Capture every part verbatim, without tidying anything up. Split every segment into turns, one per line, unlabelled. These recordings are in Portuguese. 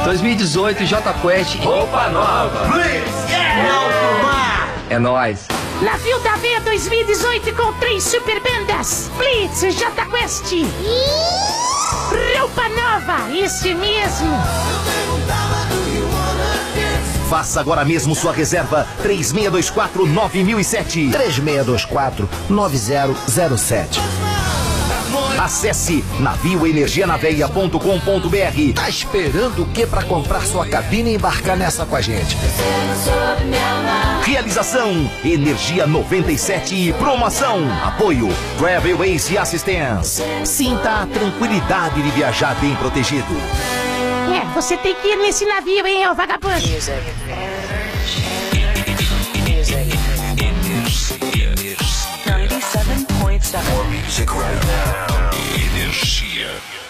dois mil e dezoito J Quest.
Roupa nova. Blitz. Yeah.
É nóis.
Navio da Veia dois mil e dezoito com três super bandas. Blitz, J Quest. Roupa nova, isso mesmo.
Faça agora mesmo sua reserva. três seis dois quatro nove zero zero sete. três seis dois quatro nove zero zero sete. Acesse navio energia na veia ponto com ponto br. Tá esperando o que para comprar sua cabine e embarcar nessa com a gente? Realização Energia noventa e sete e promoção. Apoio Travel Ace Assistance. Sinta a tranquilidade de viajar bem protegido.
É, você tem que ir nesse navio, hein, ô vagabundo.
ninety-seven point seven.
More music right now. Energia.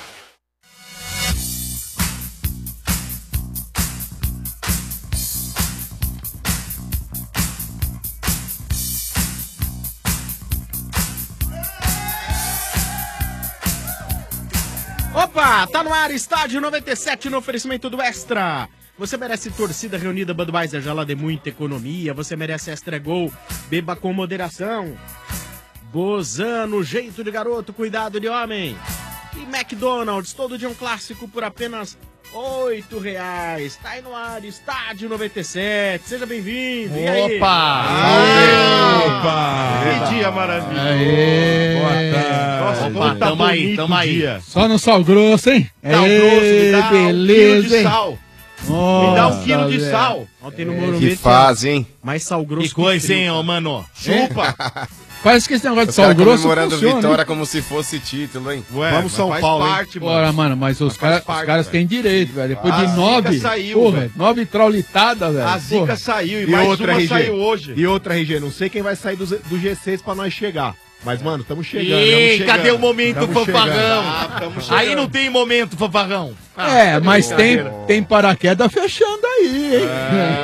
Opa, tá no ar, Estádio noventa e sete no oferecimento do Extra. Você merece torcida reunida Budweiser, gelada e muita economia. Você merece Extra Gol, beba com moderação. Bozano, jeito de garoto, cuidado de homem. E McDonald's, todo dia um clássico por apenas oito reais. Tá aí no ar, Estádio noventa e sete. Seja bem-vindo. E aí?
Opa!
Opa! Que dia maravilhoso.
Aê!
Boa tarde. Nossa,
Opa,
como tá
tamo aí,
bonito
tamo
o
aí.
dia.
Só no sal grosso, hein?
Sal
Ê,
grosso, me dá
beleza,
um quilo de
hein?
sal.
Nossa,
me dá um quilo de
velho.
sal. Ontem no
É,
Morumbi.
que fase, hein?
Mais sal grosso.
Que coisa,
frio,
hein,
cara.
ô, mano?
Chupa.
Parece que esse negócio de
Os
sal
caras
grosso
comemorando
funciona,
vitória
hein?
como se fosse título, hein?
Ué, Vamos São
faz
Paulo,
parte,
hein?
mano.
Bora, mano, mas os,
Mas
cara,
faz parte,
os caras
velho.
têm direito, velho. Depois
A
de
zica
nove.
saiu,
pô,
velho.
velho. Nove traulitadas, velho.
A zica
Porra.
saiu e,
E
mais
outra,
uma
R G.
saiu hoje.
E outra, R G, não sei quem vai sair do, do G seis pra nós chegar. Mas, mano, estamos chegando.
Ei,
tamo
cadê
chegando.
o momento
Tamo
fanfarrão?
chegando.
Ah, tamo chegando.
Aí não tem momento fanfarrão.
Ah,
É, mas tem,
brincadeira.
tem paraquedas fechando aí, hein?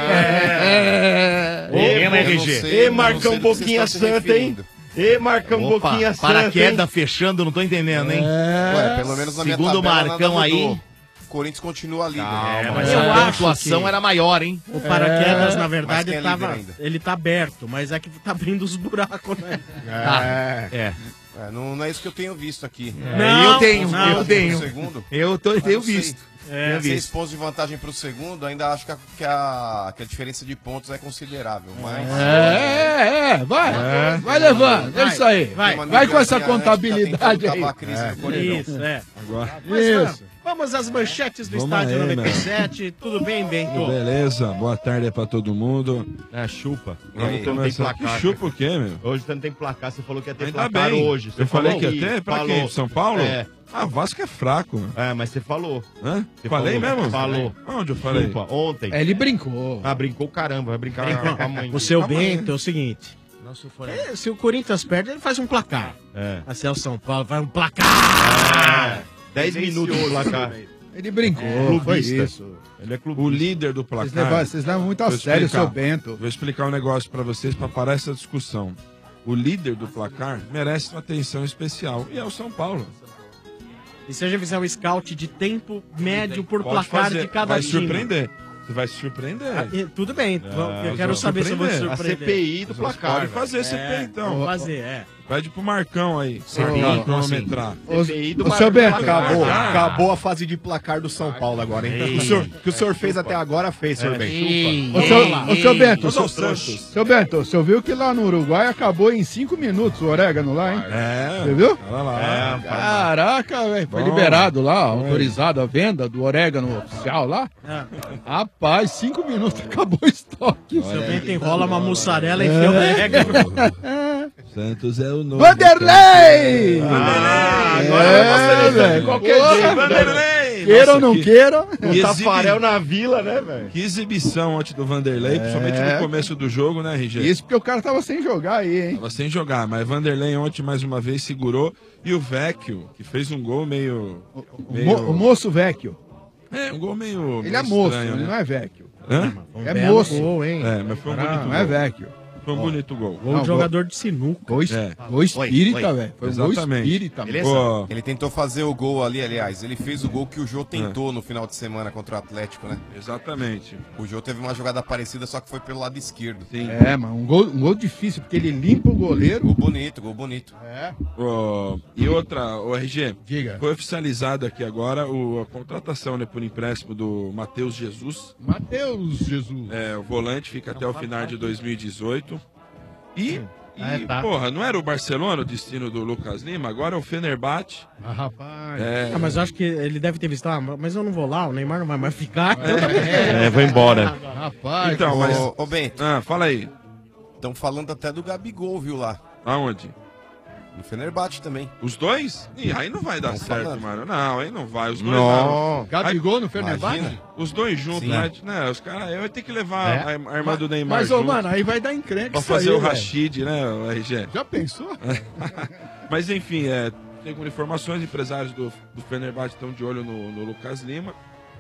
É.
É.
Ô,
Ô,
R G. E Marcão Boquinha Santa, hein? E Marcão
Opa,
Boquinha Santa,
paraquedas
hein?
fechando, não tô entendendo, hein?
Ué, pelo menos na minha
Segundo o
tabela,
Marcão
nada
aí.
mudou. O Corinthians continua líder.
É,
mas
mas
eu
a
acho
pontuação
que
era maior, hein?
O paraquedas,
É.
na
Mas
verdade,
quem é líder
tava,
ainda?
ele tá aberto, mas é que tá abrindo os buracos, né?
Ah, é.
É, não, não é isso que eu tenho visto aqui.
Não, eu tenho,
não.
eu tenho.
Pro segundo,
Eu tô,
mas
tenho
não sei.
visto.
É,
Tenho
Seis
visto.
pontos de vantagem pro segundo, ainda acho que a, que a, que a diferença de pontos é considerável. Mas
É, é, vai. Vai levando, é isso aí.
vai.
Vai com essa
Antes, tá
contabilidade
tentando
aí.
acabar a crise do Coringão.
Isso, é.
Agora.
Mas,
Isso.
vamos às manchetes do
Vamos
Estádio
aí,
noventa e sete. Tudo bem, Bento?
Beleza, boa tarde aí pra todo mundo.
É, chupa.
Vamos
Não tem
começar.
placar.
Que chupa o quê, meu?
Hoje você não tem placar, você falou que ia ter
Ainda
placar
bem.
hoje. Você
Eu falei
falou
que ia ter? Pra
falou.
quem? São Paulo?
É.
Ah, Vasco é fraco. Meu.
É, mas você falou.
Hã?
Você
Falei
falou.
mesmo?
Falou.
Onde eu falei?
Chupa, ontem.
É, ele brincou.
Ah, brincou caramba, vai brincar com a mãe.
O seu
Calma
Bento é o seguinte. É, se o Corinthians perde, ele faz um placar.
É.
Assim é o São Paulo, vai um placar.
dez minutos de placar.
Ele brincou, foi
Clubista.
isso.
Ele é
O
clubista.
líder do
Vocês
placar.
levam, vocês levam muito a
Vou
sério o
explicar.
seu Bento.
Vou explicar um negócio pra vocês pra parar essa discussão. O líder do placar merece uma atenção especial e é o São Paulo.
E se a gente fizer um scout de tempo médio por
Pode
placar
fazer.
de cada
Vai
time.
surpreender. Você vai se surpreender.
Ah, e- tudo bem, eu quero
vai
saber se eu vou
surpreender.
A
surpreender.
C P I do
Você
placar.
pode fazer C P I
É,
então.
vou fazer, é.
Pede pro Marcão aí.
C P I,
Marcão,
como assim?
cronometrar.
Ô,
C P I do
ô,
Mar-
seu Bento,
Acabou.
Ah.
Acabou a fase de placar do São Paulo agora, hein? O, senhor, o que o senhor fez até agora fez, senhor Bento.
Ô,
Vamos
seu,
lá.
ô, seu Bento,
Todos
seu,
os Santos.
seu Bento, você viu que lá no Uruguai acabou em cinco minutos o orégano lá, hein?
É.
Você viu?
Olha lá.
É,
Caraca, velho. Foi
Bom.
liberado lá, autorizado a venda do orégano oficial lá.
É.
Rapaz, cinco minutos acabou o estoque.
O seu Bento enrola uma mussarela e enfia o orégano.
Santos é o novo.
Vanderlei!
Ah, agora
É,
você não
velho.
de qualquer
Porra,
jeito,
Vanderlei!
Queira
Nossa,
ou não
que-
queira.
que
Um
exibi-
Tafarel na vila, né, velho?
Que exibição ontem do Vanderlei, principalmente no começo do jogo, né, R G?
Isso porque o cara tava sem jogar aí, hein?
Tava sem jogar, mas Vanderlei ontem mais uma vez segurou. E o Vecchio, que fez um gol meio.
O,
meio...
mo- o moço vecchio.
É, um gol meio.
Ele
meio
é moço,
estranho,
ele
né?
não é vecchio.
Hã?
É
belo
moço.
gol, hein?
É, mas foi um
Não,
bonito
não é
gol.
vecchio.
Foi um bonito gol.
Gol de jogador de sinuca.
Gol, es-
É.
gol espírita,
Oi, oi.
velho. Foi um gol
Exatamente.
espírita.
Beleza?
Pô.
Ele tentou fazer o gol ali, aliás. Ele fez o gol que o Jô tentou no final de semana contra o Atlético, né?
Exatamente.
O Jô teve uma jogada parecida, só que foi pelo lado esquerdo.
Sim.
É, mano, um gol, um gol difícil, porque ele limpa o goleiro.
Gol bonito, gol bonito.
É.
Ô, e outra, o R G,
Diga.
foi oficializado aqui agora o, a contratação né, por empréstimo do Matheus Jesus.
Matheus Jesus.
É, o volante fica até o final de dois mil e dezoito. E, e
É, tá.
porra, não era o Barcelona o destino do Lucas Lima? Agora é o Fenerbahçe.
Ah, rapaz.
É,
Ah, mas eu acho que ele deve ter visto, ah, mas eu não vou lá, o Neymar não vai mais ficar.
É, vou embora.
Rapaz.
então, mas...
Ô, ô Bento,
Ah, fala aí.
estão falando até do Gabigol, viu lá?
Aonde?
No Fenerbahçe também.
Os dois? Ih, aí não vai dar
Tão
certo,
falando.
mano. Não, aí não vai. Os dois
Não.
Gabigol no Fenerbahçe?
Imagina.
Os dois juntos,
Sim.
né? né? Os caras, eu ia ter que levar
É.
a a irmã do Neymar
Mas, ô,
junto
mano, aí vai dar encrenca
pra
isso
fazer
aí,
o
velho.
Rashid, né, o R G?
Já pensou?
Mas enfim, é, segundo informações, empresários do, do Fenerbahçe estão de olho no, no Lucas Lima.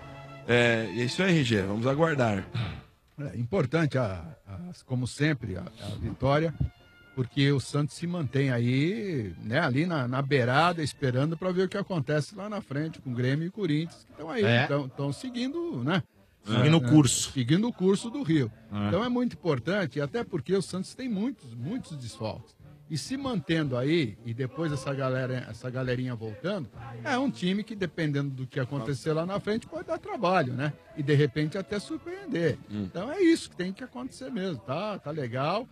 É, e é isso aí, R G, vamos aguardar.
É importante, a, a- como sempre, a, a vitória, porque o Santos se mantém aí, né, ali na, na beirada, esperando para ver o que acontece lá na frente com o Grêmio e Corinthians, que estão aí,
É.
estão seguindo, né?
Seguindo o
É,
curso.
Seguindo o curso do Rio.
É.
Então é muito importante, até porque o Santos tem muitos, muitos desfalques. E se mantendo aí, e depois essa, galera, essa galerinha voltando, é um time que, dependendo do que acontecer lá na frente, pode dar trabalho, né? E de repente até surpreender. Então é isso que tem que acontecer mesmo, tá? Tá legal.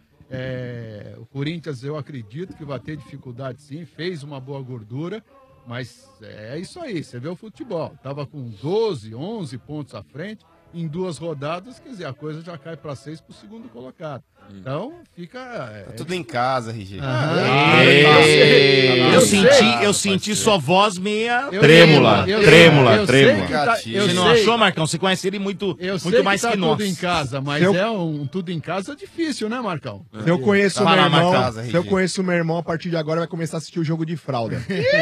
É, o Corinthians, eu acredito que vai ter dificuldade sim, fez uma boa gordura, mas é isso aí, você vê o futebol. Tava com doze, onze pontos à frente, em duas rodadas, quer dizer, a coisa já cai para seis para o segundo colocado. Então fica. É,
Tá tudo em casa, R G.
Ah,
Ei,
eu sei,
eu
eu
senti,
sei.
eu senti sua voz meia
Eu
trêmula,
sei, eu
trêmula,
sei, eu
trêmula.
sei que tá- eu
Você não
sei-
achou, Marcão? Você conhece ele muito,
Eu sei
muito mais
que
que,
tá
nós.
tudo em casa, mas
Eu-
é um tudo em casa difícil, né, Marcão?
Se eu conheço o meu
Fala,
irmão,
Marcão.
se eu conheço o meu irmão, a partir de agora vai começar a assistir o jogo de fralda.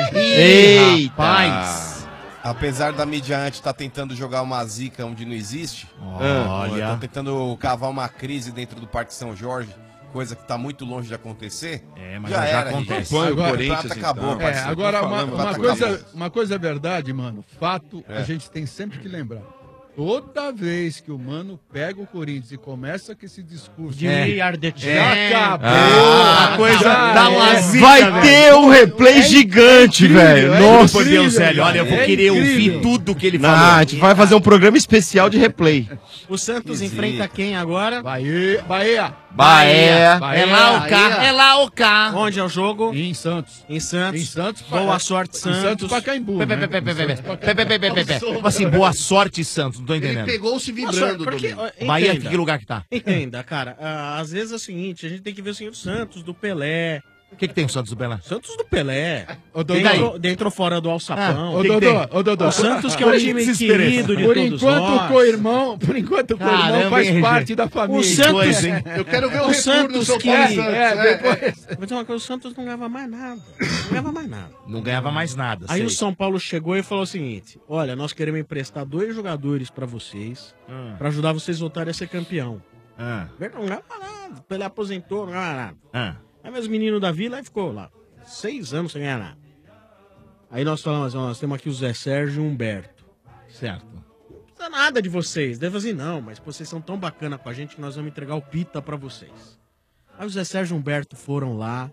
Eita!
Rapaz. Apesar da Midiante estar tentando jogar uma zica onde não existe,
Olha.
estão tentando cavar uma crise dentro do Parque São Jorge, coisa que está muito longe de acontecer.
É, mas
já,
já
era,
acontece.
R G.
Agora-
o Corinthians acabou,
então.
É,
parceiro.
agora,
Tô
uma,
falando,
uma
prato
coisa,
acabou.
uma coisa é verdade, mano. Fato,
É.
a gente tem sempre que lembrar. Toda vez que o Mano pega o Corinthians e começa com esse discurso
De
É.
Ardetinho.
já
É.
acabou,
Ah, a coisa
já
dá uma
é.
zica,
Vai
velho.
ter um replay
gigante,
incrível,
velho.
é
Nossa,
incrível,
por Deus, velho. Olha, eu vou
é
querer
incrível.
ouvir tudo que ele
Não,
falou.
a gente vai fazer um programa especial de replay.
O Santos
Visita.
enfrenta quem agora?
Bahia, Bahia.
Bahia.
Bahia.
É lá o K,
Bahia.
é lá o K.
Onde é o jogo?
Em Santos.
Em Santos.
Em Santos.
Boa sorte,
Em
Santos.
Santos Pacaembu.
Pé, pé,
né?
pé, pé,
Em
pé,
Santos
pé,
Pacaembu.
pé, pé, pé, pé, pé. Como assim, boa sorte, Santos. Não tô
Ele
entendendo.
pegou se
Boa
vibrando,
sorte, porque,
Domingo.
ó,
Bahia,
entenda.
que lugar que tá?
Entenda, cara. ah, às vezes é o seguinte, a gente tem que ver assim, o Santos do Pelé.
O que, que tem o Santos do Bela?
Santos do Pelé.
Ô, Dodô.
Dentro, dentro ou fora do alçapão.
Ô,
que que
Dodô,
tem?
ô, Dodô.
O Santos que é um
Por-
time
desespero.
querido de
Por
todos
enquanto
nós.
o co-irmão, por enquanto o co-irmão
Caramba,
faz
hein, R G?
parte da família.
O Santos,
coisa, hein?
Eu quero ver o,
O
retorno do
Santos
São
que-
Paulo
É,
Santos.
é,
é.
depois.
Vou dizer uma coisa, o Santos não ganhava mais nada. Não ganhava mais nada.
Não ganhava mais nada.
Aí
sei.
o São Paulo chegou e falou o seguinte: olha, nós queremos emprestar dois jogadores pra vocês,
Ah,
pra ajudar vocês a voltarem a ser campeão.
ah,
Não ganhava nada. Ele aposentou, não ganhava nada.
ah.
Aí meus meninos da vila aí ficou lá. Seis anos sem ganhar nada. Aí nós falamos, ó, nós temos aqui o Zé Sérgio e o Humberto.
Certo.
Não precisa nada de vocês. Deve assim, não, mas vocês são tão bacana com a gente que nós vamos entregar o Pita pra vocês. Aí o Zé Sérgio e o Humberto foram lá.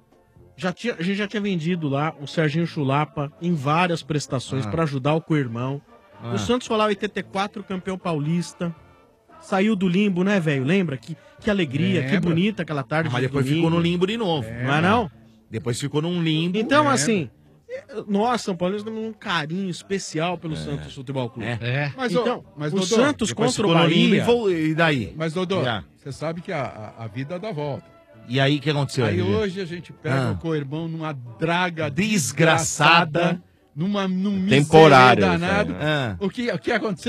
Já tinha, a gente já tinha vendido lá o Serginho Chulapa em várias prestações pra ajudar o co-irmão.
Ah.
O Santos foi lá oitenta e quatro, campeão paulista. Saiu do limbo, né, velho? Lembra? Que, que alegria, que
Lembra.
bonita aquela tarde.
Mas
de
depois
domingo.
ficou no limbo de novo.
Não é não?
Depois ficou num limbo.
Então,
É.
assim, nós, São Paulo, temos um carinho especial pelo Santos Futebol Clube.
É.
É.
Mas,
Então,
ô, mas
o
Dodô,
Santos
Depois
contra o
ficou no limbo
Bahia.
e, vol- e daí?
mas Dodô,
Já.
você sabe que a, a, a vida dá volta.
E aí, o que aconteceu?
Aí
R G?
hoje a gente pega
Ah.
o co-irmão numa draga
Desgraçada.
desgraçada, numa, num
Temporário,
miséria danado.
Ah.
O que, o que aconteceu?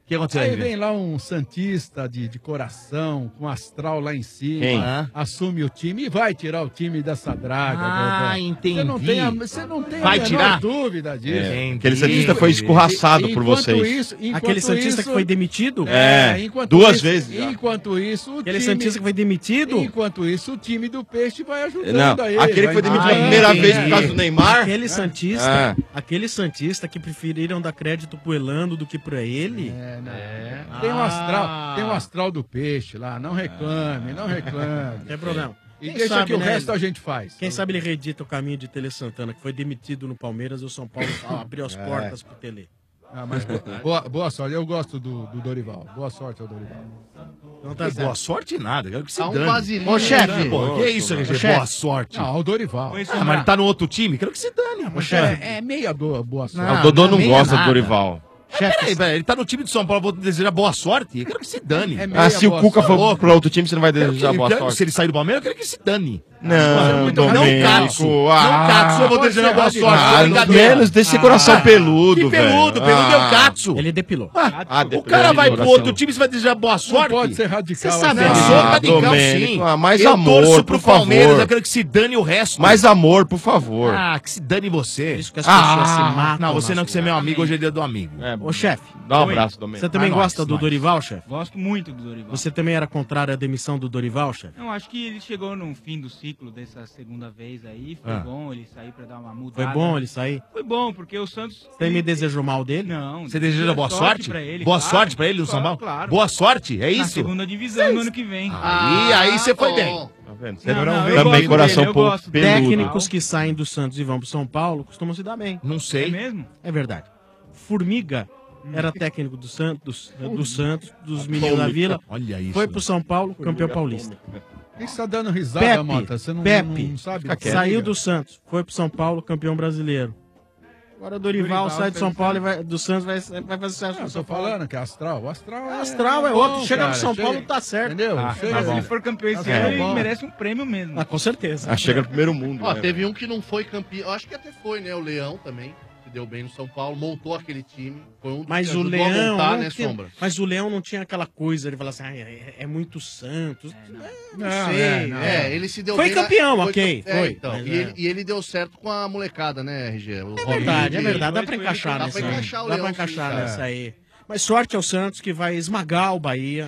que aconteceu
Aí
aí,
vem lá um santista de, de coração, com astral lá em cima,
Quem?
assume o time e vai tirar o time dessa draga.
Ah,
Dodô.
entendi.
Você não tem a, você não tem
Vai
a menor
tirar?
dúvida disso.
É, aquele santista foi escorraçado por
Enquanto
vocês.
Isso, enquanto
Aquele santista
isso,
que foi demitido?
É,
enquanto
duas
isso-
vezes já.
Enquanto isso, o
Aquele
time,
santista que foi demitido?
enquanto isso, o time do Peixe vai ajudando
Não,
a ele.
aquele que
vai
foi demitido
ajudando.
a primeira
Ah,
vez
é.
por causa do Neymar.
Aquele santista,
É.
aquele santista que preferiram dar crédito pro Elano do que pra ele?
É, não. Tem um astral, tem um astral do Peixe lá, não reclame, não reclame.
Não tem problema.
E
Quem
deixa
sabe,
que o
né,
resto a gente faz.
Quem sabe ele reedita o caminho de Tele Santana, que foi demitido no Palmeiras e o São Paulo abriu as
É.
portas pro Tele.
Ah, mas boa, boa sorte, eu gosto do, do Dorival. Boa sorte ao Dorival.
Não tá
Boa sorte nada, quero que se
Tá um
dane.
vasilhinho,
Ô, chefe,
né?
pô, que isso,
Ô,
R G?
chefe.
Boa sorte.
Não, ao Dorival.
Ah, mas ele tá no outro time? Quero que se dane.
Ô, chefe, é, é meia do, boa sorte.
o Dodô não
meia
gosta do
nada.
Dorival.
Chefe, peraí, peraí, ele tá no time de São Paulo, vou desejar boa sorte? Eu quero que se dane.
É
Ah, se o Cuca for pro outro time, você não vai
Quero que-
desejar boa
eu quero-
sorte.
Se ele sair do Palmeiras, eu quero que se dane.
Não,
não,
Domênico,
Katsu. Não,
ah,
Katsu, eu vou
pode
desejar
ser
boa
radical.
sorte.
Ah,
brincadeira.
menos desse coração peludo,
Que peludo,
velho.
peludo é o
Ah.
Katsu.
Ele depilou.
Ah,
Ah,
o
depilou
cara
de
vai pro
coração.
outro time, você vai desejar boa sorte?
pode ser radical,
Você sabe,
assim.
eu sou
Ah,
radical,
Domênico,
sim.
ah, mais
eu
amor,
torço pro
por favor.
Palmeiras, eu quero que se dane o resto.
Mais amor, por favor.
Ah, que se dane você.
Isso que as pessoas se
Ah,
matam
não, você
nas
não, que você é meu amigo, hoje é dia do amigo.
É,
Ô, chefe.
dá um
Oi.
abraço, Domênico.
Você também
Ah,
gosta
nós,
do
nós.
Dorival, chefe?
Gosto muito do Dorival.
Você também era contrário à demissão do Dorival, chefe?
Não, acho que ele chegou no fim do ciclo dessa segunda vez aí. Foi
Ah.
bom ele sair pra dar uma mudada.
Foi bom ele sair?
Foi bom, porque o Santos...
Você me desejou mal dele?
Não.
Você deseja boa sorte?
pra ele,
boa
claro.
sorte pra ele no São Paulo?
Claro.
Boa sorte, é
Na
isso?
segunda divisão no ano que vem.
Aí, aí você foi bem.
Tá vendo?
Não,
Você
não, eu
também
gosto
coração
dele, eu
pou-
gosto dele.
peludo.
Técnicos que saem do Santos e vão pro São Paulo costumam se dar bem.
Não
É
sei.
mesmo?
É verdade. Formiga era técnico do Santos, do Santos, dos meninos da Vila.
Olha isso.
Foi pro São Paulo, campeão paulista.
Por que você tá dando risada,
Pepe,
Mota? Você não,
Pepe,
não sabe?
Fica quieto.
saiu do Santos, foi pro São Paulo, campeão brasileiro. Agora o Dorival,
Dorival
sai do São
fez-
Paulo e vai, do Santos vai, vai fazer sucesso
Não,
no
eu
São
tô
Paulo.
falando que é astral. O astral é,
Astral é
bom,
outro. Chega
cara.
no São Paulo,
Chega-
tá certo.
Entendeu?
Ah,
Chega-
Mas se ele for campeão esse
É
ano,
bom.
ele merece um prêmio mesmo.
Ah, com certeza.
Ah, chega no primeiro mundo.
Ó,
né,
teve
velho?
um que não foi campeão. Eu acho que até foi, né? O Leão também. Que deu bem no São Paulo. Montou aquele time. Foi um dos
Mas
que
o
ajudou a
Leão.
montar,
não
né,
tinha-
Sombra?
mas o Leão não tinha aquela coisa, ele falava assim, ah, é, é muito Santos. É, não,
Não,
sei.
é, não.
É, ele se deu
Foi
bem na-
campeão,
foi
ok,
cam- é,
foi.
então.
Mas
E,
é.
ele, e ele deu certo com a molecada, né, R G? O
É verdade, é verdade. Dá
Foi-
pra
foi-
encaixar
dá
nessa
pra
aí.
encaixar o
Dá
Leão,
pra encaixar
sim, cara.
nessa aí. Mas sorte ao Santos que vai esmagar o Bahia.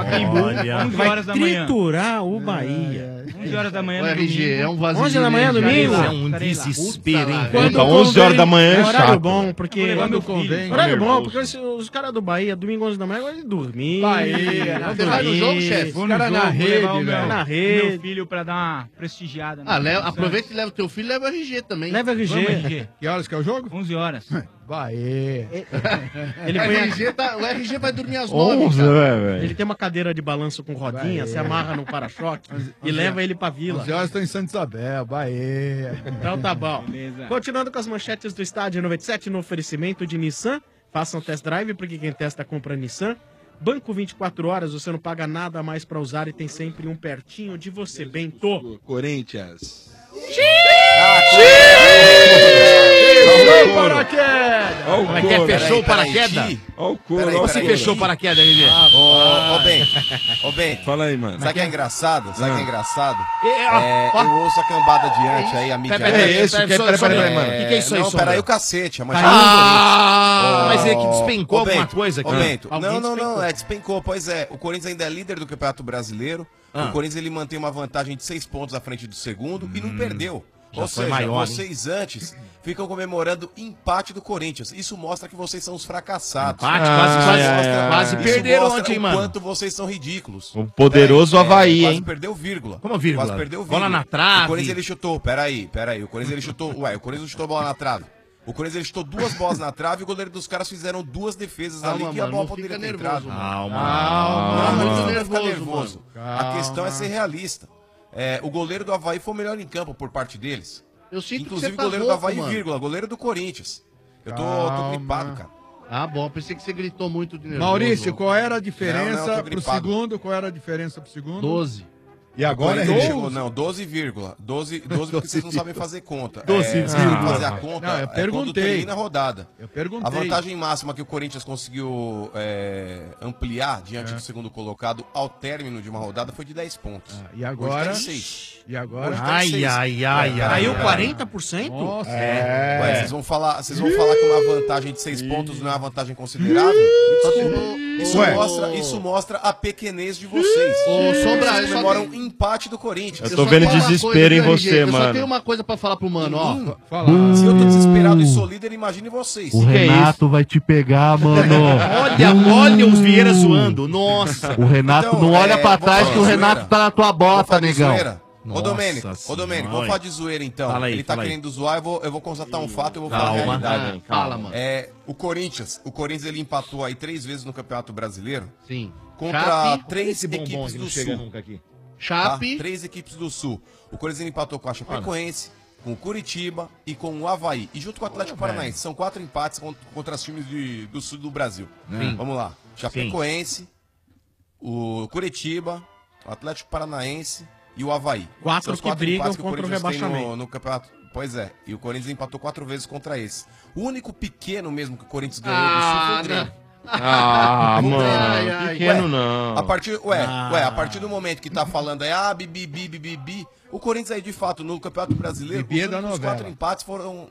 Olha. onze
Vai
horas da manhã.
triturar o Bahia.
onze horas da manhã
O
no
R G
domingo.
é um vazio.
onze da manhã, domingo?
É um
Estarei lá.
desespero, hein?
Puta lá,
Puta, onze horas da manhã é
horário
chato.
bom,
Eu
porque...
vou levar meu
Quando
filho.
convém.
Horário bom,
nervoso.
porque os, os caras do Bahia, domingo onze da manhã, vão dormir.
Bahia,
vão
você vai no
dormir.
jogo, chefe?
Vou
Os
no
caras
jogo,
na
vou
rede,
levar o meu,
velho.
Na
o
rede.
meu filho pra dar uma prestigiada.
Ah,
na-
leva,
no
aproveita e leva o teu filho e leva o R G também.
Leva R G.
Santos. Vamos, R G.
Que horas que é o jogo?
onze horas.
Bahia.
Ele,
O
põe a-
R G, tá, o R G vai dormir às nove,
onze,
cara.
né, velho?
ele tem uma cadeira de balanço com rodinha, se amarra no para-choque e leva ele pra vila.
onze horas estão em Santa Isabel, Bahia.
Então tá bom.
Beleza.
Continuando com as manchetes do estádio noventa e sete no oferecimento de Nissan. Façam test drive, porque quem testa compra Nissan. Banco vinte e quatro horas, você não paga nada a mais pra usar e tem sempre um pertinho de você. Bento.
Corinthians.
Alô, paraquedas!
Ó o
Como é que é?
couro.
Fechou o
Peraí,
paraquedas?
peraí,
Ó o couro.
Peraí,
ó o
Você
peraí.
couro.
fechou o paraquedas, L G?
Ô, ô, bem, ô, bem.
Fala aí, mano.
Sabe o que é engraçado? Sabe o que é engraçado?
É, ó,
É,
ó.
eu ouço a cambada adiante aí, a mídia.
Peraí, peraí,
É isso,
peraí,
que é-
só-
peraí,
só-
peraí, mano.
O que, que é isso aí,
Não,
Sombra?
peraí o cacete. A manchete
Ah, mas é que
Ô,
despencou
ô,
alguma
Bento,
coisa
Ô,
aqui.
Bento,
Alguém
não, não,
despencou.
não, é, despencou. Pois é, o Corinthians ainda é líder do Campeonato Brasileiro.
Ah.
O Corinthians ele mantém uma vantagem de seis pontos à frente do segundo e não perdeu.
já
Ou
foi
seja,
maior, hein?
vocês antes ficam comemorando empate do Corinthians. Isso mostra que vocês são os fracassados.
Empate,
Ah,
quase, quase,
é, é,
quase
Isso
perderam
mostra
ontem,
o
mano.
quanto vocês são ridículos.
O poderoso
Peraí, é,
Avaí,
quase
hein?
perdeu vírgula.
Como vírgula?
Quase perdeu
Bola
vírgula.
na trave.
O Corinthians ele chutou, peraí, peraí. O Corinthians ele chutou, ué, o Corinthians não chutou bola na trave. O Corinthians ele chutou duas bolas na trave e o goleiro dos caras fizeram duas defesas
Calma,
ali que a
mano,
bola
não
poderia
fica
ter
nervoso,
entrado.
mano.
Calma.
Não,
Calma,
não,
muito
não fica
nervoso,
nervoso. A questão é ser realista. É, o goleiro do Avaí foi o melhor em campo por parte deles.
Eu sinto
Inclusive
que
o
você tá
goleiro
rouco,
do Avaí,
mano.
vírgula, goleiro do Corinthians. Eu tô, tô
Calma.
gripado, cara.
Ah, bom, pensei que você gritou muito de nervoso.
Maurício, qual era a
Não,
diferença
não, eu tô
pro
gripado.
segundo? Qual era a diferença pro segundo?
doze.
E agora
ele
é
chegou, não, doze, doze, doze porque vocês não sabem fazer conta.
doze,
é, vocês têm que fazer a
ah.
conta
Não, eu
é quando
perguntei.
termina a rodada.
Eu perguntei.
A vantagem máxima que o Corinthians conseguiu é, ampliar diante
É.
do segundo colocado ao término de uma rodada foi de dez pontos.
Ah, e agora?
Hoje tá em seis.
E agora?
Hoje tá em
Ai,
seis.
ai, ai,
É,
ai. Caiu
é.
quarenta por cento?
Nossa.
É. Ué, vocês vão falar, vocês vão falar que uma vantagem de seis pontos não é uma vantagem considerável? Isso
Ué.
mostra, isso mostra a pequenez de vocês.
Ô, Sombra,
vocês
eu só
comemoram
tenho-
um empate do Corinthians.
Eu tô vendo desespero em você,
Eu só
mano.
tenho uma coisa pra falar pro mano, ó.
Se eu tô desesperado e sou líder, imagine vocês.
O Renato vai te pegar, mano.
Olha, olha os Vieira zoando. Nossa.
O Renato
Então,
não olha
é,
pra
vamos
trás
falar
que o
de
Renato
zoeira?
tá na tua
Vamos
bota,
falar de
negão.
zoeira? Ô
Nossa
Domênico, ô
Senhora.
Domênico, vamos falar de zoeira então.
Fala aí,
Ele tá
fala aí.
querendo zoar, eu vou, eu vou constatar um fato, eu vou falar a
Calma,
realidade.
ah, calma,
mano.
É, o Corinthians, o Corinthians ele empatou aí três vezes no Campeonato Brasileiro
Sim.
contra
Chape,
três
Esse bombom
equipes
que
do
não chega
Sul.
nunca aqui.
Tá?
Chape.
Três equipes do Sul. O Corinthians ele empatou com a Chapecoense, com o Curitiba e com o Avaí. E junto com o Atlético Paranaense. São quatro empates contra, contra os times de- do Sul do Brasil.
Sim.
Vamos lá. Chapecoense, o Curitiba, o Atlético Paranaense e o Avaí.
Quatro
São os
que brigam
empates que
contra o
Corinthians tem
rebaixamento.
No, no campeonato. Pois é. E o Corinthians empatou quatro vezes contra esse. O único pequeno mesmo que o Corinthians ganhou do Sul foi o Grêmio.
Ah,
Não
mano.
tem, ai,
Pequeno
ué,
não.
A partir, ué,
Ah.
ué, a partir do momento que tá falando aí, ah, bibi, bibi, bibi, o Corinthians aí, de fato, no Campeonato Brasileiro,
Bibi é
os
da
únicos
novela.
quatro empates foram...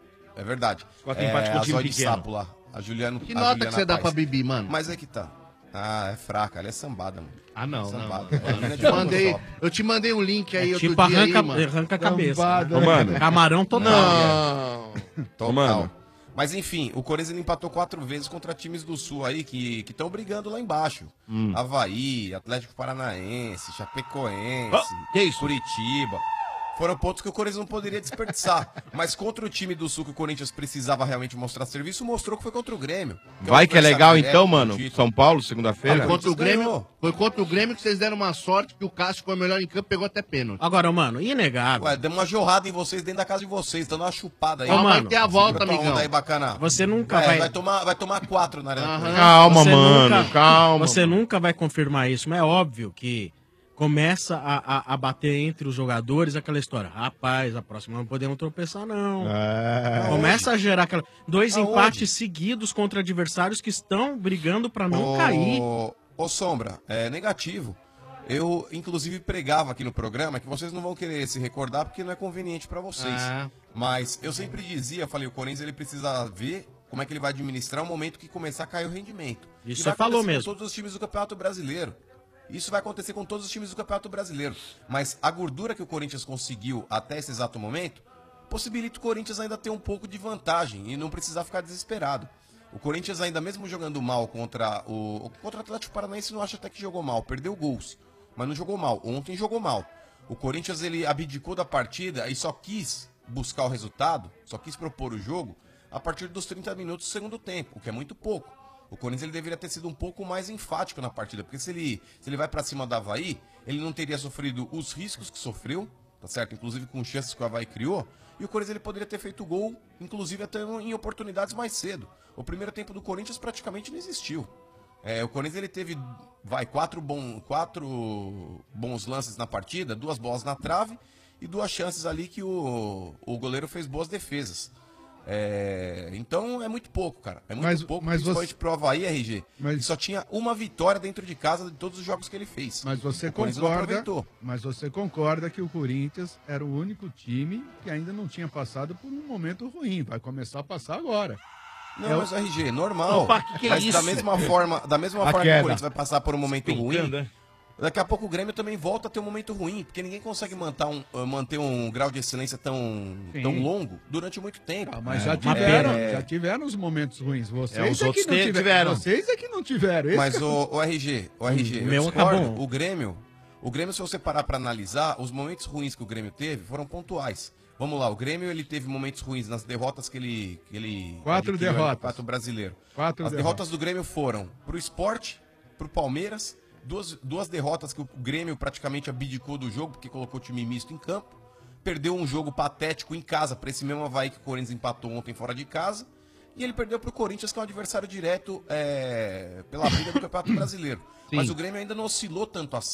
É verdade.
Quatro
é,
empates com o
a
time
Zói de
pequeno.
Sapo lá. A Juliana
Que
a
nota
Juliana
que você dá
Paz.
pra Bibi, mano?
Mas é que tá. Ah, é fraca, ela é sambada, mano.
Ah, não, não.
Sambada.
mano.
Ela é
Eu
de
te mandei,
top.
eu te mandei um link aí
É
outro
tipo
dia
arranca,
aí, mano.
arranca a cabeça.
Sambada.
né?
Ô, mano.
Camarão total.
Não.
Total.
Ô, mano.
Mas enfim, o Corinthians ele empatou quatro vezes contra times do Sul aí que estão brigando lá embaixo.
Hum.
Havaí, Atlético Paranaense, Chapecoense,
Ah, que isso?
Curitiba. Foram pontos que o Corinthians não poderia desperdiçar. Mas contra o time do Sul que o Corinthians precisava realmente mostrar serviço, mostrou que foi contra o Grêmio. é
Vai
um
que é legal
adversário
então,
direto,
mano.
título.
São Paulo,
Foi
segunda-feira.
contra o Grêmio,
ganhou.
foi contra o Grêmio que vocês deram uma sorte que o Cássio foi o melhor em campo, pegou até pênalti.
Agora, mano, inegável.
Ué, deu uma jorrada em vocês dentro da casa de vocês, dando uma chupada aí.
Ô,
Ó, vai
mano,
ter a volta,
Segura tua
amigão.
onda aí, bacana.
Você nunca
É,
vai...
vai tomar, vai tomar quatro na arena.
Aham.
Calma,
Você
mano.
nunca-
Calma.
Você
mano.
nunca vai confirmar isso, mas é óbvio que começa a, a, a bater entre os jogadores aquela história. Rapaz, a próxima não podemos tropeçar, não.
É.
Começa a gerar aquela... dois
Aonde?
empates seguidos contra adversários que estão brigando pra não
Ô,
cair.
Ô, Sombra, é negativo. Eu, inclusive, pregava aqui no programa que vocês não vão querer se recordar porque não é conveniente pra vocês.
Ah.
Mas eu sempre dizia, falei, o Corinthians ele precisa ver como é que ele vai administrar o momento que começar a cair o rendimento.
Isso
E vai
você falou
acontecer
mesmo.
Com todos os times do Campeonato Brasileiro. Isso vai acontecer com todos os times do Campeonato Brasileiro. Mas a gordura que o Corinthians conseguiu até esse exato momento possibilita o Corinthians ainda ter um pouco de vantagem e não precisar ficar desesperado. O Corinthians ainda mesmo jogando mal contra o contra o Atlético Paranaense, não acho até que jogou mal, perdeu gols, mas não jogou mal. Ontem jogou mal. O Corinthians ele abdicou da partida e só quis buscar o resultado, só quis propor o jogo a partir dos trinta minutos do segundo tempo, o que é muito pouco. O Corinthians ele deveria ter sido um pouco mais enfático na partida, porque se ele, se ele vai pra cima do Avaí, ele não teria sofrido os riscos que sofreu, tá certo? Inclusive com chances que o Avaí criou, e o Corinthians ele poderia ter feito gol, inclusive até em oportunidades mais cedo. O primeiro tempo do Corinthians praticamente não existiu. É, o Corinthians ele teve, vai, quatro, bom, quatro bons lances na partida, duas bolas na trave e duas chances ali que o, o goleiro fez boas defesas. É, então é muito pouco, cara. É muito
Mas-
pouco,
mas
principalmente
você-
pro Avaí, R G.
Mas-
Ele só tinha uma vitória dentro de casa de todos os jogos que ele fez.
Mas você
O Corinthians não
concorda,
aproveitou.
mas você concorda que o Corinthians era o único time que ainda não tinha passado por um momento ruim. Vai começar a passar agora.
Não,
É o-
mas R G, normal.
Opa, que que é
mas
isso?
da mesma forma, da mesma
A
forma que
queda.
o Corinthians vai passar por um momento
Peitando,
ruim,
né?
daqui a pouco o Grêmio também volta a ter um momento ruim, porque ninguém consegue manter um, uh, manter um grau de excelência tão,
Sim.
tão longo durante muito tempo.
Ah, mas
É,
já
uma
tiveram,
pena.
já tiveram os momentos ruins. Vocês
É, os
é
outros
que não
te-
tiveram.
tiveram.
Vocês é que não tiveram. Esse
Mas
que-
o, o R G, o R G,
O
eu
meu
discordo.
acabou.
O Grêmio, o Grêmio, se você parar pra analisar, os momentos ruins que o Grêmio teve foram pontuais. Vamos lá, o Grêmio ele teve momentos ruins nas derrotas que ele que ele
Quatro
adquiriu no
derrotas.
Campeonato Brasileiro.
Quatro
As
derrotas.
derrotas do Grêmio foram pro Sport, pro Palmeiras, duas, duas derrotas que o Grêmio praticamente abdicou do jogo porque colocou o time misto em campo. Perdeu um jogo patético em casa para esse mesmo Avaí que o Corinthians empatou ontem fora de casa. E ele perdeu pro Corinthians, que é um adversário direto é, pela briga do Campeonato Brasileiro.
Sim.
Mas o Grêmio ainda não oscilou tanto assim.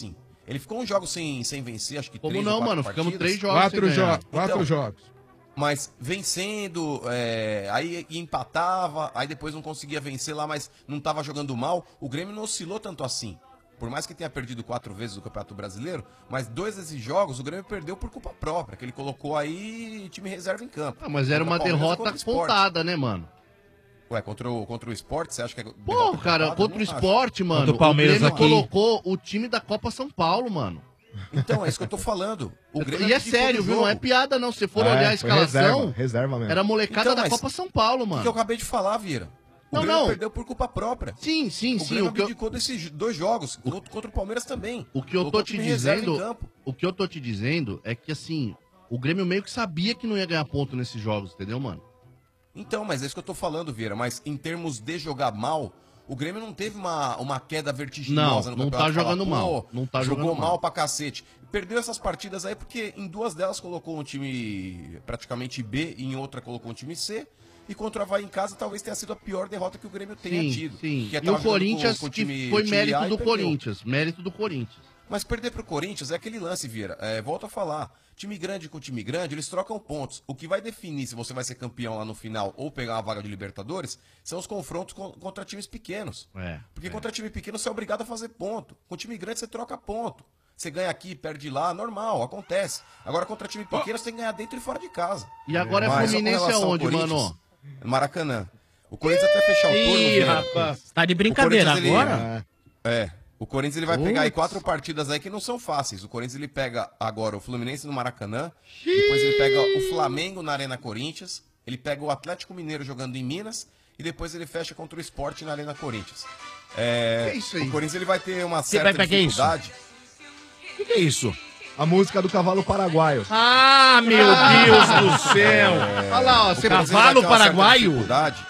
Ele ficou uns jogos sem, sem vencer, acho que
Como
três
não,
ou quatro
mano? Ficamos
partidas.
três jogos Quatro sem ganhar. jo-
quatro jogos.
Mas vencendo, é, aí empatava, aí depois não conseguia vencer lá, mas não estava jogando mal. O Grêmio não oscilou tanto assim. Por mais que tenha perdido quatro vezes o Campeonato Brasileiro, mas dois desses jogos o Grêmio perdeu por culpa própria, que ele colocou aí time reserva em campo.
Ah, mas era
Contra
uma
Palmeiras e
derrota
contra o Sport.
contada, né, mano?
Ué, contra o, contra o Sport, você acha que é.
Pô, cara, contra o Sport, mano,
Contra o Palmeiras
Grêmio
aqui.
colocou o time da Copa São Paulo, mano.
Então, é isso que eu tô falando. O Grêmio
E é
abdicou
sério,
do
viu?
jogo.
Não é piada, não. Se você for
É,
olhar a
foi
escalação,
reserva, reserva mesmo.
era a molecada
Então,
da
mas
Copa São Paulo,
O
mano.
que eu acabei de falar, Vira? O
Não,
Grêmio
não.
perdeu por culpa própria.
Sim, sim,
o
sim.
Grêmio
O que eu-
abdicou desses dois jogos, contra, contra o Palmeiras também.
O que eu
Colocou
tô te
time reserva em
dizendo,
campo.
o que eu tô te dizendo é que assim, o Grêmio meio que sabia que não ia ganhar ponto nesses jogos, entendeu, mano?
Então, mas é isso que eu tô falando, Vieira. Mas em termos de jogar mal, o Grêmio não teve uma, uma queda vertiginosa
Não,
no
não
campeonato.
tá
de falar,
jogando
"Pô,
mal, não tá
jogou
jogando
mal.
mal."
pra cacete. Perdeu essas partidas aí porque em duas delas colocou um time praticamente B e em outra colocou um time C. E contra o Avaí em casa talvez tenha sido a pior derrota que o Grêmio tenha
Sim,
tido.
sim.
Que é
E
tava
o
jogando
Corinthians,
com- com o
que
time-
foi
time
mérito
A e
do
perdeu.
Corinthians, mérito do Corinthians.
Mas perder pro Corinthians é aquele lance, Vieira. É, volto a falar. Time grande com time grande, eles trocam pontos. O que vai definir se você vai ser campeão lá no final ou pegar uma vaga de Libertadores são os confrontos con- contra times pequenos.
É.
Porque contra time pequeno você é obrigado a fazer ponto. Com time grande você troca ponto. Você ganha aqui, perde lá, normal, acontece. Agora contra time pequeno você tem que ganhar dentro e fora de casa.
E agora é
Mas, só com
Fluminense
relação ao
aonde,
Corinthians,
mano?
no Maracanã. O Corinthians até fechar o turno.
Ih,
Vieira.
rapaz. Tá de
O
brincadeira
Corinthians, ele-
agora?
É. O Corinthians ele vai pegar aí
Putz.
quatro partidas aí que não são fáceis. O Corinthians ele pega agora o Fluminense no Maracanã, depois ele pega o Flamengo na Arena Corinthians, ele pega o Atlético Mineiro jogando em Minas e depois ele fecha contra o Sport na Arena Corinthians. É,
Que isso aí?
O Corinthians ele vai ter uma
Que
certa
vai pegar isso?
dificuldade.
O que, que é isso? A música do cavalo paraguaio.
Ah, meu Deus do céu!
É,
Olha lá, ó,
o
você
Corinthians, ele vai
cavalo
ter uma certa
paraguaio?
dificuldade.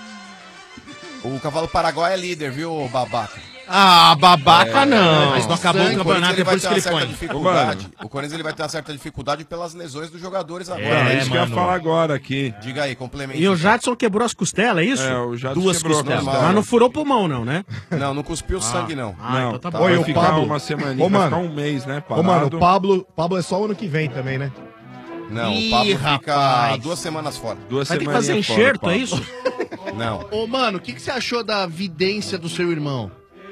O cavalo paraguaio é líder, viu, babaca?
Ah, babaca
É,
não. Mas não acabou o
Corinthians,
campeonato,
ele
é
vai
por isso
ter
que
uma
ele
certa
põe.
dificuldade. O Corinthians ele vai ter uma certa dificuldade pelas lesões dos jogadores agora.
É, isso que eu ia falar agora aqui.
Diga aí, complementa.
E o Jadson quebrou as costelas, é isso?
É, o Jadson
Duas
quebrou a
costelas.
costela.
Mas não furou o pulmão, não, né?
Não, não cuspiu
Ah.
sangue, não.
Ah,
Não,
então tá
tá,
bom.
vai
Oi, o
ficar
Pablo.
uma semaninha,
Ô,
vai
mano.
ficar um mês, né,
Ô, mano,
parado.
o Pablo, Pablo é só o ano que vem também, né?
Não,
Ih,
o Pablo fica
rapaz.
duas semanas fora.
Duas
Vai ter que
semaninhas
fazer
fora,
enxerto,
Pablo.
é isso?
Não.
Ô, mano, o que, que você achou da vidência do seu irmão?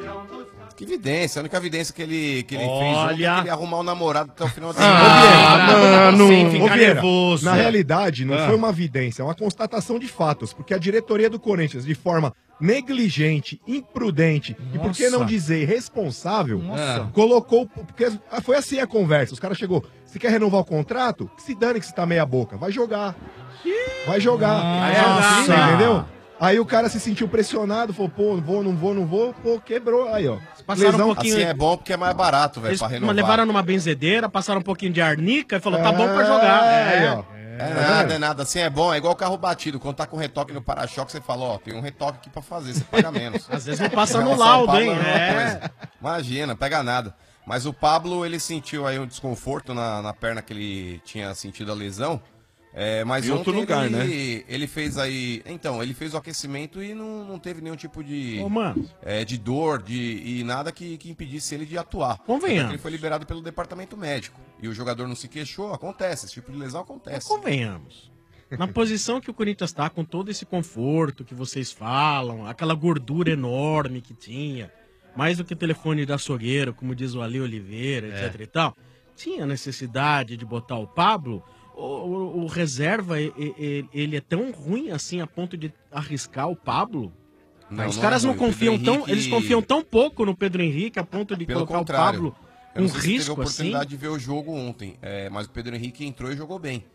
Que evidência. A única evidência que ele, que ele
Olha.
fez ontem é que ele ia arrumar o namorado até o final da
Ah, mano,
sem
ô,
ficar
Vieira,
nervoso.
na realidade não
Ah.
foi uma evidência, é uma constatação de fatos, porque a diretoria do Corinthians, de forma negligente, imprudente e por que não
Nossa.
dizer irresponsável,
Nossa.
colocou, porque foi assim a conversa, os caras chegou, você quer renovar o contrato? Que se dane que você tá meia boca, vai jogar, vai jogar,
Vai
é
jogar.
assim, entendeu? Aí o cara se sentiu pressionado, falou, pô, vou, não vou, não vou, pô, quebrou, aí ó.
Passaram
Lesão-
um pouquinho-
Assim é bom porque é mais barato, velho,
Eles
pra renovar.
levaram numa benzedeira, passaram um pouquinho de arnica e falou, tá bom pra jogar.
É, aí,
É.
ó.
É nada, é nada. Assim é bom, é igual carro batido. Quando tá com retoque no para-choque, você fala, ó, tem um retoque aqui pra fazer, você paga menos.
Às vezes não passa
Em
no
relação ao
laudo,
Pablo,
hein?
é a mesma
É.
coisa. Imagina, pega nada. Mas o Pablo, ele sentiu aí um desconforto na, na perna que ele tinha sentido a lesão. É, mas
Em outro
ontem
lugar,
ele,
né?
ele fez aí. Então, ele fez o aquecimento e não, não teve nenhum tipo de.
Ô, mano.
é, de dor de, e nada que, que impedisse ele de atuar.
Convenhamos.
Até que Ele foi liberado pelo departamento médico. E o jogador não se queixou, acontece. Esse tipo de lesão acontece.
Convenhamos. Na posição que o Corinthians tá, com todo esse conforto que vocês falam, aquela gordura enorme que tinha, mais do que o telefone da açougueiro, como diz o Ali Oliveira, etc e tal, tinha necessidade de botar o Pablo. O, o- o reserva, e- e- ele é tão ruim assim a ponto de arriscar o Pablo?
Não,
Os
não
caras
é
não
ruim. O
confiam
Pedro
tão.
Henrique-
Eles confiam tão pouco no Pedro Henrique a ponto de
Pelo
colocar
contrário.
o Pablo
Eu
um
não sei se teve a
risco assim.
oportunidade de ver o jogo ontem, é, mas o Pedro Henrique entrou e jogou bem.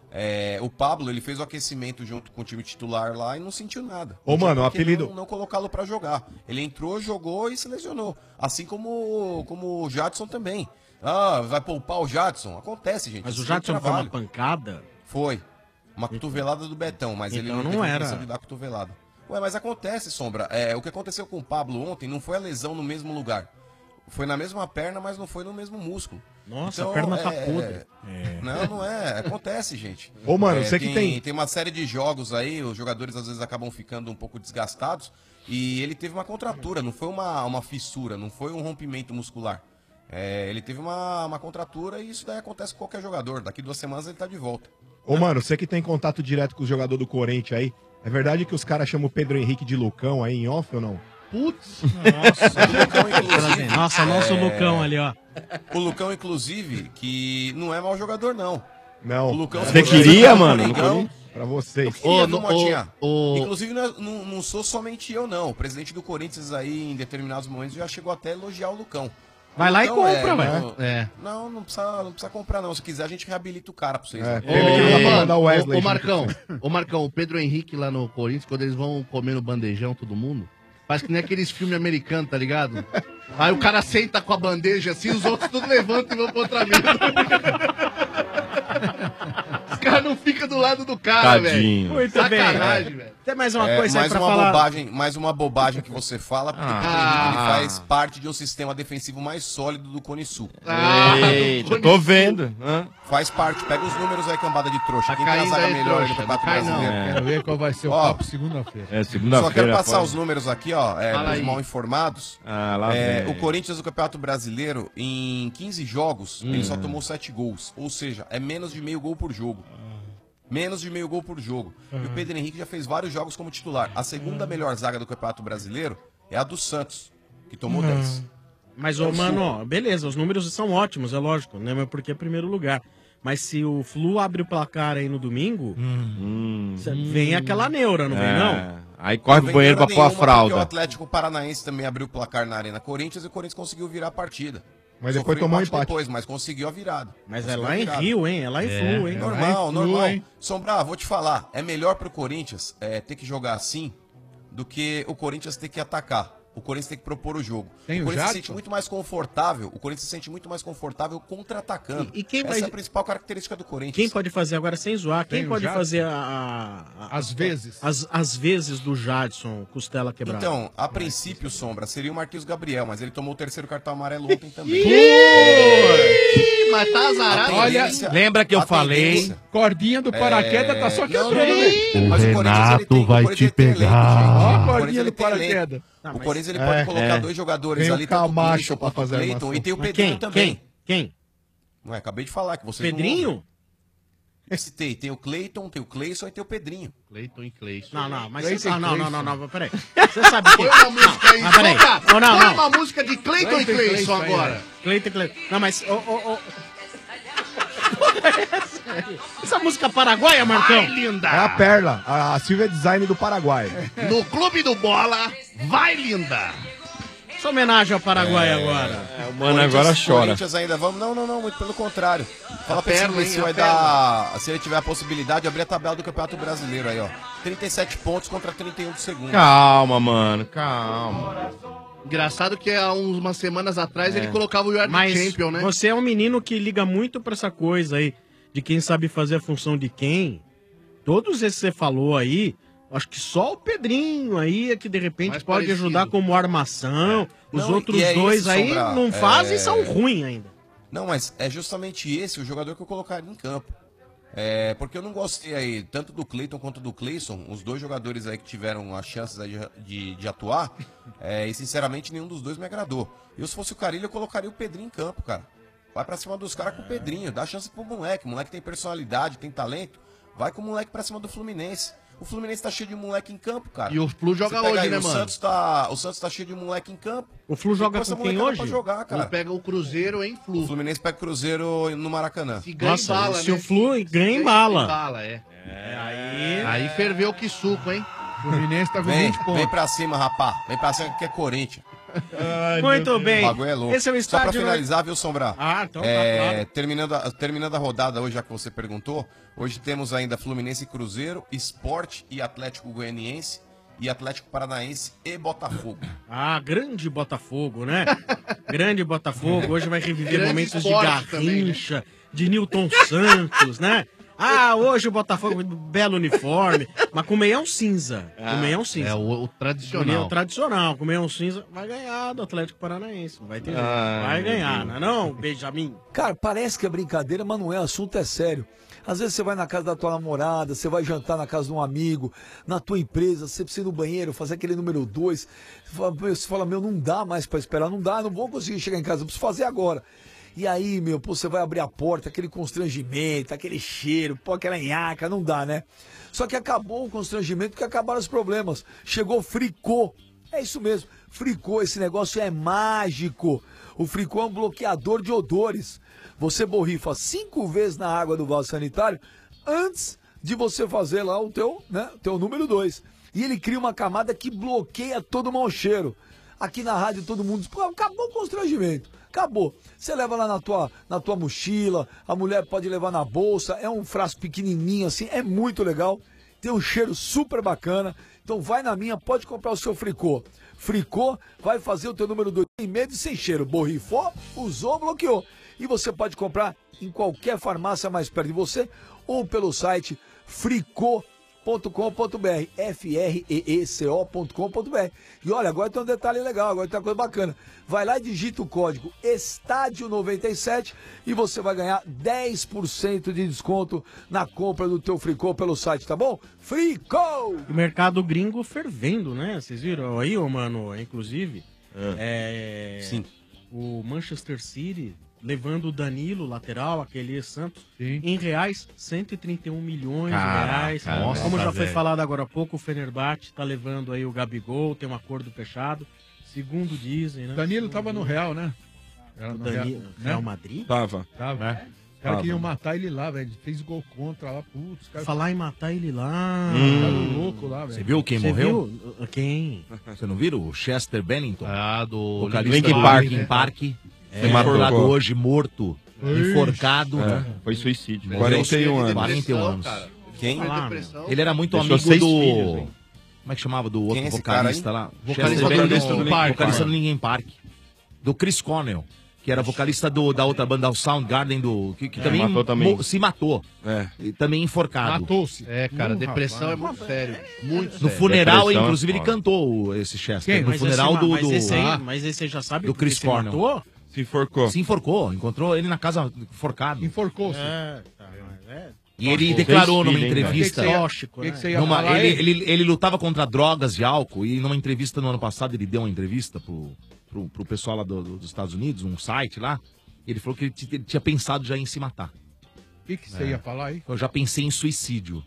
É, o Pablo, ele fez o aquecimento junto com o time titular lá e não sentiu nada.
Ô,
Não tinha
mano, o
por que
apelido-
Não, não colocá-lo pra jogar. Ele entrou, jogou e se lesionou. Assim como, como o Jadson também. Ah, vai poupar o Jadson? Acontece, gente.
Mas o
Isso é
Jadson foi
trabalho.
uma pancada?
Foi. Uma cotovelada do Betão, mas ele
Então
não,
não
teve
era.
intenção de dar cotovelada. Ué, mas acontece, Sombra. É, o que aconteceu com o Pablo ontem não foi a lesão no mesmo lugar. Foi na mesma perna, mas não foi no mesmo músculo.
Nossa,
Então,
a perna tá
é,
podre.
Não, não é. Acontece, gente.
Ô, mano,
É,
você que tem-
Tem uma série de jogos aí, os jogadores às vezes acabam ficando um pouco desgastados. E ele teve uma contratura, não foi uma, uma fissura, não foi um rompimento muscular. É, ele teve uma, uma contratura e isso daí acontece com qualquer jogador. Daqui duas semanas ele tá de volta.
Ô, mano, você que tem contato direto com o jogador do Corinthians aí, é verdade que os caras chamam o Pedro Henrique de Lucão aí em off ou não?
Putz!
Nossa, o Lucão, inclusive,
Nossa, nosso
é,
Lucão ali, ó.
O Lucão, inclusive, que não é mau jogador, não.
Não.
O Lucão,
Você
se
queria,
fosse
mano?
no Coringão,
Lucão? Pra vocês.
Queria,
Ô,
viu,
no-
Motinha?
ô, ô.
Inclusive, não, é- não- não sou somente eu, não. O presidente do Corinthians aí, em determinados momentos, já chegou até a elogiar o Lucão.
Vai lá e
Lucão
compra,
é,
velho.
não-
É.
Não, não precisa, não precisa comprar, não. Se quiser, a gente reabilita o cara pra vocês.
É,
né?
pena que não dá pra mandar o Wesley
Ô,
junto
Marcão,
com
ô Marcão, o Pedro Henrique lá no Corinthians, quando eles vão comer no bandejão, todo mundo, faz que nem aqueles filmes americanos, tá ligado? Aí o cara senta com a bandeja assim, os outros tudo levantam e vão pra outra mesa. Os caras não ficam do lado do cara, velho.
Tadinho.
Muito
Sacanagem,
bem.
velho.
Tem mais uma
É,
coisa aí
mais
pra
uma
falar.
bobagem, mais uma bobagem que você fala, porque o Pedro
Ah.
Henrique, ele faz parte de um sistema defensivo mais sólido do Cone Sul.
Ah,
Eita, tô vendo. Hã?
Faz parte. Pega os números aí, cambada de trouxa.
Tá
Quem tem a
caindo
zaga
aí,
melhor aí
trouxa,
no
não
Campeonato
cai não.
Brasileiro?
Quero ver qual vai ser o
Ó,
papo segunda-feira.
É,
Só
segunda-feira.
quero passar
pode-
os números aqui, ó, é,
Fala
dos
aí.
mal informados.
Ah, lá
É,
vem.
o Corinthians no Campeonato Brasileiro, em quinze jogos,
Hum.
ele só tomou sete gols. Ou seja, é menos de meio gol por jogo. Menos de meio gol por jogo. E o Pedro Henrique já fez vários jogos como titular. A segunda melhor zaga do Campeonato Brasileiro é a do Santos, que tomou dez.
Mas, ô, mano, ó, beleza, os números são ótimos, é lógico, né? Mas porque é primeiro lugar. Mas se o Flu abre o placar aí no domingo,
Hum.
cê- vem aquela neura, não vem,
É.
não?
Aí corre
Não
pro
vem
banheiro pra
neura
pôr a
nenhuma, porque O
fralda.
Atlético Paranaense também abriu o placar na Arena Corinthians e o Corinthians conseguiu virar a partida.
Mas depois
Sofreu
tomou um
empate
empate.
depois, mas conseguiu a virada.
Mas é
Conseguiu
lá
a
em
virada.
Rio, hein? É lá em Flu, hein?
Normal,
Flu,
normal.
hein?
Sombra, vou te falar, é melhor pro Corinthians é, ter que jogar assim do que o Corinthians ter que atacar. O Corinthians tem que propor o jogo.
Tem
o
o
Corinthians se
Jadson?
sente muito mais confortável. O Corinthians se sente muito mais confortável contra-atacando.
E- e quem
Essa
vai-
é a principal característica do Corinthians.
Quem pode fazer agora sem zoar? Quem
Tem o
pode
Jadson?
fazer a, a-
Às vezes.
as, as vezes do Jadson, costela quebrada?
Então, a princípio, Sombra, seria o Marquinhos Gabriel, mas ele tomou o terceiro cartão amarelo ontem também.
Ih, mas tá azarado.
A
Olha,
tendência-
lembra que eu
a
falei?
tendência-
Cordinha do paraquedas tá só
É, não,
quebrando,
não, não.
velho.
O
Mas o Corinthians, ele
Renato
tem- o
vai
Corinthians,
te
ele tem elenco,
pegar.
gente.
Ó, a
O Corinthians,
cordinha
ele
do
tem elenco.
paraquedas.
Ah,
O
mas-
Corinthians ele
É,
pode colocar
é.
dois jogadores
Vem o
ali, tanto o
Camacho
Cleiton
pra
quanto o
fazer a
Cleiton,
armação.
e tem o
Mas
Pedrinho
quem?
também.
Quem? Quem?
Ué, acabei de falar que vocês não
Pedrinho?
ouvem. Citei, tem o Cleiton, tem o Cleison e tem o Pedrinho.
Cleiton e Cleison.
Não, não, mas
Cleiton
você
e
sabe. Não, não,
Cleison.
não, não, peraí. Você sabe quem?
Põe uma música aí.
Mas peraí.
Sombra,
Não, não,
põe
não.
uma música de Cleiton e
Cleiton e
Cleison
Cleison aí,
agora.
Cleiton, Cleiton. Não, mas. Ô, ô, ô. Essa música paraguaia, Marcão?
Vai, linda.
É a Perla, a, a Silvia Design do Paraguai.
No Clube do Bola, vai, linda.
Essa homenagem ao Paraguai agora.
É, o mano agora
Corinthians-
chora.
Corinthians ainda vamos. Não, não, não, muito pelo contrário. Fala
A
pra esse
perna,
ver
hein,
se
a
vai dar. Se ele tiver a possibilidade de abrir a tabela do Campeonato Brasileiro aí, ó. trinta e sete pontos contra trinta e um do segundo.
Calma, mano, calma.
Engraçado que há uns- umas semanas atrás
É.
ele colocava o Yard
Mas
Champion, né?
você é um menino que liga muito pra essa coisa aí, de quem sabe fazer a função de quem. Todos esses que você falou aí, acho que só o Pedrinho aí é que de repente
Mais
pode
parecido.
ajudar como armação. Os
Não,
outros
e é
dois
isso,
aí
Sombra.
não fazem e
É.
são ruins ainda.
Não, mas é justamente esse o jogador que eu colocaria em campo. É, porque eu não gostei aí, tanto do Cleiton quanto do Cleison, os dois jogadores aí que tiveram as chances aí de, de, de atuar, é, e sinceramente nenhum dos dois me agradou. Eu, se fosse o Carilho, eu colocaria o Pedrinho em campo, cara. Vai pra cima dos caras com o Pedrinho, dá chance pro moleque. O moleque tem personalidade, tem talento. Vai com o moleque pra cima do Fluminense. O Fluminense tá cheio de moleque em campo, cara.
E o Flu joga
Você pega
hoje,
aí,
né,
o
mano?
Santos tá, o Santos tá cheio de moleque em campo.
O Flu joga
Tem que pôr
com
essa
quem
molecada
hoje?
Pra jogar, cara.
Flu pega o Cruzeiro em Flu.
O Fluminense pega o Cruzeiro no Maracanã.
Se ganha
Nossa,
em bala,
se
né?
o Flu ganha em
Ganha
bala.
em bala, é.
Aí...
Aí ferveu que suco, hein?
O Fluminense tá com
Vem,
vinte pontos.
vem pra cima, rapá. Vem pra cima que é Corinthians.
Muito
O
bem.
bagulho é louco.
Esse é o
Só pra
estádio...
finalizar, viu, Sombra?
Ah, então tá,
É,
claro.
terminando, a, terminando a rodada hoje, já que você perguntou, hoje temos ainda Fluminense e Cruzeiro, Sport e Atlético Goianiense, e Atlético Paranaense e Botafogo.
Ah, grande Botafogo, né? grande Botafogo. Hoje vai reviver
Grande
momentos de
esporte também,
Garrincha, de Newton Santos, né? Ah, hoje o Botafogo, belo uniforme, mas com meião cinza. Com meião cinza.
É o, o
Meião
tradicional.
tradicional, com meião cinza, vai ganhar do Atlético Paranaense. Não vai ter jeito.
Ai,
Vai
meu
ganhar,
Deus.
não é não, Benjamin?
Cara, parece que é brincadeira, mas não é, o assunto é sério. Às vezes você vai na casa da tua namorada, você vai jantar na casa de um amigo, na tua empresa, você precisa ir no banheiro, fazer aquele número dois. Você fala, meu, você fala, meu, não dá mais pra esperar, não dá, não vou conseguir chegar em casa, eu preciso fazer agora. E aí, meu, pô, você vai abrir a porta, aquele constrangimento, aquele cheiro, pô, aquela nhaca, não dá, né? Só que acabou o constrangimento porque acabaram os problemas. Chegou Fricô. É isso mesmo, Fricô, esse negócio é mágico. O Fricô é um bloqueador de odores. Você borrifa cinco vezes na água do vaso sanitário antes de você fazer lá o teu, né, teu número dois. E ele cria uma camada que bloqueia todo o mau cheiro. Aqui na rádio todo mundo diz, pô, acabou o constrangimento. Acabou. Você leva lá na tua, na tua mochila, a mulher pode levar na bolsa, é um frasco pequenininho assim, é muito legal. Tem um cheiro super bacana. Então vai na minha, pode comprar o seu Fricô. Fricô vai fazer o teu número dois sem medo e sem cheiro. Borrifou, usou, bloqueou. E você pode comprar em qualquer farmácia mais perto de você ou pelo site fricô ponto com ponto br, F R E E C O ponto com ponto br. E olha, agora tem um detalhe legal, agora tem uma coisa bacana. Vai lá e digita o código Estádio noventa e sete e você vai ganhar dez por cento de desconto na compra do teu Fricô pelo site, tá bom? Fricô!
O mercado gringo fervendo, né? Vocês viram aí, ô, mano, inclusive, é...
Sim.
o Manchester City levando o Danilo, lateral, aquele Santos, em reais, cento e trinta e um milhões
Caraca,
de reais.
nossa,
Como já foi
velho.
falado agora há pouco, o Fenerbahçe tá levando aí o Gabigol, tem um acordo fechado, segundo dizem, né?
Danilo tava no Real, né? Era
O
no
Dani-
Real,
Real
né?
Madrid?
Tava.
Tava.
É.
Os caras
Tava.
queriam matar ele lá, velho. Ele fez gol contra lá, putz. Cara...
Falar em matar ele lá.
Ficaram louco lá, velho.
Você viu quem
Você
morreu?
viu? Quem?
Você não viu? O Chester Bennington.
Ah, do
vocalista
Linkin
do
Park,
Linkin
né?
Park.
É.
Foi encontrado hoje morto, enforcado.
É,
né?
foi suicídio.
Mas
quarenta e um
ele-
anos.
quarenta e um anos.
Cara. Quem?
Ah, ele era muito
Deixou
amigo
seis
do...
filhos, hein?
Como é que chamava do outro
Quem é esse cara
vocalista
aí?
lá?
Vocalista
Chester
do
Bennington,
Linkin Park.
vocalista do Linkin Park. Do Chris Cornell, que era vocalista do, da outra banda, o Soundgarden, do, que, que
É,
também,
matou também.
mo- se matou.
É.
E também enforcado.
Matou-se.
É, cara,
Hum,
depressão
rapaz.
é muito sério. Muito
No
sério.
funeral,
Depressão é
inclusive, ele
foda.
cantou o- esse Chester.
Quem?
No
Mas
funeral
esse,
do...
mas
do-
esse aí,
Ah,
mas esse aí já sabe
do
por que
Chris
se
Cornell.
matou?
Se enforcou.
Se enforcou, encontrou ele na casa enforcado.
Enforcou-se.
É, tá, mas é.
E ele
Tóxico.
declarou
Seis
numa
filhos, hein,
entrevista...
velho? O que que
Tóxico,
que
né?
que você ia
Numa-
falar
ele,
aí?
ele, ele lutava contra drogas e álcool e numa entrevista no ano passado, ele deu uma entrevista pro, pro, pro pessoal lá do- do- dos Estados Unidos, um site lá, ele falou que ele, t- ele tinha pensado já em se matar.
O que que você ia falar aí?
Eu já pensei em suicídio.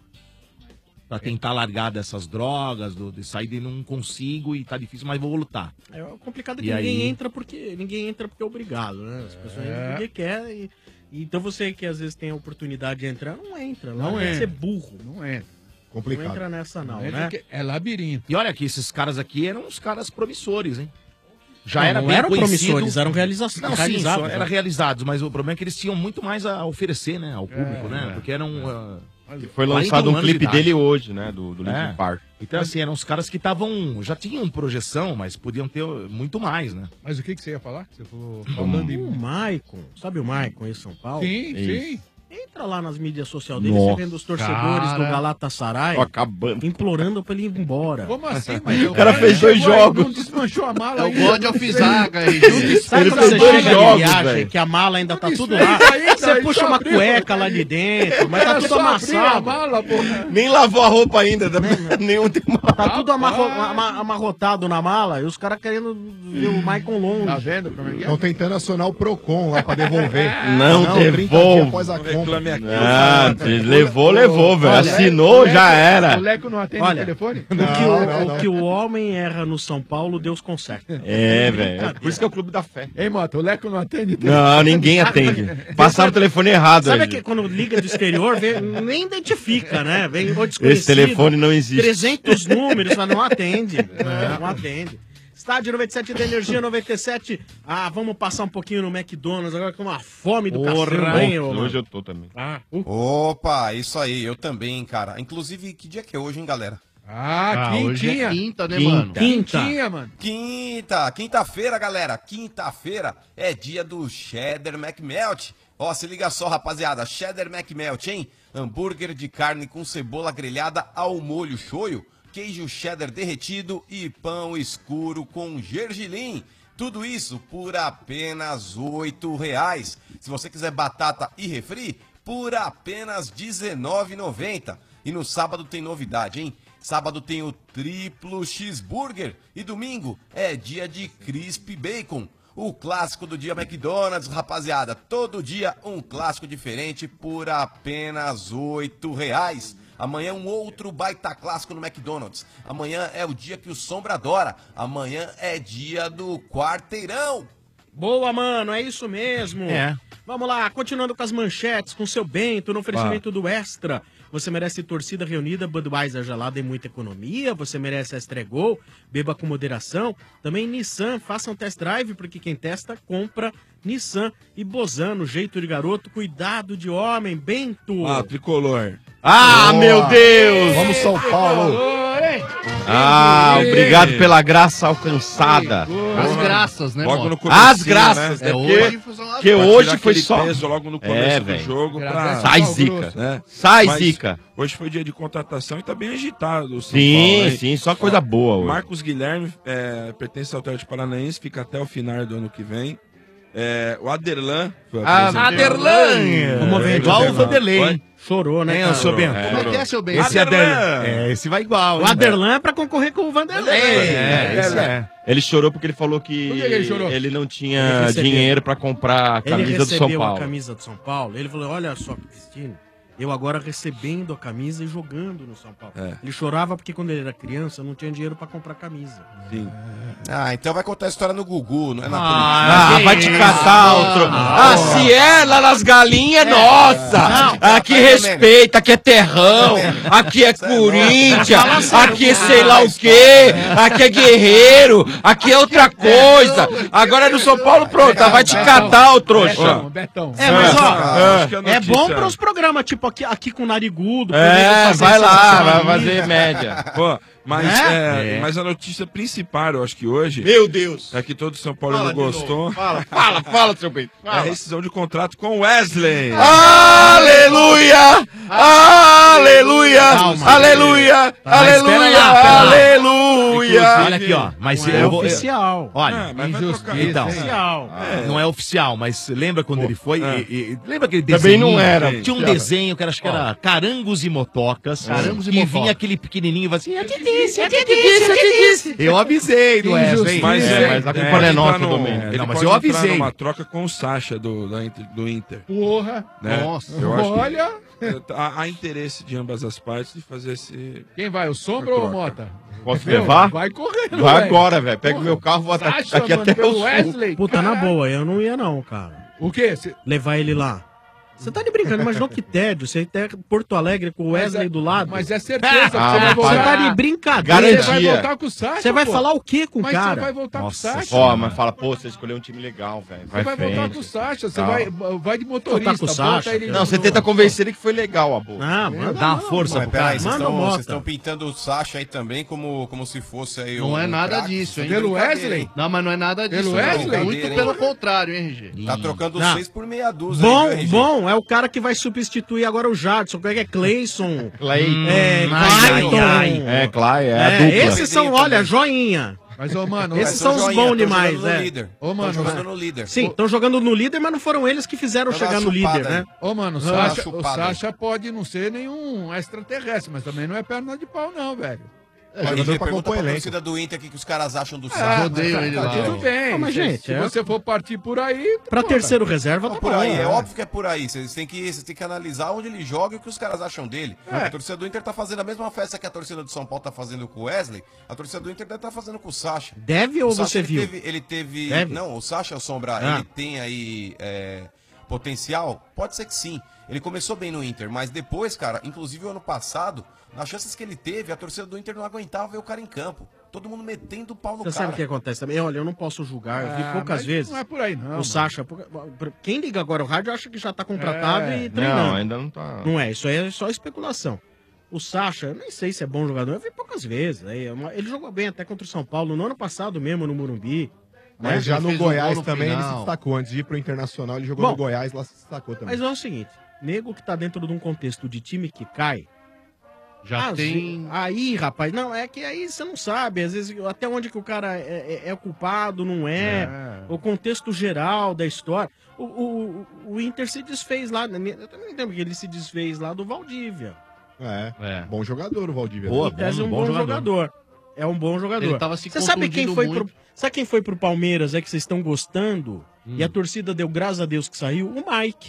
Pra tentar largar dessas drogas, do, de sair de não consigo e tá difícil, mas vou lutar.
É complicado que
E
ninguém
aí?
entra porque ninguém entra porque é obrigado, né? As pessoas entram
É.
porque quer e, e então você que às vezes tem a oportunidade de entrar, não entra,
Não
não é
entra.
ser burro.
Não é.
Não
Complicado.
entra nessa não,
É
né?
porque É labirinto.
E olha que esses caras aqui eram uns caras promissores, hein? Já
Não,
era
não
bem
eram
conhecido...
promissores, eram realiza-
Não, sim,
realizáveis,
só era
né?
realizados, mas o problema é que eles tinham muito mais a oferecer, né, ao público,
É,
né?
é.
Porque eram... ah,
Foi lançado
quarenta e um
um
anos
clipe
de idade.
dele hoje, né? Do, do Linkin
É.
Park.
Então, assim, eram os caras que estavam... Já tinham projeção, mas podiam ter muito mais, né?
Mas o que que você ia falar? Você falou falando
O
em...
Maicon, sabe o Maicon em São Paulo?
Sim, sim.
Entra lá nas mídias sociais dele,
Nossa,
você vendo os torcedores
cara.
do Galatasaray
Ó, acabando.
implorando pra ele ir embora.
Como assim? Mas
O cara fez dois
chegou aí,
jogos.
Não desmanchou a mala
É o
ainda.
God of Zaga aí.
Sabe
Ele
quando
fez
você
dois
chega
jogos,
de viagem,
velho.
que a mala ainda tá
Não
tudo
desfez
lá,
ainda,
você
ele
puxa
só
uma
abriu.
cueca lá de dentro, mas tá
Era
tudo
só abrir a
amassado.
mala, porra.
Nem lavou a roupa ainda. tá- Nenhum tem uma...
Tá tudo amarro- ama- amarrotado na mala e os caras querendo ver o Maicon longe.
Tá vendo como é que é?
Estão tentando acionar o Procon lá pra devolver.
Não,
trinta dias
devolve.
após a compra.
Reclame aqui. Ah, levou, levou, velho.
Olha,
Assinou,
o
já
Leco-
era.
O Leco não atende
Olha,
o telefone?
O que,
Não,
o,
não,
o
não.
que o homem erra no São Paulo, Deus conserta.
É, velho. Por isso que é o clube da fé.
Ei, Mota, o Leco não atende?
Não, ninguém atende. Passaram o telefone errado.
Sabe
aí.
que quando liga do exterior, vê- nem identifica, né? Vem o desconhecido.
Esse telefone não existe.
trezentos números, mas não atende. Não, não atende. Estádio noventa e sete da Energia noventa e sete. Ah, vamos passar um pouquinho no McDonald's agora com uma fome do cacete, hein, ô, mano?
Hoje eu tô também.
Ah, uh.
Opa, isso aí, eu também, cara. Inclusive, que dia que é hoje, hein, galera?
Ah,
Ah, hoje
quintinha.
é quinta, né, mano?
Quinta.
Quintinha, mano.
Quinta, quinta-feira, galera. Quinta-feira é dia do Cheddar McMelt. Ó, se liga só, rapaziada. Cheddar McMelt, hein? Hambúrguer de carne com cebola grelhada ao molho shoyu, queijo cheddar derretido e pão escuro com gergelim. Tudo isso por apenas oito reais. Se você quiser batata e refri, por apenas dezenove reais e noventa centavos. E no sábado tem novidade, hein? Sábado tem o triplo cheeseburger e domingo é dia de crispy bacon. O clássico do dia McDonald's, rapaziada. Todo dia um clássico diferente por apenas oito reais. Amanhã um outro baita clássico no McDonald's. Amanhã é o dia que o Sombra adora. Amanhã é dia do quarteirão.
Boa, mano, é isso mesmo.
É.
Vamos lá, continuando com as manchetes, com o seu Bento, no oferecimento do Extra. Você merece torcida reunida, Budweiser gelada e muita economia. Você merece Extra Gol, beba com moderação. Também Nissan, faça um test drive, porque quem testa, compra Nissan. E Bozano, jeito de garoto, cuidado de homem, Bento.
Ah, tricolor.
Ah, meu Deus!
Vamos, São Paulo!
Ah, obrigado pela graça alcançada.
As graças, né,
Logo
Mota?
no comecinho,
As graças,
né?
né?
É,
Porque,
hoje foi só-
porque
pra
hoje
tirar
foi
aquele
só...
peso logo no começo
é,
do
velho.
jogo pra-
Sai zica.
né?
Sai
Mas
zica.
Hoje foi dia de contratação e tá bem agitado o São
Sim,
Paulo, hein?
sim, só coisa boa hoje.
Marcos Guilherme é, pertence ao Atlético Paranaense, fica até o final do ano que vem. É, o Aderlan. foi
Ah,
apresentado.
Aderlan!
Vamos ver,
Igual o Vanderlei,
Oi?
hein?
Chorou, né,
É,
cara?
o seu Bento.
Como é que é, seu Bento?
Esse Aderlan. É, esse vai igual.
O
hein,
Aderlan é pra concorrer com o Vanderlei.
É, esse é. Ele chorou porque ele falou que,
Por que ele chorou?
ele não
Ele
tinha
recebeu.
dinheiro pra comprar a
Ele
camisa do São
recebeu
Paulo.
a camisa do São Paulo. Ele falou: olha só, Cristino, eu agora recebendo a camisa e jogando no São Paulo.
É.
Ele chorava porque quando ele era criança não tinha dinheiro pra comprar camisa.
Sim.
Ah, então vai contar a história no Gugu, não é na
Ah,
política.
vai te catar, outro. Ah, se é lá nas galinhas, nossa! Aqui respeita, aqui é terrão, aqui é Corinthians, aqui é sei lá o quê, aqui é guerreiro, aqui é outra coisa. Agora é no São Paulo, pronto, vai te catar, ô trouxa.
Betão.
É, mas ó,
acho que a
é
notícia-
bom para os programas, tipo aqui, aqui com o Narigudo. pro
É,
nego fazer
vai lá,
sensação
vai
ali.
fazer média.
Pô, mas,
Né?
é,
É.
mas a notícia principal, eu acho que hoje.
Meu Deus!
É que todo São Paulo
Fala
não
de
gostou.
novo. Fala, fala, fala, seu Bento.
É a
Fala.
rescisão de contrato com o Wesley.
Aleluia! Aleluia!
Calma.
Aleluia!
Mas
Aleluia!
pera lá, pera lá.
Aleluia!
Olha aqui, ó. Mas
Não é
eu vou.
oficial.
Olha,
Ah, mas vai trocar.
então,
Oficial.
não é oficial, mas lembra quando ele foi?
é.
E- e- lembra aquele
Também
desenho?
não era.
Tinha um desenho que era, acho que era Carangos e Motocas.
Carangos e
e
Motocas.
vinha aquele pequenininho e falava assim:
Eu te disse, eu te disse, eu te disse.
eu avisei do Wesley.
Mas,
É,
é,
mas a culpa
é,
não é
ele
nossa,
tá no-
Domênico.
ele
Não, mas
pode
eu
entrar
avisei.
numa troca com o Sacha do, da Inter- do Inter.
Porra.
Né?
Nossa.
Eu acho que-
Olha.
É, há, há interesse de ambas as partes de fazer esse.
Quem vai, o Sombra ou o Mota?
Posso
Meu,
levar?
Vai correndo,
Vai
velho.
agora, velho. Pega o meu carro, vou
Você
até,
acha,
aqui
mano,
até
pelo
o sul.
Wesley?
Puta, na
Caralho.
boa, eu não ia não, cara.
O quê? Cê-
Levar ele lá. Você tá de brincando, imaginou que tédio. Você tem Porto Alegre com o
Mas
Wesley
é-
do lado.
Mas é certeza que
Ah,
você vai
rapaz.
Você tá
voltar.
de brincadeira.
Garantia.
Você vai voltar com o Sacha,
Você vai
pô.
falar o quê com o
Mas
cara?
você vai voltar
Nossa,
com o Sacha.
ó, mas fala, pô, você escolheu um time legal, velho.
Você
Vai,
vai voltar
frente.
com o Sacha. Você
Calma.
vai, vai de motorista.
Voltar com o
bota
Sacha.
ele
Não,
no-
você tenta convencer ele que foi legal, a boa.
Ah, manda
Dá uma
não,
força
Mas
pro
peraí,
cara.
vocês
Manda
estão
o Mota.
vocês estão pintando o Sacha aí também como, como se fosse aí
Não
um
é nada
craque.
disso, hein?
Pelo
Brincadeira,
Wesley?
hein?
Não, mas não é nada disso.
Pelo
não.
Wesley?
Muito
Hein?
pelo contrário, hein, R G?
Tá trocando
Não.
seis por meia dúzia.
Bom,
aí, viu, R G?
bom, é o cara que vai substituir agora o Jadson. Como é que é? Clayson.
Clay.
É,
ai,
Clayton.
ai,
É, Clay, é, a
É,
dupla.
esses são, olha, joinha.
Mas, ô, mano,
Esses
Mas
são
tão
os
joinha,
bons
tão
demais,
jogando no
é.
líder.
Ô,
Tão
mano,
jogando
é.
no líder.
Sim, estão jogando no líder, mas não foram eles que fizeram
Vou dar
chegar
uma
no líder,
chupada
né?
aí.
Ô, mano, o
Dá uma
Sacha, o
chupada aí.
Sacha pode não ser nenhum extraterrestre, mas também não é perna de pau, não, velho.
É, jogador
jogador pra
pergunta
compor
pra
elenco.
torcida do Inter o que que os caras acham do
Ah,
Sacha.
odeio ele
tá,
lá.
tudo bem.
Ah, mas,
se,
gente,
se
é-
você for partir por aí...
Pra
pô,
terceiro reserva, tá
Por
bom,
aí, é
né?
óbvio que é por aí. Vocês têm que, vocês têm que analisar onde ele joga e o que os caras acham dele.
É.
A torcida do Inter tá fazendo a mesma festa que a torcida do São Paulo tá fazendo com o Wesley. A torcida do Inter deve estar fazendo com o Sacha.
Deve ou
O Sacha,
você
ele
viu?
Teve, ele teve.
Deve?
Não, o Sacha Sombra,
Ah.
ele tem aí é, potencial? Pode ser que sim. Ele começou bem no Inter, mas depois, cara, inclusive o ano passado, nas chances que ele teve, a torcida do Inter não aguentava ver o cara em campo. Todo mundo metendo o pau no
Você
cara.
sabe o que acontece também? Olha, eu não posso julgar, eu vi
Ah,
poucas
mas
vezes.
não é por aí, não,
O
mano.
Sacha, pouca- quem liga agora o rádio acha que já tá contratado
É.
e treinando.
Não, ainda não tá.
Não é, isso aí é só especulação. O Sacha, eu nem sei se é bom jogador, eu vi poucas vezes. aí, é uma- Ele jogou bem até contra o São Paulo no ano passado mesmo, no Morumbi.
Mas
né?
já
Ele
no
fez um
Goiás
gol no
também ele se
final.
destacou. Antes de ir pro Internacional, ele jogou
Bom,
no Goiás, lá se destacou também.
Mas é o seguinte, nego que tá dentro de um contexto de time que cai,
Já
às
tem-
ve- Aí, rapaz, não, é que aí você não sabe, às vezes, até onde que o cara é, é- é o culpado, não é,
É.
o contexto geral da história. O, o- o- o Inter se desfez lá. Eu também lembro que ele se desfez lá do Valdívia.
É, bom jogador o Valdívia.
Boa, em tese, um bom, jogador. É um bom jogador.
Ele tava se
Você sabe quem
contundindo
foi
muito.
pro, sabe quem foi pro Palmeiras, é que vocês estão gostando?
Hum.
E a torcida deu graças a Deus que saiu? O Mike.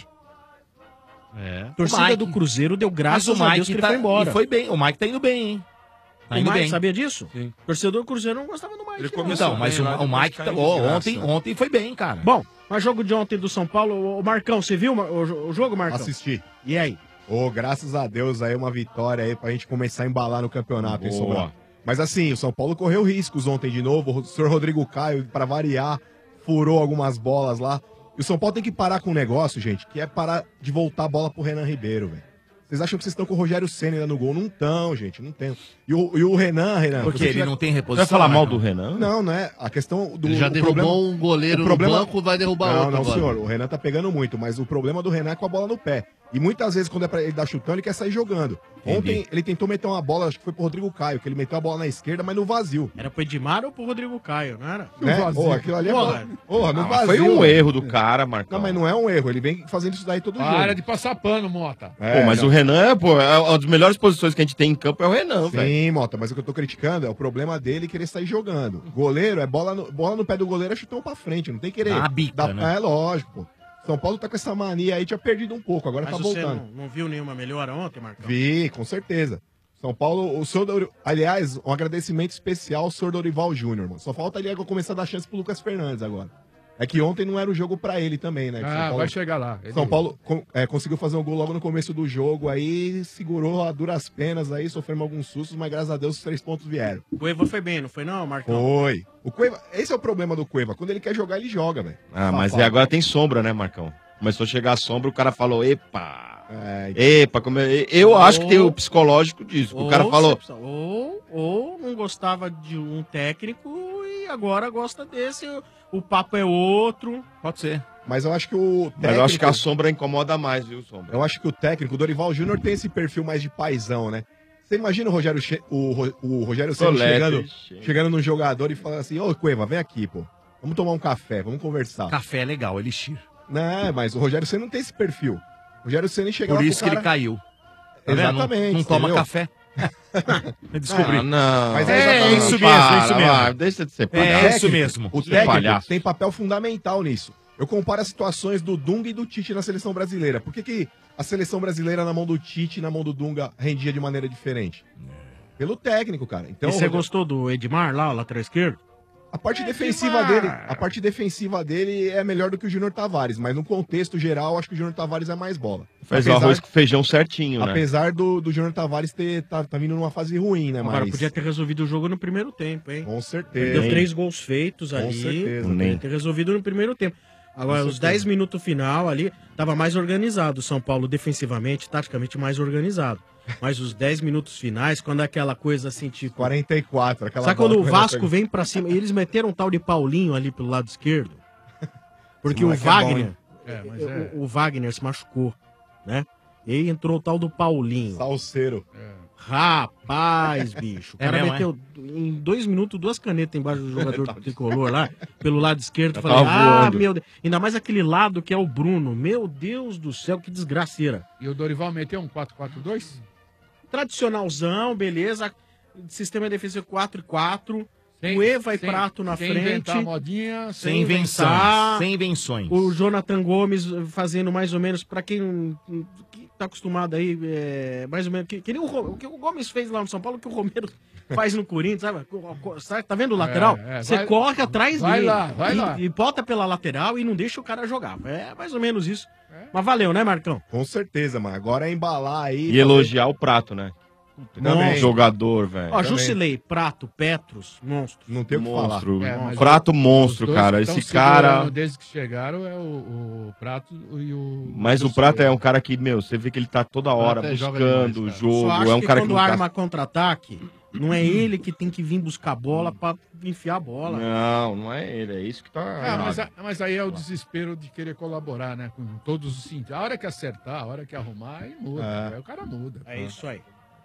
É.
A torcida
O Mike.
do Cruzeiro deu
Mas
graças
o
a
Mike
Deus que ele
tá-
foi embora.
E foi bem. O Mike tá indo bem, hein? Tá
o
indo
Mike,
bem.
sabia disso?
Sim.
Torcedor do Cruzeiro não gostava do Mike.
Ele
não.
começou Então, mas bem o- lá, o depois Mike caiu tá- em ó, desgraça. ontem- ontem foi bem, cara.
Bom, mas jogo de ontem do São Paulo, o Marcão, você viu o, o jogo, Marcão?
Assisti.
E aí?
Ô, graças a Deus aí uma vitória aí pra gente começar a embalar no campeonato, hein,
Boa.
Sobrão? Mas assim, o São Paulo correu riscos ontem de novo. O senhor Rodrigo Caio, pra variar, furou algumas bolas lá. E o São Paulo tem que parar com um negócio, gente, que é parar de voltar a bola pro Renan Ribeiro, velho. Vocês acham que vocês estão com o Rogério Ceni ainda no gol? Não estão, gente, não tem. E o, e o Renan, Renan...
Porque
se você
ele
tiver-
não tem reposição, Você vai falar mal
Marcão?
do Renan?
Não, não é. A questão do...
Ele já
o
derrubou
problema-
um goleiro
o
no
problema-
banco, vai derrubar
não,
outro
Não,
agora.
senhor, o Renan tá pegando muito, mas o problema do Renan é com a bola no pé. E muitas vezes, quando é pra ele dar chutão, ele quer sair jogando.
Entendi.
Ontem, ele tentou meter uma bola, acho que foi pro Rodrigo Caio, que ele meteu a bola na esquerda, mas no vazio.
Era pro Edmar ou pro Rodrigo Caio, não era?
Né? Pô, aquilo ali é
Porra.
bom. Porra, no
Ah, mas
vazio.
foi um
velho.
erro do cara, Marcão.
Não, mas não é um erro. Ele vem fazendo isso daí todo jogo.
Para de passar pano, Mota.
É,
pô, mas
não.
o Renan, pô, é uma das melhores posições que a gente tem em campo é o Renan, velho.
Sim, Mota, mas o que eu tô criticando é o problema dele querer sair jogando. Goleiro é bola no, bola no pé do goleiro, é chutão pra frente, não tem que querer.
Dá uma bica,
Dá-
né?
É lógico, pô. São Paulo tá com essa mania aí, tinha perdido um pouco, agora
Mas
tá
você
voltando.
não, não viu nenhuma melhora ontem, Marcão?
Vi, com certeza. São Paulo, o senhor Dori- aliás, um agradecimento especial ao senhor Dorival Júnior, mano. Só falta ele começar a dar chance pro Lucas Fernandes agora. É que ontem não era o jogo pra ele também, né? Que
Ah,
São Paulo-
vai chegar lá. Ele-
São Paulo com- é, conseguiu fazer um gol logo no começo do jogo, aí segurou a duras penas aí, sofremos alguns sustos, mas graças a Deus os três pontos vieram.
O Cueva foi bem, não foi não, Marcão?
Foi. O Cueva, esse é o problema do Cueva. Quando ele quer jogar, ele joga, velho.
Ah, mas
Safado.
e agora tem sombra, né, Marcão? Começou a chegar a sombra, o cara falou, epa.
É,
Epa, como é- eu acho que tem o psicológico disso. O cara
Ou
falou,
você precisa- Ou, ou não gostava de um técnico e agora gosta desse, o, o papo é outro.
Pode ser.
Mas eu acho que o técnico...
mas eu acho que a sombra incomoda mais, viu, sombra?
Eu acho que o técnico, o Dorival Júnior, tem esse perfil mais de paizão, né? Você imagina o Rogério, che... o, Ro- o Rogério Ceni
Tolete,
chegando,
ixi.
chegando num jogador e falando assim, ô Cueva, vem aqui, pô. Vamos tomar um café, vamos conversar.
Café é legal, elixir.
Não, mas o Rogério Ceni não tem esse perfil. O Rogério Ceni chega
Por
lá
isso
pro
que
cara-
ele caiu. Tá vendo?
Exatamente.
Não, não toma
entendeu?
café. Descobri.
Ah, não.
Mas
É,
é, exatamente.
isso mesmo,
Para,
é isso mesmo.
vai, deixa de ser
O
palhaço.
É
técnico-
isso mesmo.
O
Que
técnico
palhaço.
tem papel fundamental nisso. Eu comparo as situações do Dunga e do Tite na seleção brasileira. Por que, que a seleção brasileira na mão do Tite e na mão do Dunga rendia de maneira diferente? Pelo técnico, cara. Então,
e você gostou do Edmar lá, o lateral esquerdo?
a parte defensiva dele, a parte defensiva dele é melhor do que o Júnior Tavares, mas no contexto geral, acho que o Júnior Tavares é mais bola.
Fez o arroz com feijão certinho, né?
Apesar do, do Júnior Tavares ter, tá, tá vindo numa fase ruim, né?
Agora,
mas...
podia ter resolvido o jogo no primeiro tempo, hein?
Com certeza.
Deu
hein?
três gols feitos
Com
ali.
certeza.
Podia
Nem.
ter resolvido no primeiro tempo. Agora,
Com
os
certeza.
dez minutos final ali, tava mais organizado. O São Paulo defensivamente, taticamente mais organizado. Mas os dez minutos finais, quando é aquela coisa assim, tipo...
quarenta e quatro, aquela
Sabe
bola
quando o
que Renan
Vasco
pegou?
vem pra cima? E eles meteram um tal de Paulinho ali pelo lado esquerdo. Porque
Esse
o
moleque é bom,
Wagner...
hein?
É, mas é-
o, o Wagner se machucou, né? E aí entrou o tal do Paulinho.
Salseiro.
Rapaz, bicho. O
É
cara
mesmo,
meteu em dois minutos duas canetas embaixo do jogador tricolor lá, pelo lado esquerdo.
Já
Falei,
tava
ah,
voando.
meu Deus. Ainda mais aquele lado que é o Bruno. Meu Deus do céu, que desgraceira.
E o Dorival meteu um quatro quatro dois?
Tradicionalzão, beleza. Sistema defensivo quatro e quatro.
Sem-
Cueva e
sem-
Prato na
sem
frente.
inventar modinha,
Sem
sem
invenções.
inventar.
Sem invenções.
O Jonathan Gomes fazendo mais ou menos, pra quem que tá acostumado aí, é, mais ou menos, que, que nem o, Ro- o que o Gomes fez lá no São Paulo, que o Romero faz no Corinthians, sabe? Sabe, tá vendo o lateral?
É, é,
Você
vai-
corre atrás
vai
dele.
lá, vai
e,
lá.
E bota pela lateral e não deixa o cara jogar. É mais ou menos isso. Mas valeu, né, Marcão?
Com certeza, mano. Agora é embalar aí.
E elogiar o Prato, né?
Também.
Jogador, velho.
Ó, Jusilei, Prato, Petros, monstro.
Não tem o que
Monstro.
É, mas
Prato
o-
monstro,
os dois
cara.
que tão
Esse cara.
segurando Desde que chegaram é o, o Prato e o.
Mas o Prato é um cara que, meu, você vê que ele tá toda hora
Prato é joga
buscando
demais,
o
cara.
jogo.
Só acho
É um
que
cara que
quando
não
arma
tá...
contra-ataque, não é ele que tem que vir buscar a bola pra enfiar a bola.
Não, não é ele. É isso que tá.
Ah, mas,
errado.
a- mas aí é o desespero de querer colaborar, né? Com todos os sentidos. A hora que acertar, a hora que arrumar, aí muda.
É.
Aí o cara muda.
É isso aí.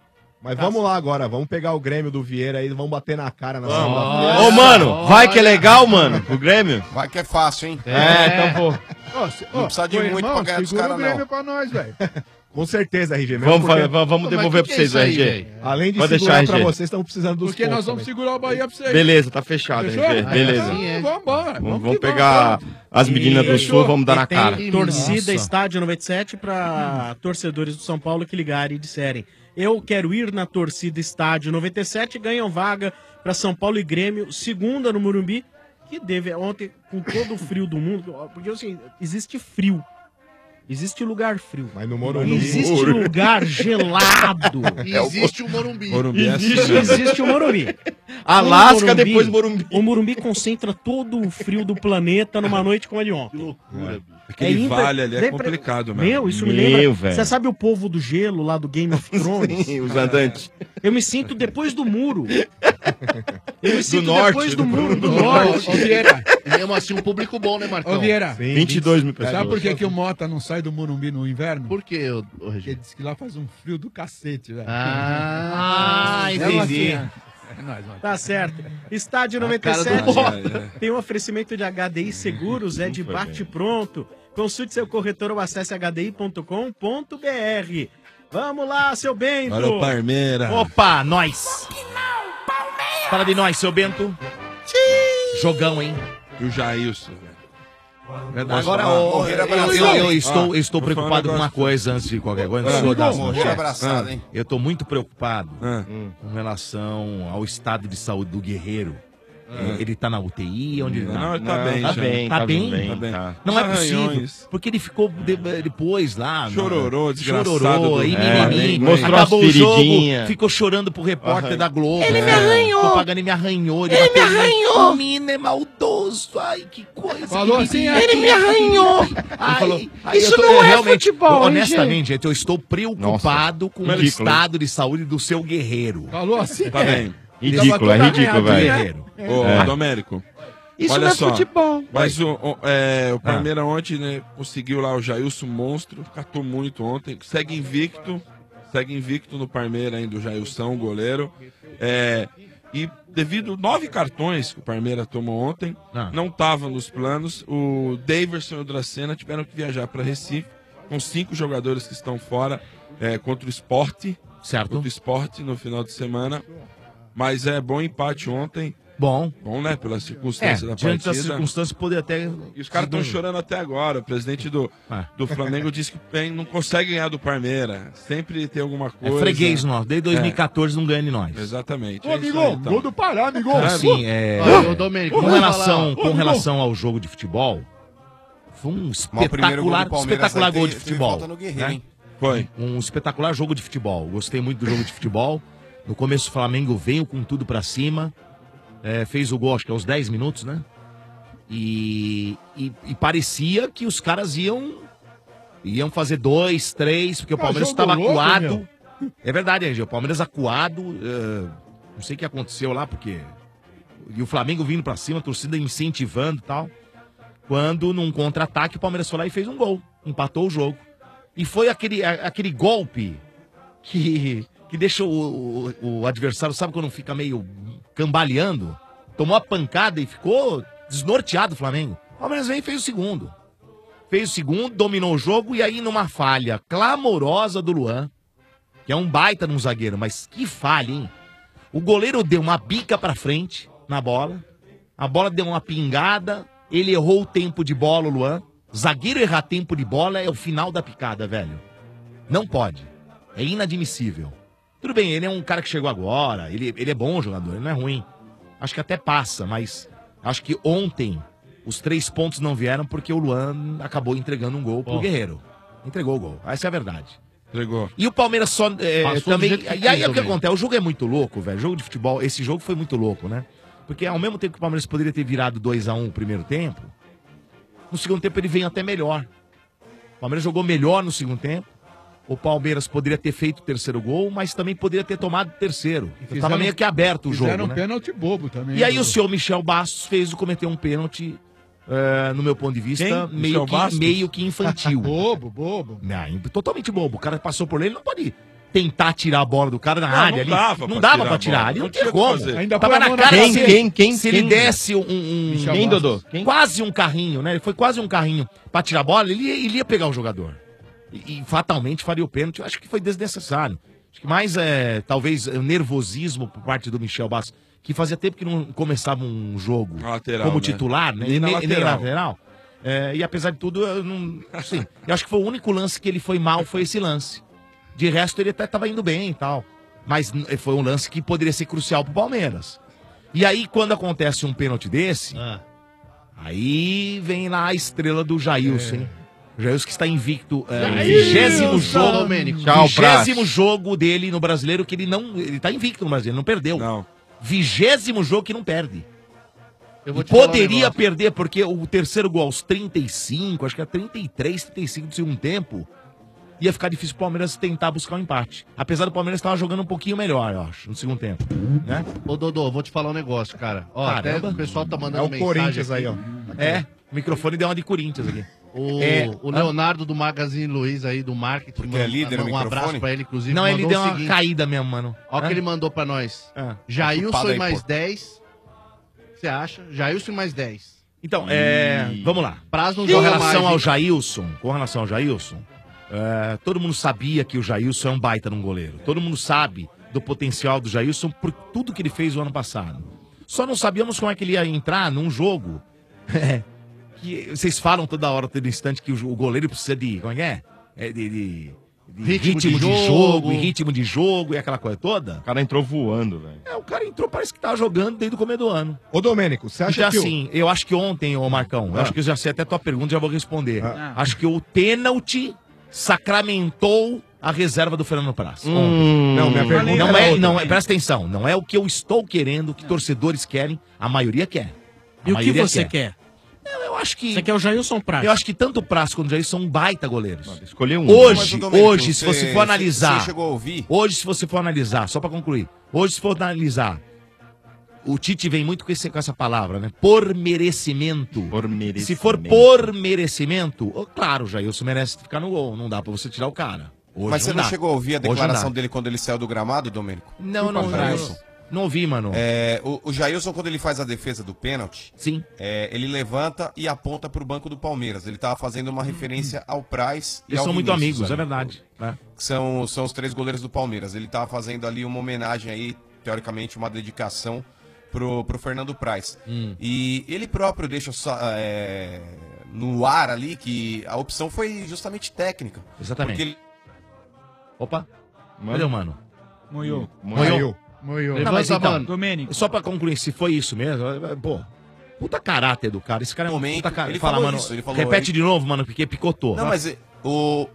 Mas vamos lá agora, vamos pegar o Grêmio do Vieira aí, vamos bater na cara na
Vamos.
segunda-feira.
Ô, mano, vai que é legal, mano, o Grêmio.
Vai que é fácil, hein?
É, então, pô.
Ó, se-
Não
ó,
precisa de
ô,
muito
irmão,
pra ganhar dos
segura
caras,
o Grêmio
não.
pra nós, velho.
Com certeza, R G. mesmo
Vamos,
porque-
fa- va- vamos
Pô,
devolver
mas
pra
que que é
vocês,
isso aí,
R G.
velho? Além de
Pode
segurar
deixar,
pra
R G.
vocês, estamos precisando dos
Porque
pontos
nós vamos
também.
segurar o Bahia pra vocês.
Beleza, tá fechado,
Fechou?
R G. Beleza.
Então, vamos embora.
Vamos,
que
vamos pegar
vamos.
as meninas do
Fechou.
Sul, vamos dar
E
na
tem
cara.
Torcida
Nossa.
Estádio noventa e sete para torcedores do São Paulo que ligarem e disserem: eu quero ir na torcida Estádio noventa e sete, ganham vaga para São Paulo e Grêmio, segunda no Morumbi, que deve ontem, com todo o frio do mundo, porque assim, existe frio. Existe lugar frio.
Mas no Morumbi.
Existe lugar gelado.
E existe o Morumbi.
Morumbi é
Existe,
assim, né?
existe o Morumbi.
Alasca, depois Morumbi.
O Morumbi concentra todo o frio do planeta numa noite como a de ontem. Que
loucura, bicho.
Aquele
impre-
vale ali é
lembra-
complicado, mesmo.
Meu, isso me
Meu,
lembra.
velho.
Você sabe o povo do gelo lá do Game of Thrones?
Sim, os andantes.
Eu me sinto depois do muro. Eu me sinto
norte,
depois do
do-
muro do
Ô,
norte.
ô, Vieira, e mesmo assim um público bom, né, Marcão?
Ô, Vieira,
Sim,
vinte e dois mil pessoas.
sabe por que, que o Mota não sai do Morumbi no inverno?
Por quê, ô, ô,
Porque
Regina?
ele disse que lá faz um frio do cacete, velho.
Ah,
É
entendi.
assim, é. É nóis, mano.
Tá certo. Estádio noventa e
cara
sete
do
Mota.
tem um oferecimento de H D I Seguros, é de bate pronto. Consulte seu corretor ou acesse h d i ponto com ponto b r. Vamos lá, seu Bento.
Olha o Parmeira.
Opa, nós. Fala de nós, seu Bento. Jogão, hein?
E o Jailson, velho.
Verdade.
Posso
Agora,
falar?
ô,
Morrer
eu, eu,
abraçado.
eu estou,
Ó,
eu estou
vou falar um
preocupado com uma
negócio.
coisa antes de qualquer coisa. antes
Ah,
de eu dar as
Morrer
manchetes.
abraçado, hein?
Eu estou muito preocupado
Ah.
com relação ao estado de saúde do Guerreiro. Ele tá na U T I? Onde ele tá?
Não, ele tá
Não,
bem,
tá
já.
bem,
Tá
tá
bem?
bem,
Tá bem.
tá.
Não é
Os
possível.
arranhões.
Porque ele ficou de- depois lá.
Chororô,
no-
desgraçado
Chororô,
do-
aí,
É,
mimimi.
mostrou
Acabou
as
o jogo,
feridinhas.
ficou chorando pro repórter
Aham.
da Globo.
Ele me
É,
arranhou.
Tô pagando e me arranhou. Ele,
Ele
bateu
me
em mim.
arranhou.
O menino é maldoso. Ai, que coisa.
Falou
que
assim,
menino.
Ele
me arranhou.
Ai,
falou,
ai,
isso
eu tô-
não
eu
é
realmente,
futebol,
honestamente, gente, eu estou preocupado com o
Ridículo,
estado de saúde do seu Guerreiro.
Falou assim?
Tá bem.
Ridículo, é ridículo, velho.
Guerreiro.
Ô,
É.
Domérico.
Isso
Olha
não é
só.
futebol.
Mas o, o, é, o Palmeiras ontem, né, conseguiu lá o Jailson monstro, catou muito ontem, segue invicto, segue invicto no Palmeiras ainda o Jailson, o goleiro. É, e devido nove cartões que o Palmeiras tomou ontem,
Ah.
não estavam nos planos. O Daverson e o Dracena tiveram que viajar para Recife, com cinco jogadores que estão fora é, contra o Sport,
Certo.
contra o Sport no final de semana. Mas é bom empate ontem.
Bom.
Bom, né? Pela
É,
circunstância da
diante
partida.
das circunstâncias, poder até...
E os caras estão
Segundo.
chorando até agora. O presidente do,
Ah.
do Flamengo disse que tem- não consegue ganhar do Palmeiras. Sempre tem alguma
É
coisa.
freguês nós. Desde dois mil e
É,
quatorze não ganha de nós.
exatamente.
Ô,
é isso
amigo,
aí, então.
gol do Pará, amigo.
Assim, é,
Ô, ô, Domênico,
com
vamos
relação,
falar, ó.
com
Ô,
relação ao jogo de futebol, foi um
Mas o primeiro gol do
espetacular,
Palmeiras
espetacular
aí
gol de
teve- teve
futebol.
falta no Guerreiro,
né?
hein?
Foi.
Um espetacular jogo de futebol. Gostei muito do jogo de futebol. No começo o Flamengo veio com tudo pra cima. É, fez o gol, acho que aos dez minutos, né? E, e, e parecia que os caras iam iam fazer dois, três, porque o
Ah,
Palmeiras
jogo
estava
louco,
acuado. É verdade, Angel. O Palmeiras acuado. é, não sei o que aconteceu lá, porque. E o Flamengo vindo pra cima, a torcida incentivando e tal. Quando, num contra-ataque, o Palmeiras foi lá e fez um gol. Empatou o jogo. E foi aquele, a- aquele golpe que, que deixa o, o, o adversário, sabe quando fica meio cambaleando? Tomou a pancada e ficou desnorteado o Flamengo. O Palmeiras veio e fez o segundo. Fez o segundo, dominou o jogo e aí numa falha clamorosa do Luan, que é um baita num zagueiro, mas que falha, hein? O goleiro deu uma bica pra frente na bola, a bola deu uma pingada, ele errou o tempo de bola, o Luan. Zagueiro errar tempo de bola é o final da picada, velho. Não pode. É inadmissível. Tudo bem, ele é um cara que chegou agora, ele, ele é bom jogador, ele não é ruim. Acho que até passa, mas acho que ontem os três pontos não vieram porque o Luan acabou entregando um gol pro
Oh.
Guerreiro. Entregou o gol, essa é a verdade.
Entregou.
E o Palmeiras só é,
Passou do
também.
jeito que
E aí
quis
é o que
também.
acontece? O jogo é muito louco, velho. Jogo de futebol, esse jogo foi muito louco, né? Porque ao mesmo tempo que o Palmeiras poderia ter virado dois a um no primeiro tempo, no segundo tempo ele veio até melhor. O Palmeiras jogou melhor no segundo tempo. O Palmeiras poderia ter feito o terceiro gol, mas também poderia ter tomado o terceiro. Então tava meio que aberto o jogo,
Fizeram um
né?
pênalti bobo também.
E aí
do-
o senhor Michel Bastos fez o cometer um pênalti, eh, no meu ponto de vista,
Quem?
meio
Michel
que,
Bastos?
meio que infantil.
bobo, bobo.
Não, totalmente bobo. O cara passou por ele, ele não pode tentar tirar a bola do cara na
Não,
área
não
ali.
dava
não
pra
dava
tirar
pra
a
tirar.
bola.
Ali não,
Não
tinha
tinha
como.
o que fazer.
Ainda
Tava
põe a
na
mão na
cara
frente.
se,
Quem, quem,
se
quem?
ele desse um, um-
Michel Quem, Dodô? Quem?
quase um carrinho, né? Ele foi quase um carrinho pra tirar a bola, ele, ia- ele ia pegar o jogador. E, e fatalmente faria o pênalti. Eu acho que foi desnecessário. Acho que mais é, talvez, é, nervosismo por parte do Michel Bastos, que fazia tempo que não começava um jogo
lateral,
como
né?
titular, né?
Nem na
nem
lateral.
lateral. É, e apesar de tudo, eu não. Assim, eu acho que foi o único lance que ele foi mal, foi esse lance. De resto, ele até tava indo bem e tal. Mas n- foi um lance que poderia ser crucial pro Palmeiras. E aí, quando acontece um pênalti desse, aí vem lá a estrela do Jailson, hein? O Jailson que está invicto. É, o vigésimo jogo.
Domênico. Tchau,
vigésimo
Prazo.
jogo dele no brasileiro, que ele não. Ele tá invicto no brasileiro, não perdeu.
Não.
Vigésimo jogo que não perde.
Eu vou
E
te falar um
poderia
negócio.
perder, porque o terceiro gol aos trinta e cinco, acho que era trinta e três, trinta e cinco do segundo tempo, ia ficar difícil pro Palmeiras tentar buscar um empate. Apesar do Palmeiras estar jogando um pouquinho melhor, eu acho, no segundo tempo. Né?
Ô, Dodô, vou te falar um negócio, cara. Ó,
Caramba.
até o pessoal tá mandando
É o
mensagem
Corinthians
aqui.
aí, ó. É, o microfone deu uma de Corinthians aqui.
O,
É.
o Leonardo do Magazine Luiza aí, do marketing.
Porque é líder no
um abraço
microfone?
pra ele, inclusive.
Não, ele
mandou
deu
o
uma
seguinte,
caída mesmo, mano.
Ó o que
É.
ele mandou pra nós.
É.
Jailson
Chupado
e
aí,
mais
pô.
dez. Você acha? Jailson e mais dez.
Então, é, vamos lá.
Prazo não
Com
joga
relação
mais,
ao
hein?
Jailson, com relação ao Jailson, é, todo mundo sabia que o Jailson é um baita num goleiro. Todo mundo sabe do potencial do Jailson por tudo que ele fez o ano passado. Só não sabíamos como é que ele ia entrar num jogo que vocês falam toda hora, todo instante, que o, o goleiro precisa de, como é que é? É de, de- de
Ritmo
ritmo,
de
de,
jogo.
jogo, e ritmo de jogo e aquela coisa toda.
O cara entrou voando, velho.
É, o cara entrou, parece que tava jogando desde o começo do ano.
Ô, Domênico, você acha
Então,
que o-
assim, eu acho que ontem, ô Marcão, eu
Ah.
acho que eu já sei até a tua pergunta, já vou responder.
Ah.
Acho que o pênalti sacramentou a reserva do Fernando Praz.
Hum.
ontem.
Não, minha pergunta
não
era
é,
outra.
não é, presta atenção, não é o que eu estou querendo, o que torcedores querem, a maioria quer. A
E o que
maioria
você quer?
Não, eu acho que.
Você quer o Jailson Praz?
Eu acho que tanto o Praz quanto o Jair são baita goleiros.
Escolher um.
Mas,
Hoje,
ô, Domênico,
hoje, se você
você-
for analisar.
você chegou a ouvir?
Hoje, se você for analisar, só pra concluir. Hoje, se for analisar. O Tite vem muito com, esse- com essa palavra, né? Por merecimento.
Por merecimento.
Se for por merecimento, oh, claro, o Jailson merece ficar no gol. Não dá pra você tirar o cara. Hoje
Mas você não
dá.
chegou a ouvir a
Hoje não
declaração
dá.
dele quando ele saiu do gramado, Domênico?
Não, não,
Desculpa,
não,
Jailson.
não ouvi, mano.
É, o, o Jailson, quando ele faz a defesa do pênalti,
Sim.
é, ele levanta e aponta pro banco do Palmeiras. Ele tava fazendo uma referência ao Praz e
Eles
ao
são muito
Vinícius,
amigos, é
ali.
verdade. né?
Que são, são os três goleiros do Palmeiras. Ele tava fazendo ali uma homenagem aí, teoricamente, uma dedicação pro, pro Fernando Praz.
Hum.
E ele próprio deixa só, é, no ar ali que a opção foi justamente técnica.
Exatamente.
Porque ele...
Opa. Cadê o mano?
Moiou.
Moiou.
Moiou.
Não, mas
Levanta,
então,
mano.
Domênico.
só pra concluir, se foi isso mesmo, é, pô, puta caráter do cara. Esse cara é um
Momento,
puta caráter.
ele
Fala,
falou
mano,
isso, ele falou,
repete
ele-
de novo, mano, porque picotou.
Não, mas é, o,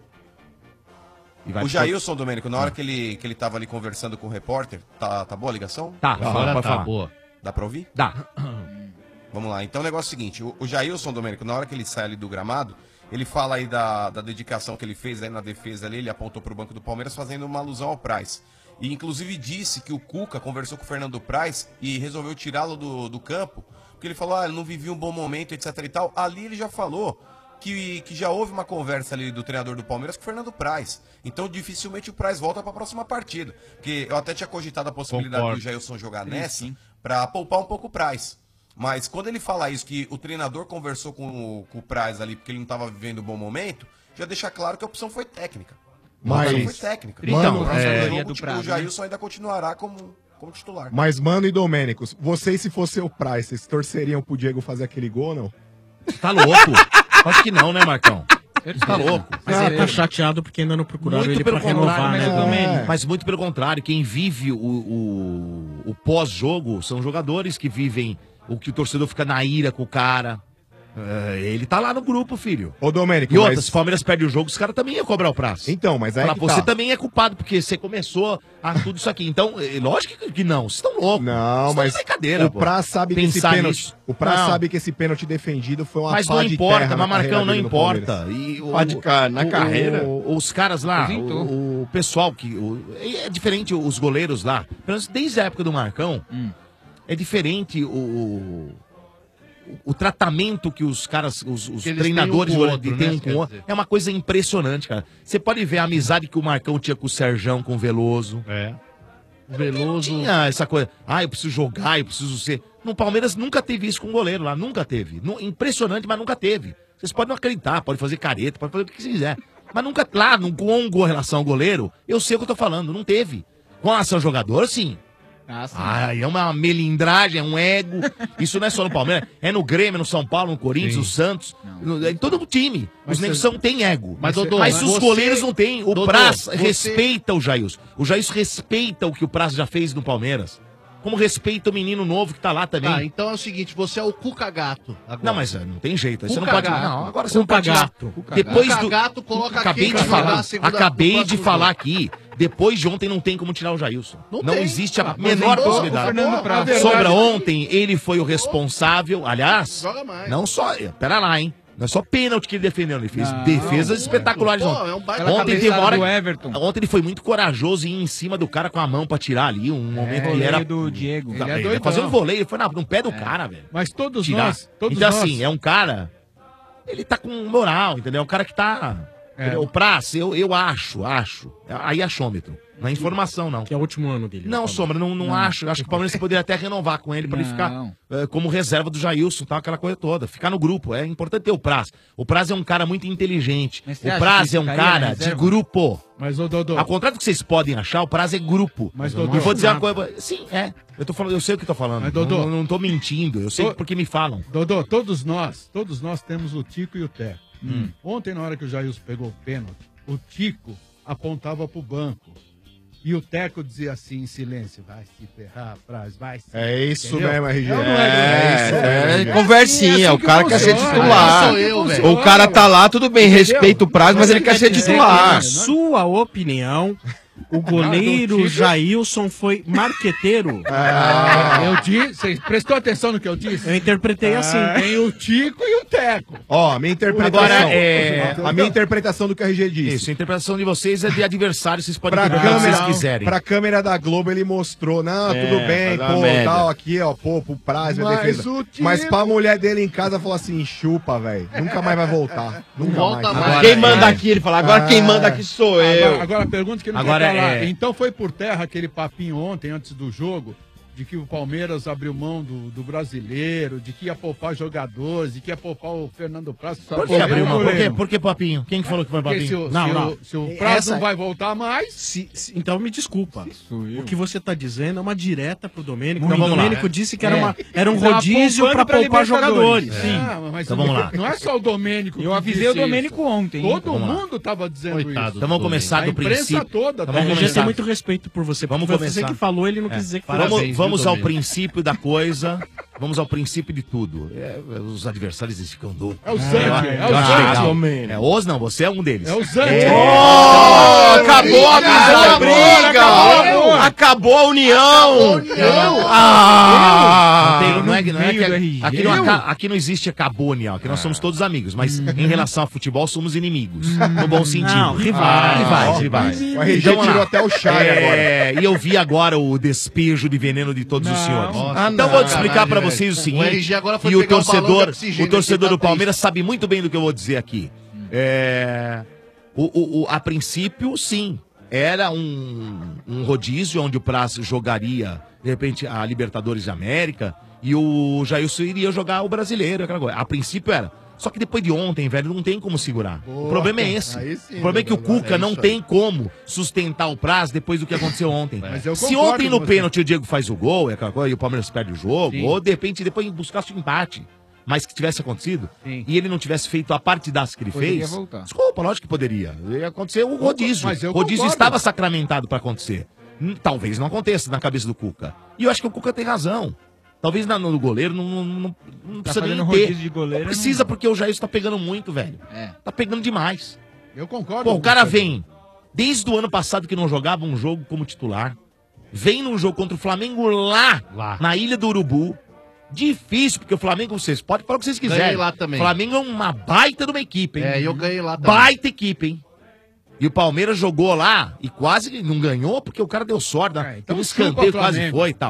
E vai
o
picotar.
Jailson, Domênico, na hora que ele, que ele tava ali conversando com o repórter, tá, tá boa a ligação?
Tá,
Agora
fala, pode
tá
falar.
boa.
Dá pra ouvir?
Dá.
Vamos lá. Então o negócio é o seguinte, o, o Jailson, Domênico, na hora que ele sai ali do gramado, ele fala aí da, da dedicação que ele fez aí na defesa ali, ele apontou pro banco do Palmeiras fazendo uma alusão ao Praz. E inclusive disse que o Cuca conversou com o Fernando Praz e resolveu tirá-lo do, do campo, porque ele falou, ah, ele não vivia um bom momento, etc e tal. Ali ele já falou que, que já houve uma conversa ali do treinador do Palmeiras com o Fernando Praz. Então dificilmente o Praz volta pra próxima partida. Porque eu até tinha cogitado a possibilidade
Concordo.
do Jailson jogar
Sim,
nessa
sim.
pra poupar um pouco o Praz. Mas quando ele fala isso, que o treinador conversou com o, com o Praz ali porque ele não estava vivendo um bom momento, já deixa claro que a opção foi técnica. A
Mas-
opção foi técnica.
Mano,
no próximo
é-
jogo,
do
tipo,
Praz,
o Jailson ainda continuará como, como titular.
Mas, Mano e Domênico, vocês, se fosse o Price, vocês torceriam pro Diego fazer aquele gol ou não?
Tá louco? Acho que não, né, Marcão? Tá louco.
Mas ele tá chateado porque ainda não procuraram
Muito
ele
pelo
pra renovar,
contrário,
né?
mas,
Domênico?
mas muito pelo contrário, quem vive o, o, o pós-jogo são jogadores que vivem o que o torcedor fica na ira com o cara. É, ele tá lá no grupo, filho.
Ô, Domênico,
E outra,
mas-
se o Palmeiras perde o jogo, os caras também iam cobrar o prazo.
Então, mas aí
Falar,
que
você
tá.
também é culpado, porque você começou a tudo isso aqui. Então, é, lógico que não, vocês estão loucos.
Não,
Vocês
mas
tão de brincadeira,
o
pô.
Praz sabe que esse
Pensar
pênalti,
nisso.
o Praz
Não.
sabe que esse pênalti defendido foi uma
Mas
pá
não
de
importa,
terra na
mas Marcão,
carreira
não
dele no
importa.
Palmeiras.
E o-
Pá de ca- na
o-
carreira.
o- os caras lá,
Aposentou.
o, o pessoal que. o- é diferente os goleiros lá. Pelo menos desde a época do Marcão,
Hum.
é diferente o, o- o tratamento que os caras, os, os
Que eles
treinadores
têm um com o
hoje
outro,
têm
né,
um
quer
com o outro,
dizer.
é uma coisa impressionante, cara. Você pode ver a amizade que o Marcão tinha com o Serjão, com o Veloso.
É. O Veloso.
Tinha essa coisa. Ah, eu preciso jogar, eu preciso ser. No Palmeiras nunca teve isso com o goleiro lá, nunca teve. Nu- Impressionante, mas nunca teve. Vocês podem não acreditar, pode fazer careta, pode fazer o que quiser. Mas nunca, lá, no, com, com relação ao goleiro, eu sei o que eu tô falando, não teve. Com relação ao jogador, sim. Ah, é uma melindragem, é um ego. Isso não é só no Palmeiras, é no Grêmio, no São Paulo, no Corinthians,
Sim.
no Santos, no- em todo o time.
Mas
os negros
você-
são têm ego.
Mas,
Mas,
Dodô,
os
você-
goleiros não têm. O
Dodô,
Praz
você-
respeita o Jailson. O Jailson respeita o que o Praz já fez no Palmeiras. Como respeita o menino novo que tá lá também.
Ah, então é o seguinte, você é o Cuca Gato. Agora.
Não, mas é, não tem jeito. Aí você não
Cuca
pode.
Gato.
Não, agora você não
Cuca
pode tirar.
Gato. Cuca
Depois
Gato.
do.
Cuca Gato coloca
acabei
quem
de
pra jogar
falar.
a segunda-
Acabei
no
de
próximo
falar
jogo.
aqui. Depois de ontem não tem como tirar o Jailson.
Não
Não,
tem.
existe a
Ah, mas
menor
então,
possibilidade.
o Fernando Praz-
Sombra,
a verdade-
ontem ele foi o responsável. Aliás,
Joga mais.
não só. Pera lá, hein? Não é só pênalti que ele defendeu, ele fez
Não,
defesas
não,
espetaculares
pô,
ontem.
é um baita
Ontem teve
cabeçada
uma hora.
do
Everton.
Ontem ele foi muito corajoso e ir em cima do cara com a mão pra tirar ali. Um momento que
voleio
era.
do Diego.
Ele
Ele é
ia
doidão.
fazer um voleio, ele foi na- no pé do cara, velho.
Mas todos
Tirar.
nós, todos
então,
nós.
assim, é um cara. Ele tá com moral, entendeu? É um cara que tá.
É.
entendeu? O Praz, eu, eu acho, acho. Aí é achômetro. Não é informação, não.
Que é o último ano dele.
Não, Sombra, não, não,
Não.
acho. Acho que o Palmeiras poderia até renovar com ele pra ele
Não.
ficar eh, como reserva do Jailson, tal, aquela coisa toda. Ficar no grupo. É importante ter o Praz. O Praz é um cara muito inteligente.
Mas você
O
acha
Praz
que
é um
ficaria na
cara de
reserva?
grupo.
Mas, ô Dodô.
Ao contrário do que vocês podem achar, o Praz é grupo.
Mas,
E
Dodô,
vou dizer uma
nada.
coisa. Sim, é. Eu, tô falando, eu sei o que eu tô falando.
Mas, Dodô,
não, não tô mentindo. Eu sei
Tô-
porque me falam.
Dodô, todos nós, todos nós temos o Tico e o Teco.
Hum.
Ontem, na hora que o Jailson pegou o pênalti, o Tico apontava pro banco. E o Teco dizia assim, em silêncio, vai se ferrar, Praz, vai se...
É isso
Entendeu?
mesmo, R G.
É ou não
É,
é,
isso,
É,
é,
conversinha,
assim
o
que
cara quer ser
funciona,
titular.
é assim que funciona,
O cara tá lá, tudo bem, respeita o prazo, mas ele quer ser
dizer
titular.
que, Na sua opinião, o goleiro Jailson foi marqueteiro?
Ah, eu disse, você prestou atenção no que eu disse?
Eu interpretei assim.
Tem o Tico e o Teco.
Ó, a minha interpretação.
Agora, é...
A minha interpretação do que a R G disse.
Isso, a interpretação de vocês é de adversário, vocês podem
Pra
interpretar o que
câmera,
vocês quiserem.
pra câmera da Globo ele mostrou, não,
É,
tudo bem,
faz uma
pô,
média.
tal, aqui, ó, pô, pro prazo,
Mas
a defesa.
o time-
Mas pra mulher dele em casa falou assim, chupa, velho, nunca mais vai voltar. Nunca
volta
mais.
mais.
Quem manda aqui? Ele fala, agora quem manda aqui sou eu.
Agora, agora a pergunta que não
Agora
quer calar.
é-
Então foi por terra aquele papinho ontem, antes do jogo, de que o Palmeiras abriu mão do, do brasileiro, de que ia poupar jogadores, de que ia poupar o Fernando Praz.
Por que abriu mão? Por quê? Por que papinho? Quem que falou que foi
Porque
papinho?
se o,
não,
se
não.
o, se o Praz
Essa-
não vai voltar mais...
Se- se- então me desculpa. O que você tá dizendo é uma direta pro Domênico.
Então
o
vamos lá.
Domênico disse que era,
É.
uma, era um
Ele tava
rodízio
poupando
pra
pra
poupar
Libertadores.
jogadores.
É.
Sim.
Ah, mas
Então vamos lá.
Não é só o Domênico
Eu
que
avisei
disse
o Domênico
isso.
ontem.
Todo
Vamos lá.
mundo tava dizendo
Coitado
isso.
Então vamos começar
A
do
imprensa
princípio.
toda.
Então
tá
vamos
A gente
começar.
tem muito respeito por você.
Vamos
porque foi você
começar.
que falou, ele não quis dizer que foi
Vamos,
assim.
vamos
viu,
ao
Domênico?
princípio da coisa. Vamos ao princípio de tudo. É, os adversários eles ficam doidos.
É o Zante,
Eu-
é o
eu acho
Zante.
legal.
Domênico.
É os não, você é um deles.
É o Zante.
É.
Oh, acabou a
Acabou,
briga!
acabou.
Acabou a união!
Ah,
Ah!
não tem- não é, que- não é
meio
que-
do R G.
aqui, não, aca- aqui não existe acabou união, aqui nós somos todos amigos, mas em relação ao futebol somos inimigos, no bom sentido.
Não, rivais.
rivais,
Ó,
rivais.
O R G
Então,
tirou
lá.
até o chá
É, e eu vi agora o despejo de veneno de todos os senhores.
Nossa,
então vou te
sacanagem,
explicar pra
velho.
vocês o
O
seguinte,
R G agora foi
e o
pegar um balão de
torcedor,
oxigênio
o torcedor
aqui,
do
tá
Palmeiras
triste.
sabe muito bem do que eu vou dizer aqui. É, o, o- o- a princípio, sim, era um, um rodízio onde o Praz jogaria, de repente, a Libertadores de América e o Jailson iria jogar o brasileiro, aquela coisa. A princípio era. Só que depois de ontem, velho, não tem como segurar. o
Boa,
problema é esse.
aí sim,
o problema é que o
Dodô,
Cuca
é
não
isso
tem como sustentar o Praz depois do que aconteceu ontem.
Mas eu
Se
concordo
ontem no
com você.
pênalti o Diego faz o gol, é aquela coisa, e o Palmeiras perde o jogo,
Sim.
ou de repente depois buscasse o empate. Mas que tivesse acontecido,
Sim.
e ele não tivesse feito a partidaça que ele
Poderia
fez,
voltar.
desculpa, lógico que poderia. Ia acontecer o rodízio.
Mas eu
O rodízio
concordo.
estava sacramentado para acontecer. Hum, Talvez não aconteça na cabeça do Cuca. E eu acho que o Cuca tem razão. Talvez na, no goleiro não, não, não, não precisa nem
fazendo
ter.
rodízio de goleiro,
não precisa, porque o Jair tá pegando muito, velho.
É.
Tá pegando demais.
Eu concordo.
Pô, o
com
cara
você.
vem, desde o ano passado que não jogava um jogo como titular, vem num jogo contra o Flamengo lá,
Lá.
na Ilha do Urubu. Difícil, porque o Flamengo, vocês podem falar o que vocês quiserem.
Ganhei lá também.
O Flamengo é uma baita de uma equipe, hein?
É, eu ganhei lá também.
Baita equipe, hein? E o Palmeiras jogou lá e quase não ganhou porque o cara deu sorte. né?
É, então
Teve um
chupa
escanteio,
o
quase
Flamengo,
foi e tal.
cara.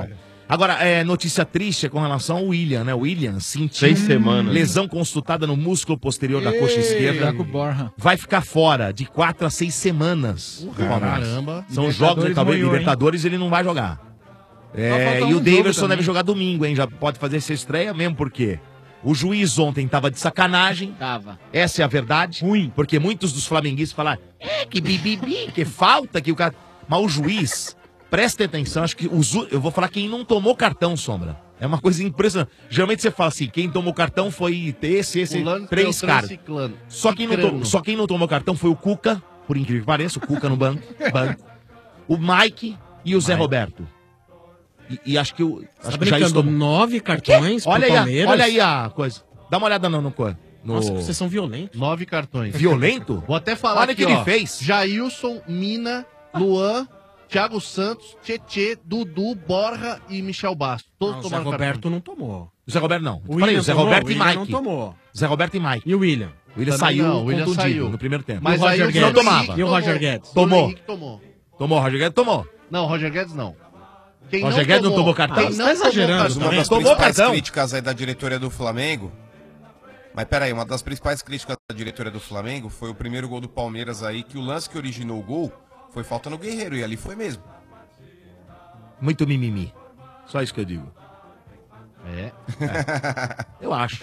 Agora, é, notícia triste é com relação ao William, né? O William sentiu
Seis semanas.
lesão consultada no músculo posterior da coxa
Ei,
esquerda.
Thiago Borja.
Vai ficar fora de quatro a seis semanas. do Palmeiras.
Caramba.
São jogos, né?
Libertadores
Talvez
moiou, hein?
Libertadores ele não vai jogar. É,
falta
e
um
o
jogo
Davidson
também.
deve jogar domingo, hein? Já pode fazer essa estreia mesmo, porque o juiz ontem tava de sacanagem.
Tava.
Essa é a verdade. Ruim. Porque muitos dos flamenguistas falaram, é, que bibibi, que falta, que o cara... Mas o juiz, presta atenção, acho que os, u- eu vou falar quem não tomou cartão, Sombra. É uma coisa impressionante. Geralmente você fala assim, quem tomou cartão foi esse, esse,
Fulano,
três
Beltrano,
caras.
Ciclano.
Só quem, não
Cicrano.
tomou, só quem não tomou cartão foi o Cuca, por incrível que pareça, o Cuca no banco, banco. O Mike e o Zé
Mike.
Roberto. E, e acho que o.
Tá
Acho que o Jair
brincando,
tomou-
nove cartões pro
olha aí, a-
Palmeiras?
olha aí a coisa. Dá uma olhada no. no, co- no...
Nossa, vocês são violentos.
Nove cartões.
Violento?
Vou até falar
Olha o
aqui,
que ele
ó.
fez.
Jailson, Mina, Luan, Thiago Santos, Tietê, Dudu, Borja e Michel Bastos. Todos
Não, o Zé
tomaram
Roberto
cartão.
não tomou.
O Zé Roberto não.
O
Falei,
William
o Zé
tomou?
Roberto
O
e
William
Mike.
não tomou.
Zé Roberto e Mike.
E o William?
O William
Também
saiu
não, o William
contundido
saiu.
no primeiro tempo.
Mas
o
aí
Roger
o
Guedes não
Bruno
tomava.
Henrique
E o Roger
tomou.
Guedes?
Bruno
Tomou.
Henrique tomou.
Tomou, o Roger Guedes tomou.
Não, o Roger Guedes não. Quem
Roger Guedes não tomou cartão?
Quem
Você
não
tá exagerando
Mas
tomou
uma
também.
das
Tomou
principais
cartão?
críticas aí da diretoria do Flamengo. Mas peraí, uma das principais críticas da diretoria do Flamengo foi o primeiro gol do Palmeiras aí, que o lance que originou o gol foi falta no Guerreiro, e ali foi mesmo.
Muito mimimi. Só isso que eu digo.
É.
Eu acho.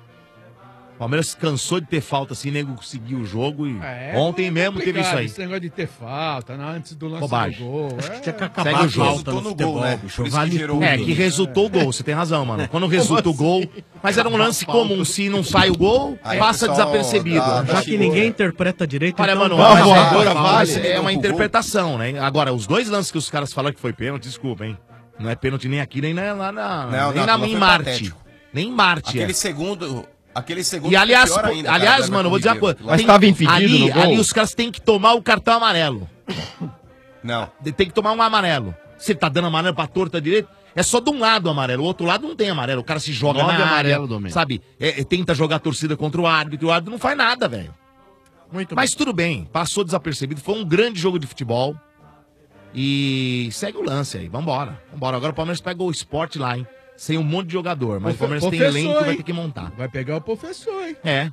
O Palmeiras cansou de ter falta assim, nego conseguiu o jogo e
É,
ontem
é
mesmo teve isso
complicado
aí.
Esse negócio de ter falta, né, antes do lance
Bobagem.
do gol.
Acho que
É.
tinha que acabar
Segue
a
o jogo.
falta no
Resultou no
futebol,
gol, né?
bicho.
Por isso que
Vale
gerou
tudo.
É, que resultou o gol, você tem razão, mano. Quando resulta o gol, mas era um lance comum, se não sai o gol,
Aí,
passa
pessoal,
desapercebido.
dá- dá
Já que ninguém interpreta direito,
Olha,
então
mano,
vale
mas
a
é-
falta.
mas é uma
Gol.
interpretação, né? Agora, os dois lances que os caras falaram que foi pênalti, desculpa, hein? Não é pênalti nem aqui, nem na, lá na,
Não,
nem
não,
na
aquilo
em
foi
Marte.
patético.
Nem em Marte.
Aquele
é.
segundo. Aquele segundo
E aliás,
foi pior
pô,
ainda, cara,
aliás,
do
mano, eu vou dizer uma
Everton
coisa.
Ribeiro.
Mas
Tem-
tava impedido
ali,
no gol?
ali os caras têm que tomar o cartão amarelo.
Não.
Tem que tomar um amarelo. Se ele tá dando amarelo pra torta direito, é só de um lado o amarelo. O outro lado não tem amarelo. O cara se joga
Nove
na área,
amarelo, Domênico.
sabe? É, é, tenta jogar a torcida contra o árbitro. O árbitro não faz nada, velho.
Muito
Mas tudo bem, passou desapercebido. Foi um grande jogo de futebol. E segue o lance aí. Vambora. Vambora. Agora o Palmeiras pega o Sport lá, hein? Sem um monte de jogador. Mas o Palmeiras tem
Professor,
elenco e vai
hein?
ter que montar.
Vai pegar o professor, hein?
É.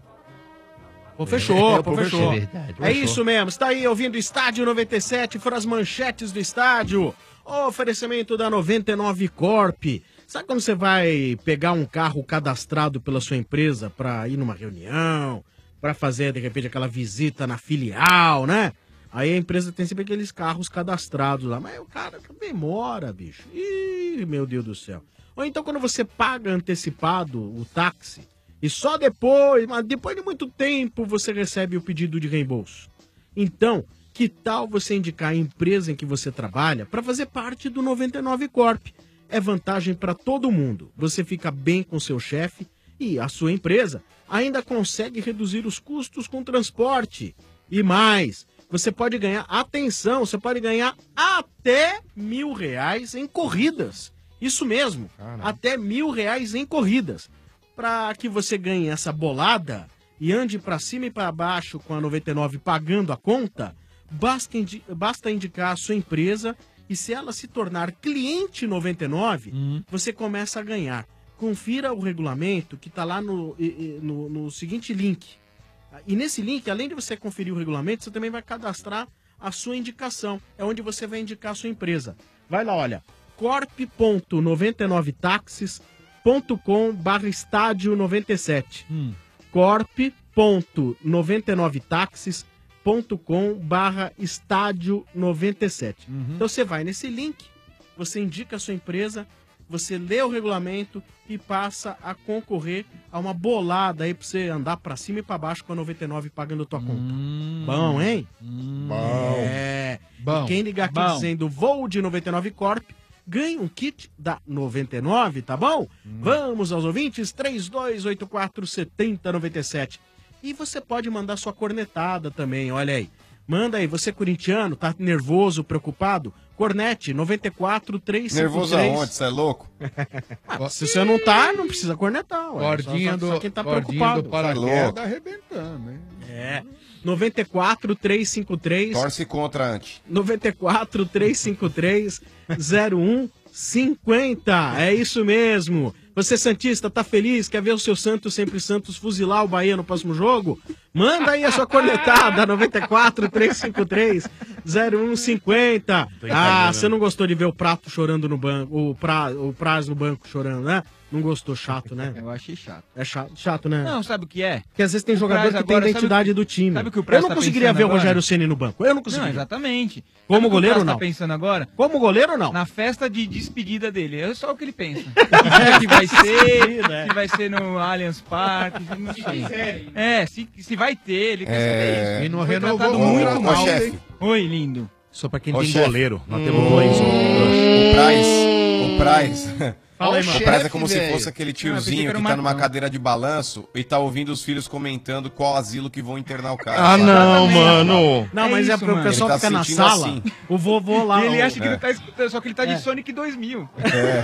Pô, fechou,
É,
pô,
pô,
fechou.
é
É,
verdade, fechou.
isso mesmo. Está aí ouvindo Estádio noventa e sete, foram as manchetes do estádio. Oferecimento da noventa e nove Corp. Sabe quando você vai pegar um carro cadastrado pela sua empresa para ir numa reunião, para fazer de repente aquela visita na filial, né? Aí a empresa tem sempre aqueles carros cadastrados lá, mas o cara demora, bicho. Ih, meu Deus do céu. Ou então quando você paga antecipado o táxi e só depois, mas depois de muito tempo você recebe o pedido de reembolso. Então, que tal você indicar a empresa em que você trabalha para fazer parte do noventa e nove Corp? É vantagem para todo mundo. Você fica bem com seu chefe e a sua empresa ainda consegue reduzir os custos com transporte. E mais, você pode ganhar, atenção, você pode ganhar até mil reais em corridas. Isso mesmo, até mil reais em corridas. Para que você ganhe essa bolada e ande para cima e para baixo com a noventa e nove pagando a conta, basta, indi- basta indicar a sua empresa e se ela se tornar cliente noventa e nove, você começa a ganhar. Confira o regulamento que está lá no, e- e- no, no seguinte link. E nesse link, além de você conferir o regulamento, você também vai cadastrar a sua indicação. É onde você vai indicar a sua empresa. Vai lá, olha, corp ponto noventa e nove taxis ponto com barra estádio noventa e sete. corp ponto noventa e nove taxis ponto com barra estádio noventa e sete. Então você vai nesse link, você indica a sua empresa, você lê o regulamento e passa a concorrer a uma bolada aí pra você andar pra cima e pra baixo com a noventa e nove pagando a tua conta. Bom, hein?
Bom.
É.
Bom.
E quem ligar aqui
Bom.
dizendo voo de noventa e nove Corp, ganha um kit da noventa e nove, tá bom? Vamos aos ouvintes, três dois oito quatro sete zero nove sete. E você pode mandar sua cornetada também, olha aí. Manda aí, você corintiano, tá nervoso, preocupado? Cornete, noventa e quatro, trezentos e cinquenta e três.
Nervoso aonde? Você é louco?
Ah, se você não tá, não precisa cornetar. Ué.
Cordinha
Só- só-
do,
só quem tá
cordinha
preocupado.
do
Você é
paraquedas
louco.
arrebentando, hein?
É. noventa e quatro, trezentos e cinquenta e três.
Torce contra antes.
noventa e quatro, trezentos e cinquenta e três, zero um cinquenta. É isso mesmo. Você, Santista, tá feliz? Quer ver o seu Santos sempre Santos fuzilar o Bahia no próximo jogo? Manda aí a sua cornetada, noventa e quatro, trezentos e cinquenta e três, zero um cinquenta. Ah, você não gostou de ver o Prato chorando no banco, o, pra, o Praz no banco chorando, né? Não gostou, chato, né?
Eu achei chato.
É chato, chato, né?
Não, sabe o que é?
Porque às vezes tem
O
jogador
Praz
que tem
agora,
identidade
sabe o-
do time.
sabe o que o
Eu
Praz
não
tá
conseguiria
pensando
ver o
agora?
Rogério Ceni no banco. Eu não
Não,
conseguiria.
exatamente.
Como
Sabe o que
goleiro,
o Praz
não.
tá pensando agora?
Como goleiro, não.
Na festa de despedida dele. É só o que ele pensa. que vai ser, que vai ser no Allianz Parque, não sei. É, se, se vai ter, ele quer saber isso.
E não
Foi
renovou
tratado
o
muito
contrato,
mal.
chefe.
Oi, lindo.
Só pra quem
Ô,
tem
chefe.
goleiro. Nós
Hum.
temos dois.
O Praz, o Praz.
Fala aí,
o
mano.
Praz é
Chefe,
como se
velho.
fosse aquele
Ah, pensei que
tiozinho
era
que
o
tá numa
Marcão.
cadeira de balanço e tá ouvindo os filhos comentando qual asilo que vão internar o cara.
Ah,
sabe?
não, mano.
Não, mas é porque o pessoal
Ele tá
fica na
sentindo
sala,
assim.
o vovô lá.
E ele
ó.
acha que
É.
ele tá escutando, só que ele tá de
É.
Sonic dois mil.
É.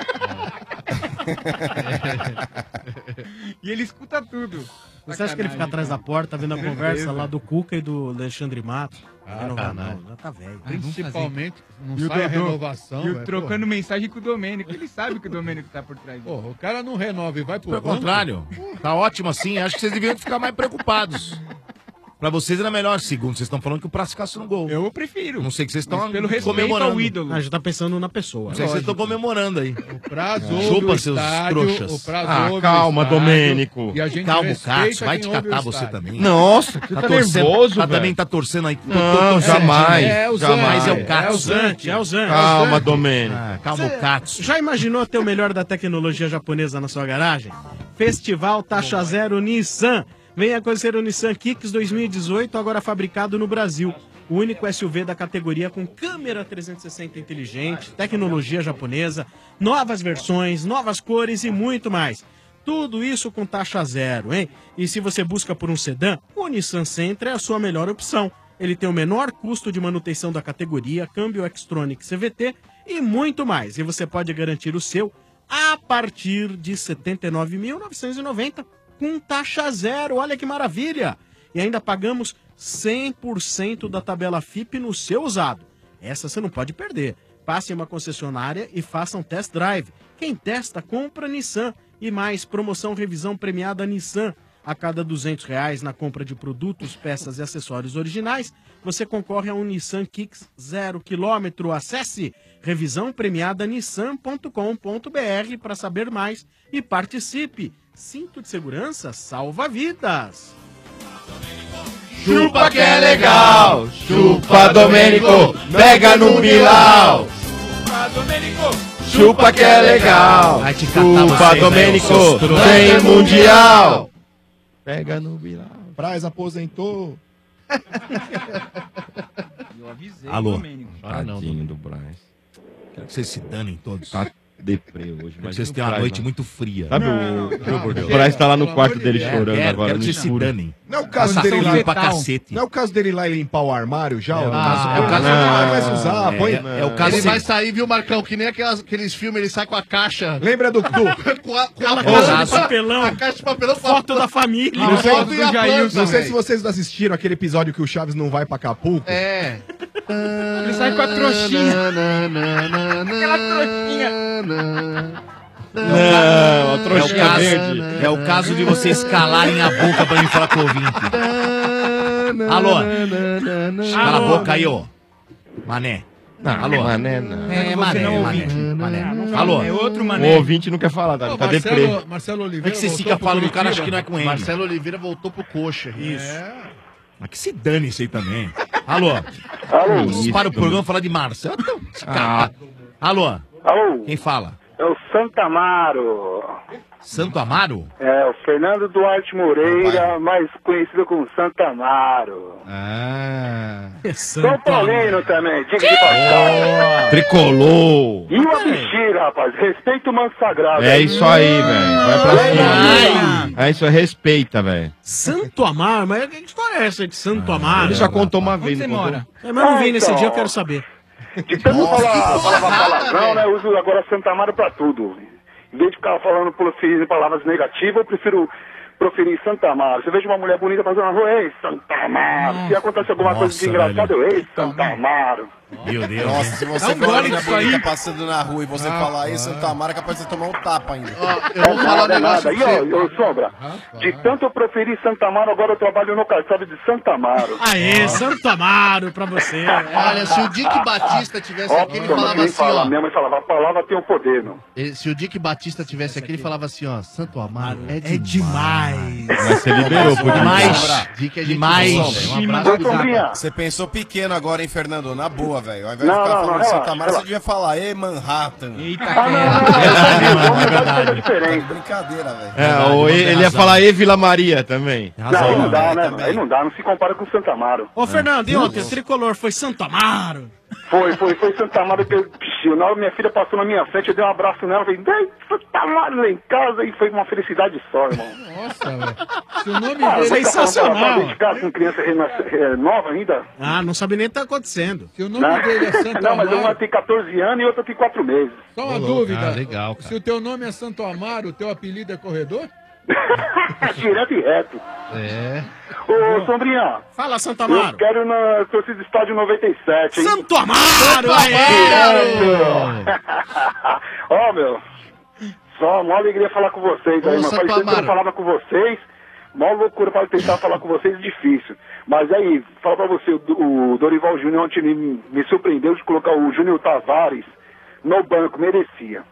E ele escuta tudo.
Você acha que ele fica atrás da porta vendo a conversa lá do Cuca e do Alexandre Matos?
Ah,
não,
tá,
não,
não.
já tá velho.
Principalmente, não
E o
sai a
Dodô,
renovação.
E o
velho,
trocando mensagem com o Domênico. Ele sabe que o Domênico tá por trás.
Pô, o cara não renova e vai pro
Pelo
banco.
contrário. Tá ótimo assim. Acho que vocês deviam ficar mais preocupados. Pra vocês era melhor. Segundo, vocês estão falando que o Praz ficasse no gol.
Eu prefiro.
Não sei que vocês estão
Mas pelo respeito
comemorando.
ao ídolo.
Ah, já tá pensando na pessoa.
Não sei que vocês estão comemorando aí.
O Praz
Ah.
ouve
Chupa,
o
seus
estádio,
trouxas.
o Praz
Ah,
ouve o
calma,
estádio,
Domênico.
E a gente
Calma,
respeita
Cássio. Vai te
quem ouve o
catar você
estádio.
também.
Nossa, você tá
torcendo,
nervoso,
tá,
velho.
também tá torcendo aí. Tô- tô-
Não,
tô torcendo.
jamais,
É o Zante.
jamais.
Mas é o
É o
Cássio.
Zante, é o Zante.
Calma, Domênico.
Ah, calma, o Cássio.
Já imaginou ter o melhor da tecnologia japonesa na sua garagem? Festival Taxa Zero Nissan. Venha conhecer o Nissan Kicks dois mil e dezoito, agora fabricado no Brasil. O único S U V da categoria com câmera trezentos e sessenta inteligente, tecnologia japonesa, novas versões, novas cores e muito mais. Tudo isso com taxa zero, hein? E se você busca por um sedã, o Nissan Sentra é a sua melhor opção. Ele tem o menor custo de manutenção da categoria, câmbio Xtronic C V T e muito mais. E você pode garantir o seu a partir de setenta e nove mil novecentos e noventa reais com taxa zero. Olha que maravilha! E ainda pagamos cem por cento da tabela F I P no seu usado. Essa você não pode perder. Passe em uma concessionária e faça um test drive. Quem testa, compra Nissan. E mais, promoção revisão premiada Nissan. A cada duzentos reais na compra de produtos, peças e acessórios originais, você concorre a um Nissan Kicks zero quilômetro. Acesse revisão premiada nissan ponto com ponto br para saber mais e participe. Cinto de segurança salva vidas.
Chupa que é legal, chupa Domênico, pega no Bilal.
Chupa, Domênico.
Chupa que é legal,
Vai te catar
chupa
você,
Domênico,
velho, seus trouxas.
tem mundial. Pega no Bilal.
Praz aposentou.
Eu avisei
Alô?
o Domênico.
Ah, não.
Tadinho do Braz.
Quero que vocês se danem todos.
Tá deprê hoje.
Quero que vocês tenham uma noite muito fria.
Sabe
Não,
o,
não,
o
não.
Braz tá lá no
Pelo
quarto
amor de
dele
Deus.
chorando
Quero,
agora
quero
no
que vocês se
escuro.
danem.
Não é o caso
Passação
dele lá
fetal. pra cacete.
Não é o caso dele lá e limpar o armário já?
É,
ó?
ah,
é o caso
não.
ah, vai usar,
É,
põe.
é o caso ele vai sair, viu, Marcão? Que nem aquelas, aqueles filmes, ele sai com a caixa.
Lembra do. do...
com a, com a
Aquela caixa de papelão.
A caixa de papelão.
Foto da família.
Não sei,
foto e a planta,
não sei
velho.
se vocês assistiram aquele episódio que o Chaves não vai pra Acapulco.
É.
Ele sai com a trouxinha. Aquela trouxinha.
Não, a trouxinha
é o caso,
verde.
É o caso de vocês calarem a boca pra mim falar com o ouvinte. Alô? Cala a boca aí, ó. Mané.
Não,
Alô?
Mané não.
É,
Você
mané,
não
mané,
ouve.
mané. Alô?
É outro
O
mané.
ouvinte não quer falar, tá, tá deprê.
Marcelo, Marcelo Oliveira.
É que você
voltou
fica
pro
falando, o cara
Curitiba.
acha que não é com ele.
Marcelo Oliveira voltou pro coxa. Isso.
Mas que se dane isso aí também. Alô?
Alô?
Vocês param o programa e falar de Marcelo. Ah. Alô?
Alô?
Quem fala?
É o Santo Amaro.
Santo Amaro?
É, o Fernando Duarte Moreira, mais conhecido como Santo Amaro.
Ah.
São Paulino também, diga de passagem.
Tricolor.
E o Abixira, rapaz, respeita o manto sagrado.
É isso aí, velho. Vai pra cima. É isso aí, respeita, velho.
Santo Amaro? Mas que história é essa de Santo Amaro?
Ele já contou uma
Onde
vez,
você
não contou?
mora?
É, mas eu não vi nesse
Então.
dia, eu quero saber.
De tanto falar, falava palavrão, né? Eu uso agora Santo Amaro pra tudo. Em vez de ficar falando por palavras negativas, eu prefiro proferir Santa Amaro. Você veja uma mulher bonita passando na rua, ei, Santa Amaro. Se acontece alguma coisa de engraçada, eu, ei, Santa Amaro.
Meu Deus. Nossa, se você for uma menina bonita passando na rua e você falar aí, Santa Amaro, é capaz de você tomar um tapa ainda.
Eu vou falar nada, nada. E ó, ô, Sombra, de tanto eu preferi Santa Amaro, agora eu trabalho no cartório de Santa Amaro.
Aê, Santo Amaro pra você.
Olha, se o Dick Batista tivesse aqui, ele falava assim,
fala,
ó.
Minha mãe falava, a palavra tem o poder, meu.
Ele- Se o Dick Batista tivesse aqui, ele falava assim, ó, Santo Amaro é
É demais.
Mas você liberou pro Dick.
Demais. Dick é gente
Demais.
boa, velho. Um abraço pro Dick.
Você pensou pequeno agora, hein, Fernando? Na boa, velho. Ao invés
Não,
de ficar
não,
falando
não,
Santa
relaxa,
Amaro, você
relaxa.
devia falar, ei, Manhattan. Eita,
Ah, não, não, não, não, é verdade. Diferente.
Brincadeira, velho.
É, ou ele, ele ia falar E Vila Maria também.
Não, aí não dá, né? Aí não dá, não se compara com Santa Amaro.
Ô, Fernando, e ontem, o tricolor foi Santo Amaro?
Foi, foi, foi Santa Amaro que eu, pixi, na hora minha filha passou na minha frente, eu dei um abraço nela, falei, vem, Santa Amaro lá em casa, e foi uma felicidade só, irmão.
Nossa, velho. Se o nome
Ah,
dele
você tá falando
sensacional.
que ela tá dedicada com criança renasce- é, nova ainda?
Ah, não sabe nem o que tá acontecendo.
Se o nome dele é Santo
Não, mas uma
Amaro.
tem catorze anos e outra tem quatro meses.
Só uma
Ô,
dúvida.
ah, legal, cara.
Se o teu nome é Santo Amaro, o teu apelido é Corredor?
Direto e reto.
É.
Ô, Sombrinha.
Fala, Santo Amaro.
Eu quero ir na torcida estádio noventa e sete, hein?
Santo Amaro!
Direto! Ó, meu. Só uma alegria falar com vocês aí,
Ô,
mano.
Santo
Faz tempo que eu não
Amaro.
falava com vocês. Mó loucura para tentar falar com vocês, difícil. Mas aí, fala pra você, o, o Dorival Júnior ontem me, me surpreendeu de colocar o Júnior Tavares no banco, merecia.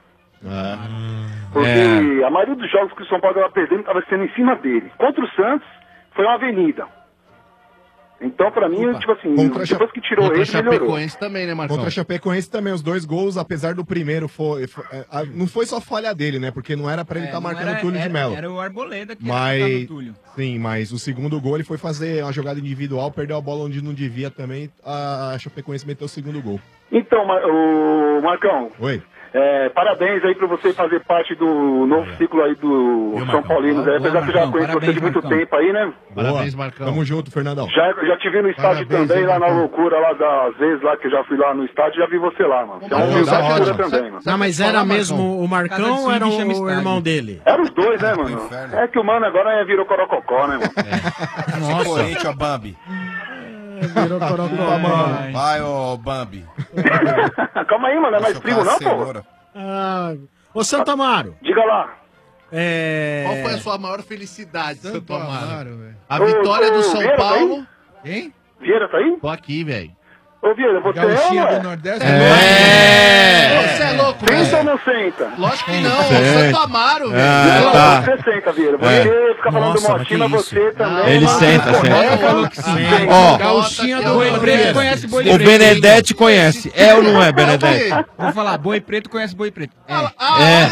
Porque
É.
a maioria dos jogos que o São Paulo estava perdendo estava sendo em cima dele. Contra o Santos, foi uma avenida. Então, pra mim, tipo assim,
Contra a
depois que tirou
Contra
ele, melhorou.
Chapecoense também, né, Marcão?
Contra a Chapecoense também, os dois gols, apesar do primeiro, foi, foi- é, a- não foi só falha dele, né? Porque não era pra ele
É,
estar
não
marcando
era-
o Túlio de
era-
Mello.
Era o Arboleda que
Mas,
era o Túlio.
sim, mas o segundo gol ele foi fazer uma jogada individual, perdeu a bola onde não devia também, a Chapecoense meteu o segundo gol.
Então, Mar- o Marcão,
Oi.
é, parabéns aí pra você fazer parte do novo ciclo aí do São Paulinos. aí, apesar que eu já conheço você de muito tempo aí, né?
Parabéns,
Boa.
Marcão.
Tamo junto, Fernandão.
Já, já te vi no estádio
Parabéns,
também,
hein,
lá na
Marcão.
loucura, lá das vezes lá que eu já fui lá no estádio, já vi você lá, mano. Você é um
Não,
humilde
da hora.
figura também, mano.
Não, mas era mesmo o Marcão
Cada
ou era
time chama
o
estádio.
irmão dele?
Era os dois, né, mano? É que o mano agora virou corococó, né, mano?
Nossa. Corinthians, Bambi.
Virou corococó, mano.
Vai, ô Bambi.
Calma aí, mano, não é mais primo não, pô?
Ah, ô, Santo Amaro.
Diga lá.
É...
Qual foi a sua maior felicidade, Santo,
Santo
Amaro?
Amaro, velho.
A
Ô,
vitória
ô,
do São
Vieira, tá aí?
Paulo. Hein?
Vieira, tá aí?
Tô aqui, velho.
Ô, Vieira, você é ou
Gauchinha
não
do
é?
Nordeste.
É. Você é louco,
Senta ou
velho?
não senta?
Lógico que não.
Senta.
Santo Amaro, velho.
Ah,
Não,
tá.
você senta, Vieira. Você
É.
fica falando
Nossa,
do
mas
Motinho,
que
mas
isso?
você também.
Ele
mano,
senta,
correto,
senta.
falou que sim.
Ó,
Gauchinha do
Boi Preto
Nordeste.
conhece Boi
o
Preto.
Benedetti conhece. É ou não é, Benedetti?
Vou falar, Boi Preto conhece Boi Preto. É.
É.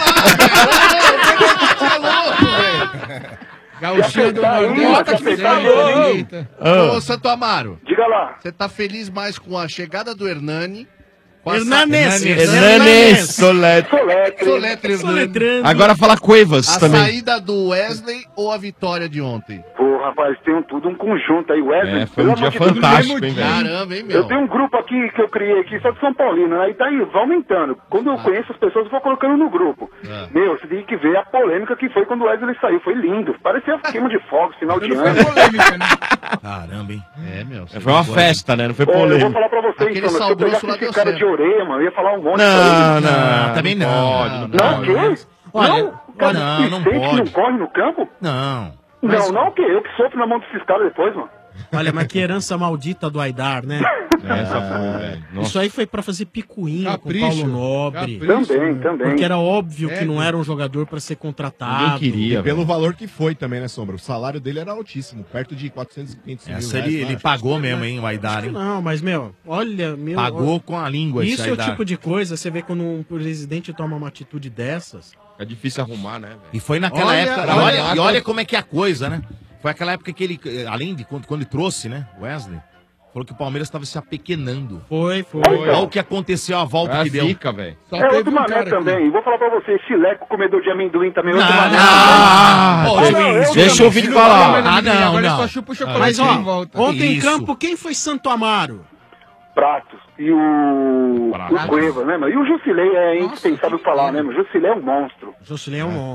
Você é louco, velho.
Gauchinha do
Já apertar aí,
Nordeste.
ó, já apertar aí.
Eita.
Ô, Santo Amaro,
Diga lá.
você tá feliz mais com a chegada do Hernani? Com a
Hernanes.
sa-
Hernanes Soletre.
Soletre.
Soletre Hernani.
Soletrando.
Agora fala Cuevas
A
também.
saída do Wesley ou a vitória de ontem?
Pô, rapaz, tem um, tudo um conjunto aí. Wesley,
É, foi um
pelo
dia
amor de Deus,
fantástico, hein, velho?
Caramba, hein, meu?
Eu tenho um grupo aqui que eu criei aqui, só de São Paulino, né? E tá aí, vai aumentando. Quando eu conheço as pessoas, eu vou colocando no grupo.
Ah.
Meu, você tem que ver a polêmica que foi quando o Wesley saiu. Foi lindo. Parecia queima de fogos, final de
Não
ano.
foi polêmica, né?
Caramba, hein?
É, meu.
Foi uma festa, né? Não foi
Ô, eu vou
polêmico.
falar pra vocês,
Aquele
então, se
sal
eu pegasse
grosso lá
esse
deu
cara
certo.
de orelha, mano, eu ia falar um monte
Não,
pra
não,
Não, também não.
pode,
ele. Não, o quê?
Olha,
não? Cara,
não, não
Vicente
pode.
não corre no campo?
Não.
Não, não o quê? Eu que sofro na mão desses caras depois, mano.
Olha, mas que herança maldita do Aidar, né?
Essa foi, velho. Nossa.
Isso aí foi pra fazer picuinha
Capricho,
com o Paulo Nobre.
capricho.
Também, também.
Porque era óbvio
É,
que não
cara.
era um jogador pra ser contratado.
Ninguém queria,
E pelo
velho.
valor que foi também, né, Sombra? O salário dele era altíssimo, perto de quatrocentos, quinhentos mil
Essa
reais,
ele,
eu
ele
acho.
pagou mesmo, hein, o Aidar, hein?
Não, mas, meu, olha... Meu,
Pagou com a língua esse
Isso é o
Aidar.
tipo de coisa, você vê quando um presidente toma uma atitude dessas...
É difícil arrumar, né, velho?
E foi naquela
Olha,
época.
olha,
Olha,
olha.
e olha como é que é a coisa, né? Foi aquela época que ele, eh, além de quando, quando ele trouxe, né, Wesley, falou que o Palmeiras estava se apequenando.
Foi, foi.
Olha o que aconteceu, a volta
É
que deu.
zica, velho.
Só
É
teve
outro
um
mané
cara
também.
aqui.
E vou falar pra você, Chileco, comedor de amendoim também, outro
Não,
mané.
Ah,
Pô,
deixa-
juiz,
deixa eu ouvir falar.
Ah, não,
Agora
não.
só chupa o chocolate
Mas,
e
ó,
volta.
ontem em
Isso.
campo, quem foi Santo Amaro?
Pratos. E o...
Pratos.
o Cueva, né, mano? E o Jusilei é indispensável falar, né, mano? O Jusilei é um monstro.
Josilei é um monstro.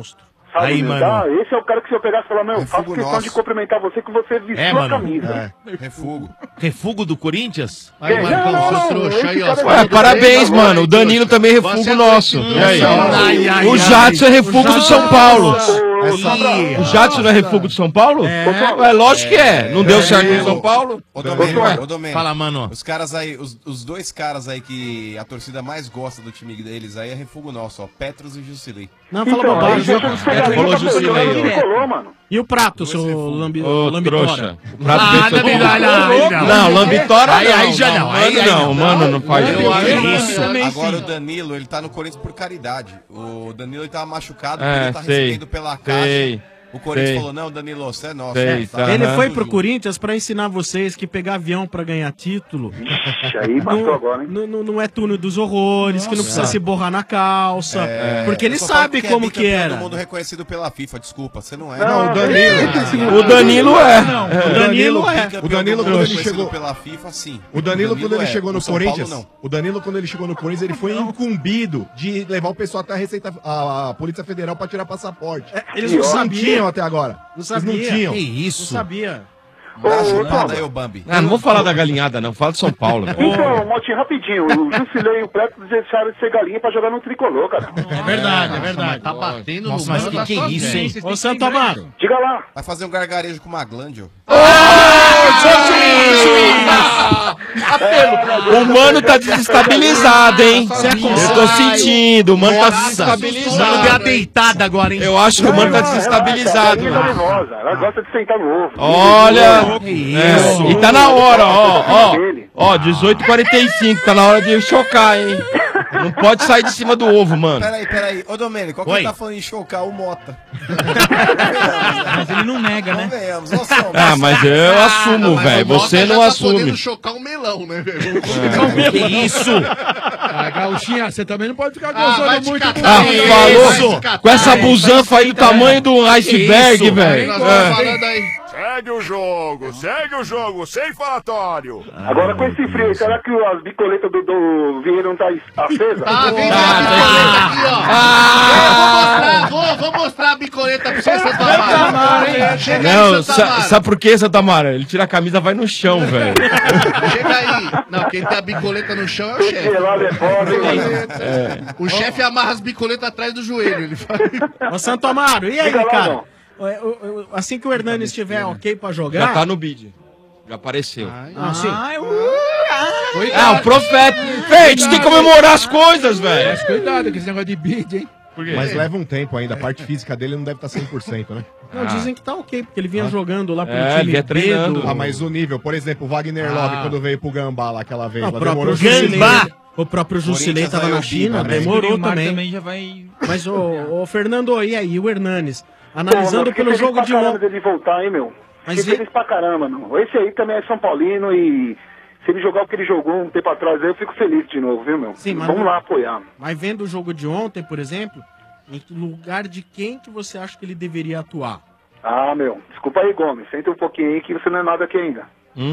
Sabe,
Aí,
meu?
mano.
Tá? Esse é o cara que se eu pegasse e falar, meu, faço
Refugo
questão
nosso.
de cumprimentar você que você vestiu
É,
a
mano.
camisa.
É.
Refugo.
Refugo do Corinthians?
Aí,
Não,
Marcão,
não,
seu
não,
trouxa
esse
aí, ó.
cara
Você
é
Ué,
falou do
parabéns,
Corinthians,
mano. O Danilo também é
Você
refugo
é
nosso.
doido.
E aí?
Ai, ai,
O
ai.
Jadson é refugo do São Paulo.
Ih,
O Jadson não é refugo do São Paulo? É, lógico que é. Não deu certo no São Paulo?
Ô, Domênico, ô, Domênico.
Fala, mano.
Os caras aí, os, os dois caras aí que a torcida mais gosta do time deles aí é refugo nosso, ó. Petros e Jusilei.
Não, fala
Então,
bobagem.
aí deixa eu te pegar ali,
falou
tá
Jusilei,
jogando
ó.
tricolor, mano.
E o prato, seu lambi...
Ô,
lambitora?
trouxa. O prato
Ah,
desse-
não, não, não, não.
Não, lambitora
Aí-
não.
aí já não, aí-
Mano,
aí
não,
não.
mano, não faz
isso.
Agora o Danilo, ele tá no Corinthians por caridade. O Danilo, ele tava machucado,
É,
ele tá
sei,
recebendo pela caixa.
sei,
O Corinthians
sei.
falou, não, Danilo, você é nosso.
Sei,
tá?
tá.
Ele
Aham.
foi pro Corinthians pra ensinar vocês que pegar avião pra ganhar título
Ixi, aí matou
não,
agora, hein?
não, não- não é túnel dos horrores, que não precisa se borrar na calça.
É,
porque ele
eu só falo
sabe
é
como que
bicampeão
era.
do mundo reconhecido pela FIFA, desculpa, você não é.
Não,
o Danilo.
O Danilo é.
O Danilo é.
Bicampeão
O Danilo,
do
quando
mundo
ele
reconhecido
chegou-
pela FIFA, sim.
O Danilo, quando ele
é.
chegou no
O São Paulo,
Corinthians,
não.
o Danilo, quando ele chegou no Corinthians, ele foi incumbido de levar o pessoal até a Receita, a, a Polícia Federal pra tirar passaporte.
Eles não
Eles não
sabiam.
tinham até agora.
Não
Eles
sabia.
não tinham.
Que
Não
isso?
sabia.
Dá uma
Ô,
chupada
Tom.
aí, ô Bambi.
Ah, não vou falar da galinhada, não. Fala de São Paulo, velho.
Então, Motinho, rapidinho. O Jusilei e o Preto deixaram de ser galinha pra jogar no tricolor, cara.
É verdade, é verdade.
Tá batendo
Nossa,
no
mas
mano
que
da
que é
sua
isso,
vez.
hein?
Vocês
Ô,
têm que
Santo
lembrar
Amaro.
Diga lá.
Vai fazer um gargarejo com uma glândio.
O mano tá desestabilizado, hein? Eu tô sentindo. O mano tá
Mano, deu uma
desestabilizado.
deitada agora, hein?
Eu acho que o mano tá
Relaxa,
desestabilizado.
A galinha tá nervosa. Ela gosta de sentar no ovo.
Olha,
Que
é,
isso?
e tá na hora, ó, ó, ó, dezoito e quarenta e cinco, tá na hora de chocar, hein? Não pode sair de cima do ovo, mano.
Peraí, peraí. Ô, Domênico, qual que
Oi.
tá falando em chocar? O Mota.
Mas ele não nega, né?
Convenhamos, nós somos.
Ah, mas eu assumo,
Mas
velho.
o Mota
Você
já
não
tá
assume.
podendo chocar um melão, né, velho? Vamos complicar.
Que isso?
Ah, Gauchinha, você também não pode ficar
Ah,
gozando
vai te
muito.
catar.
com
Ah,
ele.
Vai
falou
se catar.
com essa
Vai,
busanfa aí do tamanho do iceberg,
Isso,
velho.
Nós vamos
É.
falando aí.
Segue o jogo, segue o jogo, sem falatório.
Agora com esse frio, será que as bicoletas do, do Vieira não tá acesa?
Tá, vem
Ah,
a bicoleta aqui, ó. Eu vou mostrar, vou, vou mostrar a bicoleta pra você, Santo Amaro. Chega aí,
Não,
Santo
sa
Amaro.
sabe por quê, Santa Mara? Ele tira a camisa e vai no chão, velho.
Chega aí. Não, quem tem a bicoleta no chão é o chefe.
Gelado é foda, hein?
O chefe amarra as bicoletas atrás do joelho. Ele faz...
Ô, Santo Amaro, e aí,
Diga lá,
cara?
não.
É, o- o- Assim que o Hernani estiver ok pra
Já
jogar...
tá no bid. Já apareceu.
Ah, sim.
Ai, uh,
Ah, o profeta. Véi, a gente tem que comemorar as coisas, velho.
Mas cuidado com esse negócio de bid, hein?
Mas leva um tempo ainda. A parte física dele não deve estar cem por cento, né?
Não, dizem que tá ok, porque ele vinha
Ah.
jogando lá pro
É,
time
ele ia
B
treinando.
do-
Ah, mas o nível, por exemplo, o Wagner
Ah.
Love, quando veio pro Gambá lá aquela vez,
Não,
lá
o próprio
demorou
Jusilei,
Gambá!
o próprio Jusilei
Corinthians
tava
vai
na
ao
China,
Biba, né?
demorou
o Neymar
também.
também já vai...
Mas, ô, ô, Fernando, e aí, o Hernanes?
Pô,
Analisando
meu, fiquei
pelo
feliz
jogo
pra
de
caramba
ontem.
dele voltar, hein, meu?
Mas
Fiquei
e-
feliz pra caramba, não. Esse aí também é São Paulino e se ele jogar o que ele jogou um tempo atrás, aí eu fico feliz de novo, viu, meu?
Sim, mas
Vamos
não-
lá apoiar.
Mas vendo o jogo de ontem, por exemplo, em que lugar de quem que você acha que ele deveria atuar?
Ah, meu, desculpa aí, Gomes. Senta um pouquinho aí que você não é nada aqui ainda.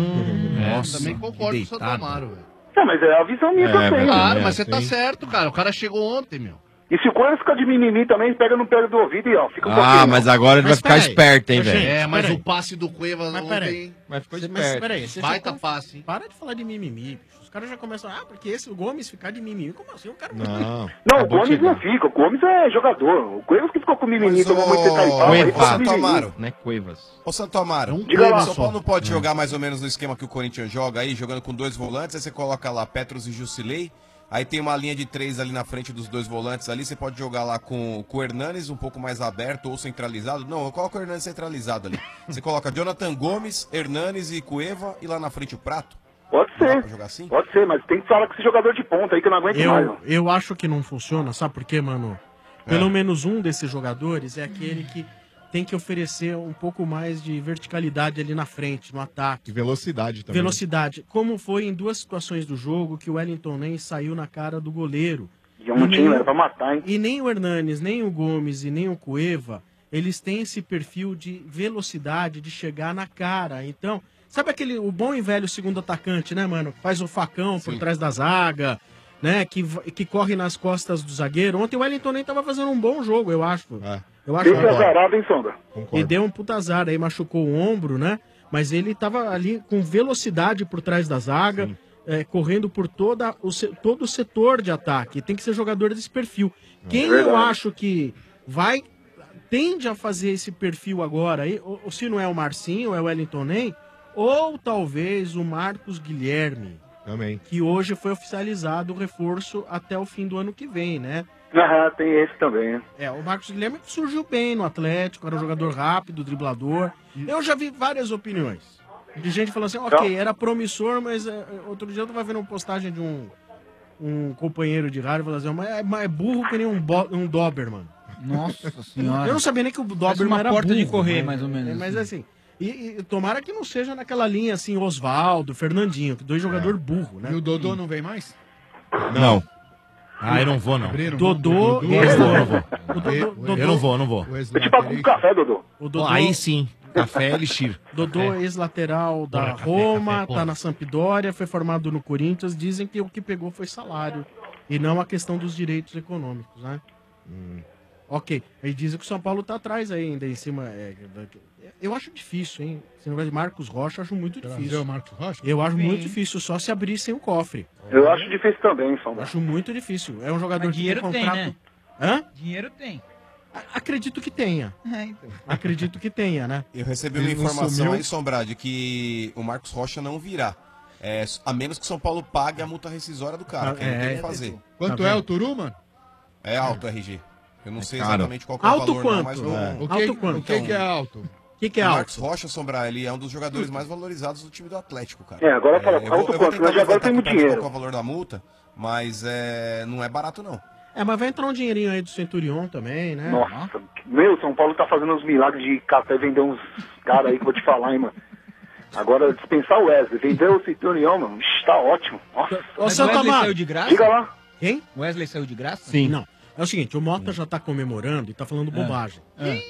Nossa, também concordo com o Santo Amaro, velho.
Não, mas é a visão minha
É,
que eu tenho.
velho, Claro,
né?
mas você tá certo, cara. O cara chegou ontem, meu.
E se o Corinthians ficar de mimimi também, pega no pé do ouvido e ó, fica um
Ah,
pouquinho.
mas
não.
agora ele vai ficar esperto, hein, velho.
É, mas
peraí.
o passe do Cuevas
Mas
ontem...
peraí.
Mas ficou
Mas
esperto.
peraí, você já
Baita
conf-
passe, hein?
Para de falar de mimimi, bicho. Os caras já começam, ah, porque esse o Gomes ficar de mimimi. Como assim? O cara
Não.
Não, o
Acabou
Gomes
de chegar.
não fica. O Gomes é jogador. O Cuevas que ficou com mimimi,
Mas
tomou
o-
muito Itaipava. aí ficou com
Santo
mimimi.
Amaro.
Né, Cuevas.
Ô, Santo Amaro,
um
Diga lá.
o São Paulo não pode jogar mais ou menos no esquema que o Corinthians joga aí, jogando com dois volantes, aí você coloca lá Petros e Jusilei, aí tem uma linha de três ali na frente dos dois volantes ali, você pode jogar lá com, com o Hernanes um pouco mais aberto ou centralizado. Não, eu coloco o Hernanes centralizado ali. Você coloca Jonathan Gomes, Hernanes e Cueva e lá na frente o Prato.
Pode
Não dá
ser.
pra jogar assim?
Pode ser, mas tem que falar com esse jogador de ponta aí que eu não aguento mais.
Eu,
ó.
eu acho que não funciona, sabe por quê, mano? Pelo menos um desses jogadores é aquele que tem que oferecer um pouco mais de verticalidade ali na frente, no ataque.
E velocidade também.
Velocidade. Como foi em duas situações do jogo que o Wellington Nem saiu na cara do goleiro.
E um time
nem-
era pra matar, hein?
E nem o Hernanes, nem o Gomes e nem o Cueva, eles têm esse perfil de velocidade, de chegar na cara. Então, sabe aquele, o bom e velho segundo atacante, né, mano? Faz o facão por trás da zaga, né? Que, va- que corre nas costas do zagueiro. Ontem o Wellington Nem tava fazendo um bom jogo, eu acho.
É.
Eu acho
Esse azarado, hein, Sombra?
E deu um puta azar, aí machucou o ombro, né? Mas ele tava ali com velocidade por trás da zaga, é, correndo por toda o, se- todo o setor de ataque. Tem que ser jogador desse perfil. Quem eu
Verdade.
acho que vai, tende a fazer esse perfil agora, aí, ou, ou se não é o Marcinho, é o Wellington Ney, ou talvez o Marcos Guilherme.
Também.
Que hoje foi oficializado o reforço até o fim do ano que vem, né?
Aham, tem esse também.
É, o Marcos Guilherme surgiu bem no Atlético, era um jogador rápido, driblador. Eu já vi várias opiniões. De gente falando assim, ok, era promissor, mas é, outro dia eu tava vendo uma postagem de um, um companheiro de rádio falando assim, mas é, mas é burro que nem um, bo, um Doberman.
Nossa senhora.
Eu não sabia nem que o
Parece
Doberman
uma
era
porta
burro.
de correr,
mas-
mais ou menos,
Mas
assim.
assim, e, e tomara que não seja naquela linha assim, Oswaldo, Fernandinho, que dois jogadores burros, né?
E o Dodô não vem mais?
Não. Ah, eu não vou, não.
Dodô,
Eu não vou, não vou.
Dodô-
Eu não vou, não vou.
Eu te pago um café, Dodô.
O Dodô,
Pô, aí sim. Café Elixir.
Dodô, ex-lateral da
Porra, café,
Roma,
café, porra.
tá na Sampdoria, foi formado no Corinthians. Dizem que o que pegou foi salário e não a questão dos direitos econômicos, né? Ok. Aí dizem que o São Paulo tá atrás ainda, em cima. é, da- eu acho difícil, hein? Esse negócio de Marcos Rocha, eu acho muito
Trazer
difícil.
o Marcos Rocha?
Eu acho
Sim.
muito difícil, só se abrissem o cofre.
Eu acho difícil também, Sombra.
Acho muito difícil. É um jogador
Mas
que
dinheiro
tem
tem,
contrato.
né?
Hã?
Dinheiro tem.
Acredito que tenha.
É, então.
Acredito que tenha, né?
Eu recebi uma
Ele não
informação
sumiu.
aí, Sombra, de que o Marcos Rocha não virá. É, a menos que o São Paulo pague a multa rescisória do cara, que
Ah,
não
é.
tem o que fazer.
Quanto é o Turu, mano?
É alto o R G. Eu não sei
caro.
exatamente qual que é o
Alto
valor,
quanto?
não, mas o,
É. O que- Alto quanto? o que que é alto?
O que, que é
o
alto?
Marcos Rocha, Sombra, ele é um dos jogadores mais valorizados do time do Atlético, cara.
É, agora fala,
eu vou,
alto
eu vou
quanto?
tentar
Nós já agora
levantar
temos
aqui pra ver
dinheiro.
qual é o valor da multa, mas é, não é barato, não.
É, mas vai entrar um dinheirinho aí do Centurion também, né?
Nossa, meu, São Paulo tá fazendo uns milagres de café, vender uns caras aí que eu vou te falar, hein, mano. Agora, dispensar o Wesley, vender o Centurion, mano, ixi, tá ótimo. Nossa.
Ô,
Mas o
Santa
Wesley
Amaro.
saiu de graça?
Diga lá.
Quem?
O Wesley saiu de graça?
Sim. Não. É o seguinte, o Mota já tá comemorando e tá falando bobagem.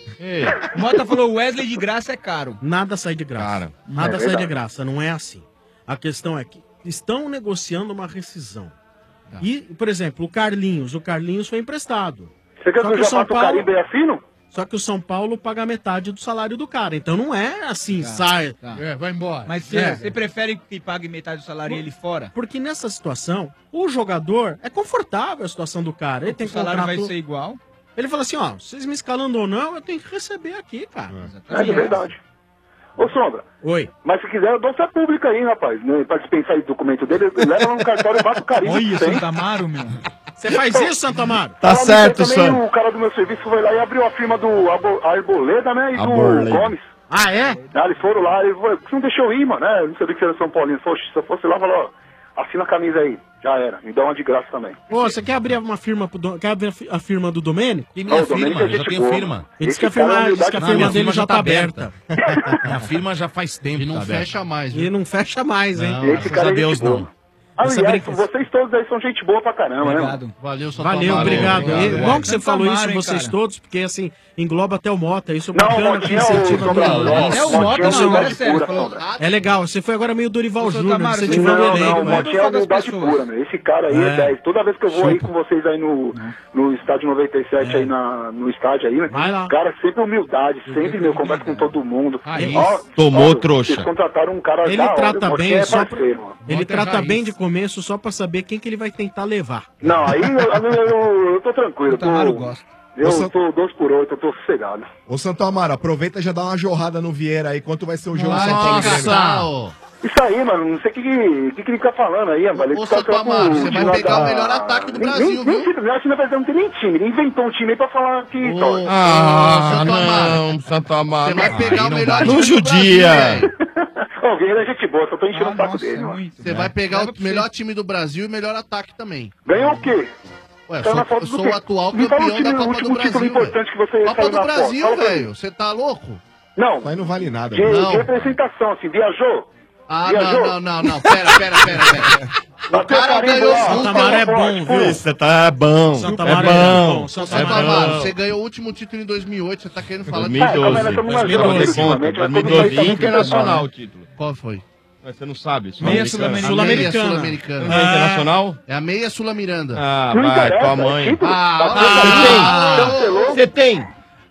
É. O Mota falou Wesley de graça é caro.
Nada sai de graça. Nada
É
sai de
verdade.
graça, não é assim. A questão é que estão negociando uma rescisão. E, por exemplo, o Carlinhos, o Carlinhos foi emprestado.
Você quer
Só
que eu
que o
já
São
faça o
Paulo-
Caribe e assino?
Só que o São Paulo paga metade do salário do cara. Então não é assim,
Tá,
sai.
tá.
É, vai embora.
Mas você
É.
você prefere que pague metade do salário e ele fora?
Porque nessa situação, o jogador é confortável a situação do cara. Ele tem
O salário
contrato-
vai ser igual?
Ele fala assim, ó, vocês me escalando ou não, eu tenho que receber aqui, cara.
É de verdade. Ô, Sombra.
Oi.
Mas se quiser, eu dou fé pública aí, rapaz. Né? Pra dispensar esse documento dele, leva lá no cartório e bate o carimbo.
Olha,
que tem.
Santa Amaro, meu.
Você faz isso, Santo Amaro?
Tá certo, também o cara do meu serviço foi lá e abriu a firma do Arbo- Arboleda, né? E do
Arboleda.
Gomes.
Ah, é?
Ah, eles foram lá e falou, você não deixou eu ir, mano, né? Eu não sabia que você era São Paulino. Falou, se eu fosse lá, falou, ó, assina a camisa aí. Já era. Me dá uma de graça também.
Ô, você quer abrir uma firma pro do... Quer abrir a fi- a firma do Domênico?
Tem minha firma, eu já tenho firma.
Ele disse que a
Esse cara
firma,
é
diz que a
Não,
firma
minha
dele
firma
já tá aberta.
Minha firma já faz tempo.
E não
tá aberta.
fecha mais, viu? E não fecha mais, hein?
Não,
Esse cara
graças a
é
Deus,
gente boa.
não.
Aliás, vocês todos aí são gente boa pra caramba, né? mano?
Valeu, Santa
Valeu,
Amaro.
obrigado.
Obrigado,
E, bom
é.
que você
Santa
falou
Amaro,
isso,
hein,
vocês
cara?
todos, porque assim, engloba até o Mota. Isso é
Não,
bacana,
o
que
Motinha é o
incentiva
Sombra,
todo mundo.
não,
É o
Motinha
Mota,
é
não,
humildade
agora é sério.
pura,
falou-
Sombra.
É legal, você foi agora meio Dorival Júnior,
Não,
incentivando o
não,
elenco.
o
né?
Motinha é humildade pura, meu. Esse cara aí é
É.
dez. Toda vez que eu vou aí
Chupa.
com vocês aí no, no estádio noventa e sete, aí na, no estádio aí, né?
Vai lá.
Cara, sempre humildade, sempre, meu, conversa com todo mundo.
Aí.
Ó,
Tomou,
ó,
trouxa.
Vocês contrataram um cara
Ele
da hora,
trata
o Motinha
bem
é
só pra...
parceiro, mano.
Ele
Bota
trata
raiz.
bem de começo só pra saber quem que ele vai tentar levar.
Não, aí eu, eu, eu, eu tô tranquilo. Eu, tô,
Tamaro gosta.
eu
Ô, Sam-
tô dois por oito, eu tô sossegado.
Ô, Santo Amaro, aproveita e já dá uma jorrada no Vieira aí. Quanto vai ser o jogo
Nossa!
São Paulo e Grêmio?
Isso aí, mano, não sei o que, que, que, que ele fica falando aí, rapaz. Ele
Ô,
tá
Santo
trocando
Amaro,
o
você vai
time
pegar
da-
o melhor ataque do
Nem-
Brasil,
nem,
viu?
Nem, nem, acho que não não tem nem time. Ele inventou um time aí pra falar que... torce.
Ah,
Santo Amaro.
não, Santo Amaro.
Você vai pegar o melhor
Não
time do
judia.
Brasil, velho.
Ô, o Vieira é gente boa, só tô enchendo o saco dele, mano.
Você vai pegar o melhor time do Brasil e o melhor ataque também.
Ganhou o quê?
Ué,
Tá
sou,
na foto
eu
do
sou
quê?
o atual
Me fala o
campeão da
time- o
Copa
último
do Brasil,
título importante que você
velho. Copa
saiu
do
na foto.
Brasil,
Fala pra mim.
velho. Você tá louco?
Não.
Isso aí não vale nada.
De,
né?
Não.
de representação, assim, viajou?
Ah,
Viajou?
não, não, não, não. Pera, pera, pera, pera. O
Bateu
cara
carimbo
ganhou
lá.
Santo
Santa Amaro é bom, viu?
Você tá bom.
Santa
É
Amaro é
bom.
bom. Santa
Santo
Amaro é
Amaro,
bom.
você ganhou o último título em dois mil e oito, você tá querendo falar
dois mil e doze.
É, calma aí, nós estamos na
dois mil e
geladeira
doze,
ultimamente, mas
dois mil e
quando
doze,
sair tá
internacional o
muito
título.
Qual foi?
Mas você não sabe.
Meia
Sul-Americana.
Sul-Americana.
Meia
Sul-Americana.
Sul-Americana.
Não é internacional?
É a meia Sul-Miranda.
Ah,
Não
vai,
interessa,
tua
é
mãe.
título.
Ah,
Tá
ah,
cancelou?
Você tem?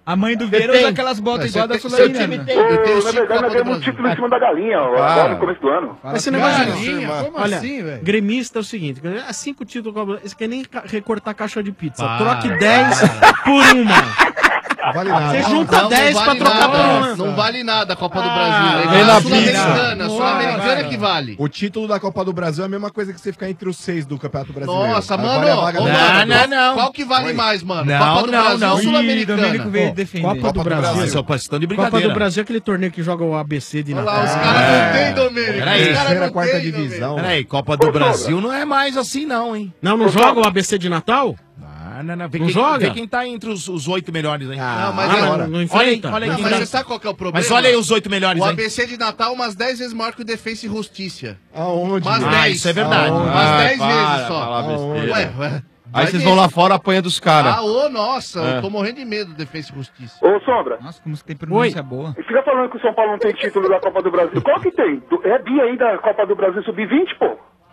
A mãe do Vieira usa aquelas botas igual a da Sul-Americana.
Ô, na verdade, nós ganhamos um título em cima da galinha, ó, agora no começo do ano.
Esse negócio de
galinha, como
olha,
assim, velho?
gremista é o seguinte: é cinco títulos, isso quer nem ca- recortar caixa de pizza.
Para.
Troque dez por uma.
Não vale nada.
Você
Não,
junta
não
dez
vale
pra trocar
nada.
por uma.
Não vale nada a Copa do
Ah,
Brasil.
vem
É
na
a Sul-Americana.
pizza.
A Sul-Americana que vale.
O título da Copa do Brasil é a mesma coisa que você ficar entre os seis do Campeonato Brasileiro.
Nossa,
Agora
mano.
é a vaga
ô,
do-
mano,
não, não.
Qual que vale
Oi.
mais, mano?
Não,
Copa do
não,
Brasil
não.
ou
Ih,
Sul-Americana?
Domênico veio defender.
Copa do Brasil.
Mas eu posso estando de
Copa
brincadeira.
do Brasil é aquele torneio que joga o A B C de
Olha
Natal.
lá, os caras não tem, Domênico.
Peraí,
Os caras
terceira,
não
quarta
tem,
divisão.
Peraí, Copa do Brasil não é mais assim, não, hein?
Não, não joga o A B C de Natal?
Ah, não, não. Vê
Não
quem,
joga?
vê quem tá entre os, os oito melhores aí.
Não, mas
Ah,
é-
não, não
Olha aí,
enfrenta.
olha aí
Não,
quem
mas
tá.
você sabe qual que é o problema?
Mas olha aí os oito melhores
O
aí.
A B C de Natal umas dez vezes maior que o Defensa e Justiça.
Aonde?
Umas
Ah,
dez.
isso é verdade.
Umas
Ah,
dez
para,
vezes só.
fala besteira.
Ué, ué.
Aí
Vai
vocês
ver.
vão lá fora, apanha dos caras.
Ah, ô, nossa,
É.
eu tô morrendo de medo do Defensa e Justiça.
Ô, Sombra,
Nossa, como você tem pronúncia boa.
fica falando que o São Paulo não tem título da Copa do Brasil. Qual que tem? Do- É bi aí da Copa do Brasil sub vinte, pô?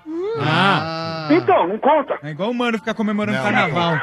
Ah,
Então, não conta.
É igual o mano ficar comemorando carnaval.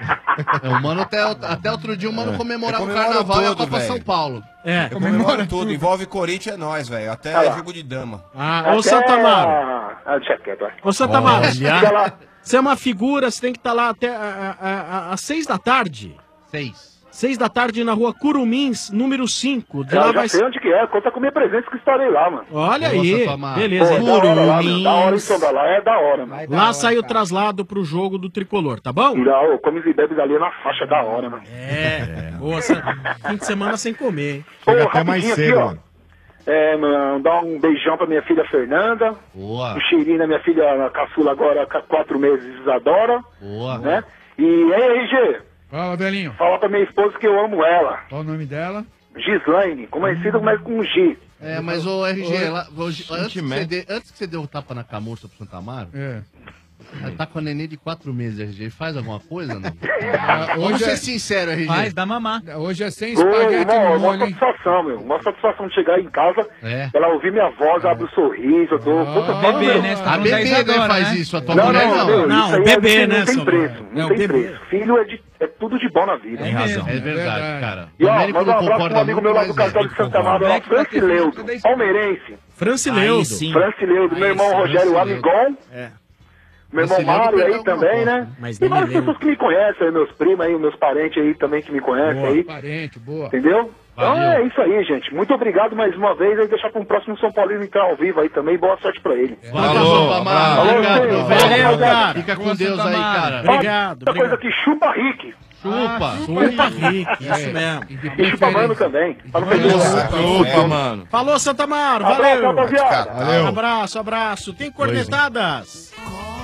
É, o mano até, até outro dia o mano comemorava o
comemora
Carnaval e a
tudo,
Copa
velho.
São Paulo.
é.
Eu comemoro tudo. Envolve Corinthians é nós, velho. Até
Ah lá.
jogo de dama.
Ah, ô
Até
Santa Amaro.
a- Ah, deixa quieto, vai.
Ô Santa Amaro,
Fica lá.
você é uma figura, você tem que estar lá até a- a- a- às seis da tarde.
Seis.
Seis da tarde na rua Curumins, número cinco. De lá
Eu já
vai
sei onde que é. Conta com minha presença que estarei lá, mano.
Olha
Nossa,
aí,
Tamara.
beleza.
Pô,
hein?
da hora lá, meu. Da hora em Sombra lá. É da hora, mano.
Lá sai o traslado pro jogo do Tricolor, tá bom?
Não, comes e bebes ali é na faixa da hora, mano.
É, boa. essa- Fim de semana sem comer, hein?
Chega
Ô,
até mais
rapidinho
cedo,
aqui, ó.
mano.
É, mano, dar um beijão pra minha filha Fernanda.
Boa.
Um cheirinho na minha filha caçula agora, com quatro meses, Isadora.
Boa.
Né? E aí, R G,
Fala, velhinho.
fala pra minha esposa que eu amo ela.
Qual o nome dela?
Gislaine, conhecida mais com G.
É, mas o R G,
Oi.
lá, hoje, antes, que você dê, antes que você dê o tapa na camurça pro Santa Amaro,
É.
ela tá com a neném de quatro meses, R G. Faz alguma coisa, não?
Ah,
Vamos
hoje,
ser
é,
sincero, R G.
Faz, dá mamar.
hoje é sem
Ô,
espaguete
irmão,
no
é uma
molho, hein?
satisfação, meu. Uma satisfação de chegar em casa,
É.
ela ouvir minha voz, abre o sorriso, eu dou. Puta, fala,
Bebê,
meu.
né? Você tá
A
com
bebê
dez
né,
agora,
faz
né?
isso, a tua
Não,
mulher
não,
não.
meu,
Não,
isso aí
o bebê,
é,
né,
não tem
seu
preço.
mano?
Não
É o
tem
bebê.
preço. Filho é, de, é tudo de bom na vida.
É
Razão,
mesmo.
é verdade,
verdade.
cara.
E ó,
Domênico
manda um
não
abraço
concorda
pro amigo meu
muito,
lá do
mas
cartório
é.
de Santa Amaro,
Moleque,
ó,
vai ter filho,
Francileudo,
tudo isso.
palmeirense.
Francileudo.
Aí sim.
Francileudo, meu
Aí
irmão
sim,
Rogério
Francileudo.
Amigon.
É.
Meu irmão
Francileudo
Mário
perdeu
aí
alguma
também,
coisa.
né?
Mas
E
nem
várias
me lembro.
pessoas que me conhecem, meus primos aí, meus parentes aí também que me conhecem
Boa,
aí.
parente, boa.
Entendeu? Então
Valeu.
é isso aí, gente. Muito obrigado mais uma vez. Aí deixar para um próximo São Paulino entrar ao vivo aí também. Boa sorte pra ele.
Valeu, Santa Amaro.
Alô,
Obrigado,
Valeu,
meu velho.
Valeu, cara.
Fica com
Boa,
Deus
Santa
aí,
Amaro.
cara.
Obrigado,
Outra coisa
obrigado.
aqui, chupa Rick.
Chupa.
Chupa Rick, isso mesmo.
E chupa Mano também. Pra não perder
Opa, mano.
Falou, Santa Amaro,
Abraço,
valeu.
rapaziada.
Valeu.
Abraço, abraço. Tem cornetadas?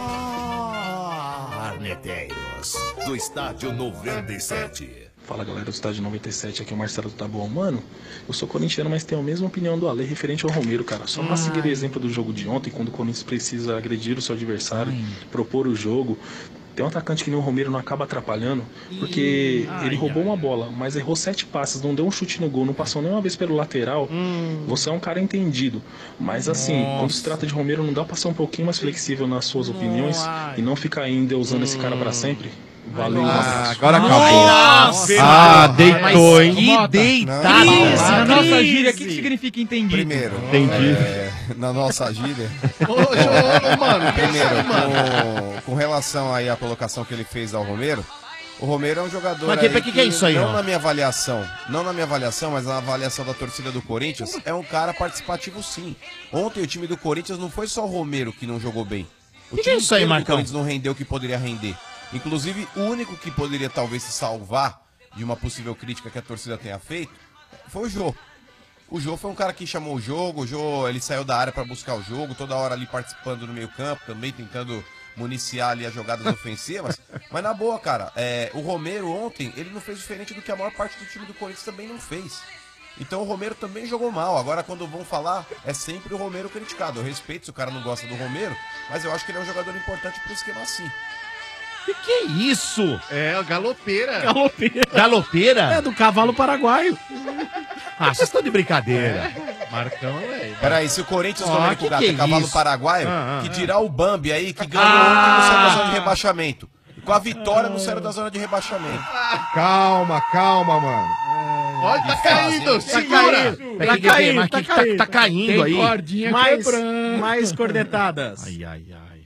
Corneteiros do Estádio noventa e sete.
Fala galera do Estádio noventa e sete, aqui é o Marcelo do Taboão. Mano, eu sou corintiano, mas tenho a mesma opinião do Ale referente ao Romero, cara. Só pra seguir o exemplo do jogo de ontem, quando o Corinthians precisa agredir o seu adversário, propor o jogo. Tem um atacante que nem o Romero não acaba atrapalhando, porque
Ai,
ele roubou
ai.
uma bola, mas errou sete passes, não deu um chute no gol, não passou nenhuma vez pelo lateral. Você é um cara entendido. Mas assim,
Nossa.
quando se trata de Romero, não dá pra ser um pouquinho mais flexível nas suas opiniões
Nossa.
e não ficar ainda usando esse cara pra sempre? Valeu, um
Ah,
abraço.
agora acabou.
Nossa.
Ah, deitou,
Mas
hein?
que
deitada.
Crise, na nossa
Crise.
gíria, o que, que significa entendido?
Primeiro,
Entendi.
é, na nossa gíria.
Ô, ô, ô, mano,
Primeiro,
pensa aí, mano.
com, com relação aí à colocação que ele fez ao Romero, o Romero é um jogador.
Mas que-
aí
que que é isso aí,
Não
ó?
na minha avaliação, não na minha avaliação, mas na avaliação da torcida do Corinthians, é um cara participativo sim. Ontem o time do Corinthians não foi só o Romero que não jogou bem. O
Que que é isso aí,
inteiro do
Marcão?
Corinthians não rendeu o que poderia render. Inclusive, o único que poderia talvez se salvar de uma possível crítica que a torcida tenha feito foi o Jô. O Jô foi um cara que chamou o jogo, o Jô ele saiu da área para buscar o jogo, toda hora ali participando no meio campo, também tentando municiar ali as jogadas ofensivas. Mas na boa, cara, é, o Romero ontem, ele não fez diferente do que a maior parte do time do Corinthians também não fez. Então o Romero também jogou mal. Agora quando vão falar, é sempre o Romero criticado. Eu respeito se o cara não gosta do Romero, mas eu acho que ele é um jogador importante pro esquema assim.
Que que é isso?
É, a galopeira.
Galopeira.
Galopeira?
É do cavalo paraguaio.
Ah, vocês estão de brincadeira.
Marcão, velho.
Peraí, se o Corinthians
Ó,
Domênico
que
Gato
que
é
é
cavalo
isso?
paraguaio,
Ah, ah,
que
ah.
dirá o Bambi aí, que ganhou ontem no céu da zona de rebaixamento. Com a vitória no céu da zona de rebaixamento.
Calma, calma, mano.
Olha, tá caindo,
Tá
segura.
caindo,
Tá
tá
caindo,
caindo,
mas
tá
que tá-
caindo.
tá caindo
Tem
aí.
cordinha mais, mais cornetadas.
Ai, ai, ai.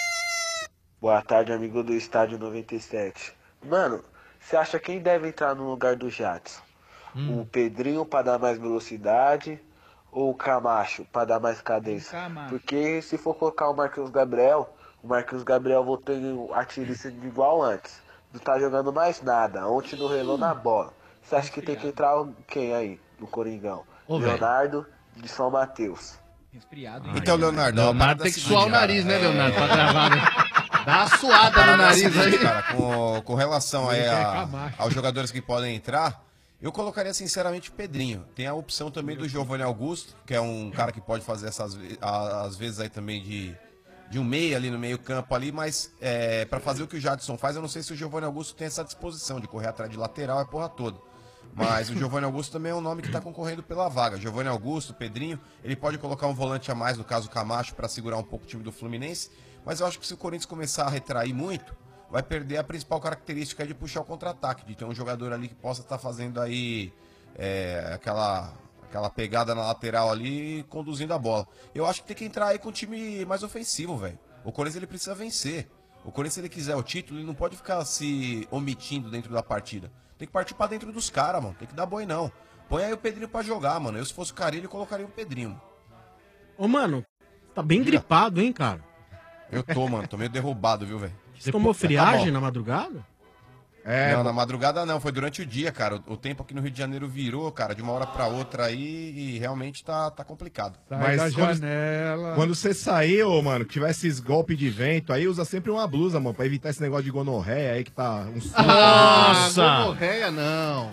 Boa tarde, amigo do Estádio noventa e sete. Mano, você acha quem deve entrar no lugar do Jadson?
Hum.
O Pedrinho pra dar mais velocidade ou o Camacho pra dar mais cadência?
Camacho.
Porque se for colocar o Marquinhos Gabriel, o Marquinhos Gabriel voltou a atirista de igual antes. Não tá jogando mais nada. Ontem não relou na bola. Você acha que tem que entrar quem aí no Coringão?
Ô, velho.
Leonardo de São Mateus.
Resfriado,
hein? Então, Leonardo,
Leonardo tem que suar o nariz, né, Leonardo? Pra gravar, né? Dá uma suada no nariz aí.
Cara, com, com relação aí
Ele quer
a-
Camacho.
aos jogadores que podem entrar, eu colocaria sinceramente o Pedrinho. Tem a opção também do Giovanni Augusto, que é um cara que pode fazer essas ve- a- às vezes aí também de, de um meia ali no meio campo ali, mas é, para fazer o que o Jadson faz, eu não sei se o Giovanni Augusto tem essa disposição de correr atrás de lateral, é porra toda. Mas o Giovanni Augusto também é um nome que está concorrendo pela vaga. Giovanni Augusto, Pedrinho, ele pode colocar um volante a mais, no caso o Camacho, para segurar um pouco o time do Fluminense. Mas eu acho que se o Corinthians começar a retrair muito, vai perder a principal característica de puxar o contra-ataque, de ter um jogador ali que possa estar fazendo aí é, aquela, aquela pegada na lateral ali, conduzindo a bola. Eu acho que tem que entrar aí com um time mais ofensivo, velho. O Corinthians ele precisa vencer. O Corinthians, se ele quiser o título, ele não pode ficar se omitindo dentro da partida. Tem que partir pra dentro dos caras, mano. Tem que dar boi, não. Põe aí o Pedrinho pra jogar, mano. Eu, se fosse o Carille, eu colocaria o Pedrinho.
Ô, mano, tá bem gripado, hein, cara?
Eu tô, mano. Tô meio derrubado, viu, velho?
Você tomou friagem na madrugada?
É, não, na madrugada não, foi durante o dia, cara. O, o tempo aqui no Rio de Janeiro virou, cara, de uma hora pra outra aí e realmente tá, tá complicado.
Sai da
quando,
janela.
quando você sair, ô, mano, que tiver esses golpes de vento, aí usa sempre uma blusa, mano, pra evitar esse negócio de gonorreia aí que tá um suco.
Nossa! Gonorreia, não.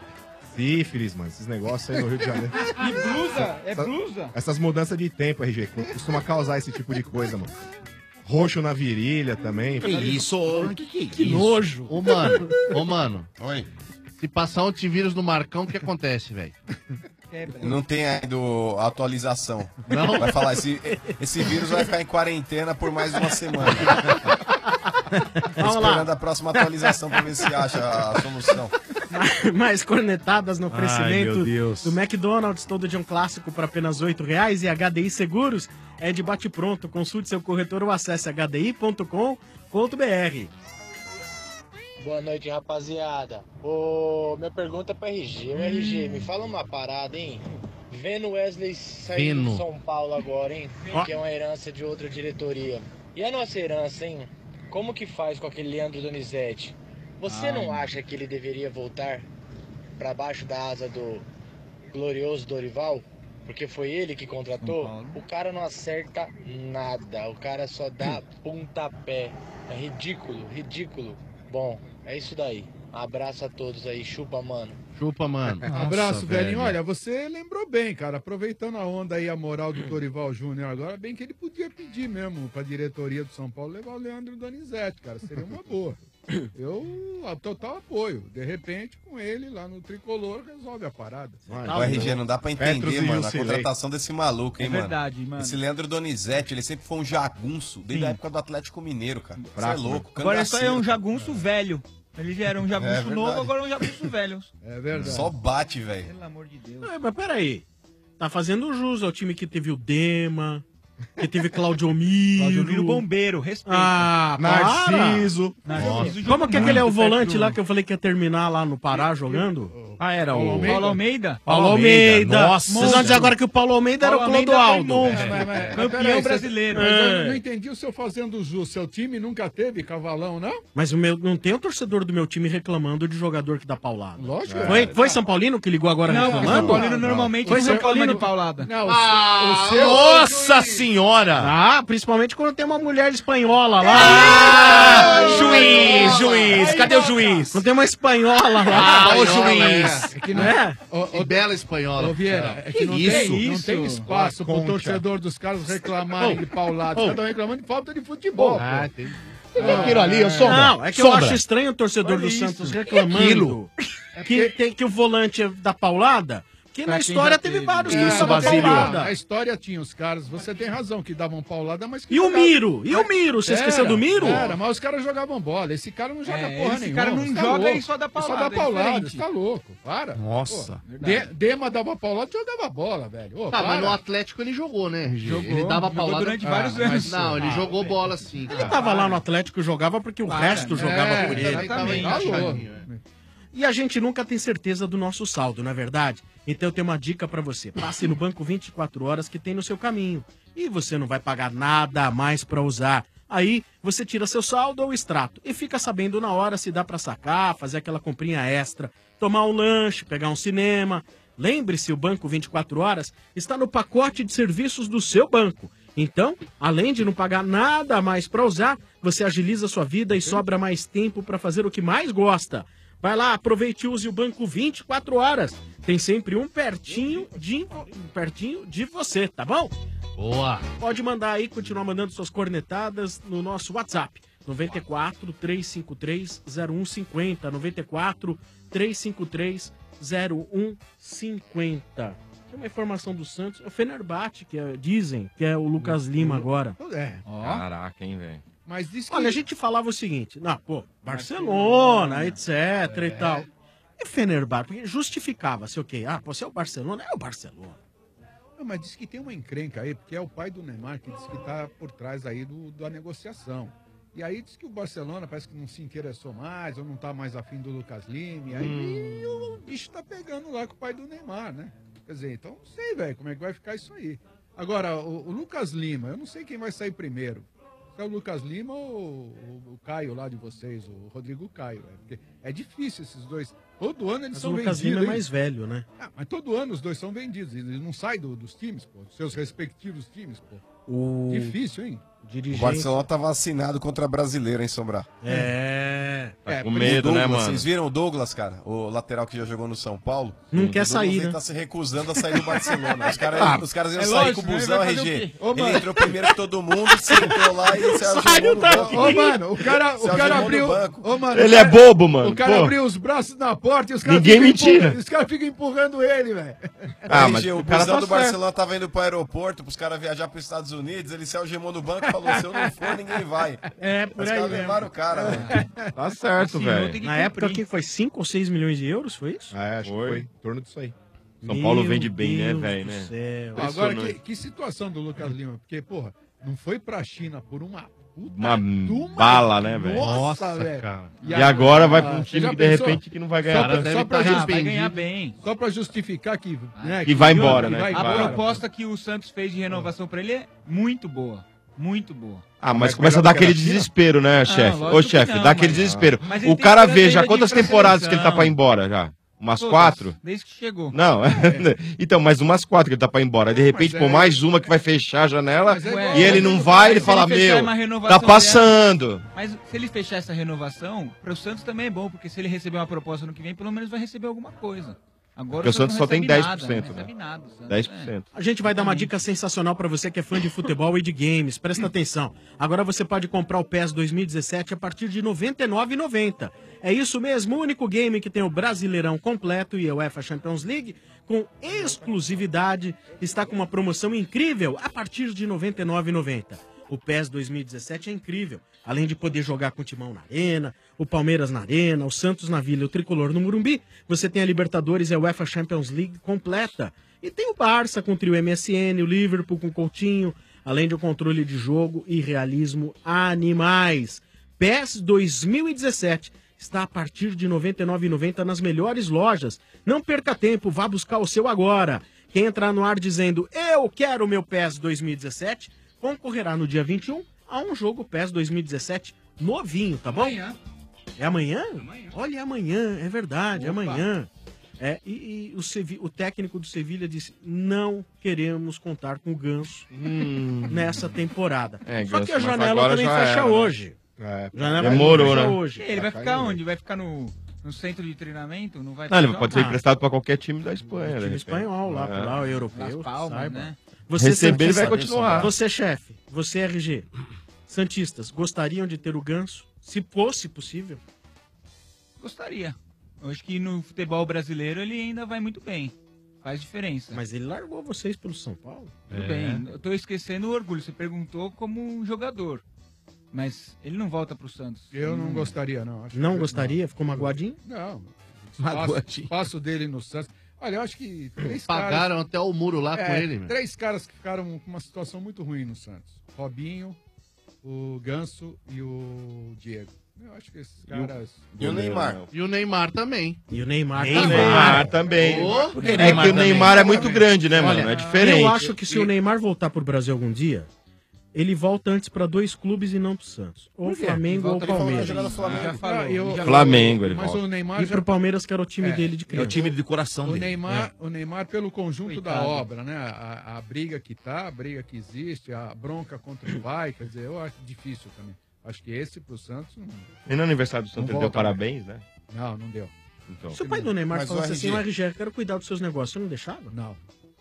Sífilis, mano, esses negócios aí no Rio de Janeiro.
E blusa? É
Essa-
blusa?
Essas mudanças de tempo, R G, costuma causar esse tipo de coisa, mano. Roxo na virilha também.
Que isso? Que que é
Que
isso?
nojo.
Ô, mano, ô, mano.
Oi.
Se passar um antivírus no Marcão, o que acontece, velho?
Não tem ainda a atualização.
Não?
Vai falar, esse, esse vírus vai ficar em quarentena por mais uma semana. Tô
Vamos lá.
esperando a próxima atualização pra ver se acha a solução.
Mais cornetadas no oferecimento
Ai, meu Deus.
do McDonald's, todo dia um clássico por apenas oito reais. E H D I Seguros é de bate-pronto. Consulte seu corretor ou acesse h d i ponto com ponto b r.
Boa noite, rapaziada. Ô, minha pergunta é pra R G. Ô, R G, me fala uma parada, hein? Vendo o Wesley sair
Vendo.
do São Paulo agora, hein?
Ó.
Que é uma herança de outra diretoria. E a nossa herança, hein? Como que faz com aquele Leandro Donizete? Você
Ai.
não acha que ele deveria voltar pra baixo da asa do glorioso Dorival? Porque foi ele que contratou? O cara não acerta nada. O cara só dá pontapé. É ridículo, ridículo. Bom, é isso daí. Abraço a todos aí. Chupa, mano.
Chupa, mano.
Abraço,
Nossa,
velhinho.
velho.
Olha, você lembrou bem, cara. Aproveitando a onda aí, a moral do Dorival Júnior agora, bem que ele podia pedir mesmo pra diretoria do São Paulo levar o Leandro Donizete, cara. Seria uma boa. Eu, a total apoio. De repente, com ele lá no Tricolor, resolve a parada.
O R G, não dá pra entender, mano, a contratação desse maluco, hein,
É
mano?
verdade, mano.
Esse Leandro Donizete, ele sempre foi um jagunço, desde
Sim.
a época do Atlético Mineiro, cara. Você é
Fraco,
louco,
Agora é só é um
cangaceiro.
jagunço velho. Ele já era um jagunço
É verdade.
novo, agora é um jagunço velho.
É verdade.
Só bate, velho.
Pelo amor de Deus.
É, mas peraí. Tá fazendo jus ao time que teve o Dema, que teve Claudio Miro.
Claudio Miro bombeiro, respeito.
Ah,
Narciso.
para.
Narciso
Como
jogou
que aquele é o
muito
volante
perto do-
lá que eu falei que ia terminar lá no Pará jogando?
Ah, era
Paulo
o...
Almeida?
Paulo Almeida?
Paulo Almeida.
Nossa.
Vocês vão dizer agora que o Paulo Almeida era o
Paulo Almeida
Clodoaldo.
foi
É.
monstro.
Mas, mas,
Campeão
peraí, você-
brasileiro.
Mas eu
É.
não entendi o seu fazendo jus. Seu time nunca teve cavalão, não?
Mas o meu, não tem um torcedor do meu time reclamando de jogador que dá paulada.
Lógico.
Foi, foi São Paulino que ligou agora
Não,
reclamando?
São Paulino normalmente
Foi
não
São
reclama
Paulino
de paulada.
Não, o,
Ah,
o seu...
Nossa senhora!
Ah, principalmente quando tem uma mulher espanhola lá.
Ah, juiz, juiz, cadê o juiz?
Não tem uma espanhola lá.
Ah, ô
Espanhola,
juiz.
É que não,
É?
Ô,
Que bela espanhola.
Ô, Vieira, é que,
Que
não,
isso?
tem, não
isso?
tem espaço pro
Concha.
torcedor dos caras reclamarem
Oh.
de paulada.
Oh.
Cada um reclamando de falta de futebol.
Ah,
pô.
entendi.
Aquilo ali, eu sou.
Não, é que eu acho estranho o torcedor
Olha
do
isso.
Santos reclamando
Aquilo.
que, tem, que o volante é da paulada, Porque na história teve vários que
É,
davam
Basílio.
paulada.
Na história tinha os caras, você tem razão, que davam paulada, mas que
E o
jogavam-
Miro? E o Miro? Você
Era,
esqueceu do Miro?
Era, mas os caras jogavam bola. Esse cara não joga
É,
porra
esse
nenhuma.
cara não
você tá
joga
louco.
e só dá
Só
paulada,
dá
é
paulada,
diferente.
você tá louco. Para.
Nossa.
Pô, De- Dema dava paulada e jogava bola, velho. Ô,
Tá, mas
para.
no Atlético ele jogou, né, R G?
Jogou.
Ele dava
Jogou
paulada
durante vários anos.
Mas não, ele
Ah,
jogou bola sim.
Ele tava lá no Atlético e jogava porque o
Para,
resto
né?
jogava
É,
por ele.
exatamente.
Tá louco.
Encaixadinho,
E a gente nunca tem certeza do nosso saldo, não é verdade? Então eu tenho uma dica pra você. Passe no banco vinte e quatro horas que tem no seu caminho. E você não vai pagar nada a mais pra usar. Aí você tira seu saldo ou extrato e fica sabendo na hora se dá pra sacar, fazer aquela comprinha extra, tomar um lanche, pegar um cinema. Lembre-se, o Banco vinte e quatro horas está no pacote de serviços do seu banco. Então, além de não pagar nada a mais para usar, você agiliza a sua vida e sobra mais tempo para fazer o que mais gosta. Vai lá, aproveite e use o Banco vinte e quatro horas. Tem sempre um pertinho de, pertinho de você, tá bom?
Boa.
Pode mandar aí, continuar mandando suas cornetadas no nosso WhatsApp. noventa e quatro, trezentos e cinquenta e três, zero um cinquenta. noventa e quatro, trezentos e cinquenta e três, zero um cinquenta. Tem uma informação do Santos. É o Fenerbahçe, que é- dizem que é o Lucas Lima agora.
É.
Caraca, hein, velho.
Mas diz que...
Olha, a gente falava o seguinte, não, pô, Barcelona, etc e tal. E Fenerbahçe, porque justificava-se, ok, ah, você é o Barcelona, é o Barcelona.
Não, mas diz que tem uma encrenca aí, porque é o pai do Neymar que diz que tá por trás aí do, da negociação. E aí diz que o Barcelona parece que não se interessou mais, ou não tá mais afim do Lucas Lima, e aí o bicho tá pegando lá com o pai do Neymar, né? Quer dizer, então não sei, velho, como é que vai ficar isso aí. Agora, o, o Lucas Lima, eu não sei quem vai sair primeiro. Se é o Lucas Lima ou o, o Caio lá de vocês, o Rodrigo Caio. É, porque é difícil esses dois. Todo ano eles
Mas
são
o Lucas
vendidos.
Lima é
hein?
mais velho, né?
Ah, mas todo ano os dois são vendidos. Eles não saem do- dos times, pô. Dos seus respectivos times, pô.
O...
Difícil, hein?
O Barcelona tá vacinado contra brasileiro, hein, Sombrar?
É.
É,
com
por
medo,
isso,
né,
Douglas,
mano?
Vocês viram o Douglas, cara? O lateral que já jogou no São Paulo?
Não
O
quer
Douglas,
sair,
ele
né?
tá se recusando a sair do Barcelona. Os caras
Ah,
os caras iam
é
sair
lógico,
com o
né?
busão,
Vai fazer
R
o
G.
quê? Ô,
Ele
mano.
entrou primeiro que todo mundo, sentou lá e se algemou
Saiu
no
daqui.
banco.
Ô, mano, o cara, o
Se
cara
algemou no
abriu.
banco.
Ô, mano,
Ele
o
é
cara-
bobo, mano.
O cara
Pô.
abriu os braços na porta e os caras
Ninguém
ficam
me tira.
empurra- Os caras ficam empurrando ele, velho.
Ah,
R G,
mas
o
o cara
busão
tá
do
certo.
Barcelona tava indo pro aeroporto pros caras viajar pros Estados Unidos, ele se algemou no banco e falou, se eu não for, ninguém vai.
É, por
Os
aí
caras
mesmo.
levaram o cara, velho.
Tá certo,
Assinou,
velho.
tem que Na época, que foi cinco ou seis milhões de euros, foi isso?
É, acho
Foi.
que foi em torno disso aí.
São Paulo
Meu
vende bem, né,
Deus
velho,
do
né?
céu.
Agora, que, que situação do Lucas Lima? Porque, porra, não foi pra China por uma puta
Uma
de uma-
bala, né, velho?
Nossa,
Nossa,
velho.
cara. E agora vai pra um time que, de repente, que não vai ganhar
Só pra,
tanto.
só pra
Tá, vai
justificar-
ganhar bem.
Só pra justificar que. Né,
Que vai embora, né?
vai
Que
A
vai.
proposta que o Santos fez de renovação pra ele é muito boa. Muito boa.
Ah, mas
Mas
começa a
melhor
dar
do que
aquele
na China?
desespero, né,
Ah,
chefe?
lógico
Ô,
que
chefe,
não,
dá aquele
mas-
desespero.
Mas ele
O
tem
cara
que fazer
vê
a
já
ida
quantas
de
temporadas que ele tá
pré-seleção.
pra ir embora já? Umas
Todas,
quatro?
Desde que chegou.
Não, então, mais umas quatro que ele tá pra ir embora. De repente,
Mas
pô,
é-
mais uma que vai fechar a janela
Mas é
e ele não vai, ele
Se
fala,
fechar
meu,
uma renovação
tá passando.
dessa- Mas se ele fechar essa renovação, para o Santos também é bom, porque se ele receber uma proposta no que vem, pelo menos vai receber alguma coisa. Agora
Porque o Santos
não
só tem
recebe
dez
nada,
por cento,
não
né?
recebe nada, o Santos,
dez por cento.
A gente vai dar uma dica sensacional pra você que é fã de futebol e de games. Presta atenção. Agora você pode comprar o PES dois mil e dezessete a partir de noventa e nove reais e noventa centavos. É isso mesmo, o único game que tem o Brasileirão completo e a UEFA Champions League com exclusividade. Está com uma promoção incrível a partir de noventa e nove reais e noventa centavos. O PES dois mil e dezessete é incrível. Além de poder jogar com o Timão na Arena, o Palmeiras na Arena, o Santos na Vila e o Tricolor no Morumbi, você tem a Libertadores e a UEFA Champions League completa. E tem o Barça com o trio M S N, o Liverpool com o Coutinho, além de um controle de jogo e realismo animais. PES dois mil e dezessete está a partir de noventa e nove reais e noventa centavos nas melhores lojas. Não perca tempo, vá buscar o seu agora. Quem entrar no ar dizendo eu quero o meu PES dois mil e dezessete, concorrerá no dia vinte e um a um jogo PES dois mil e dezessete novinho, tá bom?
Amanhã.
É amanhã? Olha, é amanhã, é verdade, é
Opa.
amanhã. É, e e o, Sevi- o técnico do Sevilha disse: não queremos contar com o Ganso nessa temporada.
É,
Só
Ganso,
que a
mas
janela
agora
também
já
fecha
era, né?
hoje.
É,
Janela
demorou,
fecha
né?
hoje.
Ele vai ficar onde? Vai ficar no, no centro de treinamento? Não vai
Não, ele
pra
pode ser
jogar?
emprestado pra qualquer time da Espanha. de
Time
repente.
espanhol lá,
É.
lá o europeu.
Las Palmas,
saiba.
né?
Você,
Receber, ele vai
Santista,
continuar.
Você, chefe, você, R G, Santistas, gostariam de ter o Ganso, se fosse possível?
Gostaria. Eu acho que no futebol brasileiro ele ainda vai muito bem. Faz diferença.
Mas ele largou vocês pelo São Paulo.
Tudo bem, eu tô esquecendo o orgulho. Você perguntou como um jogador. Mas ele não volta pro Santos.
Eu não gostaria, não. Acho
Não
que-
gostaria? Ficou magoadinho?
Não.
Magoadinho.
Passo, passo dele no Santos. Olha, eu acho que três
Pagaram
caras...
até o muro lá
É,
com ele, meu.
Três caras que ficaram com uma situação muito ruim no Santos. Robinho, o Ganso e o Diego. Eu acho que esses
E o-
caras...
e o Neymar. E o Neymar também.
E o Neymar,
Neymar também.
Ô,
Porque é que o Neymar é muito grande, né, mano? É diferente.
Eu acho que se o Neymar voltar pro Brasil algum dia, ele volta antes pra dois clubes e não pro Santos. Ou
Por quê?
Flamengo ou
Ele falou que
Palmeiras.
vai jogar no Flamengo. Já falou,
Ah, eu-
já
Flamengo, ele
Mas
volta.
o Neymar
E
já-
pro Palmeiras, que era o time
É,
dele de
é o
criança.
time
de coração
O
dele.
Neymar, o Neymar, pelo conjunto da
Coitado.
obra, né? A, a briga que tá, a briga que existe, a bronca contra o pai, quer dizer, eu acho difícil também. Acho que esse pro Santos não.
E no aniversário do Santos
não
ele deu
volta,
parabéns, né?
Não, não deu.
Então.
Se o pai do Neymar
Mas o
falasse
R G.
assim, o R G, eu quero cuidar dos seus negócios, você não deixava?
Não.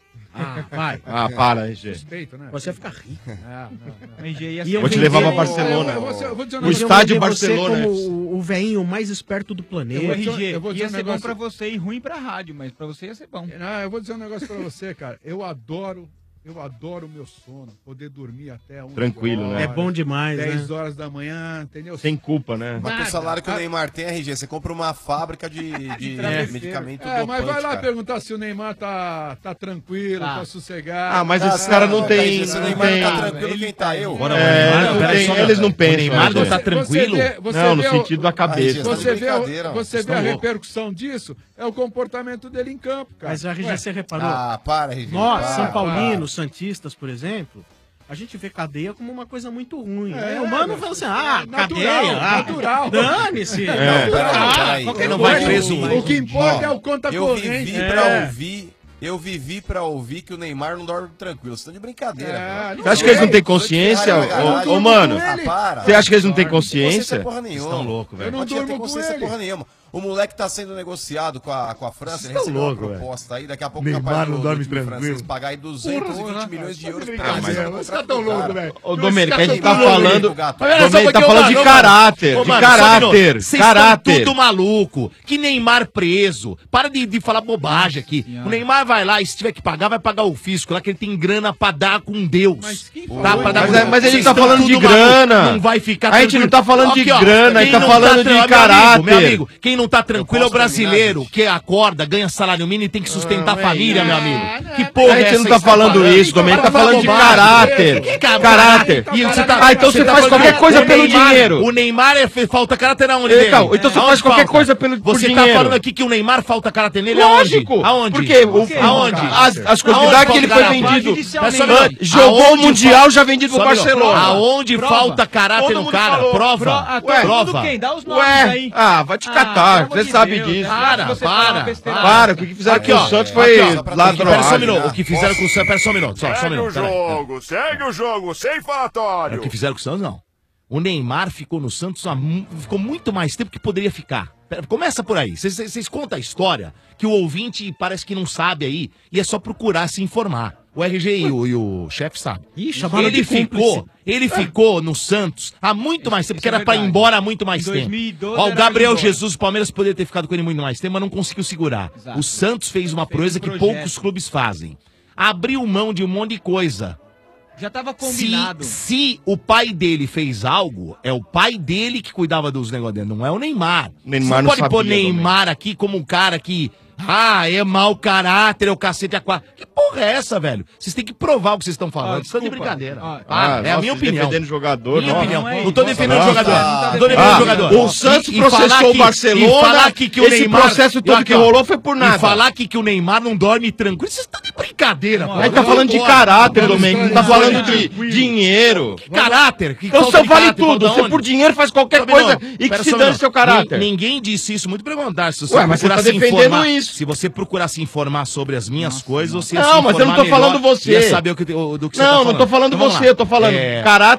Ah, vai.
Ah, para, R G.
Suspeito, né?
Você ia ficar rico.
Ah, não, não.
R G ia
E eu
Vou te
vender-
levar pra Barcelona.
Eu vou- eu vou dizer um
O
negócio-
estádio
Eu vou vender
Barcelona.
você como o, o velhinho mais esperto do planeta.
O R G
eu vou dizer
ia
um
ser
negócio-
bom pra você e ruim pra rádio, mas pra você ia ser bom.
Não, eu vou dizer um negócio pra você, cara. Eu adoro, eu adoro o meu sono. Poder dormir até onze
Tranquilo, né?
horas,
É bom demais,
dez
né?
horas da manhã, entendeu?
Sem culpa, né?
Mas com o salário que o Neymar tem, R G, você compra uma fábrica de, de medicamento
É, mas vai lá
cara.
perguntar se o Neymar tá, tá tranquilo, tá,
Tá.
sossegado.
Ah, mas
tá,
esses caras não
tá,
tem-
tá,
Se o
não
Neymar
tem-
tá tranquilo, quem tá? Eu?
Bora,
É,
Neymar,
não
peraí,
tem-
só-
eles não pensam.
O Neymar não tá
Você
tranquilo?
vê- você
Não, no
vê o-
sentido da cabeça.
Você vê, o-
brincadeira, mano.
você
Vocês
vê a
tão loucos.
repercussão disso, é o comportamento dele em campo, cara.
Mas a R G,
Ué,
você reparou?
Ah, para, R G.
Nós,
para,
São
para.
Paulinos, Santistas, por exemplo, a gente vê cadeia como uma coisa muito ruim.
É,
É, o mano
meu,
fala assim,
é
ah,
natural,
cadeia, ah,
natural.
dane-se.
Não, peraí, peraí.
qualquer
Ele não
coisa.
vai preso.
O que importa é o conta
Eu
corrente.
vivi
É.
pra ouvir. Eu vivi pra ouvir que o Neymar não dorme tranquilo. Vocês estão de brincadeira,
É,
mano.
Você acha que eles não têm consciência? Ô, ô, mano,
Ah, para.
você acha que eles não têm
Consciência
consciência?
porra nenhuma.
Estão loucos, velho.
Eu não
Eu não
tinha ter
durmo com
consciência
ele.
porra nenhuma. O moleque tá sendo negociado com a, com a França, ele
Vocês
recebeu
tão
uma
louco,
proposta aí, daqui a pouco
Neymar
capaz
não
do- do
dorme
time
tranquilo.
francês pagar aí duzentos e vinte milhões de euros pra
Ah, mas-
fazer um
Os
contrato
caras tão
com o
loucos,
cara.
velho.
Ô, Domênico, a gente
Os
tá
caras tão
falando.
loucos,
gato.
Mas olha só,
Domênico tá
porque, ô,
falando de
mano,
caráter.
ô,
De
mano, só um
caráter.
minuto. Vocês estão
Caráter.
tudo maluco. Que Neymar preso. Para de, de falar bobagem aqui. O Neymar vai lá e se tiver que pagar, vai pagar o fisco lá, que ele tem grana pra dar com Deus.
Mas quem
Tá,
falou
pra
isso?
dar
Mas,
com
é- mas a gente
Vocês
tá
estão
falando de
tudo maluco.
grana.
Não vai ficar
A gente não tá falando de
Aqui, ó,
grana, a
quem
gente tá
não
falando de
tra- meu
caráter.
Amigo, meu amigo, quem não tá tranquilo é o
posso terminar,
brasileiro,
gente?
que acorda, ganha salário mínimo e tem que sustentar a família,
é
meu
isso.
amigo. Que
A
porra é
gente
essa
não
que
tá
você tá
falando
falando?
isso, Domênico tá
Para
falando de
bobagem.
caráter.
Que ca-
Caráter.
E você tá-
Ah, então você
tá
faz
falando
qualquer
de-
coisa
o
pelo
Neymar-
dinheiro.
O Neymar é, falta caráter aonde?
Então,
dele?
então você
Aonde
faz qualquer
falta?
coisa pelo- por
Você
dinheiro.
tá falando aqui que o Neymar falta caráter nele?
Lógico.
Aonde? Aonde?
Porque o-
Aonde?
as, as
Aonde
quantidades que ele
falta
foi
caráter?
vendido.
Judicialmente.
Ah, Jogou
Aonde
o Mundial
fa-
já vendido pro
Só um minuto.
Barcelona.
Aonde
Prova.
falta caráter
Todo
no
mundo
cara?
falou.
Prova.
Pro- ah, todo
Prova.
mundo quem? Dá os nomes
Ué,
aí.
ah, vai te
Ah,
catar,
pelo amor
você
de
sabe
Deus,
disso.
para,
Para,
você fala
para,
besteira.
Para, o que que fizeram
Aqui,
com
ó,
o Santos foi
aqui, ó. Pera só um
ladroagem.
minuto. O que fizeram com o Santos, pera só um minuto, só, só um
Segue o
minuto. pera aí, pera aí.
jogo, segue o jogo, sem
É,
falatório.
o que fizeram com o Santos, não. O Neymar ficou no Santos há mu- ficou muito mais tempo que poderia ficar. Pera, começa por aí. Vocês- Vocês contam a história que o ouvinte parece que não sabe aí e é só procurar se informar. O R G e o, e o chefe sabe.
Ih, chamaram
ele
de cúmplice.
ficou, ele ficou no Santos há muito mais tempo, porque
isso é
era pra ir
verdade.
embora há muito mais
Em
tempo.
dois mil e doze
Ó, o
era
Gabriel
pra ir embora.
Jesus, o Palmeiras poderia ter ficado com ele muito mais tempo, mas não conseguiu segurar.
Exato.
O Santos fez uma
Fez
proeza
um
que
projeto.
poucos clubes fazem. Abriu mão de um monte de coisa.
Já tava
Se,
combinado.
se o pai dele fez algo, é o pai dele que cuidava dos negócios dele, não é o Neymar.
Neymar
Você
não
não pode pôr
sabia,
Neymar aqui como um cara que, ah, é mau caráter, é o cacete a quatro. Que porra é essa, velho? Vocês têm que provar o que vocês estão falando.
Ah,
Vocês estão de
desculpa.
brincadeira.
Ah,
Para,
ah,
é a
nossa,
minha opinião.
defendendo jogador,
Minha
nossa.
opinião.
Não é
Não tô
isso.
defendendo o
Nossa.
jogador.
Nossa.
Não tô defendendo
Ah,
o jogador.
o Santos
E- e falar
processou o
que-
Barcelona,
e falar que, que o
esse
Neymar,
processo todo
aqui,
que
ó,
rolou foi por nada.
E falar que, que o Neymar não dorme tranquilo. Vocês estão de brincadeira, pô.
A gente tá
Não
falando de
pode.
caráter,
Vamos
Domênico, não tá
tranquilo.
falando de dinheiro.
Que caráter? Que
Então
falta
você
de
vale
caráter,
tudo,
falta
você
onde?
por dinheiro faz qualquer
Só um
coisa
minuto.
e que
Pera
se
só um
dane
minuto.
seu caráter.
Nin- Ninguém disse isso, muito perguntar. Se você
Ué, mas você
procurar
tá
se
defendendo
informar,
isso.
Se você procurar se informar sobre as minhas coisas, você ia
Não,
se
mas eu não tô
informar
falando
melhor,
você.
ia saber o que, o- do que você
Não,
tá
não
falando.
tô falando
Então, vamos
você,
lá.
eu tô falando
É,
caráter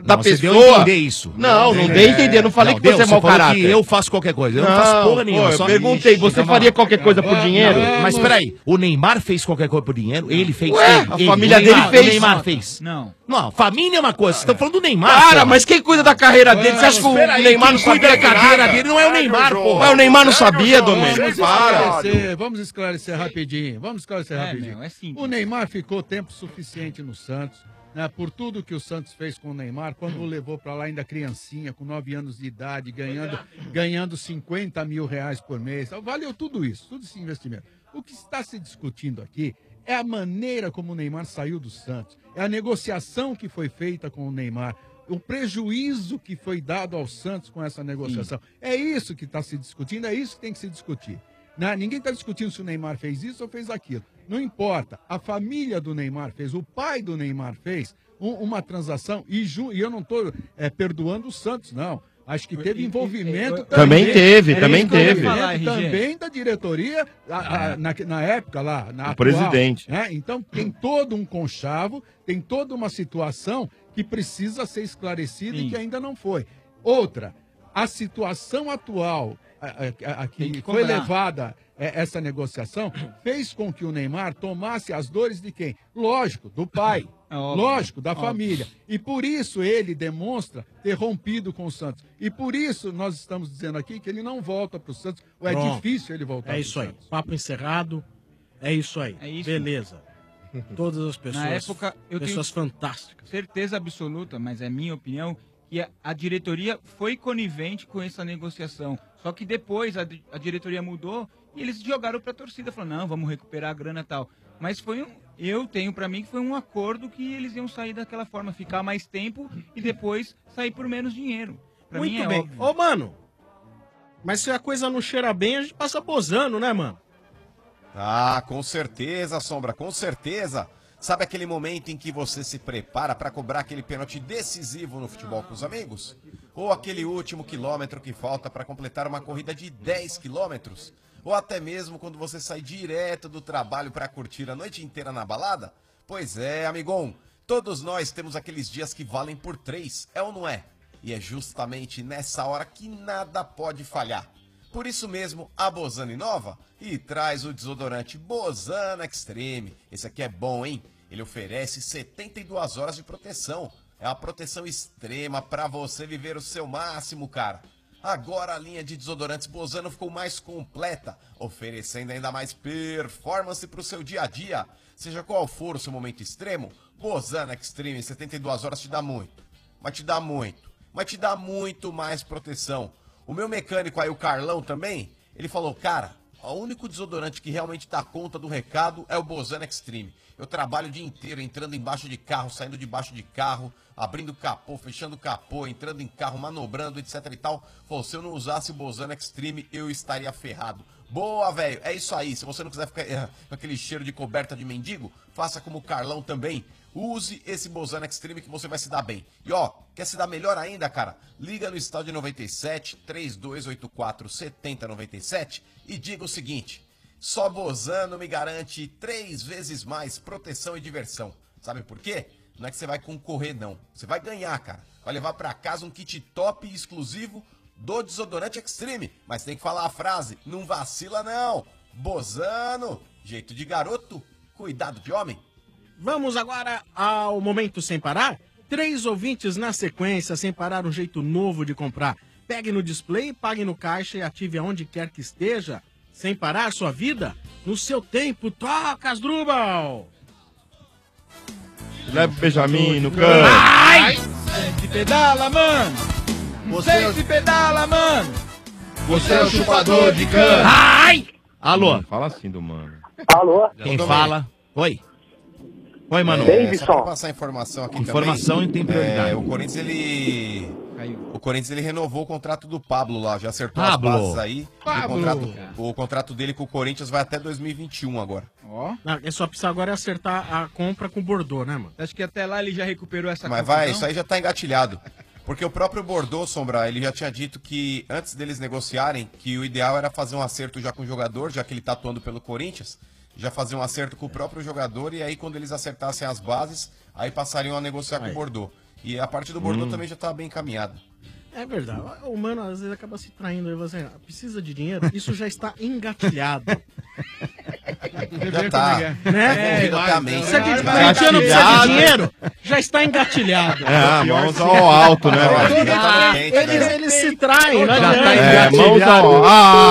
da
Não, você
pessoa.
deu a entender isso.
Não, não
É.
dei a entender. Não falei
Não,
que você
deu,
é mau
você falou
caráter.
que eu faço qualquer coisa. Eu não, faço porra nenhuma.
pô, eu
só-
perguntei, você
Ixi,
faria
calma.
qualquer coisa por dinheiro?
Não, mas peraí, o Neymar fez qualquer coisa por dinheiro? Ele fez.
Ué,
ele,
a
ele,
família
o Neymar,
dele fez.
O Neymar fez.
Não.
Não, família é uma coisa. Vocês estão falando do Neymar.
Cara,
porra.
mas quem cuida da carreira dele? Você acha que o
Espera aí,
Neymar não
quem cuida
sabia
da carreira
nada?
dele não é o Neymar, pô.
Mas o Neymar não sabia, Domênico.
Vamos esclarecer, vamos esclarecer rapidinho. Vamos esclarecer
É,
rapidinho.
meu, é simples.
O Neymar ficou tempo suficiente no Santos, né, por tudo que o Santos fez com o Neymar, quando o levou para lá ainda criancinha, com nove anos de idade, ganhando, ganhando cinquenta mil reais por mês. Valeu tudo isso, tudo esse investimento. O que está se discutindo aqui é a maneira como o Neymar saiu do Santos, é a negociação que foi feita com o Neymar, o prejuízo que foi dado ao Santos com essa negociação. É isso que está se discutindo, é isso que tem que se discutir. Né? Ninguém está discutindo se o Neymar fez isso ou fez aquilo. Não importa. A família do Neymar fez, o pai do Neymar fez um- uma transação e, ju- e eu não estou perdoando o Santos, não. Acho que teve envolvimento
Também teve, também teve.
envolvimento também da diretoria a- a- na, na época lá, na
O
atual,
presidente.
né? Então tem todo um conchavo, tem toda uma situação que precisa ser esclarecida e que ainda não foi. Outra, a situação atual a, a- a que,
que
foi
cobrar.
levada é, essa negociação fez com que o Neymar tomasse as dores de quem? Lógico, do pai.
óbvio,
Lógico, da
óbvio.
família. E por isso ele demonstra ter rompido com o Santos. E por isso nós estamos dizendo aqui que ele não volta para o Santos, ou é
Pronto.
difícil ele voltar
É
pro
isso aí.
Santos.
Papo encerrado. É isso aí.
É isso.
Beleza. Todas as pessoas.
Na época, eu
pessoas
tenho
fantásticas.
certeza absoluta, mas é minha opinião, que a, a diretoria foi conivente com essa negociação. Só que depois a, di- a diretoria mudou e eles jogaram pra torcida, falaram, não, vamos recuperar a grana e tal. Mas foi um, eu tenho pra mim que foi um acordo que eles iam sair daquela forma, ficar mais tempo e depois sair por menos dinheiro. Pra mim
Muito
é
bem.
óbvio.
Ô, mano. Mas se a coisa não cheira bem, a gente passa bozando, né, mano?
Ah, com certeza, Sombra, com certeza. Sabe aquele momento em que você se prepara para cobrar aquele pênalti decisivo no futebol com os amigos? Ou aquele último quilômetro que falta para completar uma corrida de dez quilômetros? Ou até mesmo quando você sai direto do trabalho para curtir a noite inteira na balada? Pois é, amigão, todos nós temos aqueles dias que valem por três, é ou não é? E é justamente nessa hora que nada pode falhar. Por isso mesmo, a Bozano inova e traz o desodorante Bozano Extreme. Esse aqui é bom, hein? Ele oferece setenta e duas horas de proteção. É uma proteção extrema para você viver o seu máximo, cara. Agora a linha de desodorantes Bozano ficou mais completa, oferecendo ainda mais performance para o seu dia a dia. Seja qual for o seu momento extremo, Bozano Extreme setenta e duas horas te dá muito. Mas te dá muito. Mas te dá muito mais proteção. O meu mecânico aí, o Carlão também, ele falou, cara, o único desodorante que realmente dá conta do recado é o Bozano Extreme. Eu trabalho o dia inteiro entrando embaixo de carro, saindo debaixo de carro, abrindo capô, fechando capô, entrando em carro, manobrando, etc e tal. Falou, se eu não usasse o Bozano Extreme, eu estaria ferrado. Boa, velho, é isso aí. Se você não quiser ficar eh, com aquele cheiro de coberta de mendigo, faça como o Carlão também. Use esse Bozano Extreme que você vai se dar bem. E ó, quer se dar melhor ainda, cara? Liga no estádio noventa e sete, três dois oito quatro, sete zero nove sete e diga o seguinte: só Bozano me garante três vezes mais proteção e diversão. Sabe por quê? Não é que você vai concorrer, não. Você vai ganhar, cara. Vai levar pra casa um kit top e exclusivo do desodorante Extreme. Mas tem que falar a frase, não vacila não. Bozano, jeito de garoto, cuidado de homem.
Vamos agora ao Momento Sem Parar. Três ouvintes na sequência, sem parar, um jeito novo de comprar. Pegue no display, pague no caixa e ative aonde quer que esteja. Sem parar sua vida, no seu tempo. Toca, Asdrubal!
Leva o Benjamin no canto.
Ai! Sente pedala, mano!
Você é o-
Sente pedala, mano!
Você é o chupador de cana.
Ai!
Alô?
Não fala assim do mano.
Alô?
Quem fala? Oi. Oi, mano.
É, só pra passar informação aqui
Informação
também.
em tem prioridade.
É, o Corinthians, ele... O Corinthians, ele renovou o contrato do Pablo lá, já acertou
Pablo.
as bases aí. E O
Pablo.
contrato, o contrato dele com o Corinthians vai até dois mil e vinte e um agora.
Ó.
Não, é só precisar agora acertar a compra com o Bordeaux, né, mano?
Acho que até lá ele já recuperou essa
Mas vai,
confusão.
isso aí já tá engatilhado. Porque o próprio Bordeaux, Sombra, ele já tinha dito que antes deles negociarem, que o ideal era fazer um acerto já com o jogador, já que ele tá atuando pelo Corinthians, já fazer um acerto com o próprio jogador e aí quando eles acertassem as bases, aí passariam a negociar com o Bordeaux. E a parte do Bordeaux
Hum.
também já tá bem encaminhada.
É verdade. O humano às vezes acaba se traindo. E você precisa de dinheiro? Isso já está engatilhado.
Já tá.
Né?
É, envolvido até a mente.
Se a gente corintiano precisa de dinheiro, já está engatilhado.
É, mãos ao alto, né, velho?
Ah, eles, eles se traem, não
Já
adianta.
tá engatilhado. É, mãos ao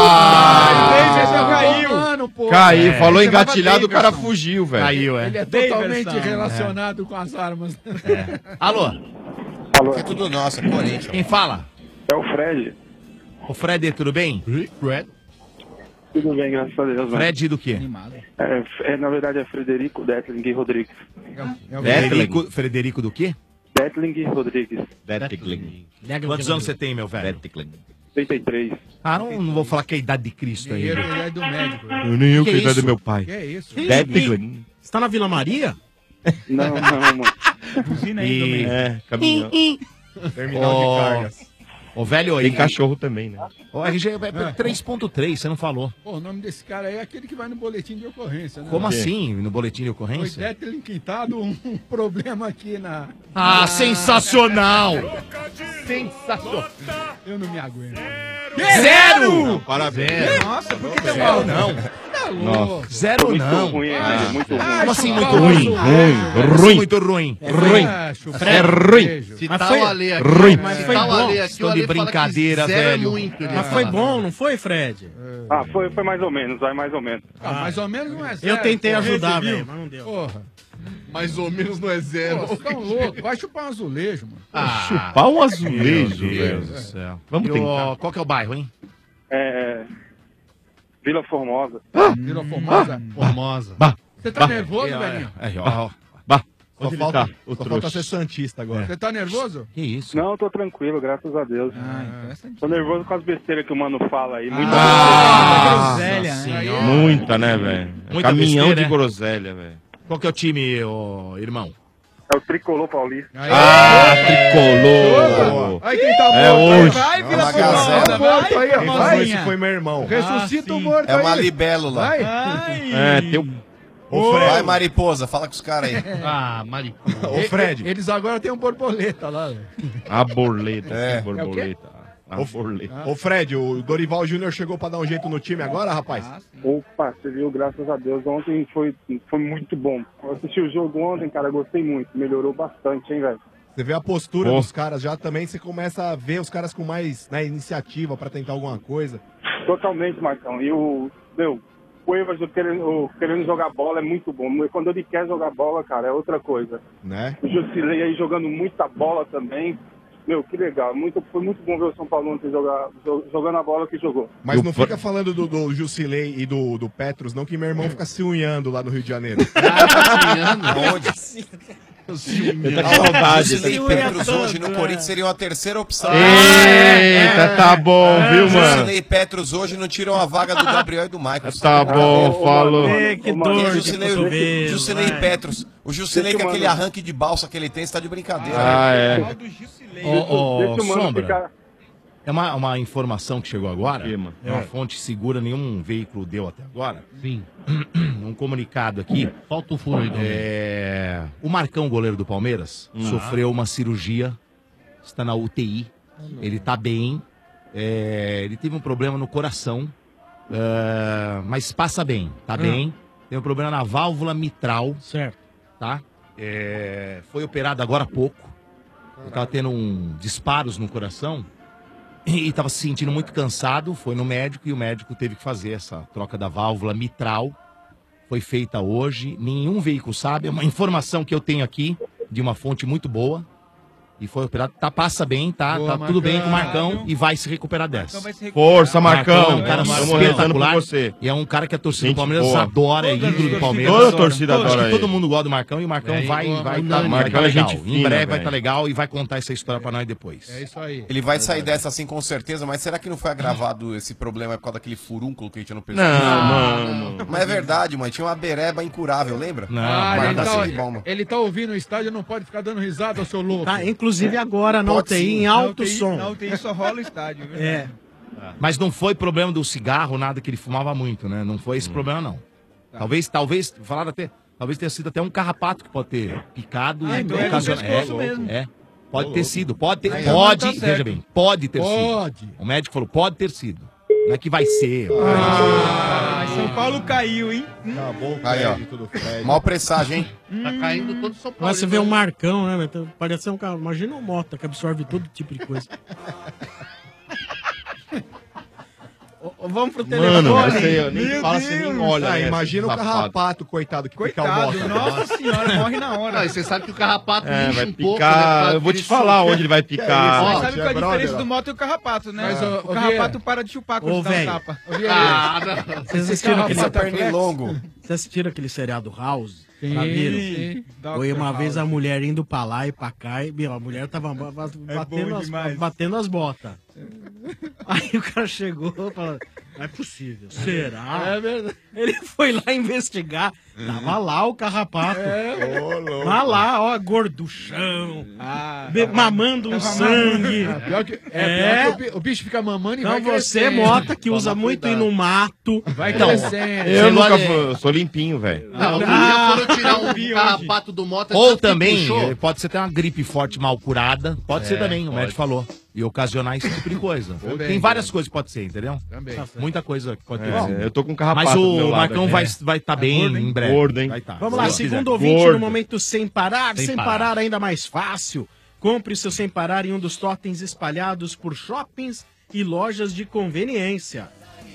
Ah!
Mano, pô.
Caiu,
É.
falou
Ele chamava
engatilhado, o cara
Davidson.
fugiu, velho.
Caiu, é.
Ele é totalmente
Davidson.
relacionado com as armas.
Alô?
Alô. É tudo nosso, é Corinthians.
Quem fala?
É o Fred.
O Fred, tudo bem?
Fred. Tudo bem, graças a Deus. mano.
Fred do quê?
É, é, na verdade é Frederico Detling Rodrigues.
Frederico, Frederico do quê?
Detling Rodrigues.
Detling.
Quantos anos você tem, meu velho?
trinta e três.
Ah, não, não vou falar que é a idade de Cristo aí.
Dinheiro é a idade do médico.
Eu nem eu
Que
que a idade
isso?
do meu pai.
Que é isso?
Detling.
Você tá na Vila Maria?
Não, não, mano.
Buzina aí,
E...
Domênico.
É, caminhão. Terminal
Ô,
de cargas.
Ô, velho aí.
Tem cachorro também, né?
O R G é três ponto três, você não falou.
Pô, o nome desse cara aí é aquele que vai no boletim de ocorrência, né?
Como
O quê?
assim, no boletim de
Foi
ocorrência?
Detling quitado um um problema aqui na...
Ah, sensacional! Sensacional!
Eu não me aguento.
Zero!
Não, parabéns.
Nossa, por que deu mal? Não.
Tá
Nossa.
Zero
Muito
não.
ruim, hein,
Ah,
velho, muito ruim.
Como assim muito
chupa
ruim?
o
Ruim,
Como assim
ruim.
muito ruim?
É
Ruim. É ruim.
Se
Mas
tá
foi-
o Ale aqui,
Ruim.
Mas
se
foi
tá o
bom.
Ale aqui,
Estou
o
de
Ale fala que
brincadeira,
zero é
velho.
muito, ele
Mas foi
fala.
bom, não foi, Fred?
Ah, foi, foi mais ou menos, vai mais ou menos.
Ah, mais ou menos não é
Eu
zero.
tentei
pô.
ajudar,
Você viu?
velho, mas não deu.
Porra.
Mais ou menos não é zero.
Pô, vocês tão loucos. Vai chupar um azulejo, mano.
Ah,
Chupar um azulejo,
meu
velho.
Deus do céu.
Vamos
E o-
tentar.
Qual que é o bairro, hein?
É. Vila Formosa.
Vila Formosa.
Formosa.
Bah,
Você tá
bah.
nervoso, velhinho?
Aí, ó.
Bah.
Só
Onde ele
falta,
tá? O
só falta
trouxa.
ser santista agora.
Você tá nervoso?
Que isso?
Não, tô tranquilo, graças a Deus.
Ah, então é Santinho.
Tô nervoso com as besteiras que o mano fala aí. Muito
Ah,
Groselha, né?
Muita, né, velho?
Muita
Caminhão
besteira,
de
né?
groselha, velho.
Qual que é o time, ô, irmão?
É o Tricolor Paulista.
Ah, tricolor.
Aí quem tá morto
É
aí,
hoje.
vai,
Vila Formosa,
Tá morto aí, ó.
Quem falou
Vai.
isso foi meu irmão.
Ressuscita o morto
É uma
aí.
libélula.
Vai.
É, tem o...
Ô, Fred.
Vai, mariposa, fala com os caras aí.
Ah, mariposa.
Ô, Fred.
Eles agora têm um borboleta lá, velho.
A borboleta.
É.
que borboleta. A borboleta.
Ô, Fred, o Dorival Júnior chegou pra dar um jeito no time agora, rapaz?
Opa, você viu, graças a Deus. Ontem foi, foi muito bom. Eu assisti o jogo ontem, cara, gostei muito. Melhorou bastante, hein, velho?
Você vê a postura
Pô.
dos caras já também, você começa a ver os caras com mais né, iniciativa pra tentar alguma coisa.
Totalmente, Marcão. E o, meu, o Evas querendo, querendo jogar bola é muito bom. Quando ele quer jogar bola, cara, é outra coisa.
Né?
O Jusilei aí jogando muita bola também. Meu, que legal. Muito, foi muito bom ver o São Paulo ontem jogar, jo- jogando a bola que jogou.
Mas
Do
não
Fre-
fica falando do, do Jusilei e do, do Petros, não, que meu irmão fica se unhando lá no Rio de Janeiro.
Ele tá com saudade.
Jusilei e Petros hoje no Corinthians seriam a terceira opção.
Eita, tá bom, viu, mano?
Jusilei e Petros hoje não tiram a vaga do Gabriel e do Michael.
Tá bom, falou.
Ê, que
Ô, mano,
dor
Quem é
de
Jusilei,
cotovelo,
Jusilei e
vai.
Petros. O Jusilei
Deixa
com
eu
aquele
mandar.
arranque de balsa que ele tem, está de brincadeira.
Ah, é.
Ô, ô,
Deixa o mano
Sombra,
ficar.
é uma, uma informação que chegou agora.
Que, mano?
É uma fonte segura, nenhum veículo deu até agora.
Sim.
Um comunicado aqui.
Falta o furo aí, Domênico.
É, o Marcão, goleiro do Palmeiras, sofreu uma cirurgia, está na U T I, ele está bem, é, ele teve um problema no coração, é, mas passa bem, tá bem. Tem um problema na válvula mitral,
Certo.
tá? É, foi operado agora há pouco, ele estava tendo um disparos no coração e estava se sentindo muito cansado, foi no médico e o médico teve que fazer essa troca da válvula mitral. Foi feita hoje, nenhum veículo sabe, é uma informação que eu tenho aqui, de uma fonte muito boa, e foi operado, tá, passa bem, tá,
Boa,
tá tudo bem com o
Marcão.
Marcão, e vai se recuperar dessa.
Vai se recuperar.
Força, Marcão.
é um cara
Estamos rezando
espetacular,
por você.
e é um cara que a torcida
Gente
do Palmeiras
boa.
adora, é
Toda
ídolo do
torcida
Palmeiras.
Toda a torcida
Acho
adora
que todo
ele.
mundo gosta do Marcão, e o Marcão
É,
vai,
igual
vai,
a
tá, vai
Marcão
tá
é
legal.
gente
Em
fina,
breve vai
velho.
estar legal e vai contar essa história pra nós depois.
É isso aí.
Ele vai sair dessa assim com certeza, mas será que não foi agravado esse problema por causa daquele furúnculo que a gente não pensou?
Não, mano.
Mas é verdade, mãe. Tinha uma bereba incurável, lembra?
Não,
Ah, ele
Marta
tá,
Silva.
ele tá ouvindo o estádio, não pode ficar dando risada, seu louco.
Tá, inclusive agora na U
Pode
T I
sim.
em
Na
alto
U T I
som.
Na U T I só rola o estádio, viu?
É.
Mas não foi problema do cigarro, nada que ele fumava muito, né? Não foi esse problema, não. Talvez, talvez, falaram até, talvez tenha sido até um carrapato que pode ter picado
Ah,
e
então é no
ocasionado.
pescoço mesmo.
É.
Pode ter sido, pode ter,
Aí,
pode,
não tá certo.
veja bem, pode ter
Pode.
sido. O médico falou, pode ter sido. Não é que vai ser.
Ah, São Paulo caiu, hein?
Acabou o
Aí, ó.
crédito do Fred.
Mal presságio, hein?
Tá caindo todo São Paulo.
Mas você vê um Marcão, né? meu? Parece um carro. Imagina um Mota que absorve todo tipo de coisa. Ô, ô, Vamos pro telefone.
Mano, você eu nem
Meu
fala assim,
Deus.
nem olha.
Ah,
né,
imagina o
safado.
carrapato,
coitado, que
Coitado,
pica o
nossa senhora, morre na hora.
Não, e você sabe que o carrapato
É,
incha
vai
um pouco.
picar,
né,
eu vou te
aquele
falar
som.
onde ele vai picar.
Mas
Ó,
sabe
tia
qual é a
brother,
diferença
ó.
do moto e o carrapato, né?
Mas, ô,
o
ô,
carrapato
Vieira.
para de chupar
Ô,
quando dá um
velho.
tapa.
Ô, Vieira.
Ah,
não. Vocês assistiram aquele
pernilongo.
Vocês assistiram aquele seriado House?
Sim,
Já viram?
sim.
Foi uma
doutor
vez a
House.
mulher indo pra lá e pra cá e meu, a mulher tava ba- ba- batendo,
bom
as,
demais.
batendo as botas. Aí o cara chegou e falou, não é possível, será?
É verdade.
Ele foi lá investigar, tava lá o carrapato.
É, ô, louco.
Tá lá, ó, gorduchão,
Ah,
be- mamando um sangue.
É, pior que, é,
É.
pior que o, bi- o bicho fica mamando e
Então
vai
você,
crescendo.
Mota, que usa
Toma
muito ir
cuidado.
no mato.
Vai
Então,
crescendo.
Eu
Você
nunca
olha-
fui, eu sou limpinho, velho.
Não, outro
Ah,
dia foram tirar um
vi hoje.
carrapato do moto.
Ou
tanto que
também,
puxou.
eh, pode ser ter uma gripe forte mal curada. Pode ser
É,
também, o
pode.
médico falou. E ocasionar esse tipo de coisa.
Também,
Tem várias coisas que pode ser, entendeu?
Também.
Muita coisa que pode ter.
É, eu tô com um carrapato
Mas
do
o
meu lado
Marcão
aqui.
vai estar vai tá bem
gordo, hein?
em breve.
Gordo, hein?
Vai tá.
Vamos lá,
Se
segundo
quiser.
ouvinte
Gordo.
no momento sem parar, sem,
Sem
parar.
parar.
ainda mais fácil. Compre seu sem parar em um dos totens espalhados por shoppings e lojas de conveniência.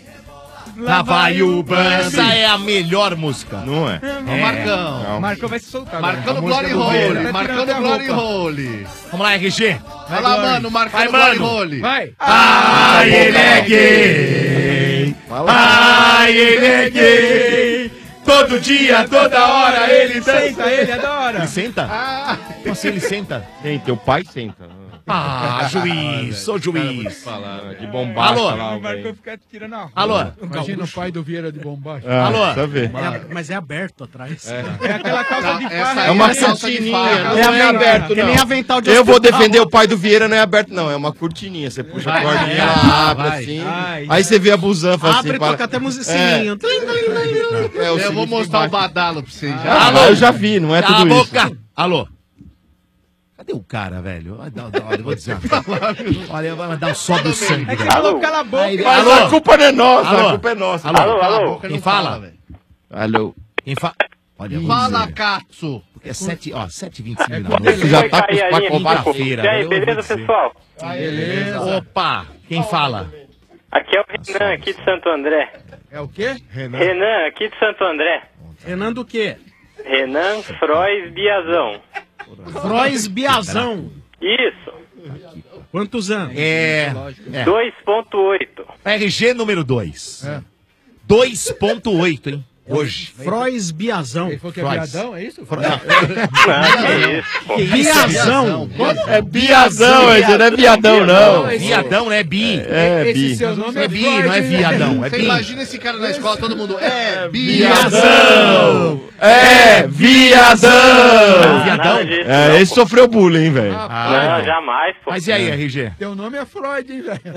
Lá vai o Bambi. Essa é a melhor música.
Não é?
Ô, Marcão.
Não.
Marcão vai se soltar.
Marcando
agora.
Glory
A música do Vieira.
Hole.
Tá
Marcando
tirando a
Glory
roupa.
Hole.
Vamos lá, R G.
Vai lá, mano. Marcando
Vai,
Glory
mano.
Hole.
Vai.
Ai, ele é gay. Ai, ele é gay. Todo dia, toda hora, ele
Senta, ele adora.
Ele senta?
Ah,
Como assim ele senta?
Tem, teu pai senta.
Ah, juiz, sou juiz.
Falar, de bombacha
Alô?
lá,
O Marcão
velho.
fica tirando a roupa.
Alô?
Imagina o pai do Vieira de bombacha.
Ah,
Alô?
Tá vendo?
É, mas é aberto atrás.
É aquela calça de
essa
farra.
aí
É uma
é calça de
cortininha,
farra.
não
É
é
avental,
aberto,
que
não.
nem avental de
Eu vou
hospital.
defender o pai do Vieira, não é aberto, não. É uma cortininha. Você puxa a cordinha,
é,
ela abre
vai.
assim.
Ai,
Aí você vê a busanfa assim.
Abre e
para-
toca até musicinho. Tlim, tlim, tlim, tlim.
É, o
Eu vou
sininho
mostrar o
fica embaixo.
badalo pra vocês
Ah,
já.
eu já vi, não é
Cala
tudo
a
isso.
boca. Alô? Cadê o cara, velho? Olha, olha, olha, eu vou dizer. Olha, vai dar um sobe o sangue.
É que
velho.
você falou cala a boca.
Aí,
Mas
alô?
a culpa não é nossa,
Alô?
a culpa é nossa.
Alô?
Cala a
Alô?
boca,
Quem
não
fala?
velho.
Alô?
Quem fala? Olha, eu vou
Fala,
dizer.
Katsu.
Porque é sete, ó, sete e vinte e cinco da
Você
noite.
já tá com os
Vai cair a
pacos
linha,
baixos.
Quinta-feira.
E aí,
eu vou
beleza,
dizer.
pessoal?
Beleza.
Opa, quem fala?
Aqui é o Renan, aqui de Santo André.
É o quê?
Renan, aqui de Santo André.
Renan do quê?
Renan Frois Biazão.
Frois Biazão.
Isso,
Quantos anos?
É, é.
dois ponto oito.
R G número dois. dois ponto oito, hein? Hoje.
Frois Biazão.
Ele falou que é
Frois.
viadão, é isso?
Fro-
Não, que isso, pô.
Biazão.
É biazão, esse não é viadão, não.
Viadão, né? Bi.
É,
Esse
bi.
seu nome
É bi,
Freud,
não é
né?
viadão. É
Você
bi.
imagina esse cara na escola, todo mundo. É,
Viadão! É, viadão!
Ah,
viadão?
nada disso,
É,
não,
esse
pô.
sofreu bullying, hein, velho.
Não, jamais, pô.
Mas e aí, R G?
Teu nome é Freud, hein, velho?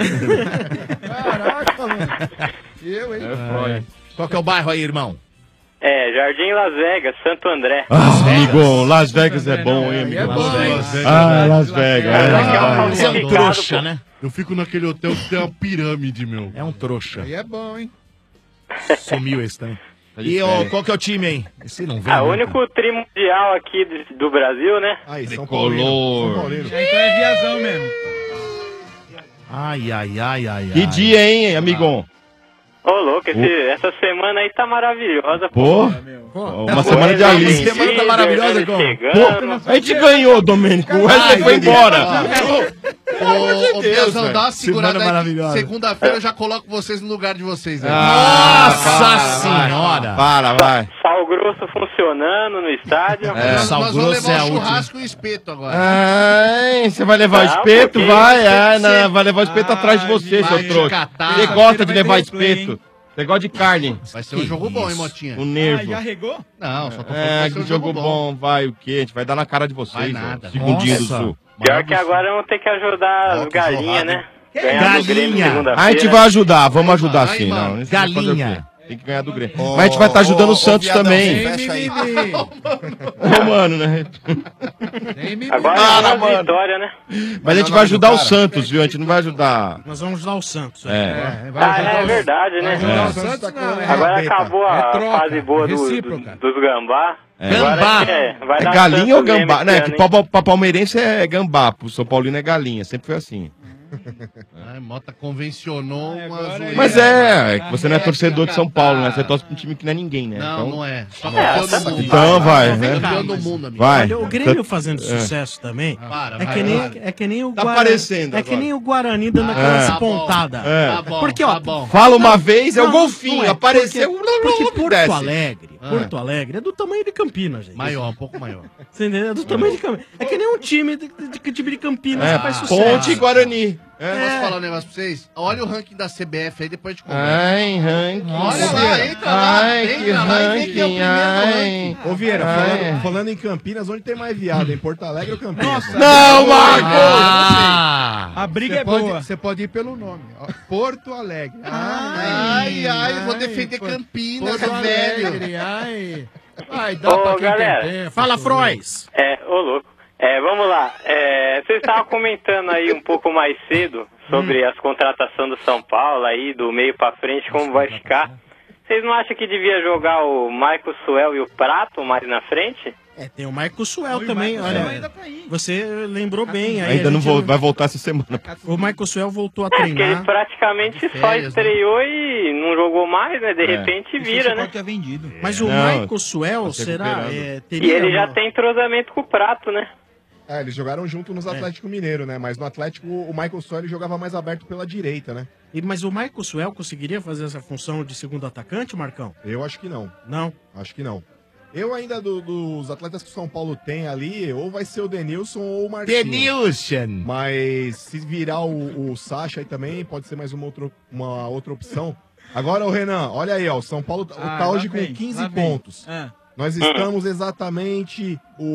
Caraca, mano. Eu, hein?
Qual que é o bairro aí, irmão?
É, Jardim Las Vegas, Santo André.
Ah, amigo, Las Vegas é bom, hein,
Aí é
amigo?
bom, hein?
Ah, Las Vegas.
Ah,
Você é um trouxa, né?
Eu fico naquele hotel que tem uma pirâmide, meu.
É um trouxa.
Aí é bom, hein?
Sumiu esse também.
Tá de
E ó,
férias.
qual que é o time aí? Esse não vem.
Ah, o
nunca.
único tri mundial aqui do, do Brasil, né?
Aí, São Tricolor. Paulo.
Então é viazão mesmo.
Ai, ai, ai, ai,
Que
ai.
dia, hein, amigão?
Ô, louco, esse- essa semana aí tá maravilhosa,
Pô, uma semana de alívio.
Semana tá maravilhosa, como?
Chegando.
A gente ganhou, Domênico. O Wesley foi embora.
Ô, ô, Biazão,
velho.
dá uma segurada
Semana
aí.
maravilhosa.
Segunda-feira eu já coloco vocês no lugar de vocês aí.
Nossa
para,
senhora!
Para, vai.
Sal grosso funcionando no estádio.
É.
nós,
Sal
nós vamos
grosso
levar
é a
o
última.
churrasco e o espeto agora.
Ai, você vai levar o
Não,
espeto?
porque
Vai,
você-
é,
você-
não, vai levar o espeto atrás de você,
vai
seu
te
trouxa.
catar.
Você
Essa
gosta
feira
de
vai
levar
ter replay,
espeto.
hein?
Você gosta de carne.
Vai ser um jogo bom, hein,
isso.
Motinha?
O
Ah,
nervo.
já regou?
Não, só tô falando que
É,
vai ser
que
um
jogo bom. Vai o quê? A gente vai dar na cara de vocês,
Vai
ó.
nada.
Segundinho do
Nossa.
Sul.
Pior que agora vamos ter que ajudar as
Ó, que
galinhas,
jorrada,
né? Ganhar do Grêmio
Galinha.
segunda-feira.
A gente vai ajudar, vamos ajudar
Aí,
sim.
mano,
Não, isso vai fazer o
Galinha.
quê?
Tem que ganhar do Grêmio. Mas a gente vai estar ajudando o Santos também.
Fecha aí.
Ô, mano, né?
Agora
Para,
é uma
mano.
vitória, né?
Mas a gente vai ajudar o Santos, viu? A gente não vai ajudar.
Nós vamos ajudar o Santos.
É.
Ah, é verdade, né?
ajudar o
Santos, não, é
Agora
rabeta.
acabou a
É troca,
fase boa do-
recíproca.
do- dos gambá.
É.
Agora
Gambá.
é, vai
É
dar
galinha ou
Santos mesmo
gambá?
esse
Né?
ano,
Que
hein?
pra, pra- pra palmeirense é gambá, pro São Paulino é galinha. Sempre foi assim.
Ai, Mota convencionou uma zoeira.
Mas é, é que você não é torcedor de São Paulo, né? Você torce pra um time que não é ninguém, né?
Não,
Então-
não é. Só
É,
campeão do mundo.
Então vai, né?
Campeão do mundo, amigo.
Vai.
Olha, o Grêmio
Tá-
fazendo
é.
sucesso também.
Para,
é,
vai,
que nem,
vai.
é que nem o
Tá
Guarani.
aparecendo
É que
agora.
nem o Guarani dando
É.
aquelas
Tá bom,
pontadas.
é.
Tá bom,
Porque, ó,
tá bom.
Fala uma vez, é o
Não,
golfinho.
não é,
Apareceu.
Porque, porque Porto
desce.
Alegre,
Ah.
Porto Alegre é do tamanho de Campinas, gente.
Maior, um pouco maior.
Você entendeu? É do tamanho de Campinas. É que nem um time de, de, de time de Campinas
É,
que faz sucesso.
Ponte e Guarani.
Posso falar um negócio pra vocês? Olha o ranking da C B F aí, depois de conversa.
Ai, ranking.
Olha lá, entra lá,
Ai,
entra
que
lá e vê quem é o
ranking.
primeiro
Ai.
Ô, Vieira,
Ai.
falando, falando em Campinas, onde tem mais viado? Em Porto Alegre ou Campinas?
Não, Marcos!
Ah,
A briga
Você
é
pode,
boa.
Você pode ir pelo nome. ó. Porto Alegre.
Ai, ai, eu vou defender
Pô-
Campinas,
Porto
velho.
Alegre, ai. Ai, dá
Ô,
pra quem
galera.
tem tempo.
Fala,
pô.
Frois.
É, ô louco. É, vamos lá. É, vocês estavam comentando aí um pouco mais cedo sobre as contratações do São Paulo aí, do meio pra frente, como vai ficar. Vocês não acham que devia jogar o Michael Suel e o Prato mais na frente?
É, tem o Marco Suel também, olha. Você lembrou bem. Aí
Ainda
a
não
gente
vou, vai voltar essa semana.
O Marco Suel voltou a
É, porque ele
treinar.
praticamente só
férias, né?
estreou e não jogou mais, né? De
É.
repente vira, né?
ter vendido.
Mas o
Não,
Michael Suel,
tá se
será?
recuperando.
É,
E
teria
ele já
uma-
tem entrosamento com o Prato, né?
É, eles jogaram junto nos Atlético Mineiro, né? Mas no Atlético o Michael Soares jogava mais aberto pela direita, né?
E, mas o Michael Suel conseguiria fazer essa função de segundo atacante, Marcão?
Eu acho que não.
Não.
Acho que não. Eu ainda, do- dos atletas que o São Paulo tem ali, ou vai ser o Denilson ou o Marcinho.
Denilson!
Mas se virar o, o Sacha aí também, pode ser mais uma outra, uma outra opção. Agora, o Renan, olha aí, ó, o São Paulo tá-
Ah,
tá
lá
hoje
vem,
com quinze
lá vem.
pontos.
Ah.
Nós estamos exatamente,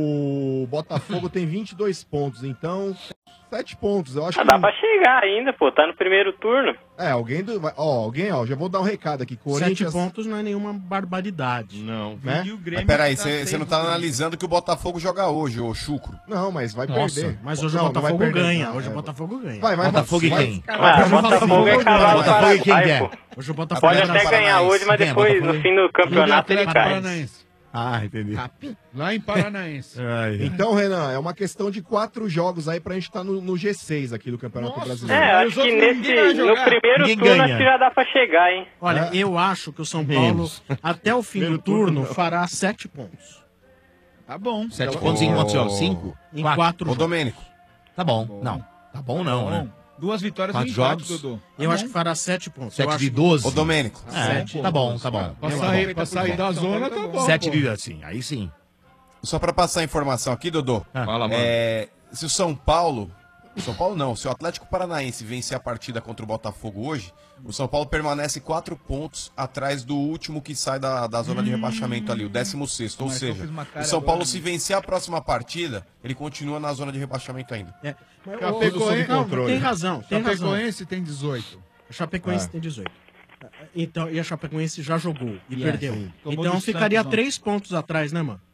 o Botafogo tem vinte e dois pontos, então sete pontos. Eu acho
Ah,
que
dá pra chegar ainda, pô. Tá no primeiro turno.
é, alguém do, vai- ó, alguém, ó, já vou dar um recado aqui, Corinthians.
Sete pontos não é nenhuma barbaridade.
Não.
Né?
Mas peraí, você não tá analisando que o Botafogo joga hoje, ô Chucro.
Não, mas vai
Nossa,
perder.
mas hoje
Não,
o
não vai
Botafogo
perder.
ganha.
Não,
Hoje
é.
o Botafogo ganha.
Vai, vai,
Botafogo e
vai.
quem?
Ah, o Botafogo é cavalo
Botafogo e quem
paraguaio,
é?
pô.
Hoje o Botafogo
Pode
é
até
Paranaense.
ganhar hoje, mas
Quem é
depois,
Botafogo?
no fim do campeonato, ele
Atlético
cai.
Paranaense.
Ah, entendi.
Lá em Paranaense.
Então, Renan, é uma questão de quatro jogos aí pra gente estar no, no G seis aqui do Campeonato Brasileiro.
É, acho que nesse, no primeiro
Ninguém
turno
ganha.
acho que já dá pra chegar, hein?
Olha, eu acho que o São Paulo,
Menos.
até o fim do turno, fará sete pontos.
Tá bom.
Sete pontos em quantos jogos? Cinco?
Em quatro
Ô,
jogos.
Domênico.
Tá bom. Não. Tá bom não, né?
Duas vitórias e um
Quatro
empate,
jogos.
Dodô.
Eu acho que fará sete pontos. Eu
Sete
acho
de
que-
doze.
Ô, Domênico.
É,
Sete.
tá bom, tá bom.
Pra
Tá
sair,
bom.
pra sair da zona, tá bom.
Sete
pô.
de assim, aí sim.
Só pra passar a informação aqui, Dodô.
Fala, mano.
É, se o São Paulo... São Paulo não. Se o Atlético Paranaense vencer a partida contra o Botafogo hoje, o São Paulo permanece quatro pontos atrás do último que sai da, da zona de rebaixamento ali, o décimo sexto. Ou
Mas eu
seja,
fiz uma
o
cara
São
agora,
Paulo,
né?
se vencer a próxima partida, ele continua na zona de rebaixamento ainda.
É. Mas,
Chapecoense-
ô, ô, não,
controle.
tem razão, tem razão.
Chapecoense tem dezoito.
A Chapecoense
É.
tem dezoito. Então, e a Chapecoense já jogou e
Yes.
perdeu.
Sim. Tomou
Então
do
ficaria
Santos ontem.
três pontos atrás, né, mano?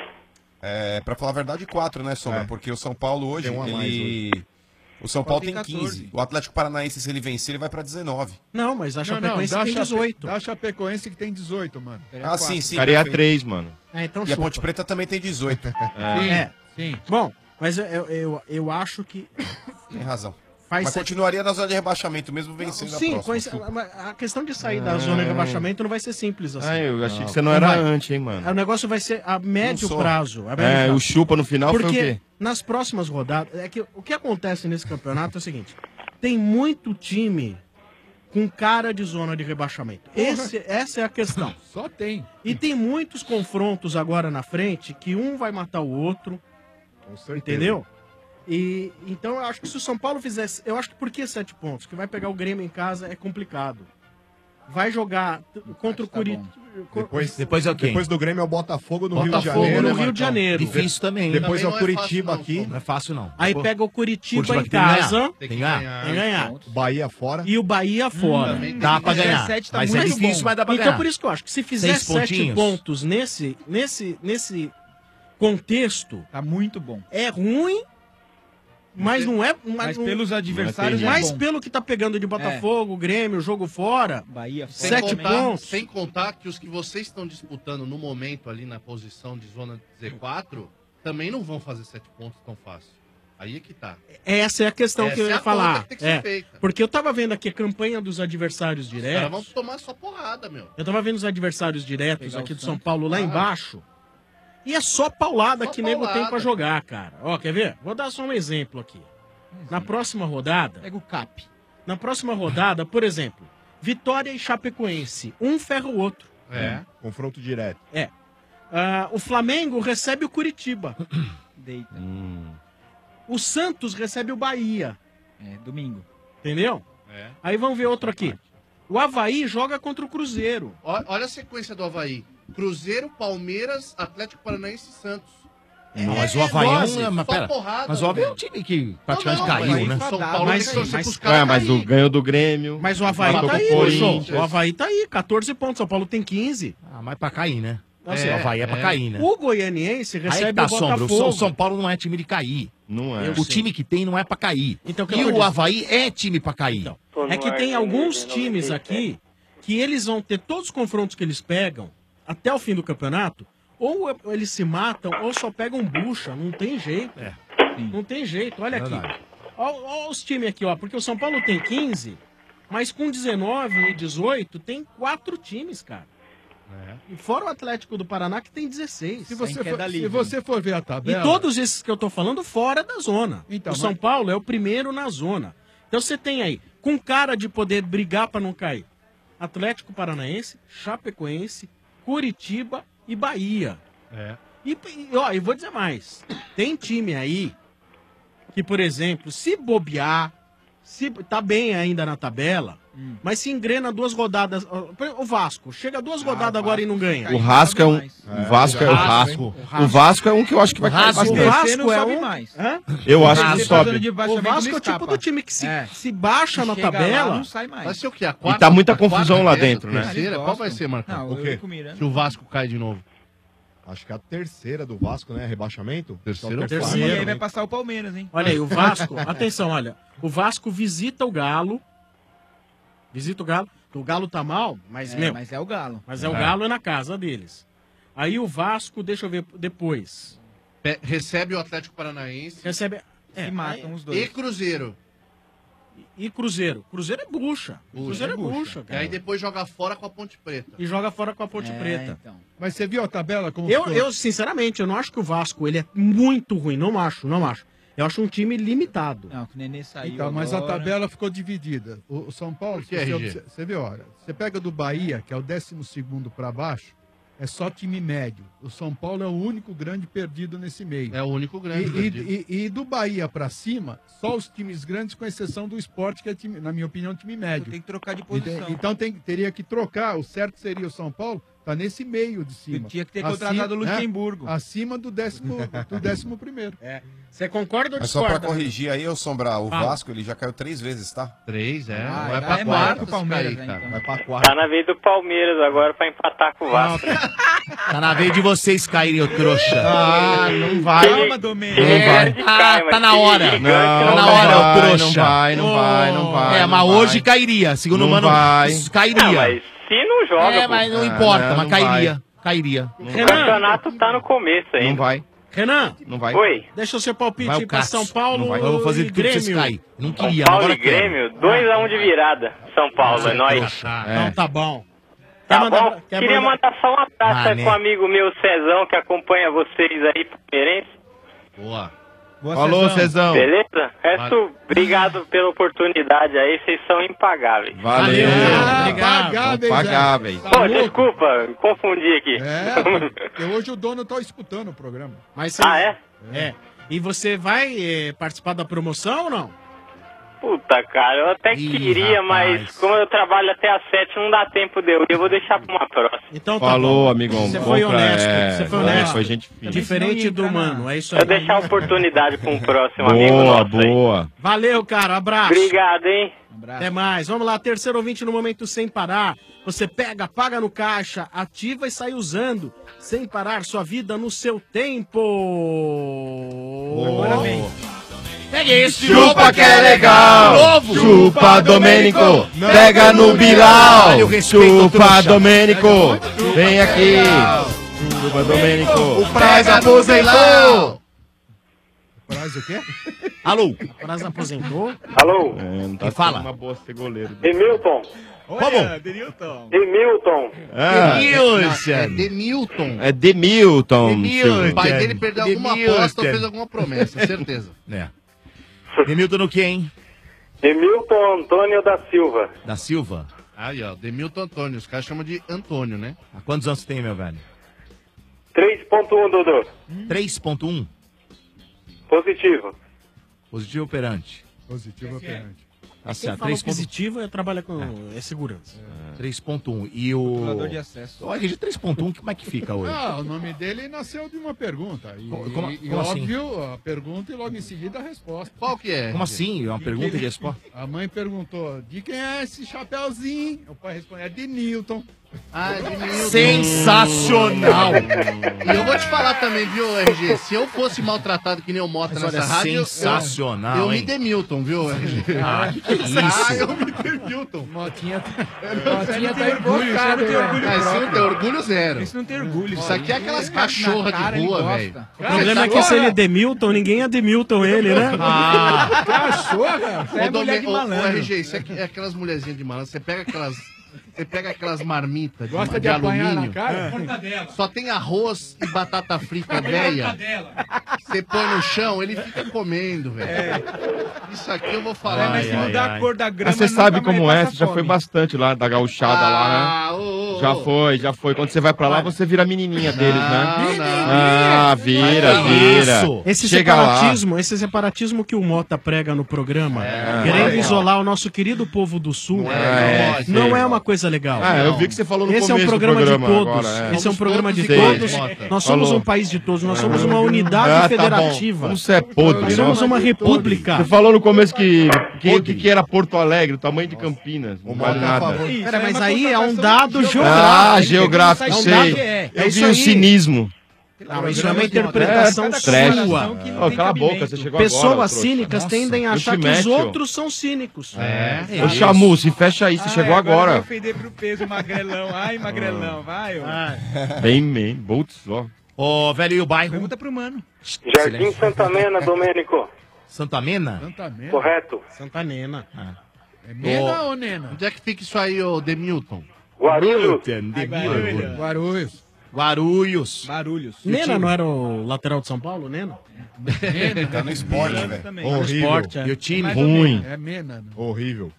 É, pra falar a verdade, quatro, né, Sombra?
É.
Porque o São Paulo hoje,
Tem um a mais
ele... O São Paulo tem
tem
quinze. O Atlético Paranaense, se ele vencer, ele vai pra dezenove.
Não, mas a
Não, não,
Chapecoense
dá
tem
Chape-
dezoito.
Dá Chapecoense que tem dezoito, mano.
Ah, sim, sim.
Ficaria a
perfeito.
três, mano.
É, então
E a
chupa.
Ponte Preta também tem dezoito.
Sim,
É.
sim.
Bom, mas eu, eu, eu acho que
Tem razão.
faz
Mas
sete-
continuaria na zona de rebaixamento, mesmo vencendo
Sim,
a próxima.
com esse- a questão de sair da zona de rebaixamento não vai ser simples assim.
Ah, eu achei que você não era
vai.
antes, hein, mano.
O negócio vai ser a médio
sou.
prazo. a médio
É,
prazo.
o chupa no final foi o
Porque
quê?
nas próximas rodadas, é que o que acontece nesse campeonato é o seguinte: tem muito time com cara de zona de rebaixamento. Esse, essa é a questão.
Só tem.
E tem muitos confrontos agora na frente que um vai matar o outro,
Com certeza.
entendeu? E então eu acho que se o São Paulo fizesse, eu acho que por que sete pontos? Que vai pegar o Grêmio em casa é complicado. vai jogar t- contra o Curitiba.
Depois,
Depois é o quê?
Depois do Grêmio é o Botafogo no Rio de
Botafogo
Janeiro.
no
né,
Rio
Marcão?
de Janeiro.
Difícil também.
Depois
Também
é o
não é
Curitiba
fácil,
aqui.
Não é fácil, não.
Aí
Pô,
pega o Curitiba,
Curitiba
em
que tem que ganhar.
casa.
Tem que ganhar.
Tem que ganhar.
Bahia fora.
E o Bahia fora.
Hum, dá pra ganhar.
dezessete
Mas é difícil, mas dá pra
então,
ganhar.
por isso que eu acho que se fizer
Seis
sete
pontinhos.
pontos nesse, nesse, nesse contexto.
Tá muito bom.
É ruim, mas não é. Mas,
Mas
não-
pelos adversários é
Mas
bom.
pelo que tá pegando de Botafogo, Grêmio, jogo fora.
Bahia
Sem
Sete
contar,
pontos.
Sem contar que os que vocês estão disputando no momento ali na posição de zona Z quatro também não vão fazer sete pontos tão fácil. Aí é que tá.
Essa é a questão
Essa
que eu
é
ia
a
falar.
conta que tem que ser
É,
feita.
porque eu tava vendo aqui a campanha dos adversários
Os caras
diretos.
vão tomar só porrada, meu.
Eu tava vendo os adversários diretos
Pegar
aqui
o
do São
Santos.
Paulo lá
Ah.
embaixo. E é só paulada
Só
que nego tem
paulada.
pra jogar, cara. Ó, quer ver? Vou dar só um exemplo aqui. Na próxima rodada.
Pega o Cap.
Na próxima rodada, por exemplo, Vitória e Chapecoense. Um ferra o outro.
É. Confronto direto.
É. Ah, o Flamengo recebe o Curitiba.
Deita.
O Santos recebe o Bahia.
É, domingo.
Entendeu?
É.
Aí vamos ver outro aqui. O Avaí joga contra o Cruzeiro.
Ó- Olha a sequência do Havaí. Cruzeiro, Palmeiras, Atlético Paranaense e Santos.
Não, mas o Havaí é um.
Só
Mas, pera,
porrada,
mas o Havaí é um
velho.
time que praticamente
Não, não,
caiu,
mas
né?
São Paulo
Mas-
tem que torcer
mas-
pros caras
É, mas o
caírem.
ganho do Grêmio.
Mas o Havaí
Empatou
tá
com
aí,
o
Corinthians.
Corinthians.
O Havaí tá aí, catorze pontos. São Paulo tem quinze.
Ah, mas pra cair, né?
Assim,
o Havaí é pra cair, né?
O Goianiense
Aí
recebe
que tá,
o
Sombra. O
Botafogo.
São, São Paulo não é time de cair.
Não
é.
O time que tem não é pra cair.
Então, o que
e
eu tô
o
dizendo?
Havaí é time pra cair.
É que tem alguns times aqui que eles vão ter todos os confrontos que eles pegam até o fim do campeonato, ou eles se matam ou só pegam bucha, não tem jeito. Não tem jeito, olha aqui.
Verdade.
Olha os times aqui, ó, porque o São Paulo tem quinze, mas com dezenove e dezoito tem quatro times, cara. E fora o Atlético do Paraná que tem dezesseis.
Se você, for, se você for ver a
E
tabela...
todos esses que eu tô falando fora da zona.
Então,
o São
mas-
Paulo é o primeiro na zona. Então você tem aí, com cara de poder brigar pra não cair, Atlético Paranaense, Chapecoense, Curitiba e Bahia.
É.
E, e, ó, eu vou dizer mais. Tem time aí que, por exemplo, se bobear, se tá bem ainda na tabela, mas se engrena duas rodadas. ó, O Vasco chega duas rodadas agora e não ganha.
O Rasco é um. O Vasco é o Rasco. O Vasco é um que eu acho que vai cair
O
bastante.
Vasco é um. Hã?
Eu acho que
O
sobe.
Vasco é o tipo do time que se, se baixa na
Chega lá,
tabela.
não sai mais.
Vai ser o quê? A
E tá muita
a quarta
confusão lá
dessa,
dentro, né?
terceira?
Eles
Qual vai
gostam.
ser, Marcão?
Não,
O
eu
quê?
fico mirando.
Se o Vasco cai de novo.
Acho que é a terceira do Vasco, né? Rebaixamento.
Terceiro
Só que é
E
fácil
aí
também.
vai passar o Palmeiras, hein?
Olha aí, o Vasco, atenção, olha. O Vasco visita o Galo. Visita o Galo. O Galo tá mal, mas,
É,
meu.
mas é o Galo.
Mas é o Galo é na casa deles. Aí o Vasco, deixa eu ver depois.
Pe- Recebe o Atlético Paranaense.
Recebe.
Se
É,
matam os
E
dois.
Cruzeiro.
E Cruzeiro. Cruzeiro é bucha. Cruzeiro é bucha,
E
cara.
aí depois joga fora com a Ponte Preta.
E joga fora com a Ponte
É,
Preta.
então.
Mas você viu a tabela como
Eu,
ficou?
eu, sinceramente, eu não acho que o Vasco ele é muito ruim. Não acho, não acho. Eu acho um time limitado.
Não, que o Nenê saiu
Então, mas a
agora.
tabela ficou dividida. O, o São Paulo,
que,
você,
R G?
obse- você viu, olha, você pega do Bahia, que é o décimo segundo para baixo, é só time médio. O São Paulo é o único grande perdido nesse meio.
É o único
E,
grande.
e-
perdido.
e- e do Bahia para cima, só os times grandes, com exceção do esporte, que é, time, na minha opinião, time médio.
Tem que trocar de
Ente-
posição.
Então tem, teria que trocar. O certo seria o São Paulo, tá nesse meio de cima.
Tinha que ter
Acima-
contratado o
né?
Luxemburgo.
Acima do décimo, do décimo primeiro.
É. Você concorda ou
Mas só pra
discorda?
corrigir aí, ô Sombra, o
Fala.
Vasco ele já caiu três vezes, tá?
Três, é.
Ah,
vai
é,
pra
é
quarta
marca o
se
Palmeiras,
cair,
né,
cara.
então.
Vai pra quarta.
Tá na vez do Palmeiras agora pra empatar com o Vasco.
Tá na vez de vocês caírem, ô trouxa.
Ah, não vai.
Calma, Domênico.
Não vai.
Ah, tá na hora.
Não,
Tá na
não
hora, ô
vai,
trouxa.
não vai, não vai, não vai.
É,
não
mas
vai.
hoje cairia. Segundo o
Não
mano,
vai.
Ah,
cairia.
mas se não joga,
É,
pô.
mas não
Ah,
importa,
não,
mas
não
cairia. Cairia.
o campeonato tá no começo ainda.
Não vai.
Renan,
Não vai.
Oi,
deixa o seu palpite
Vai
aí
o
pra
Cássio.
São Paulo
Não vai. Eu vou fazer
e
tudo pra vocês
Grêmio.
caírem. Não
São
queria,
Paulo
agora
e
quero.
Grêmio, dois a um de virada. São Paulo, é nóis.
Então tá bom.
Tá
Quer mandar-
bom?
quer
Queria
mandar-
mandar só um abraço
Ah,
aí
né?
com um amigo meu, Cezão, que acompanha vocês aí, palmeirense.
Boa.
Boa
Falou,
Cezão.
Cezão.
Beleza? Resto, obrigado pela oportunidade aí, vocês são impagáveis.
Valeu.
Ah, obrigado.
Pagáveis,
Pagáveis.
Tá
Pô,
louco?
desculpa, me confundi aqui.
É, porque hoje o dono tá escutando o programa.
Mas você...
Ah, é?
É. E você vai eh, participar da promoção ou não?
Puta, cara, eu até
Ih,
queria,
rapaz.
mas como eu trabalho até às sete, não dá tempo de eu ir. Eu vou deixar pra uma próxima.
Então tá
Falou,
bom.
amigão.
Você foi
Compra,
honesto.
é,
Você foi
é,
honesto.
foi gente fina.
Diferente do mano, é isso aí.
Eu deixar a oportunidade pra um próximo amigo
Boa,
nosso aí.
boa.
Valeu, cara. Abraço.
Obrigado, hein?
Até mais. Vamos lá, terceiro ouvinte no momento sem parar. Você pega, paga no caixa, ativa e sai usando, sem parar sua vida no seu tempo. Agora vem.
Pega esse.
Chupa que é legal.
Novo.
Chupa, Domênico. Pega no Bilal. Chupa, Domênico. Vem aqui. Chupa, Domênico.
O Praz aposentou. O Praz o quê?
Alô.
O Praz aposentou?
Alô?
É, não tá
Quem fala?
sendo uma boa ser goleiro.
Demilton.
Como?
Demilton.
Ah,
É Demilton.
É Demilton.
O pai dele
É.
perdeu alguma aposta ou fez alguma promessa, certeza.
É. Demilton no quê, hein?
Demilton Antônio da Silva.
Da Silva.
Aí, ó, Demilton Antônio. Os caras chamam de Antônio, né?
Há quantos anos você tem, meu velho?
três ponto um, Dudu.
três ponto um.
Positivo.
Positivo operante.
Positivo operante.
Tá
Quem
certo.
fala
três ponto um.
positivo é trabalha com é segurança.
três ponto um. E o.
Controlador de acesso.
O R G três ponto um, como é que fica hoje?
Ah, o nome dele nasceu de uma pergunta. E,
Como- como-
e
como assim?
óbvio, a pergunta e logo em seguida a resposta.
Qual que é?
Como assim? É uma pergunta e resposta?
A mãe perguntou, de quem é esse chapeuzinho? O pai respondeu, é de Newton.
Ah, é de Newton.
Sensacional!
E eu vou te falar também, viu, R G? Se eu fosse maltratado que nem o Mota
Mas
nessa
olha,
rádio... eu-
sensacional,
Eu, eu me
hein?
demilton, viu, R G?
Ah, que que é isso?
Ah, eu me demilton.
Motinha,
Motinha
tá invocado,
tem orgulho
velho.
Ah, isso não tem orgulho zero.
Isso não tem orgulho.
Isso aqui é aquelas cachorras de rua, velho.
O problema é que se ele é Demilton, ninguém é Demilton ele, né?
Ah,
cachorra?
Ô,
É
Dom-
mulher de
ô, ô,
malandro.
R G, isso aqui é aquelas mulherzinhas de malandro. Você pega aquelas. Você pega aquelas marmitas de,
Gosta
de
de apanhar na
alumínio.
cara?
Só tem arroz e batata frita velha. Você põe no chão, ele fica comendo, velho. Isso aqui eu vou falar.
É, mas se mudar a cor da grama,
Mas você
nunca
sabe
mais
como é,
passa
você já
fome.
foi bastante lá da gauchada
Ah,
lá, né?
ô, ô,
Já
ô.
foi, já foi. Quando você vai pra lá, você vira a menininha deles, né?
Não, não.
Ah, vira,
Que
vira.
isso? Esse
Chega lá.
separatismo, esse separatismo que o Mota prega no programa, querendo
é.
isolar o nosso querido povo do Sul,
Não é,
é, não
sei.
é uma coisa legal.
Ah, eu vi que você falou no
Esse é um
começo do
programa,
programa
de todos.
agora, é.
Esse é um
Somos
programa de
todos
todos.
iguais.
Nós somos
Falou.
um país de todos. Nós somos uma unidade
Ah, tá
federativa.
bom. Como você é podre,
Nós somos
né?
uma república.
Você falou no começo que, que, que, que era Porto Alegre, o tamanho de Campinas. Não vale nada.
Pera, mas aí é um dado geográfico.
Ah, geográfico,
É um
sei.
dado- é,
Eu
é
vi
isso
o
aí.
cinismo.
Não, isso é uma interpretação
É, trash.
sua.
Ô, cala a boca, você chegou
Pessoas
agora, trouxa.
cínicas tendem a
Eu
achar
te
que os
mete, ó.
outros são cínicos.
É. Ô, Chamu, se fecha aí, você chegou agora.
Vai ofender pro peso, magrelão. Ai, magrelão, vai. ó.
Bem, bem, Boltz, ó.
Ô, velho, e o bairro?
Pergunta pro mano.
Jardim Santa Mena, Domênico.
Santa Mena?
Santa Mena.
Correto.
Santa Nena.
É Mena ou Nena?
Onde é que fica isso aí, ô Demilton?
Guarulhos.
Guarulhos.
Guarulhos.
Guarulhos.
Barulhos.
Nena não era o lateral de São Paulo, Nena?
Tá no esporte,
Miranda
velho.
também.
Horrível.
Esporte, é.
E o time?
Mais ou
Ruim.
É Mena. né?
Horrível.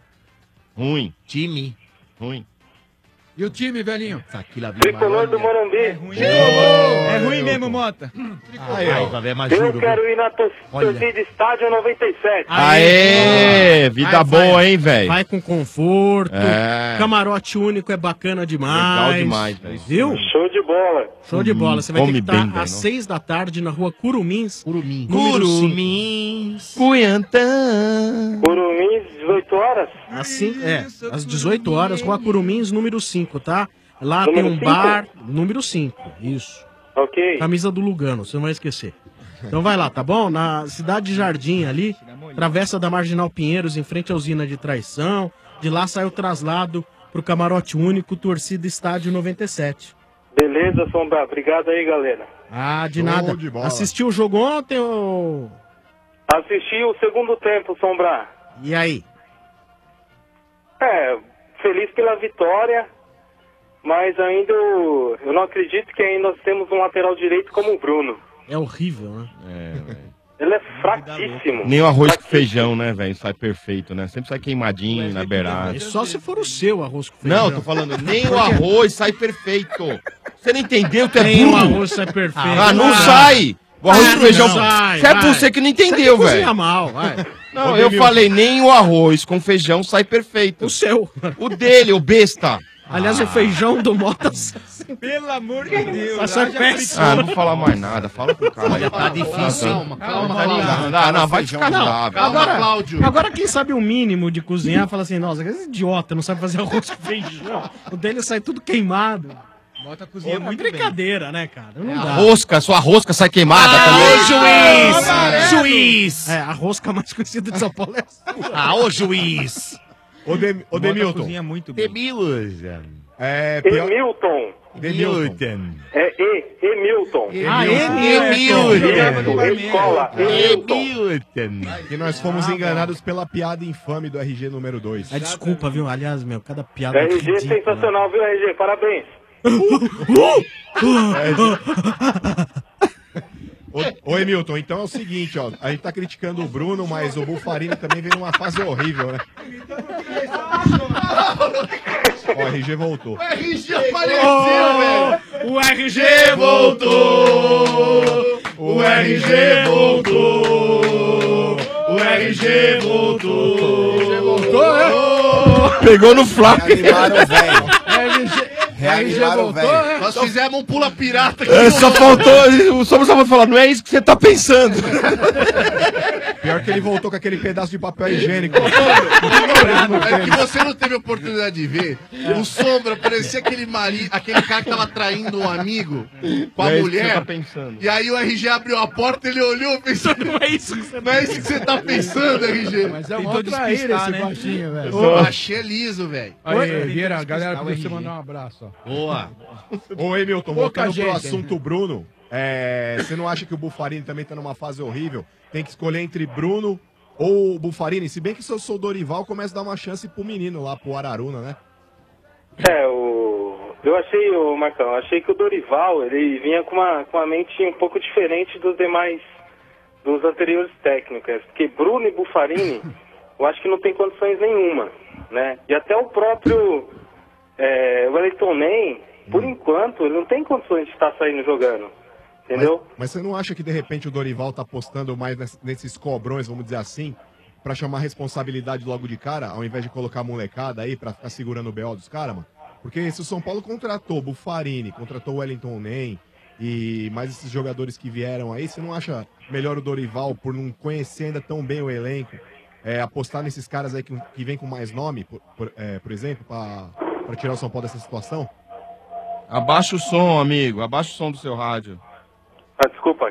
Ruim.
Time.
Ruim.
E o time, velhinho?
Aquilo ali,
Tricolor do Morumbi.
É ruim, é ruim mesmo, Mota.
Aí, vai ver mais
Eu
juro.
quero ir na tor-
Olha.
torcida Estádio noventa e sete.
Aê, vida
Vai, vai.
boa, hein, velho?
Vai com conforto.
É.
Camarote único é bacana demais.
Legal demais, velho.
Viu?
Show de bola.
Show de bola. Você vai ter
Come
que
bem,
estar
velho,
às
não?
seis da tarde na rua Curumins.
Curumim.
Número cinco.
Curumins.
Cuiantã.
Curumins, dezoito horas.
Assim, é, às dezoito horas, rua Curumins, número cinco, tá? Lá
Número
tem um
cinco?
bar, número cinco, isso.
Ok.
Camisa do Lugano, você não vai esquecer. Então vai lá, tá bom? Na Cidade de Jardim ali, travessa da Marginal Pinheiros, em frente à usina de Traição. De lá sai o traslado pro Camarote Único, torcida Estádio noventa e sete.
Beleza, Sombra. Obrigado aí, galera.
Ah, de
Show
nada.
de bola.
Assistiu o jogo ontem ou...
Assisti o segundo tempo, Sombra.
E aí?
É, feliz pela vitória, mas ainda eu eu não acredito que ainda nós temos um lateral direito como o Bruno.
É horrível, né?
É, velho.
Ele é fraquíssimo.
Nem o arroz com feijão, né, velho? Sai perfeito, né? Sempre sai queimadinho na beirada.
É só se for o seu arroz com feijão.
Não, tô falando, nem o arroz sai perfeito. Você não entendeu? Tu é
Nem o
burro.
arroz sai perfeito.
Ah, não sai. O arroz
Ah,
com feijão.
não. Sai,
Isso é
vai.
você que não
Você
entendeu,
que cozinha
velho.
mal, vai.
Não,
Ô,
eu
Demilton.
falei, nem o arroz com feijão sai perfeito.
O seu.
O dele, o besta.
Aliás, o feijão do Mota.
Pelo amor de Deus.
Tá só
haja
péssimo.
Ah, não vou falar mais nada. Fala pro cara.
Olha, tá difícil, hein?
Calma,
calma,
Não,
calma.
não, não, vai te
Não,
casar, velho.
agora,
Cláudio.
agora quem sabe o mínimo de cozinhar fala assim, nossa, esse idiota não sabe fazer arroz com feijão. O dele sai tudo queimado.
Bota a
Pô,
cozinha
é
muito
brincadeira, né, cara? Não dá.
Rosca, sua rosca sai queimada
Ah,
também.
ô, juiz!
Ah,
Juiz! É, a rosca mais conhecida de São Paulo é essa.
Ah, ô juiz!
Ô, Dem- ô Demilton.
cozinha muito bem.
Demilton.
É, pior...
Emilton.
Demilton.
É E, Emilton.
Ah,
Emilton. Escola, Emilton.
Emilton.
Que nós fomos enganados pela piada infame do R G número dois.
É, desculpa, viu? Aliás, meu, cada piada
R G
ridícula.
sensacional, viu, R G? Parabéns.
Ô, ô, Emilton, então é o seguinte, ó. A gente tá criticando o Bruno, mas o Bufarini também vem numa fase horrível, né? Ó, o R G voltou.
O R G apareceu, velho.
O R G voltou!
O R G
voltou! O R G voltou!
R G voltou, é?
Pegou no flap.
Reanimaram o velho.
R G,
Reanimaram o velho.
é?
Nós fizemos um pula pirata aqui.
É, só faltou, o Sombra só vai falar, não é isso que você tá pensando.
Pior que ele voltou com aquele pedaço de papel higiênico.
É que você não teve oportunidade de ver. O Sombra parecia aquele mari... aquele cara que tava traindo um amigo com a
Não é isso que
mulher.
você tá pensando.
E aí o R G abriu a porta, ele olhou e pensou, não é isso que você, não é isso que você tá pensando, R G.
Mas é um
Tentou
traíra
despistar,
esse
né?
baixinho, velho.
Ô, achei liso, velho.
Aí, Vieira, a galera precisa você mandar um abraço, ó.
Boa.
Ô, Emilton,
Pouca
voltando pro
gente,
assunto Bruno, é, você não acha que o Bufarini também tá numa fase horrível? Tem que escolher entre Bruno ou o Bufarini? Se bem que se eu sou o Dorival, começa a dar uma chance pro menino lá, pro Araruna, né?
É, o... eu achei, o Marcão, achei que o Dorival, ele vinha com uma, com uma mente um pouco diferente dos demais, dos anteriores técnicos, porque Bruno e Bufarini, eu acho que não tem condições nenhuma, né? E até o próprio é, Wellington Nem, por enquanto, ele não tem condições de estar saindo jogando, entendeu?
Mas, mas você não acha que de repente o Dorival tá apostando mais ness- nesses cobrões, vamos dizer assim, pra chamar responsabilidade logo de cara, ao invés de colocar a molecada aí pra ficar segurando o B O dos caras, mano? Porque se o São Paulo contratou Bufarini, contratou o Wellington Nem e mais esses jogadores que vieram aí, você não acha melhor o Dorival, por não conhecer ainda tão bem o elenco, é, apostar nesses caras aí que, que vem com mais nome, por, por, é, por exemplo, pra, pra tirar o São Paulo dessa situação?
Abaixa o som, amigo. Abaixa o som do seu rádio.
Ah, desculpa.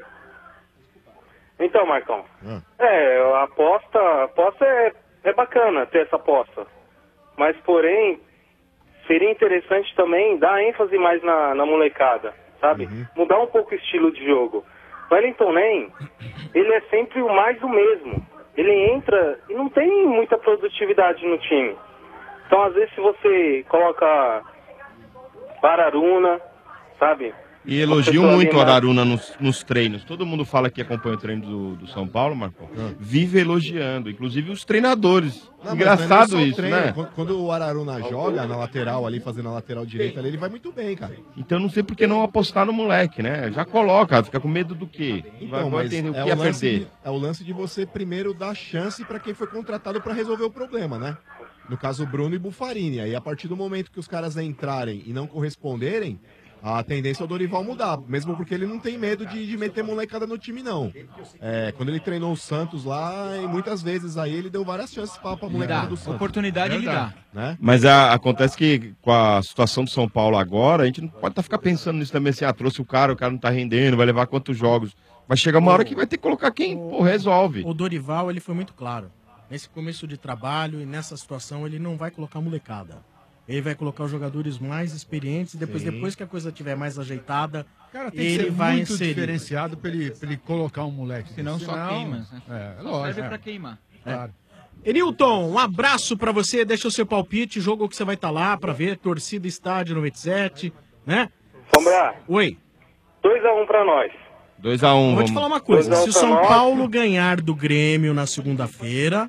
Então, Marcão,
Ah.
é, a aposta, a aposta é, é bacana ter essa aposta, mas porém, seria interessante também dar ênfase mais na, na molecada, sabe? Mudar um pouco o estilo de jogo. O Wellington Nem, ele é sempre o mais do mesmo. Ele entra e não tem muita produtividade no time. Então, às vezes, se você coloca Araruna, sabe?
E elogiam muito o Araruna nos, nos treinos. Todo mundo fala que acompanha o treino do, do São Paulo, Marcão. Vive elogiando, inclusive os treinadores.
Não, mas
Engraçado
não é só o
isso,
treino.
né?
Quando, quando o Araruna joga na lateral ali, fazendo a lateral direita ali, ele vai muito bem, cara.
Então não sei por que não apostar no moleque, né? Já coloca, fica com medo do quê? Vai,
Então,
vai
mas
entender o
é
que ia
o, lance
perder.
de, é o lance de você primeiro dar chance pra quem foi contratado pra resolver o problema, né? No caso, Bruno e Bufarini. Aí, a partir do momento que os caras entrarem e não corresponderem, a tendência é o Dorival mudar. Mesmo porque ele não tem medo de, de meter molecada no time, não. É, quando ele treinou o Santos lá, e muitas vezes aí ele deu várias chances pra, pra molecada
dá.
do Santos.
Oportunidade ele dá.
Né?
Mas a- acontece que com a situação do São Paulo agora, a gente não pode tá ficar pensando nisso também, assim, ah, trouxe o cara, o cara não tá rendendo, vai levar quantos jogos. Vai chegar uma hora que vai ter que colocar quem pô, resolve.
O Dorival, ele foi muito claro. Nesse começo de trabalho e nessa situação, ele não vai colocar molecada. Ele vai colocar os jogadores mais experientes e depois,
Sim.
depois que a coisa estiver mais ajeitada,
Cara, tem que
ele
ser
vai
muito
inserir.
diferenciado pra ele, pra ele colocar um moleque.
Senão só queima, né?
É,
Só
lógico.
serve
é.
pra queimar.
Claro.
Enilton, um abraço pra você, deixa o seu palpite, jogo que você vai estar lá pra ver, torcida Estádio noventa e sete, né?
Sombra.
Oi.
dois a um pra nós.
dois a um.
Vou te falar uma coisa,
Dois a um
se o
pra
São
nós.
Paulo ganhar do Grêmio na segunda-feira,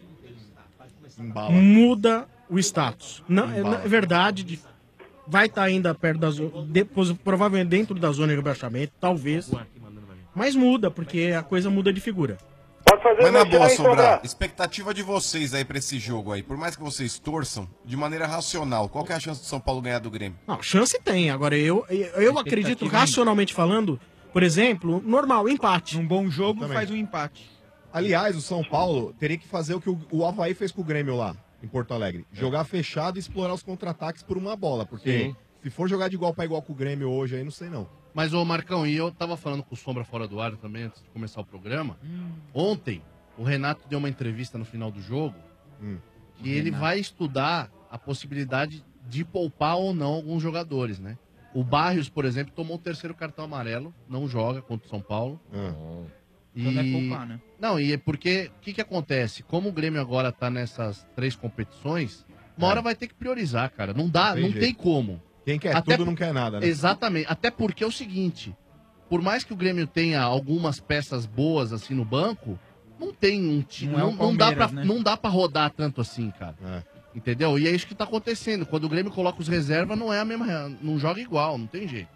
muda o status. Não, é,
Embala.
é verdade, de- vai estar ainda perto da zona, depois, provavelmente dentro da zona de rebaixamento, talvez. Mas muda, porque a coisa muda de figura.
Pode fazer
Mas na
merchan
boa,
aí,
Sombra,
Sombra.
expectativa de vocês aí pra esse jogo aí, por mais que vocês torçam, de maneira racional, qual que é a chance do São Paulo ganhar do Grêmio?
Não, chance tem. Agora, eu, eu, eu acredito, racionalmente falando, por exemplo, normal, empate.
Um bom jogo
Também.
faz um empate.
Aliás, o São Paulo teria que fazer o que o, o Avaí fez com o Grêmio lá, em Porto Alegre. Jogar fechado e explorar os contra-ataques por uma bola. Porque
Sim.
se for jogar de igual para igual com o Grêmio hoje, aí não sei não.
Mas, ô Marcão, e eu tava falando com o Sombra fora do ar também, antes de começar o programa. Ontem, o Renato deu uma entrevista no final do jogo que ele
Renato.
vai estudar a possibilidade de poupar ou não alguns jogadores, né? O Barrios, por exemplo, tomou o terceiro cartão amarelo, não joga contra o São Paulo.
Então não é poupar, né?
Não, e é porque, o que que acontece? Como o Grêmio agora tá nessas três competições, uma hora vai ter que priorizar, cara. Não dá,
Não tem
não
jeito.
tem como.
Quem quer tudo não quer nada, né?
Exatamente. Até porque é o seguinte, por mais que o Grêmio tenha algumas peças boas assim no banco, não tem um time,
Não é
não,
o
não dá pra,
Palmeiras, né?
não dá pra rodar tanto assim, cara. Entendeu? E é isso que tá acontecendo. Quando o Grêmio coloca os reservas, não é a mesma, não joga igual, não tem jeito.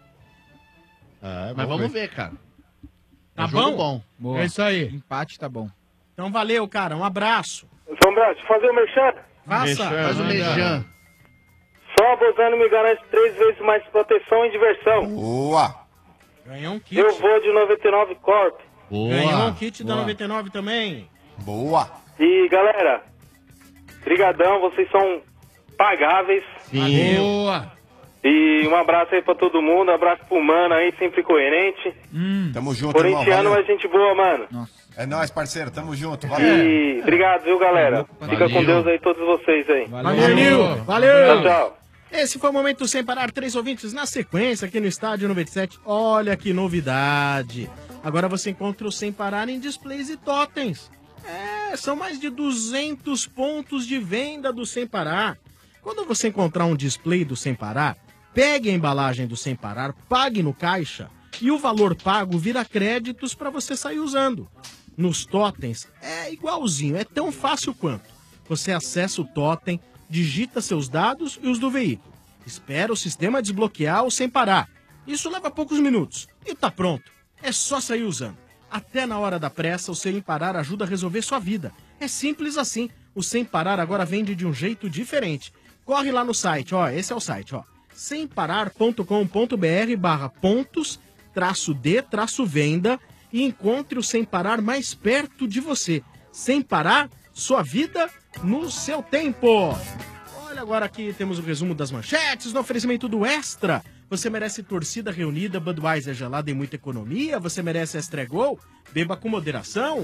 Mas vamos ver, cara.
Tá
É jogo
bom?
bom.
É isso aí.
Empate tá bom.
Então valeu, cara. Um abraço.
Sombra, deixa eu fazer o merchan.
Faça.
Faz o merchan.
Só a Bozano me garante três vezes mais proteção e diversão.
Boa!
Ganhou um kit.
Eu vou de noventa e nove Corp.
Ganhou um kit da noventa e nove também.
Boa!
E galera, brigadão, vocês são pagáveis.
Boa!
E um abraço aí pra todo mundo, um abraço pro Mano aí, sempre coerente.
Tamo junto, irmão.
Corintiano
valeu.
é gente boa, mano.
É nóis, parceiro. Tamo junto. Valeu.
E obrigado, viu, galera? Fica com Deus aí, todos vocês aí.
Valeu, Nil. Valeu.
Tchau, tchau.
Esse foi o Momento Sem Parar, três ouvintes na sequência aqui no Estádio noventa e sete. Olha que novidade. Agora você encontra o Sem Parar em displays e totens. É, são mais de duzentos pontos de venda do Sem Parar. Quando você encontrar um display do Sem Parar, pegue a embalagem do Sem Parar, pague no caixa e o valor pago vira créditos para você sair usando. Nos totens é igualzinho, é tão fácil quanto. Você acessa o totem, digita seus dados e os do veículo. Espera o sistema desbloquear o Sem Parar. Isso leva poucos minutos e tá pronto. É só sair usando. Até na hora da pressa, o Sem Parar ajuda a resolver sua vida. É simples assim. O Sem Parar agora vende de um jeito diferente. Corre lá no site, ó, esse é o site, ó. semparar.com.br barra pontos, traço D, traço venda e encontre o Sem Parar mais perto de você. Sem Parar, sua vida no seu tempo. Olha, agora aqui temos o resumo das manchetes no oferecimento do Extra. Você merece torcida reunida, Budweiser gelada e muita economia. Você merece Extra Gol, beba com moderação.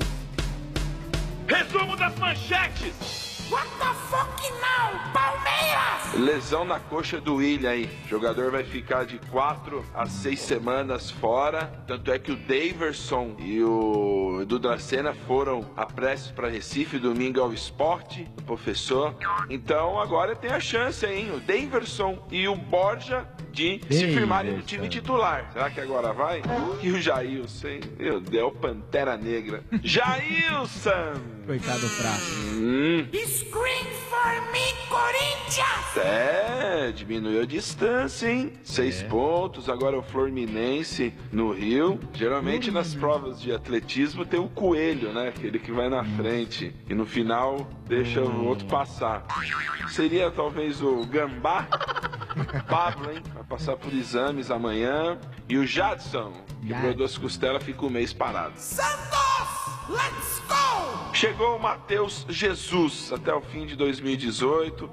Resumo das manchetes.
What the fuck now, Palmeiras?
Lesão na coxa do Willian aí. O jogador vai ficar de quatro a seis semanas fora. Tanto é que o Daverson e o Edu Dracena foram a prestes para Recife domingo ao esporte, o professor. Então agora tem a chance, hein? O Daverson e o Borja de se firmarem no time titular. Será que agora vai? E o Jailson, hein? Meu Deus, Pantera Negra. Jailson!
Coitado fraco.
Hum.
Scream for me, Corinthians!
É, diminuiu a distância, hein? Seis pontos, agora o Fluminense no Rio. Geralmente nas provas de atletismo tem o coelho, né? Aquele que vai na frente e no final deixa o outro passar. Seria talvez o Gambá. Pablo, hein? Vai passar por exames amanhã. E o Jadson, quebrou duas costelas, fica um mês parado.
Santos, let's go!
Chegou o Matheus Jesus até o fim de dois mil e dezoito.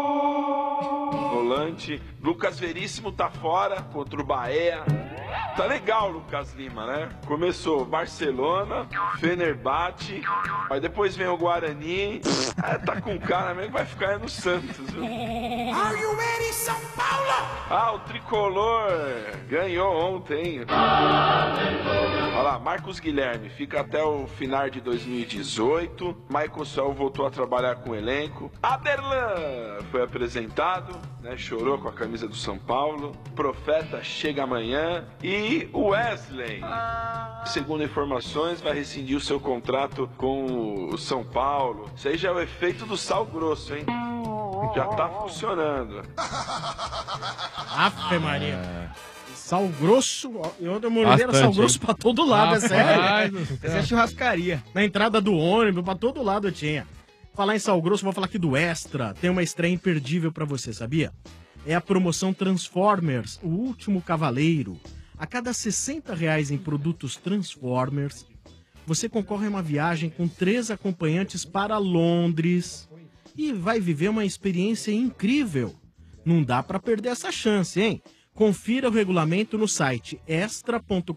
Volante. Lucas Veríssimo tá fora contra o Bahia. Tá legal, Lucas Lima, né? Começou Barcelona, Fenerbahçe, aí depois vem o Guarani. É, tá com cara mesmo que vai ficar aí no Santos, viu?
Are you ready, São Paulo?
Ah, o Tricolor ganhou ontem. Olha lá, Marcos Guilherme fica até o final de dois mil e dezoito. Michael Sol voltou a trabalhar com o elenco. Aderlan foi apresentado, né? Chorou com a camisa do São Paulo. Profeta chega amanhã. E o Wesley, segundo informações, vai rescindir o seu contrato com o São Paulo. Isso aí já é o efeito do sal grosso, hein? Já tá funcionando.
Afe Maria. Sal grosso, ó, e outra Oliveira,
Bastante,
sal grosso
hein?
pra todo lado, é sério.
Rapaz do céu. Essa é churrascaria.
Na entrada do ônibus, pra todo lado tinha. Falar em sal grosso, vou falar aqui do Extra. Tem uma estreia imperdível pra você, sabia? É a promoção Transformers, o último cavaleiro. A cada sessenta reais em produtos Transformers, você concorre a uma viagem com três acompanhantes para Londres e vai viver uma experiência incrível. Não dá pra perder essa chance, hein? Confira o regulamento no site extra.com.br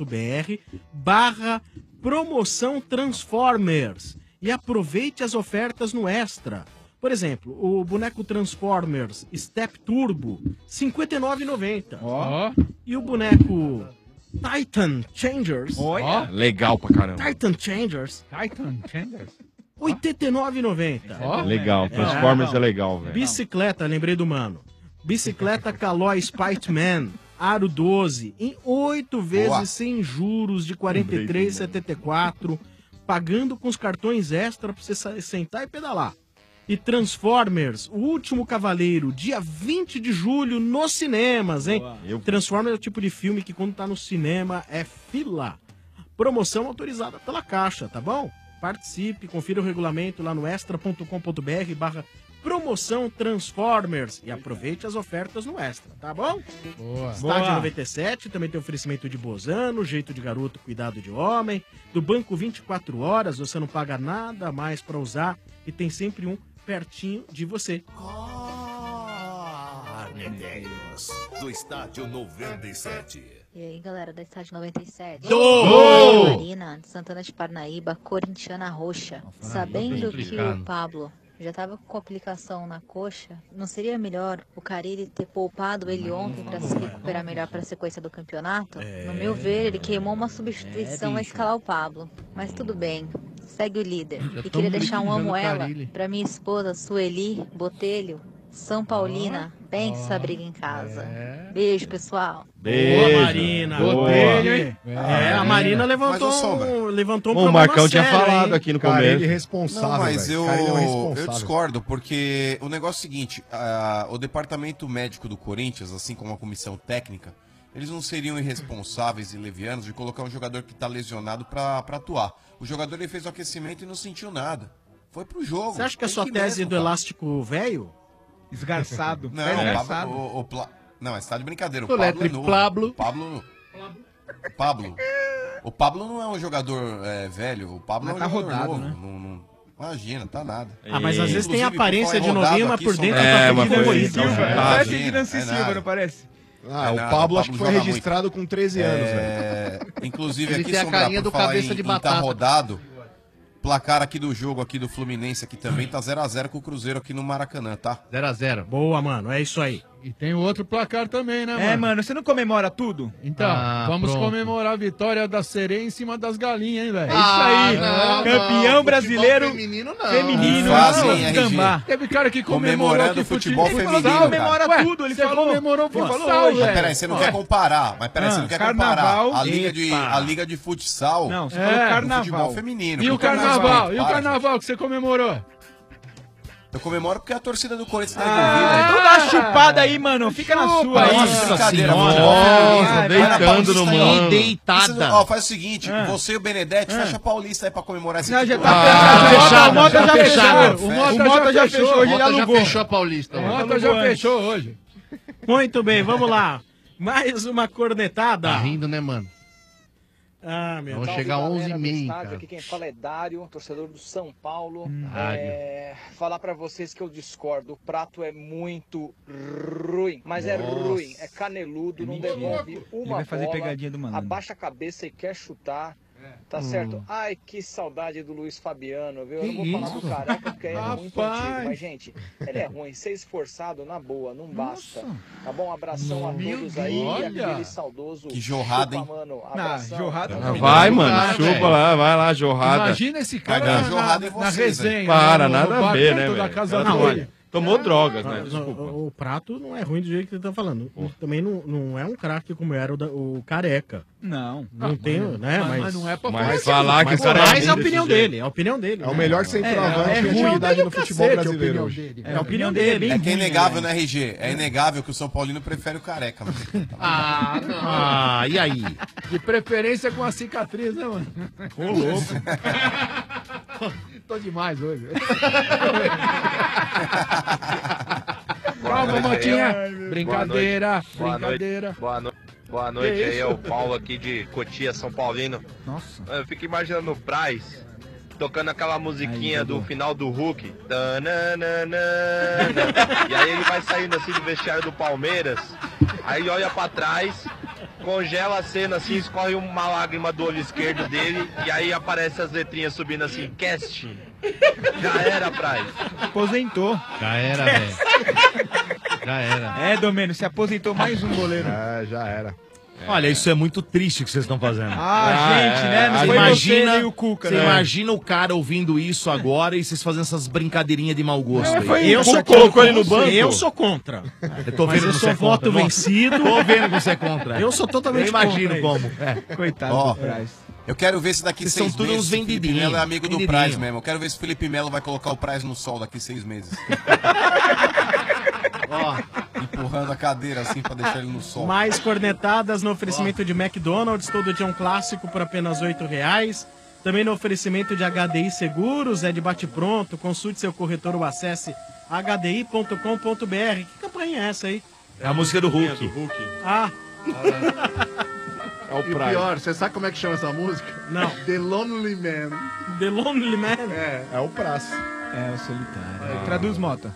barra promoção Transformers e aproveite as ofertas no Extra. Por exemplo, o boneco Transformers Step Turbo, cinquenta e nove reais e noventa centavos.
Ó.
E o boneco Titan Changers.
Olha. Legal pra caramba.
Titan Changers.
Titan Changers.
oitenta e nove reais e noventa centavos.
Legal, Transformers é legal, velho.
Bicicleta, lembrei do mano. Bicicleta Caloi Spiteman, aro doze, em oito vezes
Boa.
sem juros de quarenta e três reais e setenta e quatro centavos, pagando com os cartões Extra pra você sa- sentar e pedalar. E Transformers, o último cavaleiro, dia vinte de julho nos cinemas, hein?
Eu-
Transformers é o tipo de filme que quando tá no cinema é fila. Promoção autorizada pela Caixa, tá bom? Participe, confira o regulamento lá no extra.com.br barra promoção Transformers e aproveite as ofertas no Extra, tá bom?
Boa.
Estádio
Boa.
noventa e sete, também tem oferecimento de Bozano, jeito de garoto, cuidado de homem. Do Banco vinte e quatro horas, você não paga nada mais pra usar e tem sempre um pertinho de você.
Arnedeiros, do Estádio noventa e sete.
E aí, galera da Estádio noventa e sete.
Do!
Marina, de Santana de Parnaíba, corintiana roxa. Sabendo que
complicado.
o Pablo já tava com complicação na coxa, não seria melhor o Carille ter poupado ele ontem pra se recuperar melhor pra sequência do campeonato? No meu ver, ele queimou uma substituição a escalar o Pablo. Mas tudo bem, segue o líder. E queria deixar um amo ela pra minha esposa Sueli Botelho, São Paulina. Pense essa briga em casa. Beijo, pessoal.
Boa, Marina.
Botelho,
hein? É, a Marina levantou,
Mas, ô, Sombra,
um, levantou um
Bom, o
problema
Marcão tinha
sério,
falado
hein?
aqui no
Cara,
começo.
ele é responsável,
Não, mas
velho.
eu,
Cara, ele é um
eu
responsável.
discordo, porque o negócio é o seguinte, ah, o departamento médico do Corinthians, assim como a comissão técnica, eles não seriam irresponsáveis e levianos de colocar um jogador que está lesionado para atuar. O jogador ele fez o aquecimento e não sentiu nada. Foi pro jogo.
Você acha que a
Tem
sua
ir
tese
mesmo,
do
cara.
elástico velho?
Esgarçado.
Não,
É
o
esgarçado.
Pablo, o, o Pla- não, você tá de brincadeira. O
O
Pablo é
Letre
novo.
Pablo.
O Pablo. Pablo. O Pablo não é um jogador é, velho. O Pablo
Mas
é um
tá
jogador
rodado,
novo.
né?
Não, não- imagina, tá nada.
Ah, mas às vezes tem
Inclusive,
aparência
por
de
falar em
novinho,
rodado
mas por
aqui,
dentro
Sombra.
tá
É,
todo
uma coisa
corroído.
assim,
É,
Parece
gente,
de Nancy
é
Silva,
nada.
não parece?
Ah,
É
o
nada,
Pablo
o
acho que foi
Pablo joga
registrado com treze anos, velho.
É, inclusive
Ele
aqui,
tem a
Sombra,
carinha
por
do
falar
cabeça
em,
de
em tá
batata.
rodado, placar aqui do jogo aqui do Fluminense aqui também tá zero a zero com o Cruzeiro aqui no Maracanã, tá?
zero a zero.
Boa, mano, é isso aí.
E tem outro placar também, né, mano?
É, mano, você não comemora tudo?
Então,
Ah,
vamos
pronto.
comemorar a vitória da sereia em cima das galinhas, hein, velho?
É isso aí.
não,
Campeão
não.
brasileiro.
Futebol feminino, não.
Feminino.
Fazem,
não,
R G.
gambá.
Teve cara que comemorou
Comemorando
aqui
o futebol
fute-
feminino,
futsal,
cara.
Comemora
Ué,
tudo, ele
você
falou.
comemorou
Ele falou
futsal,
hoje.
Mas
velho.
peraí, você não
Ó,
quer comparar. Mas peraí,
Ah,
você não quer
carnaval,
comparar a liga, de,
epa.
a liga de futsal
Não, você
É,
falou
o
com o
carnaval.
futebol feminino.
E
com
o carnaval? E o
Para,
carnaval que você comemorou?
gente. Eu comemoro porque a torcida do Corinthians tá
Ah, então
envolvida.
dá uma chupada aí, mano. Fica na sua aí.
Nossa, brincadeira,
senhora.
futebol feminino.
Nossa,
Vai na
deitando
Paulista
no
aí.
mano.
Deitada.
Ó, faz o seguinte,
Ah.
você e o Benedetti, fecha a Paulista aí pra comemorar esse
Não, já
título.
tá
Ah,
fechado.
fechado,
O Mota
já
já
fechado.
fechou.
O
O
Mota
Mota
já
já fechou, hoje ele
Mota já
alugou.
fechou a Paulista.
O
mano.
Mota já
antes.
fechou hoje.
Muito bem, vamos lá. Mais uma cornetada.
Tá rindo, né, mano?
Ah, meu
Vamos
Deus.
chegar a onze e
Galera do
meia,
estádio,
cara.
aqui quem fala é Dário, torcedor do São Paulo.
Dário.
É, falar pra vocês que eu discordo, o prato é muito ruim, mas é
Nossa.
ruim, é caneludo, não devolve
Ele
uma
vai fazer
bola,
pegadinha do malandro.
abaixa a cabeça e quer chutar. Tá certo? Ai, que saudade do Luiz Fabiano, viu? Eu não vou
Que
falar
isso?
do Careca porque ele é muito
Rapaz.
antigo, mas gente, ele é ruim, ser esforçado na boa, não basta. Tá bom? Abração a
Meu
todos aí,
Deus.
e aquele saudoso
Que jorrada, hein?
chupa, mano.
Ah,
Abração.
jorrada.
Ah, vai, mano.
Cara,
Chupa
velho.
lá, vai lá, jorrada.
Imagina esse cara
Vai dar
na,
jorrada em
na, na
vocês,
resenha.
Para,
no- no
nada a
bar
ver,
perto
né,
da
velho?
casa
Não,
dele.
olha,
Tomou drogas, né?
Não,
Desculpa.
O, o Prato não é ruim do jeito que você tá falando. Também não, não é um craque como era o, da- o Careca.
Não.
Não
Ah,
tem,
mas-
né?
mas-
Mas,
mas não é pra
Mas falar que o cara é
Mas é a
ruim
opinião
desse
dele,
jeito.
é a opinião dele.
É o melhor centroavante
é,
que a
ruim
atividade
dele
no
do
futebol
cacete,
brasileiro
a opinião
hoje.
dele. É a opinião dele.
É que é
ruim,
inegável,
né?
né, R G? É inegável que o São Paulino prefere o Careca. Mano.
Ah, não.
Ah, e aí?
De preferência com a cicatriz, né, mano?
Ô, louco.
Tô demais hoje.
Boa
Calma,
noite
Motinha.
aí.
Brincadeira,
Boa noite.
brincadeira.
Boa, no... Boa noite
Que
aí,
isso?
é o Paulo aqui de Cotia, São Paulino.
Nossa.
Eu fico imaginando o Praz tocando aquela musiquinha do final do Hulk. Tananana. E aí ele vai saindo assim do vestiário do Palmeiras, aí olha pra trás, congela a cena assim, escorre uma lágrima do olho esquerdo dele, e aí aparece as letrinhas subindo assim, cast. Já era, Praz.
Aposentou.
Já era, velho. Já era.
É, Domênio, se aposentou mais um goleiro.
É, já era.
Olha, isso é muito triste que vocês estão fazendo.
Ah, gente, né? Não
Você
foi
imagina,
você nem o Cuca,
você
né?
imagina o cara ouvindo isso agora e vocês fazendo essas brincadeirinhas de mau gosto.
É,
aí.
foi eu só colocou ele no banco. Eu sou contra.
Eu tô
Mas
vendo
eu
que
sou
você é
voto
contra.
vencido.
Tô vendo que você é contra.
Eu sou totalmente
Eu imagino
contra
como.
isso.
É.
Coitado
Ó,
do Praz.
eu quero ver se daqui
Vocês
seis
são todos
meses
uns
o Felipe
vendidinhos,
Melo é amigo do
vendidinho.
Praz mesmo. Eu quero ver se o Felipe Melo vai colocar o Praz no sol daqui seis meses. Ó, empurrando a cadeira assim pra deixar ele no sol.
Mais cornetadas no oferecimento de McDonald's, todo dia um clássico por apenas oito reais. Também no oferecimento de H D I Seguros, é de bate-pronto. Consulte seu corretor ou acesse h d i ponto com ponto b r. Que campanha é essa aí?
É a música do Hulk.
Ah,
É o
E o pior, você sabe como é que chama essa música?
Não.
The Lonely Man.
The Lonely Man?
É.
É o prazo.
É, o solitário. Traduz, Mota.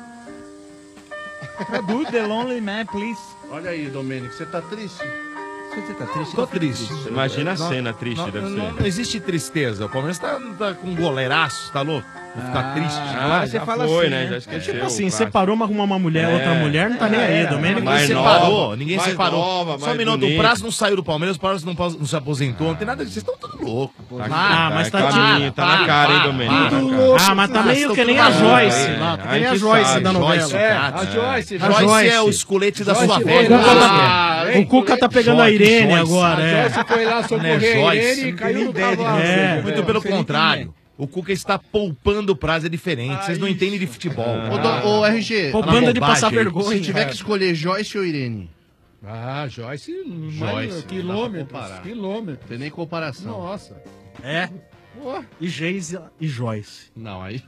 Traduz The Lonely Man, please.
Olha aí, Domênico, você tá triste?
Você tá triste?
Tô triste.
Imagina a
Não-
cena triste,
não,
deve
não,
ser.
não existe tristeza. O Palmeiras tá, tá com um goleiraço, tá louco? Vou ficar triste.
Ah,
você
já
fala
foi,
assim,
né?
né?
Já esqueceu.
Tipo assim,
o clássico.
separou, mas arrumou uma mulher,
É.
outra mulher, não tá nem aí,
É,
Domênico.
Ninguém
mais
separou,
nova,
ninguém
mais
separou.
nova,
Só
mais
um minuto,
bonita.
o Prazo não saiu do Palmeiras, o Prazo não, não se aposentou, não tem nada disso. Vocês estão tudo loucos.
Ah, mas tá
caminho, tá na cara, hein, Domênico?
Tudo
Tá na
louco.
cara.
Ah, mas tá meio
Vocês
que nem
tão
a
tudo
Joyce
maluco,
lá,
é.
tá que nem
A
a
gente
Joyce
sabe,
da novela.
Joyce,
É,
cara.
a Joyce.
A
Joyce,
Joyce.
é o escolete da
Joyce
sua
foi
velha.
lá.
Ah, o Cuca tá pegando a
Joyce,
Irene
Joyce.
agora,
A
é.
Joyce foi lá socorrer
Não é
a
Joyce,
Irene e
não
caiu
tem
no
ideia de
cavalo.
quem
É.
velho.
Muito pelo
Felipe
contrário. O Cuca está poupando o Prazo, é diferente. Vocês não entendem de futebol.
Ô, do- ô, R G,
Poupando de passar
bobagem aí.
vergonha.
se tiver que escolher Joyce ou Irene?
Ah, Joyce,
Joyce,
mais
não dá pra
quilômetros,
comparar.
quilômetros.
Não tem nem comparação.
Nossa.
É.
Pô.
E Geise e Joyce.
Não, aí...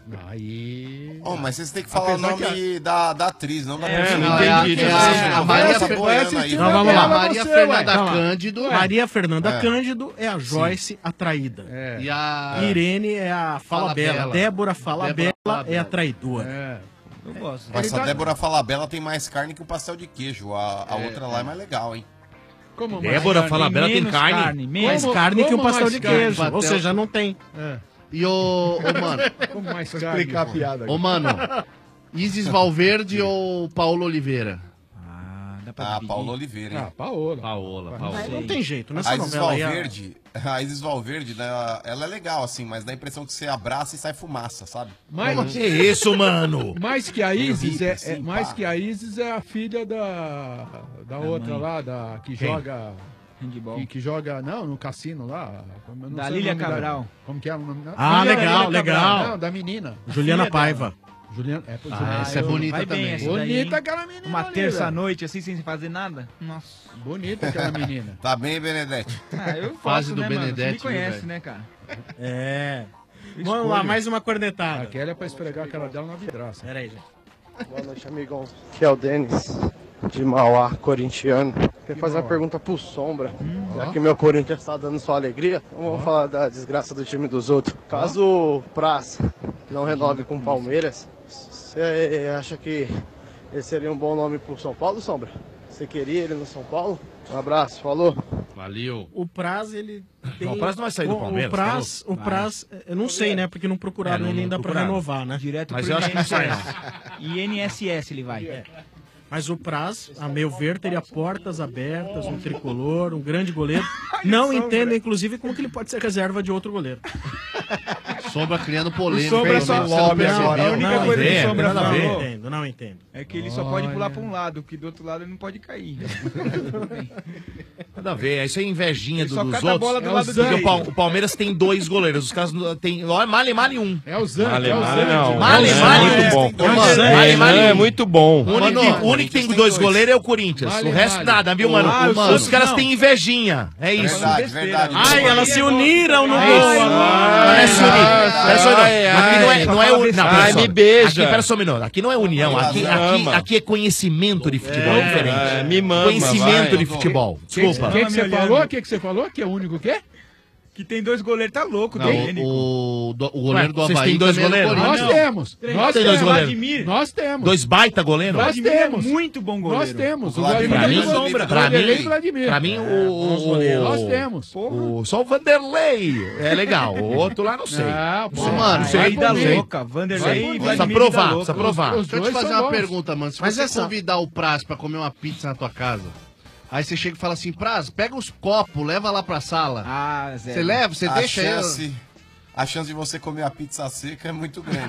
Aí...
Oh, mas vocês têm que falar
Apesar
o nome da, da atriz, não da
É,
pessoa.
não
é a-
entendi.
é a-
né?
a Maria
Essa
Fer-
boiana aí.
Não, vamos
É
lá.
a Maria
você,
Fernanda
ué, calma.
Cândido
Maria Fernanda
É.
Cândido é a Joyce a traída.
É.
e a...
Irene é a Fala,
Fala
Bela.
Bela.
Débora Fala
Débora
Bela
Fala
é a
Bela.
traidora.
É.
Eu gosto.
Mas
Ele
a
tá-
Débora Falabella tem mais carne que o pastel de queijo. A, a
É,
outra lá é mais legal, hein?
Como
Débora
mais
Fala
carne?
Bela tem
menos
carne.
carne,
Mais
menos.
Como-
carne que um
como
pastel
mais
de
carne?
queijo. Ou
Pastel-
seja, não tem.
É.
E o... Ô, mano...
Como mais
Vou
carne?
explicar a
pô?
piada aqui.
Ô, mano... Isis Valverde ou Paulo Oliveira?
Ah, dá pra
Ah,
dividir.
Paulo Oliveira, hein?
Ah, Paola.
Paola,
Mas
Paola.
não tem jeito. Nessa
A Isis
novela aí, a-
Valverde, a Isis Valverde, né, ela é legal, assim, mas dá a impressão que você abraça e sai fumaça, sabe?
Mais,
Que isso, mano?
mais que a
Meio
Isis,
hippie,
é,
assim,
é- mais
pá.
que a Isis é a filha da, da outra
mãe.
lá, da, que
Quem?
joga...
Handball.
Que, que joga, não, no cassino lá. como- eu não
Da
sei o
Lília
nome
Cabral.
Como que é o nome?
Ah,
Não,
legal,
Lília Cabral,
legal.
Não, da menina.
Juliana
Filha
Paiva.
Juliana, é, pô,
Ah,
Juliana.
essa é
eu-
bonita
vai bem
também.
essa daí,
Bonita
hein?
aquela menina.
Uma
ali,
terça-noite, assim, sem fazer nada? Nossa.
velho. Bonita aquela menina.
Tá bem, Benedete?
Ah, eu
Fase
faço,
do
né, mano? Você
Benedetti,
me conhece,
viu, velho?
né, cara?
É.
Eu
Vamos
escolho.
lá, mais uma cornetada.
Aquela é pra esfregar a cara dela na vidraça.
Pera aí, gente.
Boa noite, amigão. Aqui é o Denis, de Mauá, corintiano. Queria fazer uma pergunta pro Sombra. Já que meu Corinthians tá dando só alegria, então vamos falar da desgraça do time dos outros. Caso o Praz não renove com o Palmeiras, você acha que ele seria um bom nome pro São Paulo, Sombra? Você queria ele no São Paulo? Um abraço, falou.
Valeu.
O Praz, ele tem...
Não, o Praz não vai sair do
o-
Palmeiras,
O Praz,
tá
o
louco?
Praz eu não sei, né? Porque não procuraram
É, não-
ele
não
ainda pra
procuraram.
renovar, né?
Direto
Mas
pro
eu acho que não sai,
I N S S ele vai.
É. Mas o Praz, a meu ver, teria portas abertas, um tricolor, um grande goleiro. Não entendo, inclusive, como que ele pode ser reserva de outro goleiro.
Sombra criando polêmica.
O Sombra só
Você não percebeu?
a única
Não,
coisa que
é,
o Sombra
nada a ver.
falou
Não entendo, não entendo.
é que ele só pode pular pra um lado, que do outro lado ele não pode cair.
Nada a ver, isso é invejinha
Ele
do,
só
dos
cata a
outros.
bola do
É o
lado
Zan.
direito.
o, Pal- o Palmeiras tem dois goleiros, os caras não- tem. Olha, male, male um.
É o Zan,
Male,
é o
male
Zan.
não.
Male,
É
male
muito
é.
bom.
Ô, mano,
É,
male, male
é
um.
muito bom.
O único,
Mano,
o único que tem dois goleiros é o Corinthians.
Male,
o resto
male.
nada, viu, mano?
Ah,
Os
mano.
caras
Não.
têm invejinha. É isso.
Verdade, verdade.
Ai, elas se uniram no
É
gol
isso.
agora.
Não é se unir. Pera só, não.
ai,
Aqui não é,
ai.
não é uni- não, pera
Ai,
só.
me beija.
Aqui, pera só um minuto. Aqui não é união. Aqui, aqui, aqui é conhecimento de futebol. É, diferente.
é, me mama,
Conhecimento
vai.
de futebol.
Que-
Desculpa.
que que você
me olhando.
falou? O que que você falou? Que é o único o quê?
Que tem dois goleiros, tá louco,
Não,
Domênico.
o, o, do- o goleiro
Ué,
do
vocês
Avaí
têm dois
também é do
goleiros?
Corinthians.
Nós temos.
Três.
Nós
Tem dois
temos.
goleiros.
Nós temos.
Dois baita goleiros?
Nós
Vladimir
temos.
é muito bom goleiro.
Nós temos. O
Vladimir
Vladimir
Pra
e
mim,
o Sombra.
pra
Vanderlei
mim,
e Vladimir.
pra mim, o, o-
Nós temos.
o- só o Vanderlei é legal. O outro lá não sei.
Ah, pô,
Não sei.
mano,
não sei.
vai
Vida
por mim.
louca, Vanderlei
Vai
e
por mim.
Vladimir
Precisa
Vida
provar,
louca.
precisa provar.
Os
Deixa eu te
dois
fazer
são
uma
bons.
pergunta, mano. Se
Mas
você
essa-
convidar o Praz pra comer uma pizza na tua casa, aí você chega e fala assim, Praz, pega os copos, leva lá pra sala.
Ah, Zé.
Você leva, você
a
deixa
chance, a chance de você comer a pizza seca é muito grande.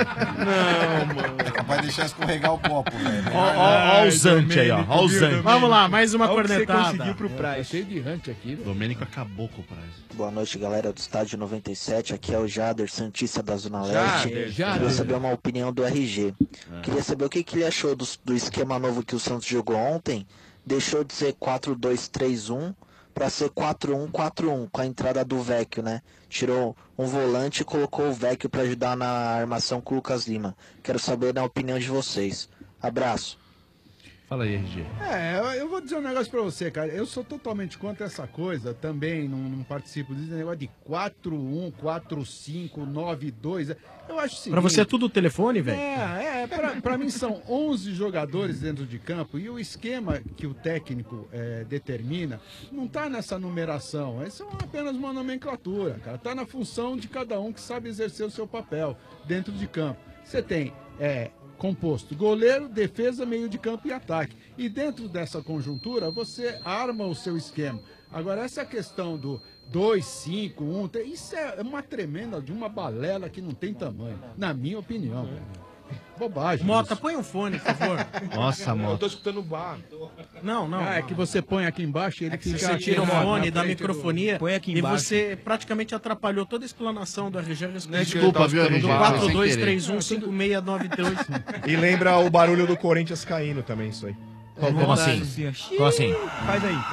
Não, mano.
É capaz de deixar escorregar o copo, velho.
Ó, ó, ó o Zante aí, ó. Ó o Zante.
Vamos lá, mais uma
Olha o que você
cornetada.
conseguiu pro
Tá
Praz.
cheio de rante aqui.
eu...
velho.
Domênico acabou com o Praz.
Boa noite, galera do Estádio noventa e sete. Aqui é o Jader, Santista da Zona
Jader,
Leste.
Jader.
Queria saber uma opinião do R G. Queria saber o que, que ele achou do, do esquema novo que o Santos jogou ontem. Deixou de ser quatro dois três um para ser quatro um quatro um, com a entrada do Vecchio, né? Tirou um volante e colocou o Vecchio para ajudar na armação com o Lucas Lima. Quero saber a opinião de vocês. Abraço.
Fala aí, R G.
É, eu- eu vou dizer um negócio pra você, cara. Eu sou totalmente contra essa coisa. Também não, não participo desse negócio de quatro um, quatro cinco, nove dois. Eu acho o seguinte...
Pra você é tudo telefone, velho?
É, é pra, pra mim são onze jogadores dentro de campo e o esquema que o técnico é, determina não tá nessa numeração. Isso é apenas uma nomenclatura, cara. Tá na função de cada um que sabe exercer o seu papel dentro de campo. Você tem é, composto goleiro, defesa, meio de campo e ataque. E dentro dessa conjuntura você arma o seu esquema. Agora, essa questão do dois, cinco, um, isso é uma tremenda de uma balela que não tem tamanho, na minha opinião. velho. Bobagem.
Mota,
isso.
põe um fone, por favor.
Nossa,
Eu
mano.
tô escutando o bar.
Não, não.
Ah, é que você põe aqui embaixo e ele
É que
fica...
você tira o
na-
fone
na
da
frente do-
microfonia
Põe aqui
e
embaixo.
você praticamente atrapalhou toda a explanação do R G a respeito
Desculpa, viu, R G?
do
Foi
quatro
sem
dois
querer.
três um cinco seis nove dois.
E lembra o barulho do Corinthians caindo também, isso aí.
Como, como assim? Como assim?
Faz aí.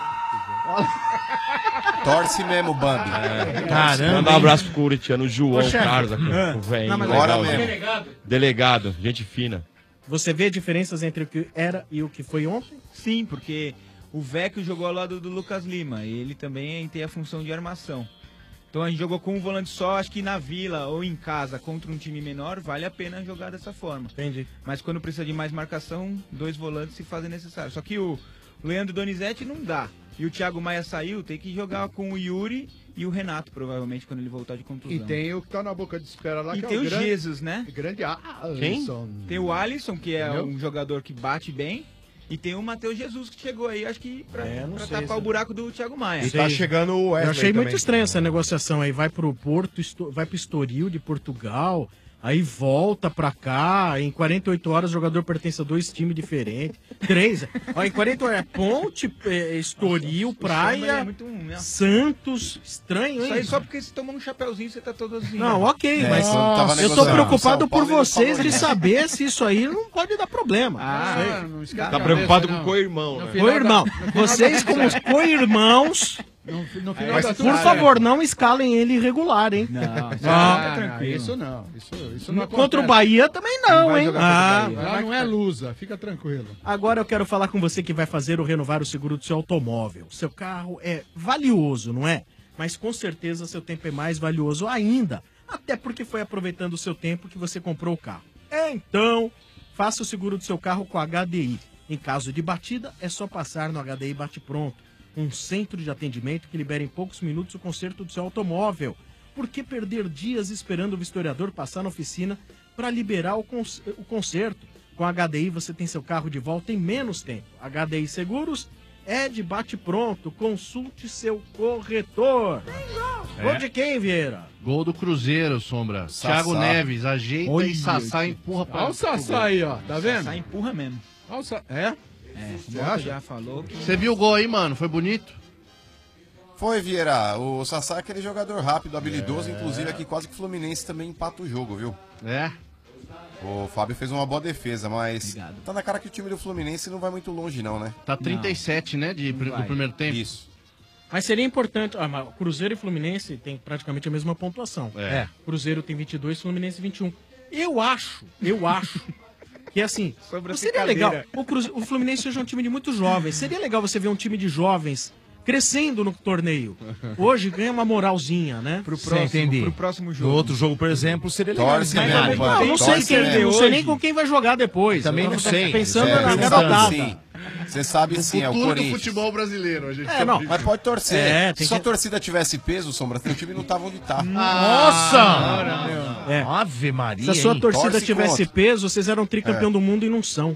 Torce mesmo, Bambi.
Caramba,
Manda um
hein?
abraço pro Curitiano, o João
Ô, chefe.
Carlos aqui,
Ah.
o velho.
Não, mas
Bora
legal,
mesmo.
Delegado. Delegado, gente fina.
Você vê diferenças entre o que era e o que foi ontem?
Sim, porque o Vecchio jogou ao lado do Lucas Lima e ele também tem a função de armação. Então a gente jogou com um volante só, acho que na Vila ou em casa contra um time menor, vale a pena jogar dessa forma.
Entendi.
Mas quando precisa de mais marcação, dois volantes se fazem necessário. Só que o Leandro Donizete não dá. E o Thiago Maia saiu, tem que jogar com o Yuri e o Renato, provavelmente, quando ele voltar de contusão.
E tem o que tá na boca de espera lá,
E
que
tem
é o
o
grande...
Jesus, né?
Grande
Quem?
Alisson.
Tem o Alisson, que é
Entendeu?
um jogador que bate bem. E tem o Matheus Jesus, que chegou aí, acho que pra,
É, não
pra
sei
tapar
se-
o buraco do Thiago Maia.
E tá chegando o Wesley
Eu achei muito
também.
estranha essa negociação aí. Vai pro Porto, Esto- vai pro Estoril de Portugal, aí volta pra cá. Em quarenta e oito horas o jogador pertence a dois times diferentes. Três. Ó, em quarenta e oito horas, Ponte, é, Estoril,
O
Praia,
Samba é muito, né?
Santos. Estranho,
Isso aí
hein?
só porque você tomou um chapeuzinho você tá todo assim.
Não, ok,
É,
mas
quando tava
eu tô
negociando
preocupado
São
por
Paulo, ele
vocês
falou
de
isso.
saber se isso aí não pode dar problema.
Ah,
Não sei.
não esquece
Tá
a cabeça,
preocupado
não.
com o co-irmão,
No
né?
final
Co-irmão,
da- no final
vocês
da-
como os co-irmãos,
No, no final
mas,
da
por
tudo
favor, não escalem ele irregular, hein?
Não,
Ah,
Não.
não, isso não. Isso, isso não
Contra o
acontece.
Bahia também não,
vai
hein?
jogar contra o
Ah,
Bahia.
Lá não é lusa, fica tranquilo.
agora eu quero falar com você que vai fazer ou renovar o seguro do seu automóvel. Seu carro é valioso, não é? Mas com certeza seu tempo é mais valioso ainda. Até porque foi aproveitando o seu tempo que você comprou o carro. Então, faça o seguro do seu carro com a H D I. Em caso de batida, é só passar no H D I Bate Pronto, um centro de atendimento que libera em poucos minutos o conserto do seu automóvel. Por que perder dias esperando o vistoriador passar na oficina para liberar o, cons o conserto? Com a H D I você tem seu carro de volta em menos tempo. H D I Seguros é de bate-pronto. Consulte seu corretor.
É.
Gol de quem, Vieira?
Gol do Cruzeiro, Sombra.
Sassá.
Thiago Neves, ajeita
Olha
e Sassá
isso.
empurra pra...
Olha o Sassá aí, ó. Tá vendo?
Sassá empurra mesmo.
Olha o Sa... É?
É,
Você
o Mota
acha?
já falou que...
Você viu o gol aí, mano? Foi bonito?
Foi, Vieira. O Sassá é aquele jogador rápido, habilidoso, inclusive aqui quase que o Fluminense também empata o jogo, viu?
É.
O Fábio fez uma boa defesa, mas tá na cara que o time do Fluminense não vai muito longe não, né?
Tá trinta e sete, né, de,
Não
do
vai.
primeiro tempo.
Isso.
Mas seria importante. Ah, mas Cruzeiro e Fluminense tem praticamente a mesma pontuação.
É.
Cruzeiro tem vinte e dois, Fluminense vinte e um. Eu acho, eu acho que assim.
Sobre a
seria
brincadeira.
legal. O, Cruze- o Fluminense hoje é um time de muitos jovens. Seria legal você ver um time de jovens crescendo no torneio. Hoje ganha uma moralzinha, né?
Pro
Sim, entendi.
pro próximo
No
jogo.
outro jogo, por exemplo, seria legal.
Torce,
eles
né,
ganharem.
Ivan?
Não, não sei
Torce,
quem,
né?
não sei nem
Hoje.
com quem vai jogar depois.
Também
Eu
não
tô
sei.
Pensando
É,
na
você
garotada.
sabe sim. Você sabe sim, é o
Futuro do
Corinthians.
futebol brasileiro. A gente
É, não.
Mas pode torcer.
É, tem
Se só
que-
a torcida tivesse peso, Sombra, seu time não tava onde tá.
Nossa!
É.
Ave Maria,
Se a sua
hein?
torcida
Torce
tivesse
contra.
peso, vocês eram tricampeão
É.
do mundo e não são.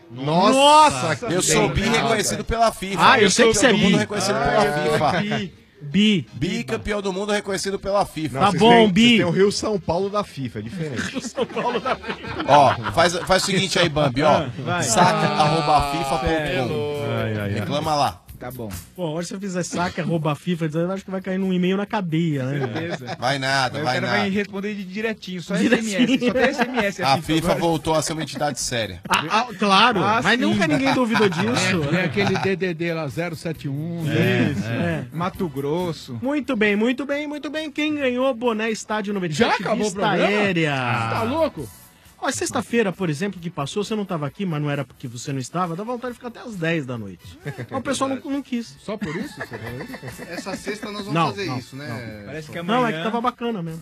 Nossa!
Eu sou bi reconhecido pela FIFA.
Ah, eu sei que você é
Campeão do mundo
bi.
reconhecido
Ah,
pela
eu sou
FIFA.
bi. Bi.
Bicampeão do mundo reconhecido pela FIFA.
Tá
vocês
bom,
têm-
Bi.
vocês têm o Rio São Paulo da FIFA, é diferente.
São Paulo da FIFA.
Ó, faz, faz o seguinte aí, Bambi, ó.
Vai.
Saca arroba fifa ponto
É,
com. Reclama lá.
Tá bom.
Pô, hoje se eu fizer saque, arroba a FIFA, eu acho que vai cair num e-mail na cadeia, né?
Certeza.
Vai nada,
Aí
vai
o cara
nada.
vai responder de direitinho, só
Direitinho.
S M S. Só tem S M S
A
a FIFA
FIFA
agora.
voltou a ser uma entidade séria.
Ah, ah, claro,
Ah,
mas
sim.
nunca ninguém duvidou disso.
Tem aquele D D D lá, zero sete um.
Isso, é.
Mato Grosso.
Muito bem, muito bem, muito bem. Quem ganhou boné Estádio noventa e sete?
Já acabou o
Vista
programa?
Aérea.
Você tá louco?
Ó, sexta-feira, por exemplo, que passou, você não estava aqui, mas não era porque você não estava, dá vontade de ficar até as dez da noite. Mas o pessoal não, não quis.
Só por isso? Você falou isso?
Essa sexta nós vamos
Não,
fazer
não,
isso, né?
Parece que amanhã...
Não, é que tava bacana mesmo.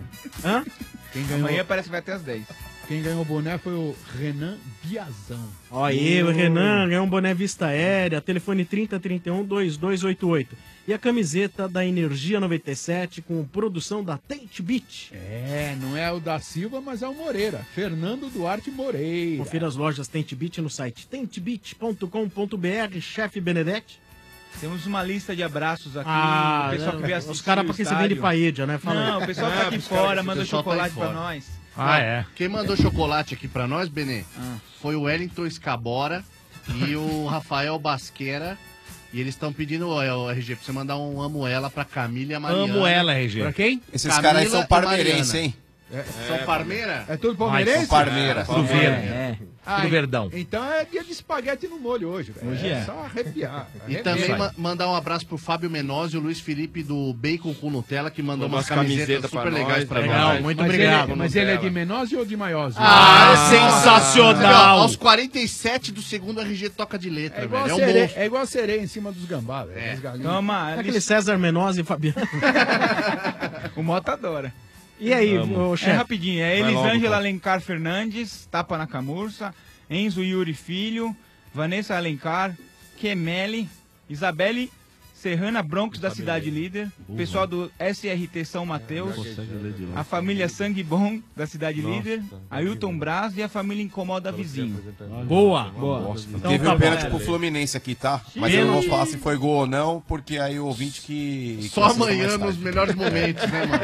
Hã?
Quem ganhou,
Amanhã parece que vai até as dez.
quem ganhou o boné foi o Renan Biazão.
Ó aí, o Renan ganhou um boné Vista Aérea, telefone trinta, trinta e um, vinte e dois oitenta e oito. E a camiseta da Energia noventa e sete com produção da Tate Beach.
É, não é o da Silva, mas é o Moreira. Fernando Duarte Moreira.
Confira as lojas Tate Beach no site tate beach ponto com ponto b r, chefe Benedetti.
Temos uma lista de abraços aqui.
Ah,
o pessoal
né?
que veio
Os
assistir
caras
o
pra quem você
estádio.
vende paella, né? Fala
Não,
aí.
o pessoal
É,
tá aqui
pros caras
fora,
que-
mandou
o pessoal tá aí
chocolate pra
fora.
nós.
Ah, é?
Quem mandou chocolate aqui pra nós, Benê, foi o Wellington Escabora e o Rafael Basquera. E eles estão pedindo, ó, o R G, pra você mandar um amo ela pra Camila e a Mariana.
Amo ela, R G.
Pra quem?
Esses
Camila
caras aí são
e
parmeirenses,
Mariana.
hein?
São Parmeira?
É tudo palmeirense?
São Parmeira.
Tudo verde.
É.
Ah,
Tudo verdão.
Então é dia de espaguete no molho hoje, velho.
Hoje é.
só arrepiar.
E
arrepiar.
também ma- mandar um abraço pro Fábio Menoz e o Luiz Felipe do Bacon com Nutella, que mandou
Mandou
umas
umas
camisetas
camisetas
super
pra
legais
nós,
pra
legal,
nós.
muito
mas
obrigado.
Ele, mas ele é de Menose ou de Maiose?
Ah, é sensacional!
Aos quarenta e sete do segundo, o R G toca de letra,
É igual,
velho. É
a
um
sereia,
monstro.
é igual a sereia em cima dos gambá, velho.
É.
das galinhas.
Toma,
É
eles-
aquele César Menoz e Fabiano.
o Mota adora.
E aí, ô
É
chefe?
rapidinho, é
Vai logo,
Elisângela
Paulo.
Alencar Fernandes, Tapa na Camurça, Enzo Yuri Filho, Vanessa Alencar, Kemeli, Isabelle Serrana Broncos da Cidade Líder, pessoal do S R T São Mateus, a família Sangue Bom da Cidade Líder, Ailton Braz e a família Incomoda Vizinho.
Boa, boa. Então
Teve
tá
um pênalti
bom.
pro Fluminense aqui, tá? Mas eu não vou
Pênalti.
falar se foi gol ou não, porque aí o ouvinte que...
Só
que assista
amanhã
mais
nos
tarde.
melhores momentos, né, mano?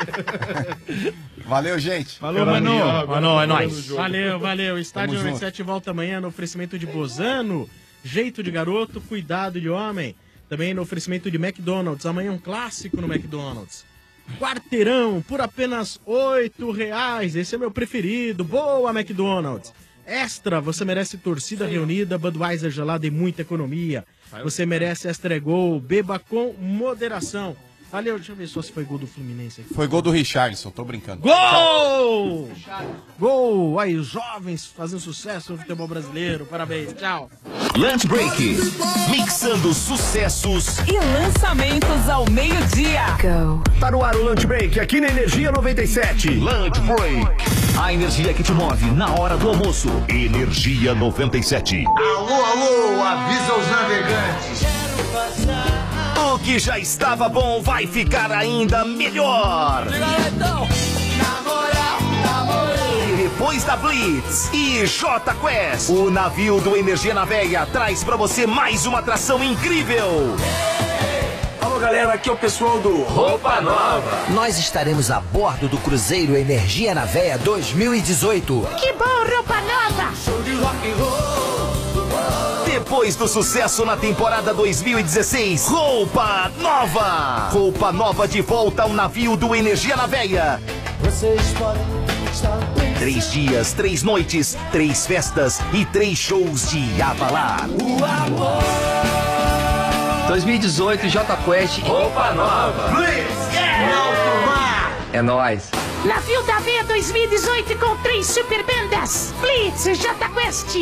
Valeu, gente.
Falou, mano!
Mano, é nóis.
Valeu, valeu. Estádio
Tamo
noventa e sete volta amanhã no oferecimento de Bozano, jeito de garoto, cuidado de homem. Também no oferecimento de McDonald's. Amanhã um clássico no McDonald's. Quarteirão por apenas oito reais. Esse é meu preferido. Boa, McDonald's. Extra, você merece torcida reunida, Budweiser gelada e muita economia. Você merece Extra Gol, beba com moderação. Valeu, deixa eu ver só se foi gol do Fluminense aqui.
Foi gol do Richarlison, tô brincando.
Gol! Gol! Aí, os jovens fazendo sucesso no futebol brasileiro. Parabéns, tchau.
Lunch Break, mixando sucessos.
E lançamentos ao meio-dia.
Tá no ar o Lunch Break, aqui na Energia noventa e sete. Lunch Break. A energia que te move na hora do almoço. Energia noventa e sete.
Alô, alô, avisa os navegantes.
O que já estava bom vai ficar ainda melhor.
Diga aí, então. Na moral, na moral.
E depois da Blitz. E J Quest, o navio do Energia na Veia, traz pra você mais uma atração incrível.
Alô galera, aqui é o pessoal do Roupa Nova.
Nós estaremos a bordo do Cruzeiro Energia na Veia dois mil e dezoito.
Que bom, Roupa Nova!
Show de rock and roll.
Depois do sucesso na temporada dois mil e dezesseis, Roupa Nova! Roupa Nova de volta ao navio do Energia na Veia.
Vocês podem estar bem.
Três dias, três noites, três festas e três shows de abalar.
O amor.
dois mil e dezoito, J Quest.
Roupa Nova.
Blitz, yeah!
É nóis.
Navio da Veia dois mil e dezoito com três super bandas. Blitz, J Quest.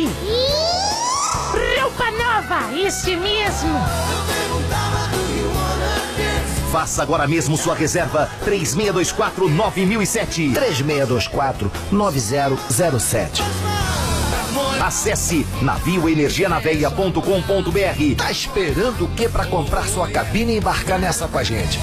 Roupa Nova, esse mesmo.
Faça agora mesmo sua reserva. três seis dois quatro nove zero zero sete.
três seis dois quatro nove zero zero sete.
Acesse navio energia na veia ponto com ponto br.
Tá esperando o que pra comprar sua cabine e embarcar nessa com a gente?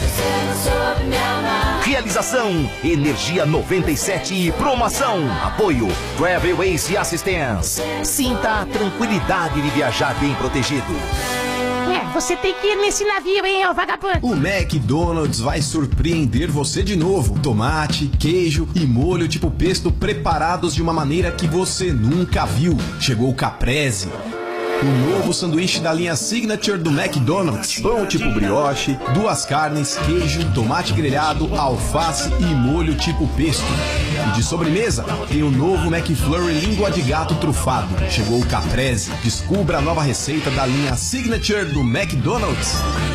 Realização Energia noventa e sete e promoção. Apoio Travel Ace Assistance. Sinta a tranquilidade de viajar bem protegido.
É, você tem que ir nesse navio, hein, ô vagabundo?
O McDonald's vai surpreender você de novo. Tomate, queijo e molho tipo pesto preparados de uma maneira que você nunca viu. Chegou o Caprese, o novo sanduíche da linha Signature do McDonald's. Pão tipo brioche, duas carnes, queijo, tomate grelhado, alface e molho tipo pesto. E de sobremesa, tem o novo McFlurry língua de gato trufado. Chegou o Caprese. Descubra a nova receita da linha Signature do McDonald's.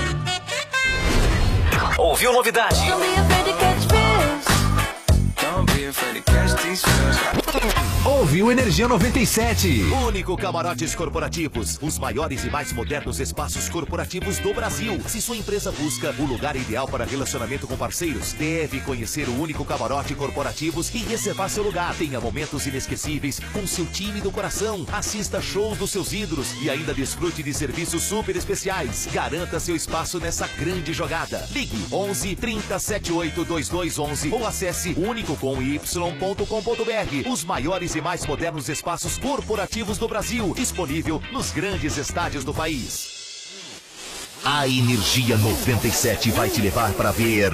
Ouviu novidade? Ouviu Energia noventa e sete. Único Camarotes Corporativos. Os maiores e mais modernos espaços corporativos do Brasil. Se sua empresa busca o lugar ideal para relacionamento com parceiros, deve conhecer o Único Camarote Corporativos e reservar seu lugar. Tenha momentos inesquecíveis com seu time do coração. Assista shows dos seus ídolos e ainda desfrute de serviços super especiais. Garanta seu espaço nessa grande jogada. Ligue onze, trinta, setenta e oito, vinte e dois onze ou acesse único com y ponto com ponto br. Os maiores e mais modernos espaços corporativos do Brasil, disponível nos grandes estádios do país. A Energia noventa e sete vai te levar para ver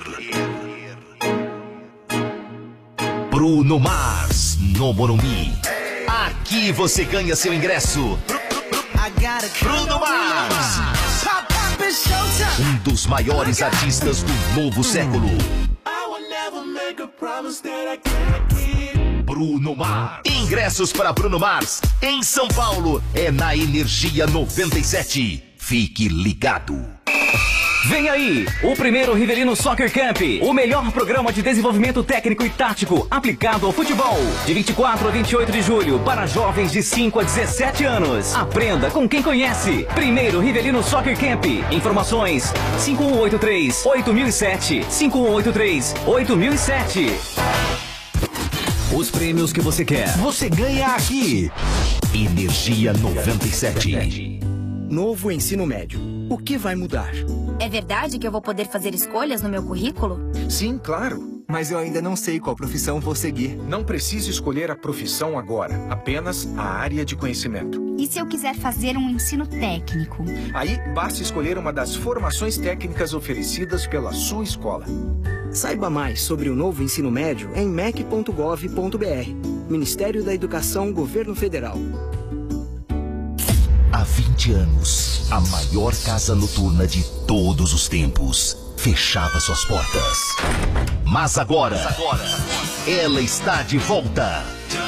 Bruno Mars no Morumbi. Aqui você ganha seu ingresso. Bruno Mars, um dos maiores artistas do novo século. Bruno Mars. Ingressos para Bruno Mars em São Paulo é na Energia noventa e sete. Fique ligado.
Vem aí, o primeiro Rivelino Soccer Camp, o melhor programa de desenvolvimento técnico e tático aplicado ao futebol. De vinte e quatro a vinte e oito de julho, para jovens de cinco a dezessete anos. Aprenda com quem conhece. Primeiro Rivelino Soccer Camp. Informações cinco um oito três, oito mil e sete, cinco um oito três, oito mil e sete.
Os prêmios que você quer, você ganha aqui. Energia noventa e sete.
Novo ensino médio. O que vai mudar?
É verdade que eu vou poder fazer escolhas no meu currículo?
Sim, claro. Mas eu ainda não sei qual profissão vou seguir.
Não precisa escolher a profissão agora, apenas a área de conhecimento.
E se eu quiser fazer um ensino técnico?
Aí basta escolher uma das formações técnicas oferecidas pela sua escola.
Saiba mais sobre o novo ensino médio em m e c ponto gov ponto b r. Ministério da Educação, Governo Federal.
Há vinte anos, a maior casa noturna de todos os tempos fechava suas portas. Mas agora, Mas agora ela está de volta.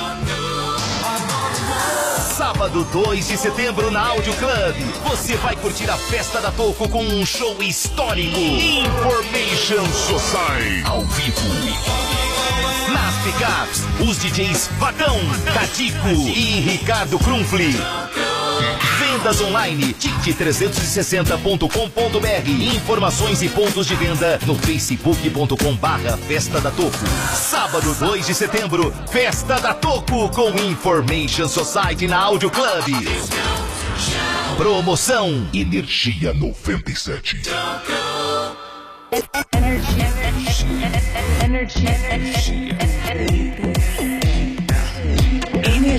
Sábado dois de setembro na Audio Club, você vai curtir a Festa da Toco com um show histórico. Information Society ao vivo. Nas pickups, os D Js Vagão, Catico e Ricardo Krumfli. Vendas online, tic trezentos e sessenta ponto com ponto br. Informações e pontos de venda no facebook ponto com barra Festa da Toco. Sábado dois de setembro, Festa da Toco com Information Society na Audio Club. Promoção Energia noventa e sete.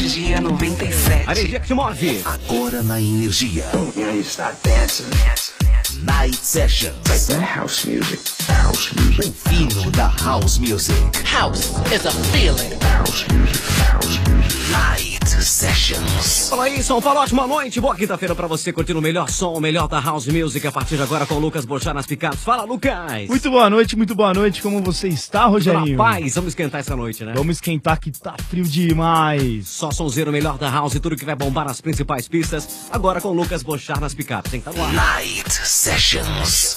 Energia noventa e sete.
A energia que te move. Agora na Energia. Night Sessions. Like that house music. House music. O fino da House Music. House is a feeling. House music. House music. Night Sessions. Fala aí, São Paulo, ótima noite. Boa quinta-feira pra você curtindo o melhor som, o melhor da House Music. A partir de agora com o Lucas Bochá nas picapes. Fala, Lucas.
Muito boa noite, muito boa noite. Como você está, Rogerinho?
Rapaz, vamos esquentar essa noite, né?
Vamos esquentar que tá frio demais.
Só sonzeiro, melhor da House e tudo que vai bombar nas principais pistas. Agora com o Lucas Bochá nas picapes. Tem que estar no ar. Night Sessions.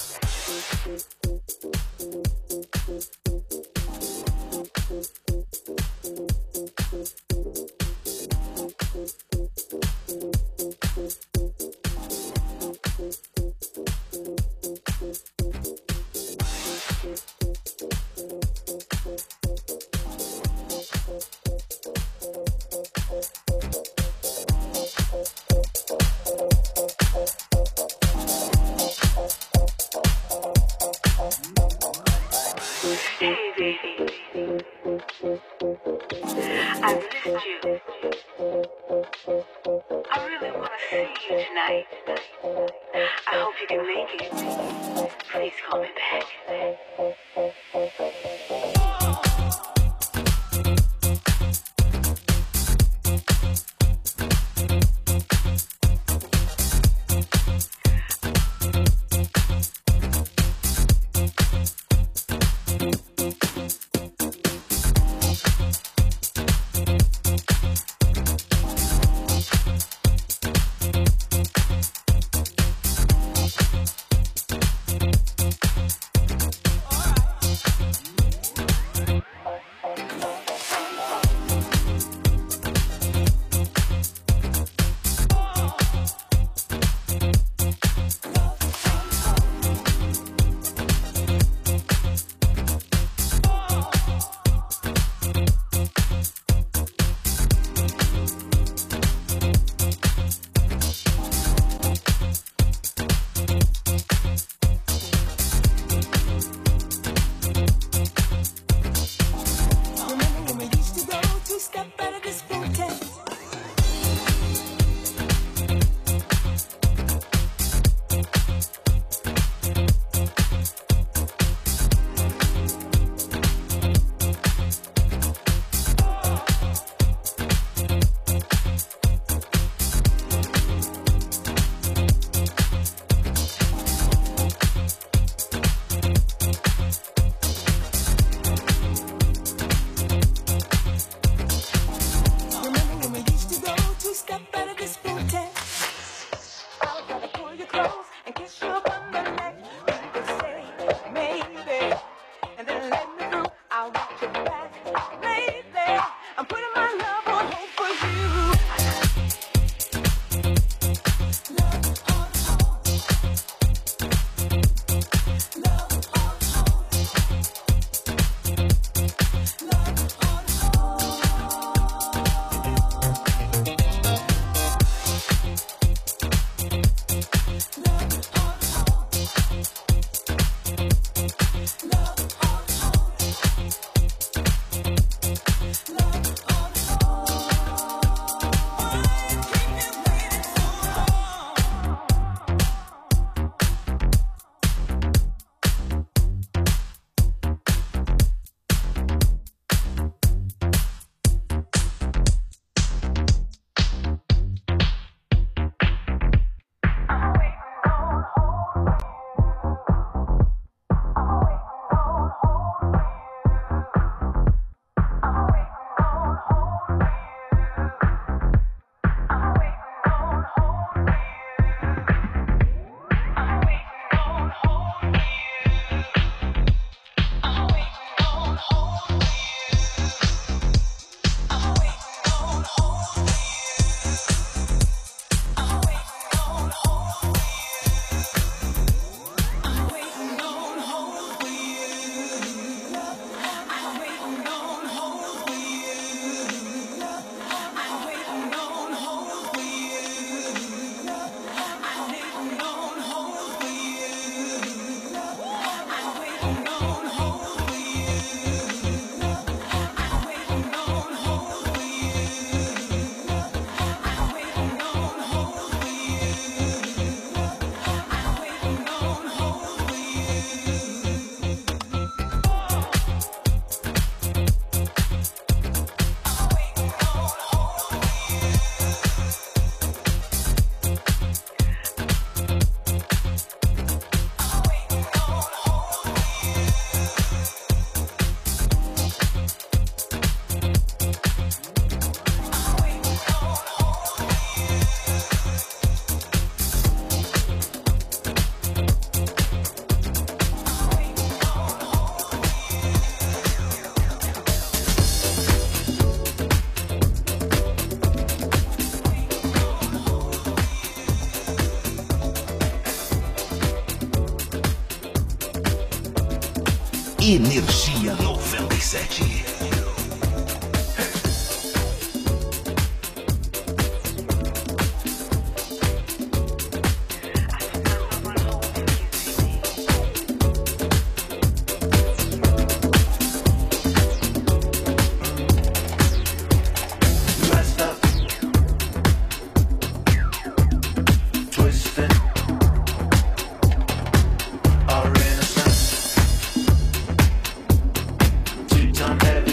Energia noventa e sete.
Our innocence, two-time better.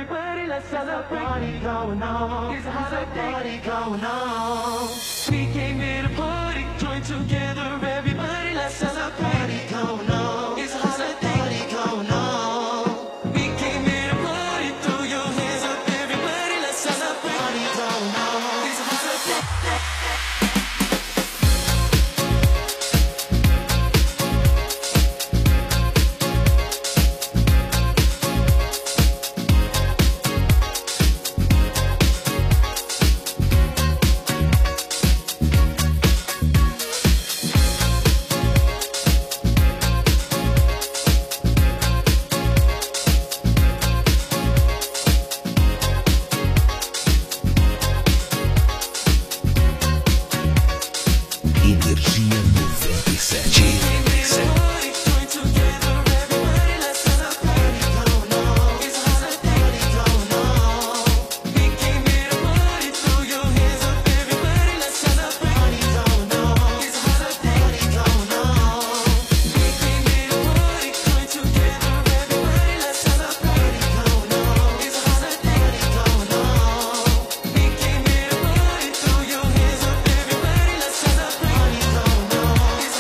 everybody, let's celebrate. Party going on. It's a holiday. Party going on. We came here to party, join together, everybody, let's celebrate. Party going on. It's a holiday. Party going on. We came here to party, throw your hands up, everybody, let's celebrate. Party going on. It's a holiday.
Energia noventa e sete.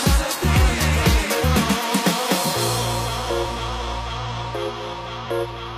Party